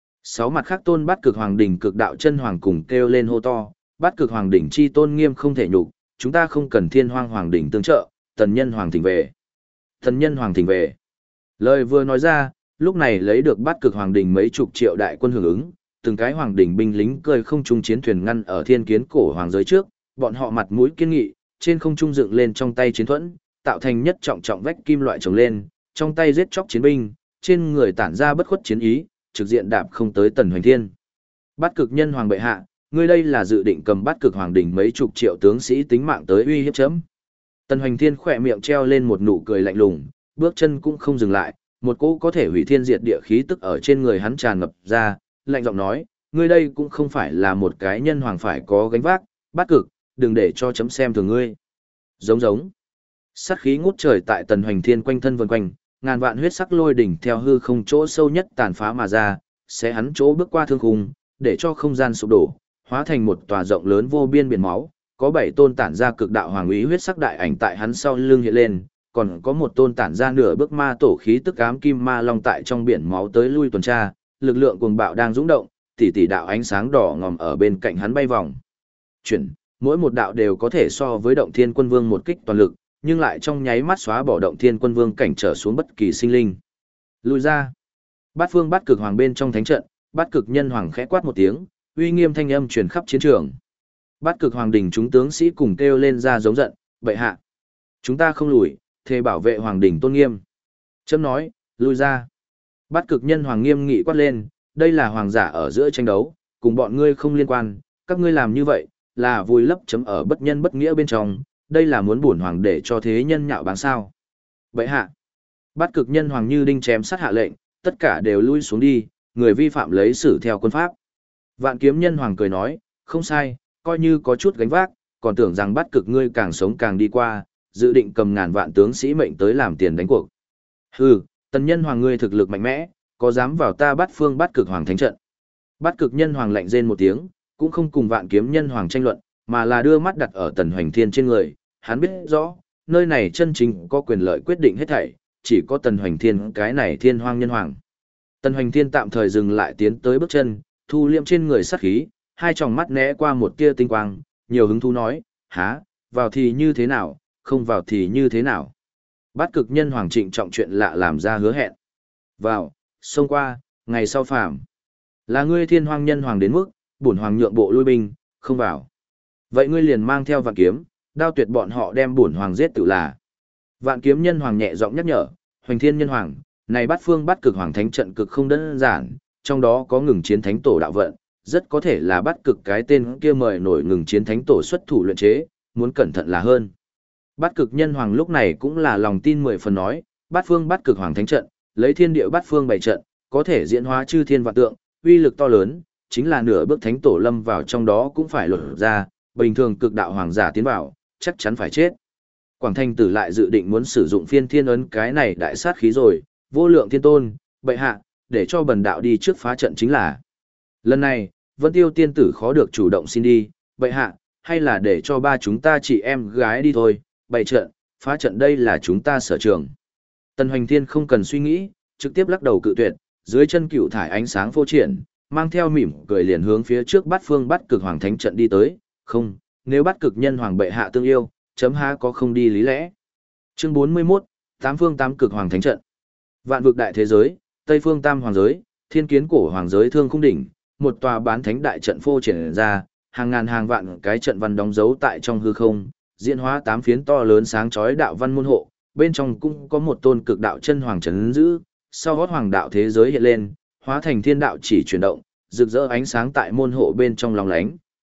6 mặt khác tôn Bát cực hoàng đỉnh cực đạo chân hoàng cùng kêu lên hô to, Bát cực hoàng đỉnh chi tôn nghiêm không thể nhục, chúng ta không cần Thiên Hoang hoàng đỉnh tương trợ, tần nhân hoàng thỉnh về. Tần nhân hoàng thỉnh về. Lời vừa nói ra, lúc này lấy được Bát cực hoàng đỉnh mấy chục triệu đại quân hưởng ứng, từng cái hoàng đỉnh binh lính cười không trung chiến thuyền ngăn ở thiên kiến cổ hoàng giới trước, bọn họ mặt mũi kiên nghị, trên không trung dựng lên trong tay chiến thuẫn, tạo thành nhất trọng trọng vách kim loại trồng lên, trong tay giết chóc chiến binh, trên người tản ra bất khuất chiến ý, trực diện đạp không tới Tần Hoành Thiên. Bát cực nhân hoàng bệ hạ, ngươi đây là dự định cầm Bát cực hoàng đỉnh mấy chục triệu tướng sĩ tính mạng tới uy hiếp chấm. Tần Hoành Thiên khỏe miệng treo lên một nụ cười lạnh lùng, bước chân cũng không dừng lại, một cỗ có thể hủy thiên diệt địa khí tức ở trên người hắn tràn ngập ra, lạnh giọng nói, ngươi đây cũng không phải là một cái nhân hoàng phải có gánh vác, Bát cực, đừng để cho chấm xem thường ngươi. Giống giống. Sát khí ngút trời tại Tần Hoành Thiên quanh thân vần quanh, ngàn vạn huyết sắc lôi đỉnh theo hư không chỗ sâu nhất tàn phá mà ra, sẽ hắn chỗ bước qua thương khung, để cho không gian sụp đổ, hóa thành một tòa rộng lớn vô biên biển máu, có 7 tôn tản ra cực đạo hoàng úy huyết sắc đại ảnh tại hắn sau lưng hiện lên, còn có một tôn tản ra nửa bước ma tổ khí tức ám kim ma long tại trong biển máu tới lui tuần tra, lực lượng cuồng bạo đang dũng động, tỷ tỷ đạo ánh sáng đỏ ngòm ở bên cạnh hắn bay vòng. Chuyển, mỗi một đạo đều có thể so với động thiên quân vương một kích toàn lực, nhưng lại trong nháy mắt xóa bỏ động thiên quân vương cảnh trở xuống bất kỳ sinh linh. Lùi ra. Bát phương bát cực hoàng bên trong thánh trận, bát cực nhân hoàng khẽ quát một tiếng, uy nghiêm thanh âm truyền khắp chiến trường. Bát cực hoàng đỉnh chúng tướng sĩ cùng kêu lên ra giống giận, bệ hạ. Chúng ta không lùi, thề bảo vệ hoàng đỉnh tôn nghiêm. Chấm nói, lùi ra. Bát cực nhân hoàng nghiêm nghị quát lên, đây là hoàng giả ở giữa tranh đấu, cùng bọn ngươi không liên quan, các ngươi làm như vậy, là vùi lấp chấm ở bất nhân bất nghĩa bên trong, đây là muốn bổn hoàng để cho thế nhân nhạo báng sao. Bệ hạ. Bát cực nhân hoàng như đinh chém sát hạ lệnh, tất cả đều lui xuống đi, người vi phạm lấy xử theo quân pháp. Vạn kiếm nhân hoàng cười nói, không sai, coi như có chút gánh vác, còn tưởng rằng bát cực ngươi càng sống càng đi qua, dự định cầm ngàn vạn tướng sĩ mệnh tới làm tiền đánh cuộc. Hừ, tần nhân hoàng ngươi thực lực mạnh mẽ, có dám vào ta bát phương bát cực hoàng thánh trận. Bát cực nhân hoàng lạnh rên một tiếng, cũng không cùng vạn kiếm nhân hoàng tranh luận, mà là đưa mắt đặt ở Tần Hoành Thiên trên người, hắn biết rõ, nơi này chân chính có quyền lợi quyết định hết thảy, chỉ có Tần Hoành Thiên cái này thiên hoang nhân hoàng. Tần Hoành Thiên tạm thời dừng lại tiến tới bước chân, thu liệm trên người sát khí, hai tròng mắt né qua một tia tinh quang, nhiều hứng thú nói, há, vào thì như thế nào, không vào thì như thế nào. Bát cực nhân hoàng trịnh trọng chuyện lạ làm ra hứa hẹn. Vào, xông qua, ngày sau phàm. Là ngươi thiên hoang nhân hoàng đến mức, bổn hoàng nhượng bộ lui binh, không vào. Vậy ngươi liền mang theo vạn kiếm, đao tuyệt bọn họ đem bổn hoàng giết tự là. Vạn kiếm nhân hoàng nhẹ giọng nhắc nhở, Hoành Thiên nhân hoàng, này bát phương bát cực hoàng thánh trận cực không đơn giản, trong đó có ngừng chiến thánh tổ đạo vận, rất có thể là bát cực cái tên kia mời nổi ngừng chiến thánh tổ xuất thủ luyện chế, muốn cẩn thận là hơn. Bát cực nhân hoàng lúc này cũng là lòng tin 10 phần nói, bát phương bát cực hoàng thánh trận, lấy thiên địa bát phương bày trận, có thể diễn hóa chư thiên vạn tượng, uy lực to lớn, chính là nửa bước thánh tổ lâm vào trong đó cũng phải lột ra, bình thường cực đạo hoàng giả tiến vào, chắc chắn phải chết. Quảng Thanh Tử lại dự định muốn sử dụng phiên thiên ấn cái này đại sát khí rồi, vô lượng thiên tôn, bệ hạ, để cho bần đạo đi trước phá trận chính là. Lần này, Vân Tiêu tiên tử khó được chủ động xin đi, bệ hạ, hay là để cho ba chúng ta chị em gái đi thôi, bày trận, phá trận đây là chúng ta sở trường. Tần Hoành Thiên không cần suy nghĩ, trực tiếp lắc đầu cự tuyệt, dưới chân cựu thải ánh sáng phô triển, mang theo mỉm cười liền hướng phía trước bát phương bát cực hoàng thánh trận đi tới, không, nếu bát cực nhân hoàng bệ hạ tương yêu, chấm ha có không đi lý lẽ. Chương 41, tám phương tám cực hoàng thánh trận. Vạn vực đại thế giới, Tây phương tam hoàng giới, thiên kiến cổ hoàng giới thương khung đỉnh, một tòa bán thánh đại trận phô triển ra, hàng ngàn hàng vạn cái trận văn đóng dấu tại trong hư không, diễn hóa 8 phiến to lớn sáng chói đạo văn môn hộ, bên trong cũng có một tôn cực đạo chân hoàng trấn giữ, sau gót hoàng đạo thế giới hiện lên, hóa thành thiên đạo chỉ chuyển động, rực rỡ ánh sáng tại môn hộ bên trong lòng lánh,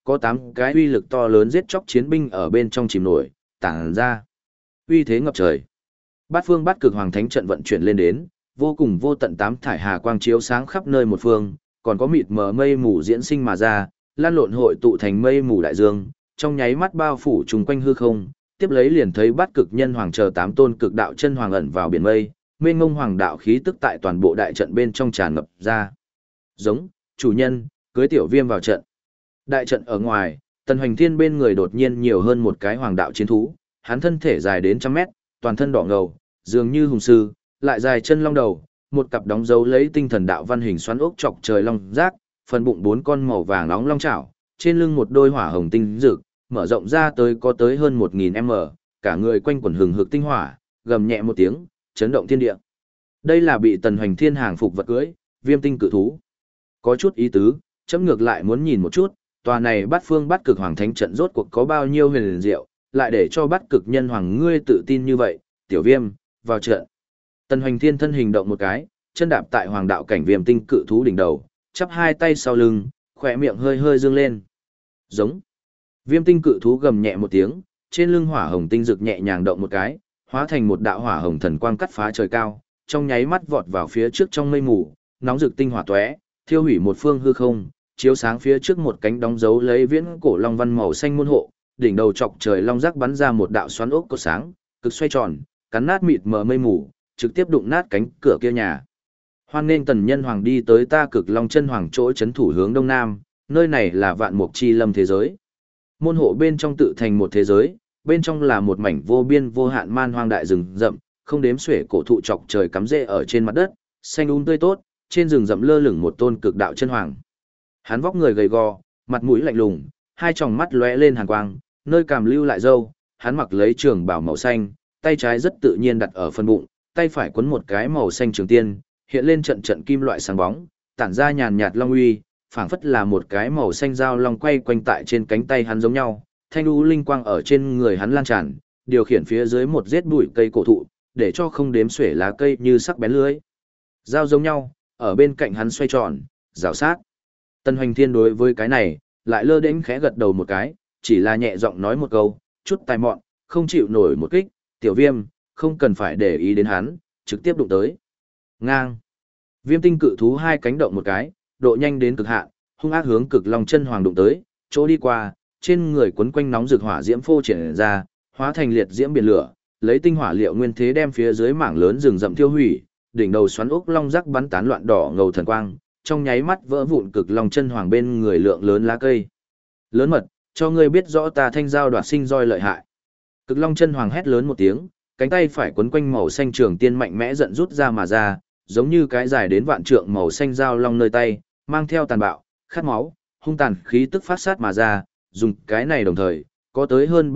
có 8 cái uy lực to lớn giết chóc chiến binh ở bên trong chìm nổi, tản ra. Uy thế ngập trời. Bát phương bát cực hoàng thánh trận vận chuyển lên đến, vô cùng vô tận tám thải hà quang chiếu sáng khắp nơi một phương, còn có mịt mờ mây mù diễn sinh mà ra, lan lộn hội tụ thành mây mù đại dương, trong nháy mắt bao phủ trùng quanh hư không, tiếp lấy liền thấy bát cực nhân hoàng chờ 8 tôn cực đạo chân hoàng ẩn vào biển mây, mênh mông hoàng đạo khí tức tại toàn bộ đại trận bên trong tràn ngập ra. Giống, chủ nhân, cưới tiểu viêm vào trận. Đại trận ở ngoài, Tần Hoành Thiên bên người đột nhiên nhiều hơn một cái hoàng đạo chiến thú, hắn thân thể dài đến trăm mét, toàn thân đỏ ngầu, dường như hùng sư, lại dài chân long đầu, một cặp đóng dấu lấy tinh thần đạo văn hình xoắn ốc chọc trời long giác, phần bụng 4 con màu vàng nóng long chảo, trên lưng một đôi hỏa hồng tinh rực, mở rộng ra tới có tới hơn 1000m, cả người quanh quẩn hừng hực tinh hỏa, gầm nhẹ một tiếng, chấn động thiên địa. Đây là bị Tần Hoành Thiên hàng phục vật cưỡi, Viêm tinh cự thú. Có chút ý tứ, chấm ngược lại muốn nhìn một chút, tòa này bát phương bát cực hoàng thánh trận rốt cuộc có bao nhiêu huyền diệu, lại để cho bát cực nhân hoàng ngươi tự tin như vậy, tiểu viêm, vào trận. Tần Hoành Thiên thân hình động một cái, chân đạp tại hoàng đạo cảnh viêm tinh cự thú đỉnh đầu, chắp hai tay sau lưng, khỏe miệng hơi hơi dương lên. Giống. Viêm tinh cự thú gầm nhẹ một tiếng, trên lưng hỏa hồng tinh rực nhẹ nhàng động một cái, hóa thành một đạo hỏa hồng thần quang cắt phá trời cao, trong nháy mắt vọt vào phía trước trong mây mù, nóng rực tinh hỏa tóe, thiêu hủy một phương hư không, chiếu sáng phía trước một cánh đóng dấu lấy viễn cổ long văn màu xanh môn hộ, đỉnh đầu chọc trời long rắc bắn ra một đạo xoắn ốc cột sáng, cực xoay tròn, cắn nát mịt mờ mây mù, trực tiếp đụng nát cánh cửa kia nhà. Hoan nghênh Tần Nhân Hoàng đi tới ta Cực Long Chân Hoàng chỗ trấn thủ hướng đông nam, nơi này là Vạn Mục Chi Lâm thế giới. Môn hộ bên trong tự thành một thế giới, bên trong là một mảnh vô biên vô hạn man hoang đại rừng rậm, không đếm xuể cổ thụ chọc trời cắm rễ ở trên mặt đất, xanh tươi tốt, trên rừng rậm lơ lửng một tôn cực đạo chân hoàng. Hắn vóc người gầy gò, mặt mũi lạnh lùng, hai tròng mắt lóe lên hàn quang, nơi cằm lưu lại râu, hắn mặc lấy trường bào màu xanh, tay trái rất tự nhiên đặt ở phần bụng, tay phải quấn một cái màu xanh trường tiên, hiện lên trận trận kim loại sáng bóng, tản ra nhàn nhạt long uy, phảng phất là một cái màu xanh dao long quay quanh tại trên cánh tay hắn giống nhau, thanh u linh quang ở trên người hắn lan tràn, điều khiển phía dưới một giết bụi cây cổ thụ, để cho không đếm xuể lá cây như sắc bén lưới. Dao giống nhau, ở bên cạnh hắn xoay tròn, rào sát. Tần Hoành Thiên đối với cái này, lại lơ đễnh khẽ gật đầu một cái, chỉ là nhẹ giọng nói một câu, chút tài mọn, không chịu nổi một kích, tiểu viêm, không cần phải để ý đến hắn, trực tiếp đụng tới. Ngang. Viêm tinh cự thú hai cánh động một cái, độ nhanh đến cực hạn, hung ác hướng Cực Long Chân Hoàng đụng tới, chỗ đi qua, trên người quấn quanh nóng rực hỏa diễm phô triển ra, hóa thành liệt diễm biển lửa, lấy tinh hỏa liệu nguyên thế đem phía dưới mảng lớn rừng rậm thiêu hủy, đỉnh đầu xoắn ốc long rắc bắn tán loạn đỏ ngầu thần quang, trong nháy mắt vỡ vụn Cực Long Chân Hoàng bên người lượng lớn lá cây. Lớn mật, cho ngươi biết rõ ta thanh giao đoạt sinh roi lợi hại. Cực Long Chân Hoàng hét lớn một tiếng, cánh tay phải quấn quanh màu xanh trường tiên mạnh mẽ giận rút ra mà ra, giống như cái dài đến vạn trượng màu xanh dao long nơi tay, mang theo tàn bạo, khát máu, hung tàn khí tức phát sát mà ra, dùng cái này đồng thời, có tới hơn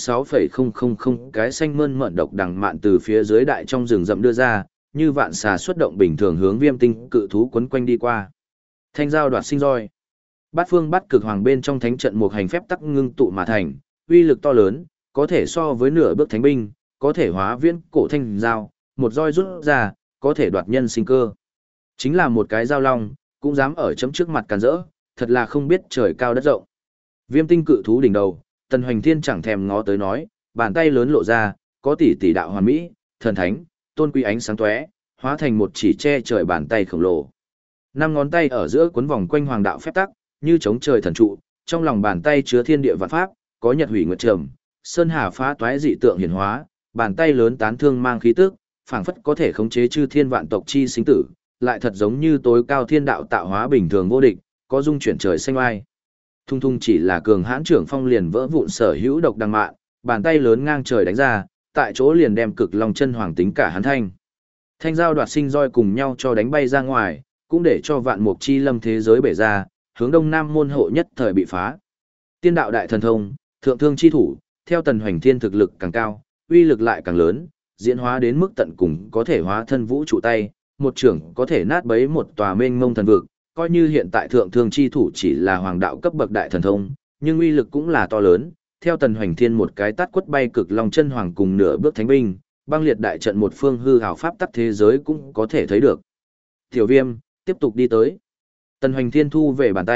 36,000 cái xanh mơn mởn độc đằng mạn từ phía dưới đại trong rừng rậm đưa ra, như vạn xà xuất động bình thường hướng Viêm tinh cự thú quấn quanh đi qua. Thanh giao đoạt sinh roi. Bát phương bát cực hoàng bên trong thánh trận một hành phép tắc ngưng tụ mà thành, uy lực to lớn, có thể so với nửa bước thánh binh, có thể hóa viễn cổ thanh giao, một roi rút ra, có thể đoạt nhân sinh cơ. Chính là một cái giao long, cũng dám ở chấm trước mặt càn rỡ, thật là không biết trời cao đất rộng. Viêm tinh cự thú đỉnh đầu, Tần Hoành Thiên chẳng thèm ngó tới nói, bàn tay lớn lộ ra, có tỷ tỷ đạo hoàn mỹ, thần thánh, tôn quý ánh sáng tóe, hóa thành một chỉ che trời bàn tay khổng lồ. Năm ngón tay ở giữa cuốn vòng quanh hoàng đạo phép tắc, như chống trời thần trụ, trong lòng bàn tay chứa thiên địa vạn pháp, có nhật hủy nguyệt trầm, sơn hà phá toái dị tượng hiển hóa, bàn tay lớn tán thương mang khí tức, phảng phất có thể khống chế chư thiên vạn tộc chi sinh tử, lại thật giống như tối cao thiên đạo tạo hóa bình thường vô địch, có dung chuyển trời xanh oai. Thung thung chỉ là cường hãn trưởng phong liền vỡ vụn sở hữu độc đằng mạn, bàn tay lớn ngang trời đánh ra, tại chỗ liền đem Cực Long Chân Hoàng tính cả hắn thanh. Thanh giao đoạt sinh roi cùng nhau cho đánh bay ra ngoài, cũng để cho Vạn Mục Chi Lâm thế giới bể ra, hướng đông nam môn hộ nhất thời bị phá. Tiên đạo đại thần thông, thượng thương chi thủ, theo Tần Hoành Thiên thực lực càng cao, uy lực lại càng lớn, diễn hóa đến mức tận cùng có thể hóa thân vũ trụ tay, một trưởng có thể nát bấy một tòa mênh mông thần vực, coi như hiện tại thượng thương chi thủ chỉ là hoàng đạo cấp bậc đại thần thông, nhưng uy lực cũng là to lớn, theo Tần Hoành Thiên một cái tát quất bay Cực Long Chân Hoàng cùng nửa bước thánh binh, băng liệt đại trận một phương hư hào pháp tắc thế giới cũng có thể thấy được. Tiểu Viêm, tiếp tục đi tới. Tần Hoành Thiên thu về bàn tay,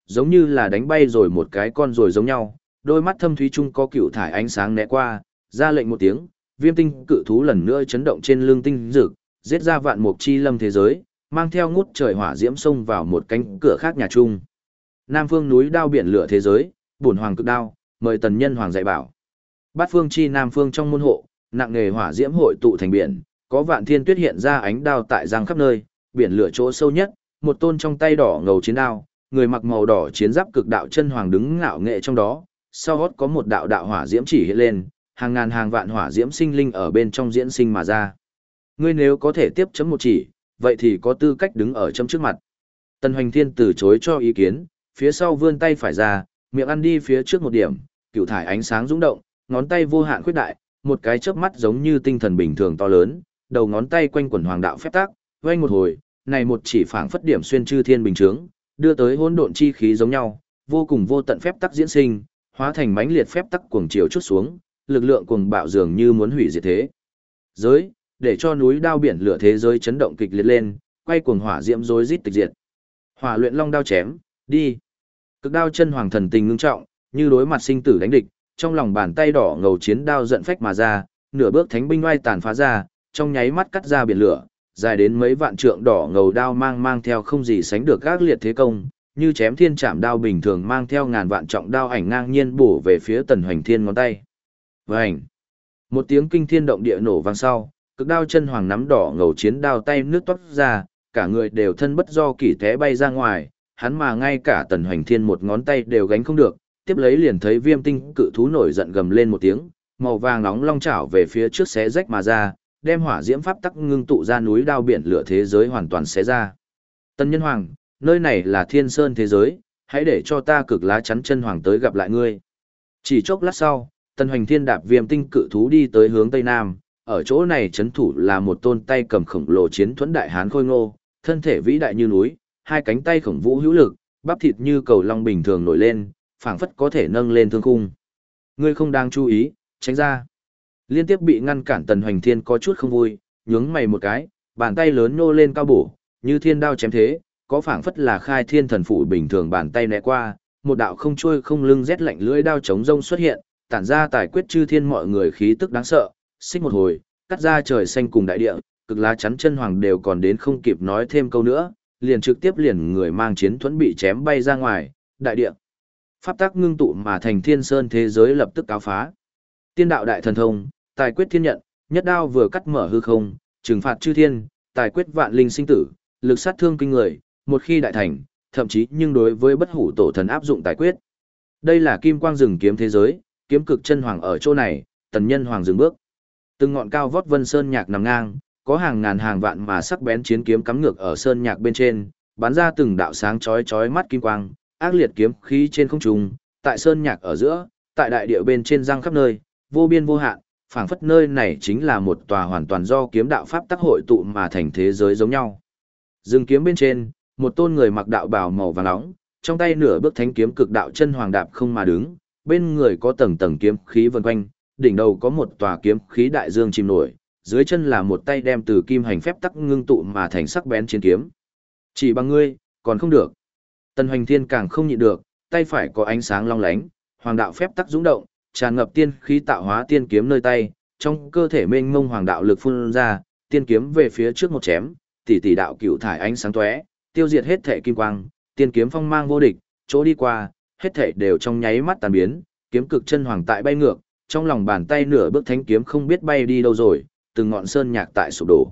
giống như là đánh bay rồi một cái con rồi giống nhau, đôi mắt thâm thúy chung có cựu thải ánh sáng né qua, ra lệnh một tiếng, viêm tinh cự thú lần nữa chấn động trên lưng tinh dực, giết ra vạn mục chi lâm thế giới, mang theo ngút trời hỏa diễm xông vào một cánh cửa khác nhà chung. Nam phương núi đao biển lửa thế giới, bổn hoàng cực đao, mời tần nhân hoàng dạy bảo. Bát phương chi nam phương trong môn hộ, nặng nghề hỏa diễm hội tụ thành biển, có vạn thiên tuyết hiện ra ánh đao tại giang khắp nơi, biển lửa chỗ sâu nhất, một tôn trong tay đỏ ngầu chiến đao, người mặc màu đỏ chiến giáp cực đạo chân hoàng đứng ngạo nghệ trong đó, sau gót có một đạo đạo hỏa diễm chỉ hiện lên, hàng ngàn hàng vạn hỏa diễm sinh linh ở bên trong diễn sinh mà ra. Ngươi nếu có thể tiếp chấm một chỉ, vậy thì có tư cách đứng ở chấm trước mặt. Tần Hoành Thiên từ chối cho ý kiến, phía sau vươn tay phải ra, miệng ăn đi phía trước một điểm, cựu thải ánh sáng rung động, ngón tay vô hạn khuyết đại, một cái chớp mắt giống như tinh thần bình thường to lớn, đầu ngón tay quanh quẩn hoàng đạo phép tắc, vang một hồi, này một chỉ phảng phất điểm xuyên chư thiên bình chướng, đưa tới hỗn độn chi khí giống nhau, vô cùng vô tận phép tắc diễn sinh, hóa thành mãnh liệt phép tắc cuồng chiều chút xuống, lực lượng cuồng bạo dường như muốn hủy diệt thế giới, để cho núi đao biển lửa thế giới chấn động kịch liệt lên, quay cuồng hỏa diễm rối rít tịch diệt. Hỏa luyện long đao chém, đi. Cực đao chân hoàng thần tình ngưng trọng, như đối mặt sinh tử đánh địch, trong lòng bàn tay đỏ ngầu chiến đao giận phách mà ra, nửa bước thánh binh oai tàn phá ra, trong nháy mắt cắt ra biển lửa, dài đến mấy vạn trượng đỏ ngầu đao mang theo không gì sánh được các liệt thế công, như chém thiên chạm đao bình thường mang theo ngàn vạn trọng đao ảnh ngang nhiên bổ về phía Tần Hoành Thiên ngón tay. Vành! Một tiếng kinh thiên động địa nổ vang sau, cực đao chân hoàng nắm đỏ ngầu chiến đao tay nước toát ra, cả người đều thân bất do kỷ té bay ra ngoài, hắn mà ngay cả Tần Hoành Thiên một ngón tay đều gánh không được, tiếp lấy liền thấy viêm tinh cự thú nổi giận gầm lên một tiếng, màu vàng nóng long chảo về phía trước xé rách mà ra, đem hỏa diễm pháp tắc ngưng tụ ra núi đao biển lửa thế giới hoàn toàn xé ra. Tần Nhân Hoàng, nơi này là Thiên Sơn thế giới, hãy để cho ta cực lá chắn chân hoàng tới gặp lại ngươi. Chỉ chốc lát sau, Tần Hoành Thiên đạp viêm tinh cự thú đi tới hướng tây nam, ở chỗ này trấn thủ là một tôn tay cầm khổng lồ chiến thuẫn đại hán khôi ngô, thân thể vĩ đại như núi, hai cánh tay khổng vũ hữu lực, bắp thịt như cầu long bình thường nổi lên, phảng phất có thể nâng lên thương khung. Ngươi không đang chú ý, tránh ra. Liên tiếp bị ngăn cản Tần Hoành Thiên có chút không vui, nhướng mày một cái, bàn tay lớn nô lên cao bổ, như thiên đao chém thế, có phảng phất là khai thiên thần phủ bình thường bàn tay né qua, một đạo không trôi không lưng rét lạnh lưỡi đao chống rông xuất hiện, tản ra tài quyết chư thiên mọi người khí tức đáng sợ, xích một hồi, cắt ra trời xanh cùng đại địa, cực lá chắn chân hoàng đều còn đến không kịp nói thêm câu nữa, liền trực tiếp liền người mang chiến thuẫn bị chém bay ra ngoài, đại địa. Pháp tắc ngưng tụ mà thành Thiên Sơn thế giới lập tức cáo phá. Tiên đạo đại thần thông, tài quyết thiên nhận, nhất đao vừa cắt mở hư không, trừng phạt chư thiên, tài quyết vạn linh sinh tử, lực sát thương kinh người, một khi đại thành, thậm chí nhưng đối với bất hủ tổ thần áp dụng tài quyết. Đây là kim quang rừng kiếm thế giới, kiếm cực chân hoàng ở chỗ này, Tần Nhân Hoàng dừng bước. Từng ngọn cao vót vân sơn nhạc nằm ngang, có hàng ngàn hàng vạn mà sắc bén chiến kiếm cắm ngược ở sơn nhạc bên trên, bắn ra từng đạo sáng chói chói mắt kim quang, ác liệt kiếm khí trên không trung, tại sơn nhạc ở giữa, tại đại địa bên trên răng khắp nơi, vô biên vô hạn, phảng phất nơi này chính là một tòa hoàn toàn do kiếm đạo pháp tác hội tụ mà thành thế giới giống nhau. Rừng kiếm bên trên, một tôn người mặc đạo bào màu vàng nóng, trong tay nửa bước thánh kiếm cực đạo chân hoàng đạp không mà đứng, bên người có tầng tầng kiếm khí vần quanh, đỉnh đầu có một tòa kiếm khí đại dương chìm nổi, dưới chân là một tay đem từ kim hành phép tắc ngưng tụ mà thành sắc bén chiến kiếm. Chỉ bằng ngươi, còn không được. Tần Hoành Thiên càng không nhịn được, tay phải có ánh sáng long lánh, hoàng đạo phép tắc dũng động, tràn ngập tiên khí tạo hóa tiên kiếm nơi tay, trong cơ thể mênh mông hoàng đạo lực phun ra, tiên kiếm về phía trước một chém, tỷ tỷ đạo cựu thải ánh sáng tóe, tiêu diệt hết thể kim quang, tiên kiếm phong mang vô địch, chỗ đi qua, hết thể đều trong nháy mắt tàn biến, kiếm cực chân hoàng tại bay ngược, trong lòng bàn tay nửa bước thánh kiếm không biết bay đi đâu rồi, từng ngọn sơn nhạc tại sụp đổ.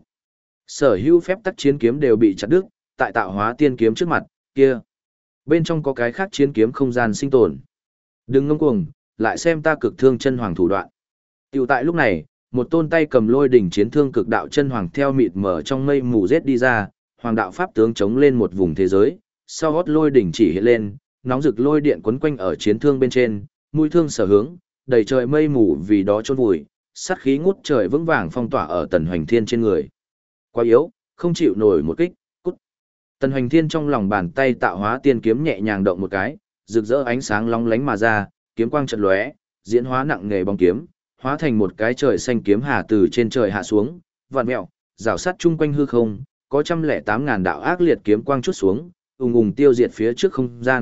Sở hữu phép tắc chiến kiếm đều bị chặt đứt, tại tạo hóa tiên kiếm trước mặt, kia. Bên trong có cái khác chiến kiếm không gian sinh tồn. Đừng ngông cuồng, lại xem ta cực thương chân hoàng thủ đoạn. Tiểu tại lúc này, một tôn tay cầm lôi đỉnh chiến thương cực đạo chân hoàng theo mịt mở trong mây mù rết đi ra, hoàng đạo pháp tướng chống lên một vùng thế giới, sau gót lôi đỉnh chỉ hiện lên, nóng rực lôi điện quấn quanh ở chiến thương bên trên, mũi thương sở hướng, đầy trời mây mù vì đó chôn vùi, sát khí ngút trời vững vàng phong tỏa ở Tần Hoành Thiên trên người. Quá yếu, không chịu nổi một kích, cút. Tần Hoành Thiên trong lòng bàn tay tạo hóa tiên kiếm nhẹ nhàng động một cái, rực rỡ ánh sáng long lánh mà ra, kiếm quang chợt lóe, diễn hóa nặng nghề bóng kiếm, hóa thành một cái trời xanh kiếm hà từ trên trời hạ xuống, vạn mèo, rào sát chung quanh hư không, có 108.000 đạo ác liệt kiếm quang chút xuống, ùng ùng tiêu diệt phía trước không gian,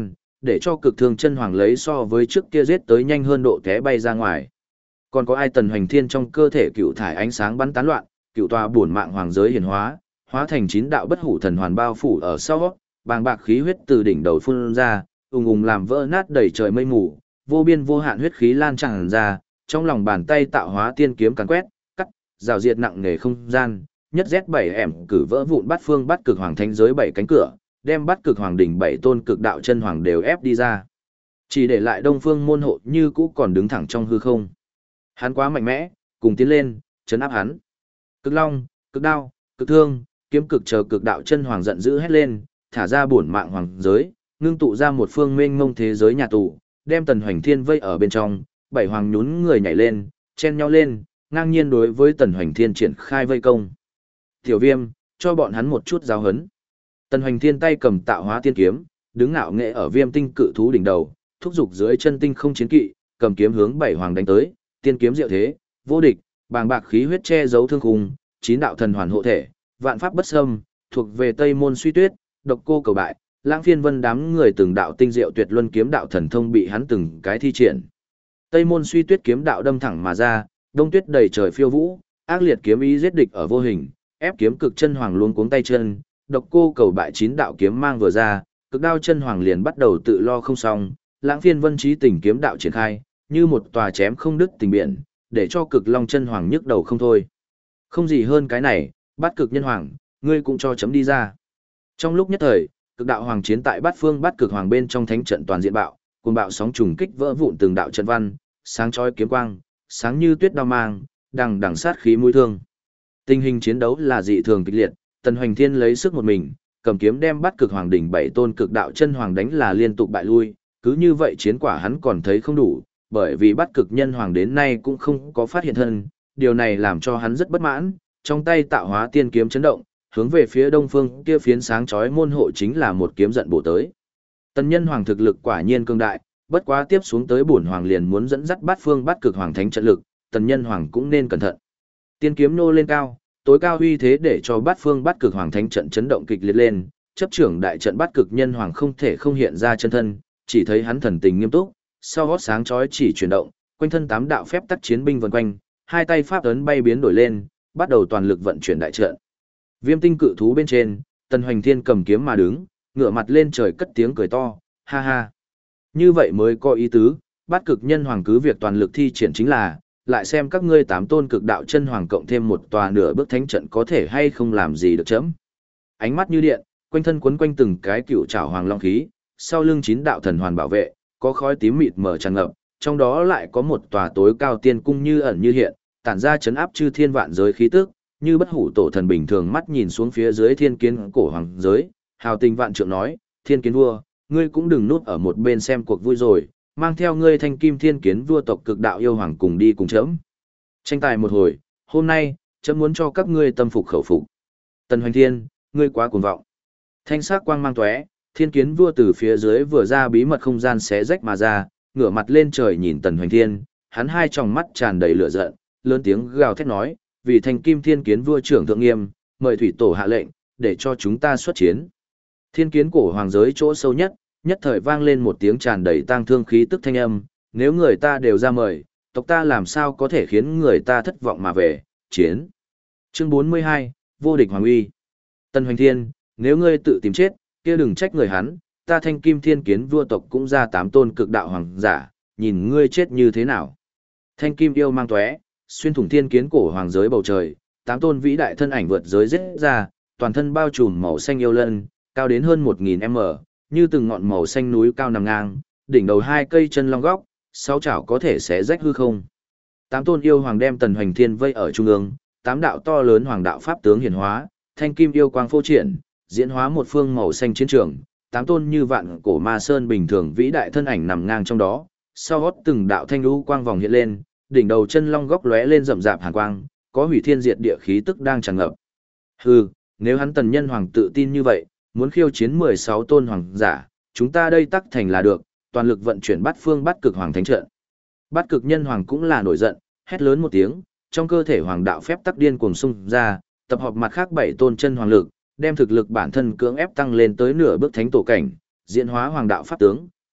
để cho cực thương chân hoàng lấy so với trước kia giết tới nhanh hơn độ té bay ra ngoài. Còn có ai Tần Hoành Thiên trong cơ thể cựu thải ánh sáng bắn tán loạn, cựu tòa bổn mạng hoàng giới hiển hóa, hóa thành 9 đạo bất hủ thần hoàn bao phủ ở sau, bàng bạc khí huyết từ đỉnh đầu phun ra, ùng ùng làm vỡ nát đầy trời mây mù, vô biên vô hạn huyết khí lan tràn ra, trong lòng bàn tay tạo hóa tiên kiếm càn quét, cắt, rào diệt nặng nề không gian, nhất Z7 ẻm cử vỡ vụn bát phương bát cực hoàng thánh giới 7 cánh cửa, đem bát cực hoàng đỉnh 7 tôn cực đạo chân hoàng đều ép đi ra. Chỉ để lại Đông Phương môn hộ như cũ còn đứng thẳng trong hư không. Hắn quá mạnh mẽ, cùng tiến lên, chấn áp hắn. Cực long, cực đao, cực thương, kiếm cực chờ cực đạo chân hoàng giận dữ hét lên, thả ra bổn mạng hoàng giới, ngưng tụ ra một phương mênh mông thế giới nhà tù, đem Tần Hoành Thiên vây ở bên trong, 7 hoàng nhún người nhảy lên, chen nhau lên, ngang nhiên đối với Tần Hoành Thiên triển khai vây công. Tiểu Viêm, cho bọn hắn một chút giáo huấn. Tần Hoành Thiên tay cầm tạo hóa tiên kiếm, đứng ngạo nghệ ở Viêm tinh cự thú đỉnh đầu, thúc giục dưới chân tinh không chiến kỵ, cầm kiếm hướng 7 hoàng đánh tới, tiên kiếm diệu thế, vô địch, bàng bạc khí huyết che giấu thương khung, 9 đạo thần hoàn hộ thể, vạn pháp bất xâm, thuộc về Tây môn Suy Tuyết, Độc Cô Cầu Bại, Lãng Phiên Vân đám người từng đạo tinh diệu tuyệt luân kiếm đạo thần thông bị hắn từng cái thi triển. Tây môn Suy Tuyết kiếm đạo đâm thẳng mà ra, đông tuyết đầy trời phiêu vũ, ác liệt kiếm ý giết địch ở vô hình, ép kiếm cực chân hoàng luống cuống tay chân, Độc Cô Cầu Bại 9 đạo kiếm mang vừa ra, cực đao chân hoàng liền bắt đầu tự lo không xong, Lãng Phiên Vân chí tình kiếm đạo triển khai, như một tòa chém không đứt tình biển, để cho cực long chân hoàng nhức đầu không thôi. Không gì hơn cái này, Bát Cực Nhân Hoàng, ngươi cũng cho chấm đi ra. Trong lúc nhất thời, cực đạo hoàng chiến tại bát phương bát cực hoàng bên trong thánh trận toàn diện bạo, cuồng bạo sóng trùng kích vỡ vụn từng đạo trận văn, sáng chói kiếm quang, sáng như tuyết đao mang, đằng đằng sát khí mũi thương. Tình hình chiến đấu là dị thường kịch liệt, Tần Hoành Thiên lấy sức một mình, cầm kiếm đem bát cực hoàng đỉnh 7 tôn cực đạo chân hoàng đánh là liên tục bại lui, cứ như vậy chiến quả hắn còn thấy không đủ, bởi vì bát cực nhân hoàng đến nay cũng không có phát hiện thân, điều này làm cho hắn rất bất mãn, trong tay tạo hóa tiên kiếm chấn động, hướng về phía đông phương kia phiến sáng chói môn hộ chính là một kiếm giận bổ tới. Tần nhân hoàng thực lực quả nhiên cường đại, bất quá tiếp xuống tới bổn hoàng liền muốn dẫn dắt bát phương bát cực hoàng thánh trận lực, tần nhân hoàng cũng nên cẩn thận. Tiên kiếm nô lên cao, tối cao uy thế để cho bát phương bát cực hoàng thánh trận chấn động kịch liệt lên, chấp trưởng đại trận bát cực nhân hoàng không thể không hiện ra chân thân, chỉ thấy hắn thần tình nghiêm túc, sau gót sáng chói chỉ chuyển động, quanh thân 8 đạo phép tắc chiến binh vần quanh, hai tay pháp ấn bay biến đổi lên, bắt đầu toàn lực vận chuyển đại trận. Viêm tinh cự thú bên trên, Tần Hoành Thiên cầm kiếm mà đứng, ngửa mặt lên trời cất tiếng cười to, ha ha. Như vậy mới có ý tứ, bát cực nhân hoàng cứ việc toàn lực thi triển chính là, lại xem các ngươi 8 tôn cực đạo chân hoàng cộng thêm một tòa nửa bước thánh trận có thể hay không làm gì được chấm. Ánh mắt như điện, quanh thân quấn quanh từng cái cựu trảo hoàng long khí, sau lưng 9 đạo thần hoàn bảo vệ, có khói tím mịt mờ tràn ngập, trong đó lại có một tòa tối cao tiên cung như ẩn như hiện, tản ra chấn áp chư thiên vạn giới khí tức, như bất hủ tổ thần bình thường mắt nhìn xuống phía dưới thiên kiến cổ hoàng giới, hào tình vạn trượng nói, thiên kiến vua, ngươi cũng đừng núp ở một bên xem cuộc vui rồi, mang theo ngươi thanh kim thiên kiến vua tộc cực đạo yêu hoàng cùng đi cùng chấm. Tranh tài một hồi, hôm nay, chấm muốn cho các ngươi tâm phục khẩu phục. Tần Hoành Thiên, ngươi quá cuồng vọng. Thanh sắc quang mang tóe, thiên kiến vua từ phía dưới vừa ra bí mật không gian xé rách mà ra, ngửa mặt lên trời nhìn Tần Hoành Thiên, hắn hai tròng mắt tràn đầy lửa giận, lớn tiếng gào thét nói, vì thanh kim thiên kiến vua trưởng thượng nghiêm, mời thủy tổ hạ lệnh, để cho chúng ta xuất chiến. Thiên kiến cổ hoàng giới chỗ sâu nhất, nhất thời vang lên một tiếng tràn đầy tang thương khí tức thanh âm, nếu người ta đều ra mời, tộc ta làm sao có thể khiến người ta thất vọng mà về, chiến. Chương 42, vô địch hoàng uy. Tần Hoành Thiên, nếu ngươi tự tìm chết, kia đừng trách người hắn, ta thanh kim thiên kiến vua tộc cũng ra 8 tôn cực đạo hoàng giả, nhìn ngươi chết như thế nào. Thanh kim yêu mang tóe, xuyên thủng thiên kiến cổ hoàng giới bầu trời, 8 tôn vĩ đại thân ảnh vượt giới giết ra, toàn thân bao trùm màu xanh yêu lân, cao đến hơn 1000m, như từng ngọn màu xanh núi cao nằm ngang, đỉnh đầu 2 cây chân long góc, 6 chảo có thể xé rách hư không. 8 tôn yêu hoàng đem Tần Hoành Thiên vây ở trung ương, 8 đạo to lớn hoàng đạo pháp tướng hiển hóa, thanh kim yêu quang phô triển, diễn hóa một phương màu xanh chiến trường, 8 tôn như vạn cổ ma sơn bình thường vĩ đại thân ảnh nằm ngang trong đó, sau gót từng đạo thanh lũ quang vòng hiện lên, đỉnh đầu chân long góc lóe lên rậm rạp hàn quang, có hủy thiên diệt địa khí tức đang tràn ngập. Hừ, nếu hắn Tần nhân hoàng tự tin như vậy, muốn khiêu chiến 16 tôn hoàng giả, chúng ta đây tắc thành là được, toàn lực vận chuyển bát phương bát cực hoàng thánh trận. Bát cực nhân hoàng cũng là nổi giận, hét lớn một tiếng, trong cơ thể hoàng đạo phép tắc điên cuồng xung ra, tập hợp mặt khác 7 tôn chân hoàng lực, đem thực lực bản thân cưỡng ép tăng lên tới nửa bước thánh tổ cảnh, diễn hóa hoàng đạo pháp tướng,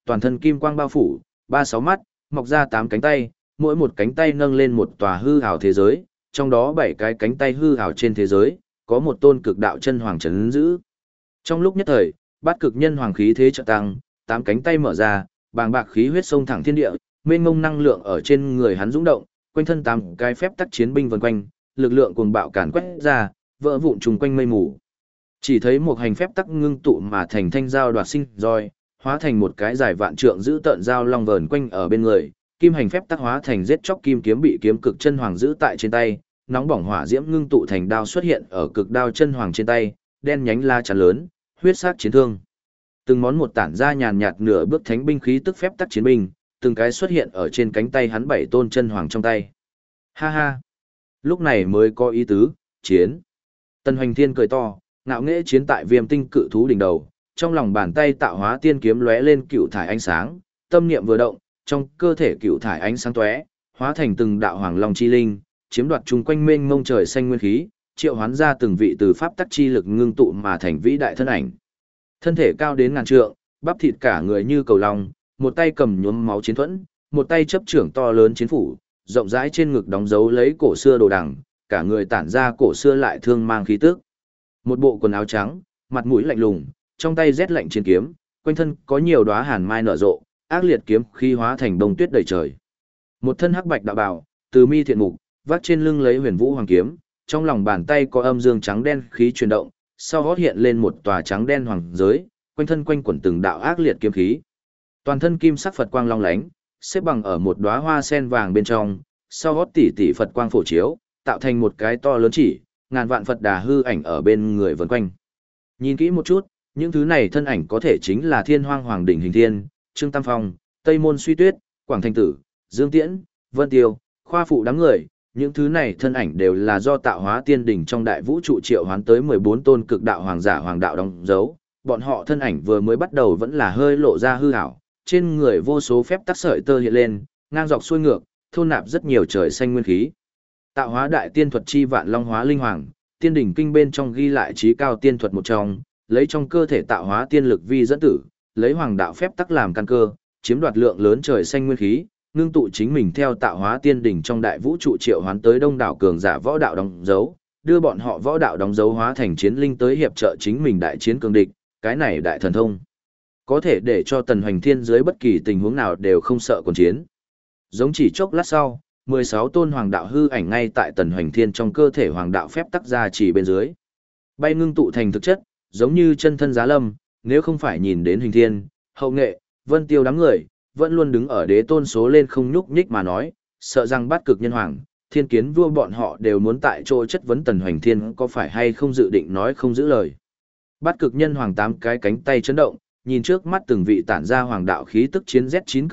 toàn thân kim quang bao phủ, 36 mắt, mọc ra 8 cánh tay, mỗi một cánh tay nâng lên một tòa hư ảo thế giới, trong đó 7 cái cánh tay hư ảo trên thế giới, có một tôn cực đạo chân hoàng trấn giữ. Trong lúc nhất thời, bát cực nhân hoàng khí thế chợt tăng, 8 cánh tay mở ra, bàng bạc khí huyết sông thẳng thiên địa, mênh mông năng lượng ở trên người hắn dũng động, quanh thân 8 cái phép tắc chiến binh vần quanh, lực lượng cuồng bạo càn quét ra, vỡ vụn trùng quanh mây mù. Chỉ thấy một hành phép tắc ngưng tụ mà thành thanh dao đoạt sinh roi, hóa thành một cái dài vạn trượng giữ tợn dao long vờn quanh ở bên người, kim hành phép tắc hóa thành giết chóc kim kiếm bị kiếm cực chân hoàng giữ tại trên tay, nóng bỏng hỏa diễm ngưng tụ thành đao xuất hiện ở cực đao chân hoàng trên tay, đen nhánh la chắn lớn, huyết sắc chiến thương. Từng món một tản ra nhàn nhạt nửa bước thánh binh khí tức phép tắc chiến binh, từng cái xuất hiện ở trên cánh tay hắn 7 tôn chân hoàng trong tay. Ha ha, lúc này mới có ý tứ, chiến. Tần Hoành Thiên cười to, ngạo nghễ chiến tại Viêm Tinh cự thú đỉnh đầu, trong lòng bàn tay tạo hóa tiên kiếm lóe lên cựu thải ánh sáng, tâm niệm vừa động, trong cơ thể cựu thải ánh sáng tóe, hóa thành từng đạo hoàng long chi linh, chiếm đoạt chung quanh mênh mông trời xanh nguyên khí, triệu hoán ra từng vị từ pháp tắc chi lực ngưng tụ mà thành vĩ đại thân ảnh. Thân thể cao đến ngàn trượng, bắp thịt cả người như cầu long, một tay cầm nhuốm máu chiến thuẫn, một tay chấp trưởng to lớn chiến phủ, rộng rãi trên ngực đóng dấu lấy cổ xưa đồ đằng, cả người tản ra cổ xưa lại thương mang khí tức. Một bộ quần áo trắng, mặt mũi lạnh lùng, trong tay rét lạnh chiến kiếm, quanh thân có nhiều đóa hàn mai nở rộ, ác liệt kiếm khí hóa thành đông tuyết đầy trời. Một thân hắc bạch đạo bào, từ mi thiện mục, vác trên lưng lấy huyền vũ hoàng kiếm, trong lòng bàn tay có âm dương trắng đen khí chuyển động, sau gót hiện lên một tòa trắng đen hoàng giới, quanh thân quanh quẩn từng đạo ác liệt kiếm khí. Toàn thân kim sắc Phật quang long lánh, xếp bằng ở một đóa hoa sen vàng bên trong, sau gót tỷ tỷ Phật quang phổ chiếu, tạo thành một cái to lớn chỉ, ngàn vạn Phật đà hư ảnh ở bên người vần quanh. Nhìn kỹ một chút, những thứ này thân ảnh có thể chính là Thiên Hoang Hoàng đỉnh Hình Thiên, Trương Tam Phong, Tây Môn Suy Tuyết, Quảng Thanh Tử, Dương Tiễn, Vân Tiêu, Khoa Phụ đám người, những thứ này thân ảnh đều là do tạo hóa tiên đỉnh trong đại vũ trụ triệu hoán tới 14 tôn cực đạo hoàng giả hoàng đạo đóng dấu. Bọn họ thân ảnh vừa mới bắt đầu vẫn là hơi lộ ra hư ảo, trên người vô số phép tắc sợi tơ hiện lên, ngang dọc xuôi ngược, thôn nạp rất nhiều trời xanh nguyên khí. Tạo hóa đại tiên thuật chi vạn long hóa linh hoàng, tiên đỉnh kinh bên trong ghi lại trí cao tiên thuật một trong, lấy trong cơ thể tạo hóa tiên lực vi dẫn tử, lấy hoàng đạo phép tắc làm căn cơ, chiếm đoạt lượng lớn trời xanh nguyên khí, ngưng tụ chính mình theo tạo hóa tiên đỉnh trong đại vũ trụ triệu hoán tới đông đảo cường giả võ đạo đóng dấu, đưa bọn họ võ đạo đóng dấu hóa thành chiến linh tới hiệp trợ chính mình đại chiến cường địch, cái này đại thần thông có thể để cho Tần Hoành Thiên dưới bất kỳ tình huống nào đều không sợ còn chiến. Giống chỉ chốc lát sau, 16 tôn hoàng đạo hư ảnh ngay tại Tần Hoành Thiên trong cơ thể hoàng đạo phép tắc ra chỉ bên dưới. Bay ngưng tụ thành thực chất, giống như chân thân giá lâm, nếu không phải nhìn đến Hình Thiên, Hậu Nghệ, Vân Tiêu đám người, vẫn luôn đứng ở đế tôn số lên không nhúc nhích mà nói, sợ rằng bát cực nhân hoàng, Thiên Kiến vua bọn họ đều muốn tại chỗ chất vấn Tần Hoành Thiên có phải hay không dự định nói không giữ lời. Bát cực nhân hoàng 8 cái cánh tay chấn động, nhìn trước mắt từng vị tản ra hoàng đạo khí tức chiến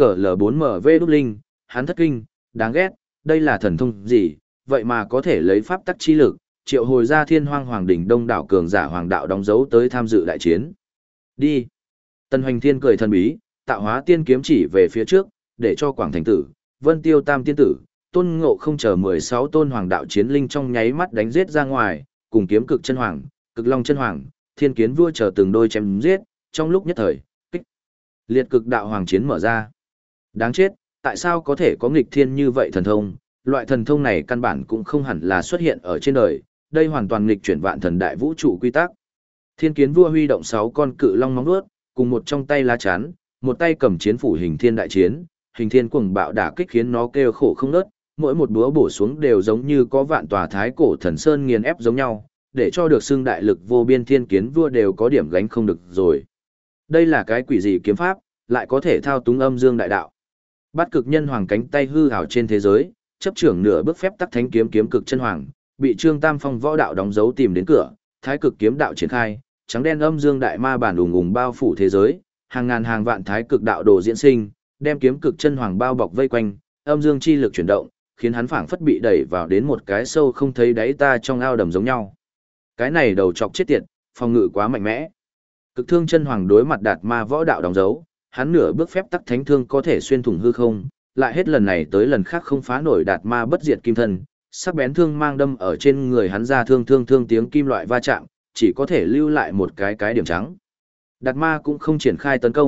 Z9CL4MV đúc linh, hắn thất kinh, đáng ghét, đây là thần thông gì, vậy mà có thể lấy pháp tắc chi lực, triệu hồi ra Thiên Hoang Hoàng đỉnh đông đảo cường giả hoàng đạo đóng dấu tới tham dự đại chiến. Đi. Tần Hoành Thiên cười thần bí, tạo hóa tiên kiếm chỉ về phía trước, để cho Quảng Thành Tử, Vân Tiêu Tam tiên tử, Tôn Ngộ không chờ 16 tôn hoàng đạo chiến linh trong nháy mắt đánh giết ra ngoài, cùng kiếm cực chân hoàng, cực long chân hoàng, Thiên Kiến vua chờ từng đôi chém giết, trong lúc nhất thời, kích liệt cực đạo hoàng chiến mở ra. Đáng chết, tại sao có thể có nghịch thiên như vậy thần thông, loại thần thông này căn bản cũng không hẳn là xuất hiện ở trên đời, đây hoàn toàn nghịch chuyển vạn thần đại vũ trụ quy tắc. Thiên Kiến vua huy động 6 con cự long móng vuốt, cùng một trong tay lá chắn, một tay cầm chiến phủ Hình Thiên đại chiến, Hình Thiên cuồng bạo đả kích khiến nó kêu khổ không ngớt, mỗi một búa bổ xuống đều giống như có vạn tòa thái cổ thần sơn nghiền ép giống nhau, để cho được xưng đại lực vô biên Thiên Kiến vua đều có điểm gánh không được rồi. Đây là cái quỷ gì kiếm pháp, lại có thể thao túng âm dương đại đạo. Bát cực nhân hoàng cánh tay hư ảo trên thế giới, chấp trưởng nửa bước phép tắc thánh kiếm kiếm cực chân hoàng, bị Trương Tam Phong võ đạo đóng dấu tìm đến cửa, thái cực kiếm đạo triển khai, trắng đen âm dương đại ma bản ùng ùng bao phủ thế giới, hàng ngàn hàng vạn thái cực đạo đồ diễn sinh, đem kiếm cực chân hoàng bao bọc vây quanh, âm dương chi lực chuyển động, khiến hắn phảng phất bị đẩy vào đến một cái sâu không thấy đáy ta trong ao đầm giống nhau. Cái này đầu chọc chết tiệt, phòng ngự quá mạnh mẽ. Cực thương chân hoàng đối mặt đạt ma võ đạo đóng dấu, hắn nửa bước phép tắc thánh thương có thể xuyên thủng hư không, lại hết lần này tới lần khác không phá nổi đạt ma bất diệt kim thân, sắc bén thương mang đâm ở trên người hắn ra thương tiếng kim loại va chạm, chỉ có thể lưu lại một cái điểm trắng. Đạt ma cũng không triển khai tấn công,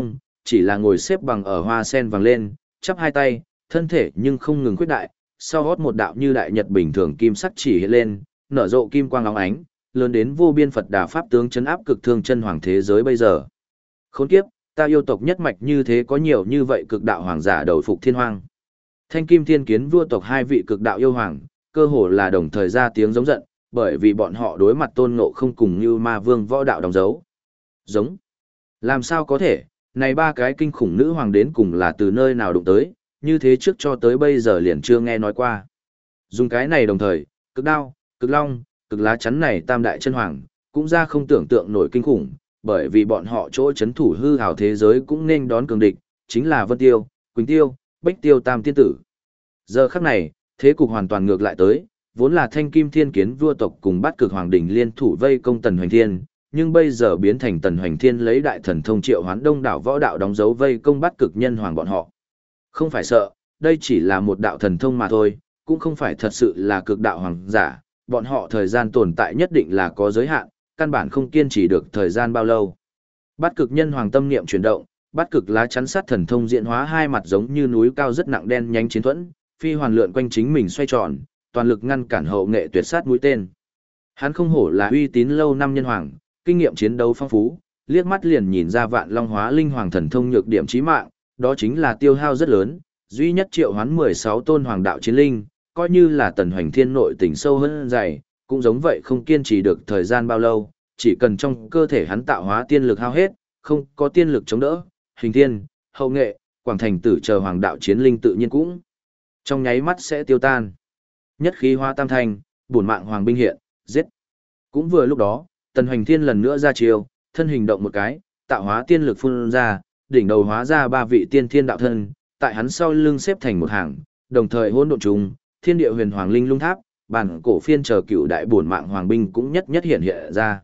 chỉ là ngồi xếp bằng ở hoa sen vàng lên, chắp hai tay, thân thể nhưng không ngừng khuyết đại, sau hót một đạo như đại nhật bình thường kim sắc chỉ hiện lên, nở rộ kim quang óng ánh, lớn đến vô biên Phật Đà pháp tướng chấn áp cực thương chân hoàng thế giới bây giờ. Khốn kiếp, ta yêu tộc nhất mạch như thế có nhiều như vậy cực đạo hoàng giả đầu phục thiên hoang. Thanh Kim Thiên Kiến vua tộc hai vị cực đạo yêu hoàng, cơ hồ là đồng thời ra tiếng giống giận, bởi vì bọn họ đối mặt Tôn Ngộ Không cùng như ma vương võ đạo đóng dấu. Giống. Làm sao có thể, này ba cái kinh khủng nữ hoàng đến cùng là từ nơi nào đụng tới, như thế trước cho tới bây giờ liền chưa nghe nói qua. Dùng cái này đồng thời, cực đao, cực long, cực lá chắn này tam đại chân hoàng, cũng ra không tưởng tượng nổi kinh khủng, bởi vì bọn họ chỗ chấn thủ hư hào thế giới cũng nên đón cường địch, chính là Vân Tiêu, Quỳnh Tiêu, Bách Tiêu tam tiên tử. Giờ khắc này, thế cục hoàn toàn ngược lại tới, vốn là Thanh Kim Thiên Kiến vua tộc cùng Bát Cực Hoàng đỉnh liên thủ vây công Tần Hoành Thiên, nhưng bây giờ biến thành Tần Hoành Thiên lấy đại thần thông triệu hoán đông đảo võ đạo đóng dấu vây công Bát Cực nhân hoàng bọn họ. Không phải sợ, đây chỉ là một đạo thần thông mà thôi, cũng không phải thật sự là cực đạo hoàng giả, bọn họ thời gian tồn tại nhất định là có giới hạn, căn bản không kiên trì được thời gian bao lâu. Bát Cực nhân hoàng tâm niệm chuyển động, Bát Cực lá chắn sát thần thông diễn hóa hai mặt giống như núi cao rất nặng đen nhánh chiến thuẫn, phi hoàn lượn quanh chính mình xoay tròn, toàn lực ngăn cản hậu nghệ tuyệt sát mũi tên. Hắn không hổ là uy tín lâu năm nhân hoàng, kinh nghiệm chiến đấu phong phú, liếc mắt liền nhìn ra Vạn Long Hóa Linh Hoàng thần thông nhược điểm chí mạng, đó chính là tiêu hao rất lớn, duy nhất triệu hoán 16 tôn hoàng đạo chiến linh, coi như là Tần Hoành Thiên nội tình sâu hơn dày, cũng giống vậy không kiên trì được thời gian bao lâu, chỉ cần trong cơ thể hắn tạo hóa tiên lực hao hết, không có tiên lực chống đỡ, Hình Thiên, Hậu Nghệ, Quảng Thành Tử chờ hoàng đạo chiến linh tự nhiên cũng trong nháy mắt sẽ tiêu tan. Nhất khí hóa tam thành, bổn mạng hoàng binh hiện, giết. Cũng vừa lúc đó, Tần Hoành Thiên lần nữa ra chiêu, thân hình động một cái, tạo hóa tiên lực phun ra, đỉnh đầu hóa ra ba vị tiên thiên đạo thân, tại hắn sau lưng xếp thành một hàng, đồng thời hỗn độn trùng, thiên địa huyền hoàng linh lung tháp, bản cổ phiên chờ cựu đại bổn mạng hoàng binh cũng nhất nhất hiện hiện ra.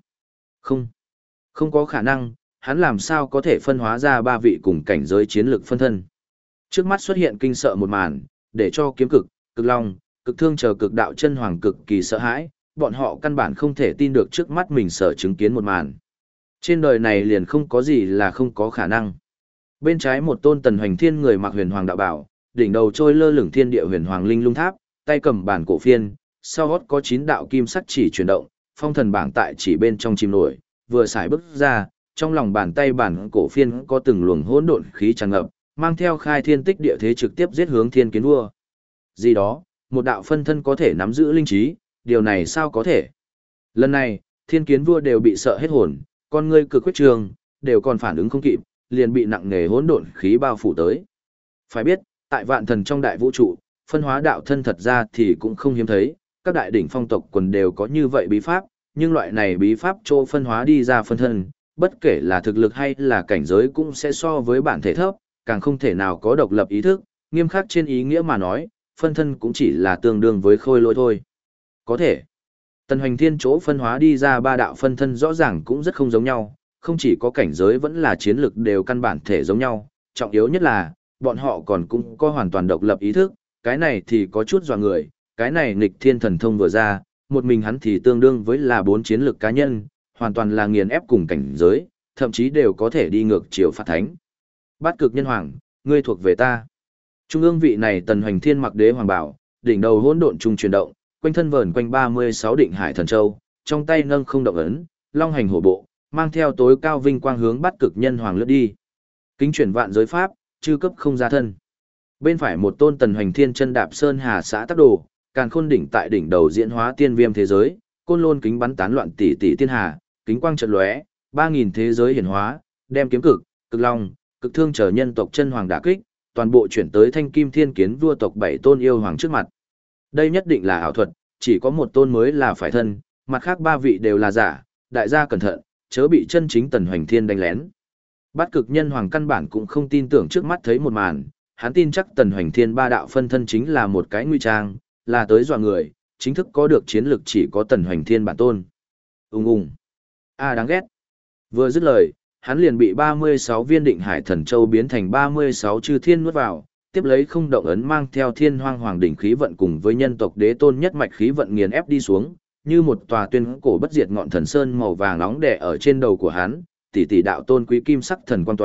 Không có khả năng, hắn làm sao có thể phân hóa ra ba vị cùng cảnh giới chiến lực phân thân. Trước mắt xuất hiện kinh sợ một màn, để cho kiếm cực, cực long, cực thương chờ cực đạo chân hoàng cực kỳ sợ hãi, bọn họ căn bản không thể tin được trước mắt mình sở chứng kiến một màn. Trên đời này liền không có gì là không có khả năng. Bên trái một tôn Tần Hoành Thiên người mặc huyền hoàng đạo bảo, đỉnh đầu trôi lơ lửng thiên địa huyền hoàng linh lung tháp, tay cầm bản cổ phiên, sau gót có 9 đạo kim sắc chỉ chuyển động, phong thần bảng tại chỉ bên trong chìm nổi, vừa xài bước ra, trong lòng bàn tay bản cổ phiên có từng luồng hỗn độn khí tràn ngập, mang theo khai thiên tích địa thế trực tiếp giết hướng Thiên Kiến vua. Gì đó, một đạo phân thân có thể nắm giữ linh trí, điều này sao có thể? Lần này, Thiên Kiến vua đều bị sợ hết hồn, con ngươi cực quyết trường, đều còn phản ứng không kịp, liền bị nặng nề hỗn độn khí bao phủ tới. Phải biết, tại vạn thần trong đại vũ trụ, phân hóa đạo thân thật ra thì cũng không hiếm thấy, các đại đỉnh phong tộc quần đều có như vậy bí pháp, nhưng loại này bí pháp chỗ phân hóa đi ra phân thân, bất kể là thực lực hay là cảnh giới cũng sẽ so với bản thể thấp, càng không thể nào có độc lập ý thức, nghiêm khắc trên ý nghĩa mà nói, phân thân cũng chỉ là tương đương với khôi lỗi thôi. Có thể, Tần Hoành Thiên chỗ phân hóa đi ra ba đạo phân thân rõ ràng cũng rất không giống nhau, không chỉ có cảnh giới vẫn là chiến lực đều căn bản thể giống nhau, trọng yếu nhất là, bọn họ còn cũng có hoàn toàn độc lập ý thức, cái này thì có chút dọa người, cái này nghịch thiên thần thông vừa ra, một mình hắn thì tương đương với là 4 chiến lực cá nhân, hoàn toàn là nghiền ép cùng cảnh giới, thậm chí đều có thể đi ngược chiều phạt thánh. Bát Cực nhân hoàng, ngươi thuộc về ta. Trung ương vị này Tần Hoành Thiên mặc đế hoàng bảo, đỉnh đầu hỗn độn trung chuyển động, quanh thân vờn quanh 36 định hải thần châu, trong tay nâng không động ấn, long hành hổ bộ, mang theo tối cao vinh quang hướng Bát Cực nhân hoàng lướt đi. Kính chuyển vạn giới pháp, chư cấp không ra thân. Bên phải một tôn Tần Hoành Thiên chân đạp sơn hà xã tắc đồ, càn khôn đỉnh tại đỉnh đầu diễn hóa tiên viêm thế giới, côn lôn kính bắn tán loạn tỷ tỷ tiên hà, kính quang trận lóe, 3000 thế giới hiển hóa, đem kiếm cực, cực long, cực thương trở nhân tộc chân hoàng đả kích, toàn bộ chuyển tới Thanh Kim Thiên Kiến vua tộc 7 tôn yêu hoàng trước mặt. Đây nhất định là ảo thuật, chỉ có một tôn mới là phải thân, mặt khác 3 vị đều là giả, đại gia cẩn thận, chớ bị chân chính Tần Hoành Thiên đánh lén. Bát Cực nhân hoàng căn bản cũng không tin tưởng trước mắt thấy một màn, hắn tin chắc Tần Hoành Thiên ba đạo phân thân chính là một cái nguy trang, là tới dọa người, chính thức có được chiến lực chỉ có Tần Hoành Thiên bản tôn. Ung. Đáng ghét. Vừa dứt lời, hắn liền bị 36 viên định hải thần châu biến thành 36 chư thiên nuốt vào, tiếp lấy không động ấn mang theo thiên hoang hoàng đỉnh khí vận cùng với nhân tộc đế tôn nhất mạch khí vận nghiền ép đi xuống, như một tòa tuyên cổ bất diệt ngọn thần sơn màu vàng nóng đè ở trên đầu của hắn, tỷ tỷ đạo tôn quý kim sắc thần quang tóe,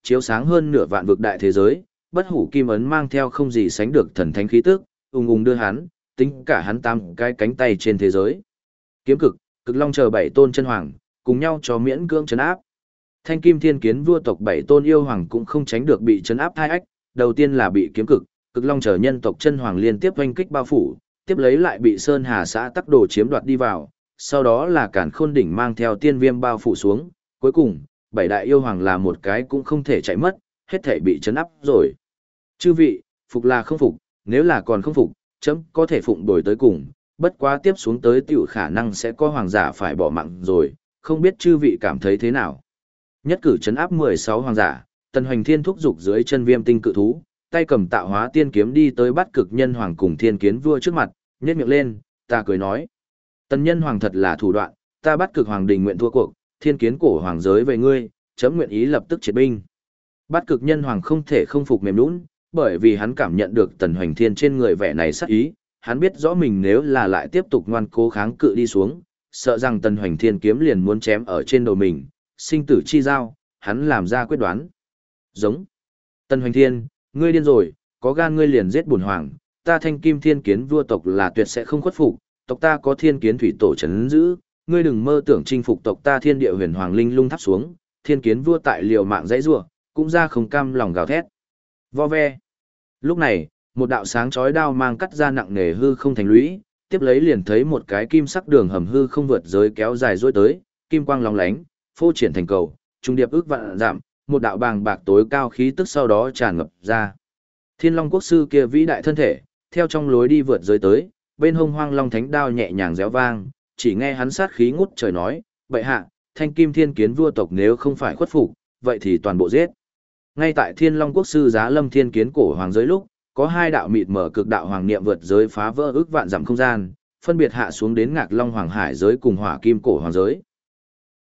chiếu sáng hơn nửa vạn vực đại thế giới, bất hủ kim ấn mang theo không gì sánh được thần thánh khí tức, ung ung đưa hắn, tính cả hắn 8 cái cánh tay trên thế giới. Kiếm cực, cực long chờ 7 tôn chân hoàng, cùng nhau cho miễn cưỡng trấn áp. Thanh kim thiên kiến vua tộc 7 tôn yêu hoàng cũng không tránh được bị trấn áp hai ách, đầu tiên là bị kiếm cực, cực long chờ nhân tộc chân hoàng liên tiếp oanh kích bao phủ, tiếp lấy lại bị Sơn Hà xã Tắc Đồ chiếm đoạt đi vào, sau đó là Càn Khôn đỉnh mang theo tiên viêm bao phủ xuống, cuối cùng, 7 đại yêu hoàng là một cái cũng không thể chạy mất, hết thể bị trấn áp rồi. Chư vị, phục là không phục, nếu là còn không phục, chấm có thể phụng đổi tới cùng, bất quá tiếp xuống tới tiểu khả năng sẽ có hoàng giả phải bỏ mạng rồi, không biết chư vị cảm thấy thế nào. Nhất cử trấn áp 16 hoàng giả, Tần Hoành Thiên thúc dục dưới chân viêm tinh cự thú, tay cầm tạo hóa tiên kiếm đi tới bắt cực nhân hoàng cùng thiên kiến vua trước mặt, nhếch miệng lên, ta cười nói. Tần nhân hoàng thật là thủ đoạn, ta bắt cực hoàng đình nguyện thua cuộc, thiên kiến cổ hoàng giới về ngươi, chấm nguyện ý lập tức triệt binh. Bắt cực nhân hoàng không thể không phục mềm nhũn, bởi vì hắn cảm nhận được Tần Hoành Thiên trên người vẻ này sát ý, hắn biết rõ mình nếu là lại tiếp tục ngoan cố kháng cự đi xuống, sợ rằng Tần Hoành Thiên kiếm liền muốn chém ở trên đầu mình, sinh tử chi giao, hắn làm ra quyết đoán. Giống. Tần Hoành Thiên, ngươi điên rồi, có gan ngươi liền giết bổn hoàng, ta Thanh Kim Thiên Kiến vua tộc là tuyệt sẽ không khuất phục, tộc ta có Thiên Kiến thủy tổ trấn giữ, ngươi đừng mơ tưởng chinh phục tộc ta Thiên Địa Huyền Hoàng Linh lung tháp xuống, Thiên Kiến vua tại liều mạng dãy rủa, cũng ra không cam lòng gào thét. Vo ve. Lúc này, một đạo sáng chói đao mang cắt ra nặng nề hư không thành lũy, tiếp lấy liền thấy một cái kim sắc đường hầm hư không vượt giới kéo dài dối tới, kim quang lóng lánh, phô triển thành cầu, trung điệp ước vạn giảm, một đạo bàng bạc tối cao khí tức sau đó tràn ngập ra. Thiên Long quốc sư kia vĩ đại thân thể, theo trong lối đi vượt giới tới, bên hông Hoang Long thánh đao nhẹ nhàng réo vang, chỉ nghe hắn sát khí ngút trời nói, "Bệ hạ, Thanh Kim Thiên Kiến vua tộc nếu không phải khuất phục, vậy thì toàn bộ giết." Ngay tại Thiên Long quốc sư Giá Lâm Thiên Kiến cổ hoàng giới lúc, có hai đạo mịt mở cực đạo hoàng niệm vượt giới phá vỡ ước vạn dặm không gian, phân biệt hạ xuống đến Ngạc Long Hoàng Hải giới cùng Hỏa Kim cổ hoàng giới.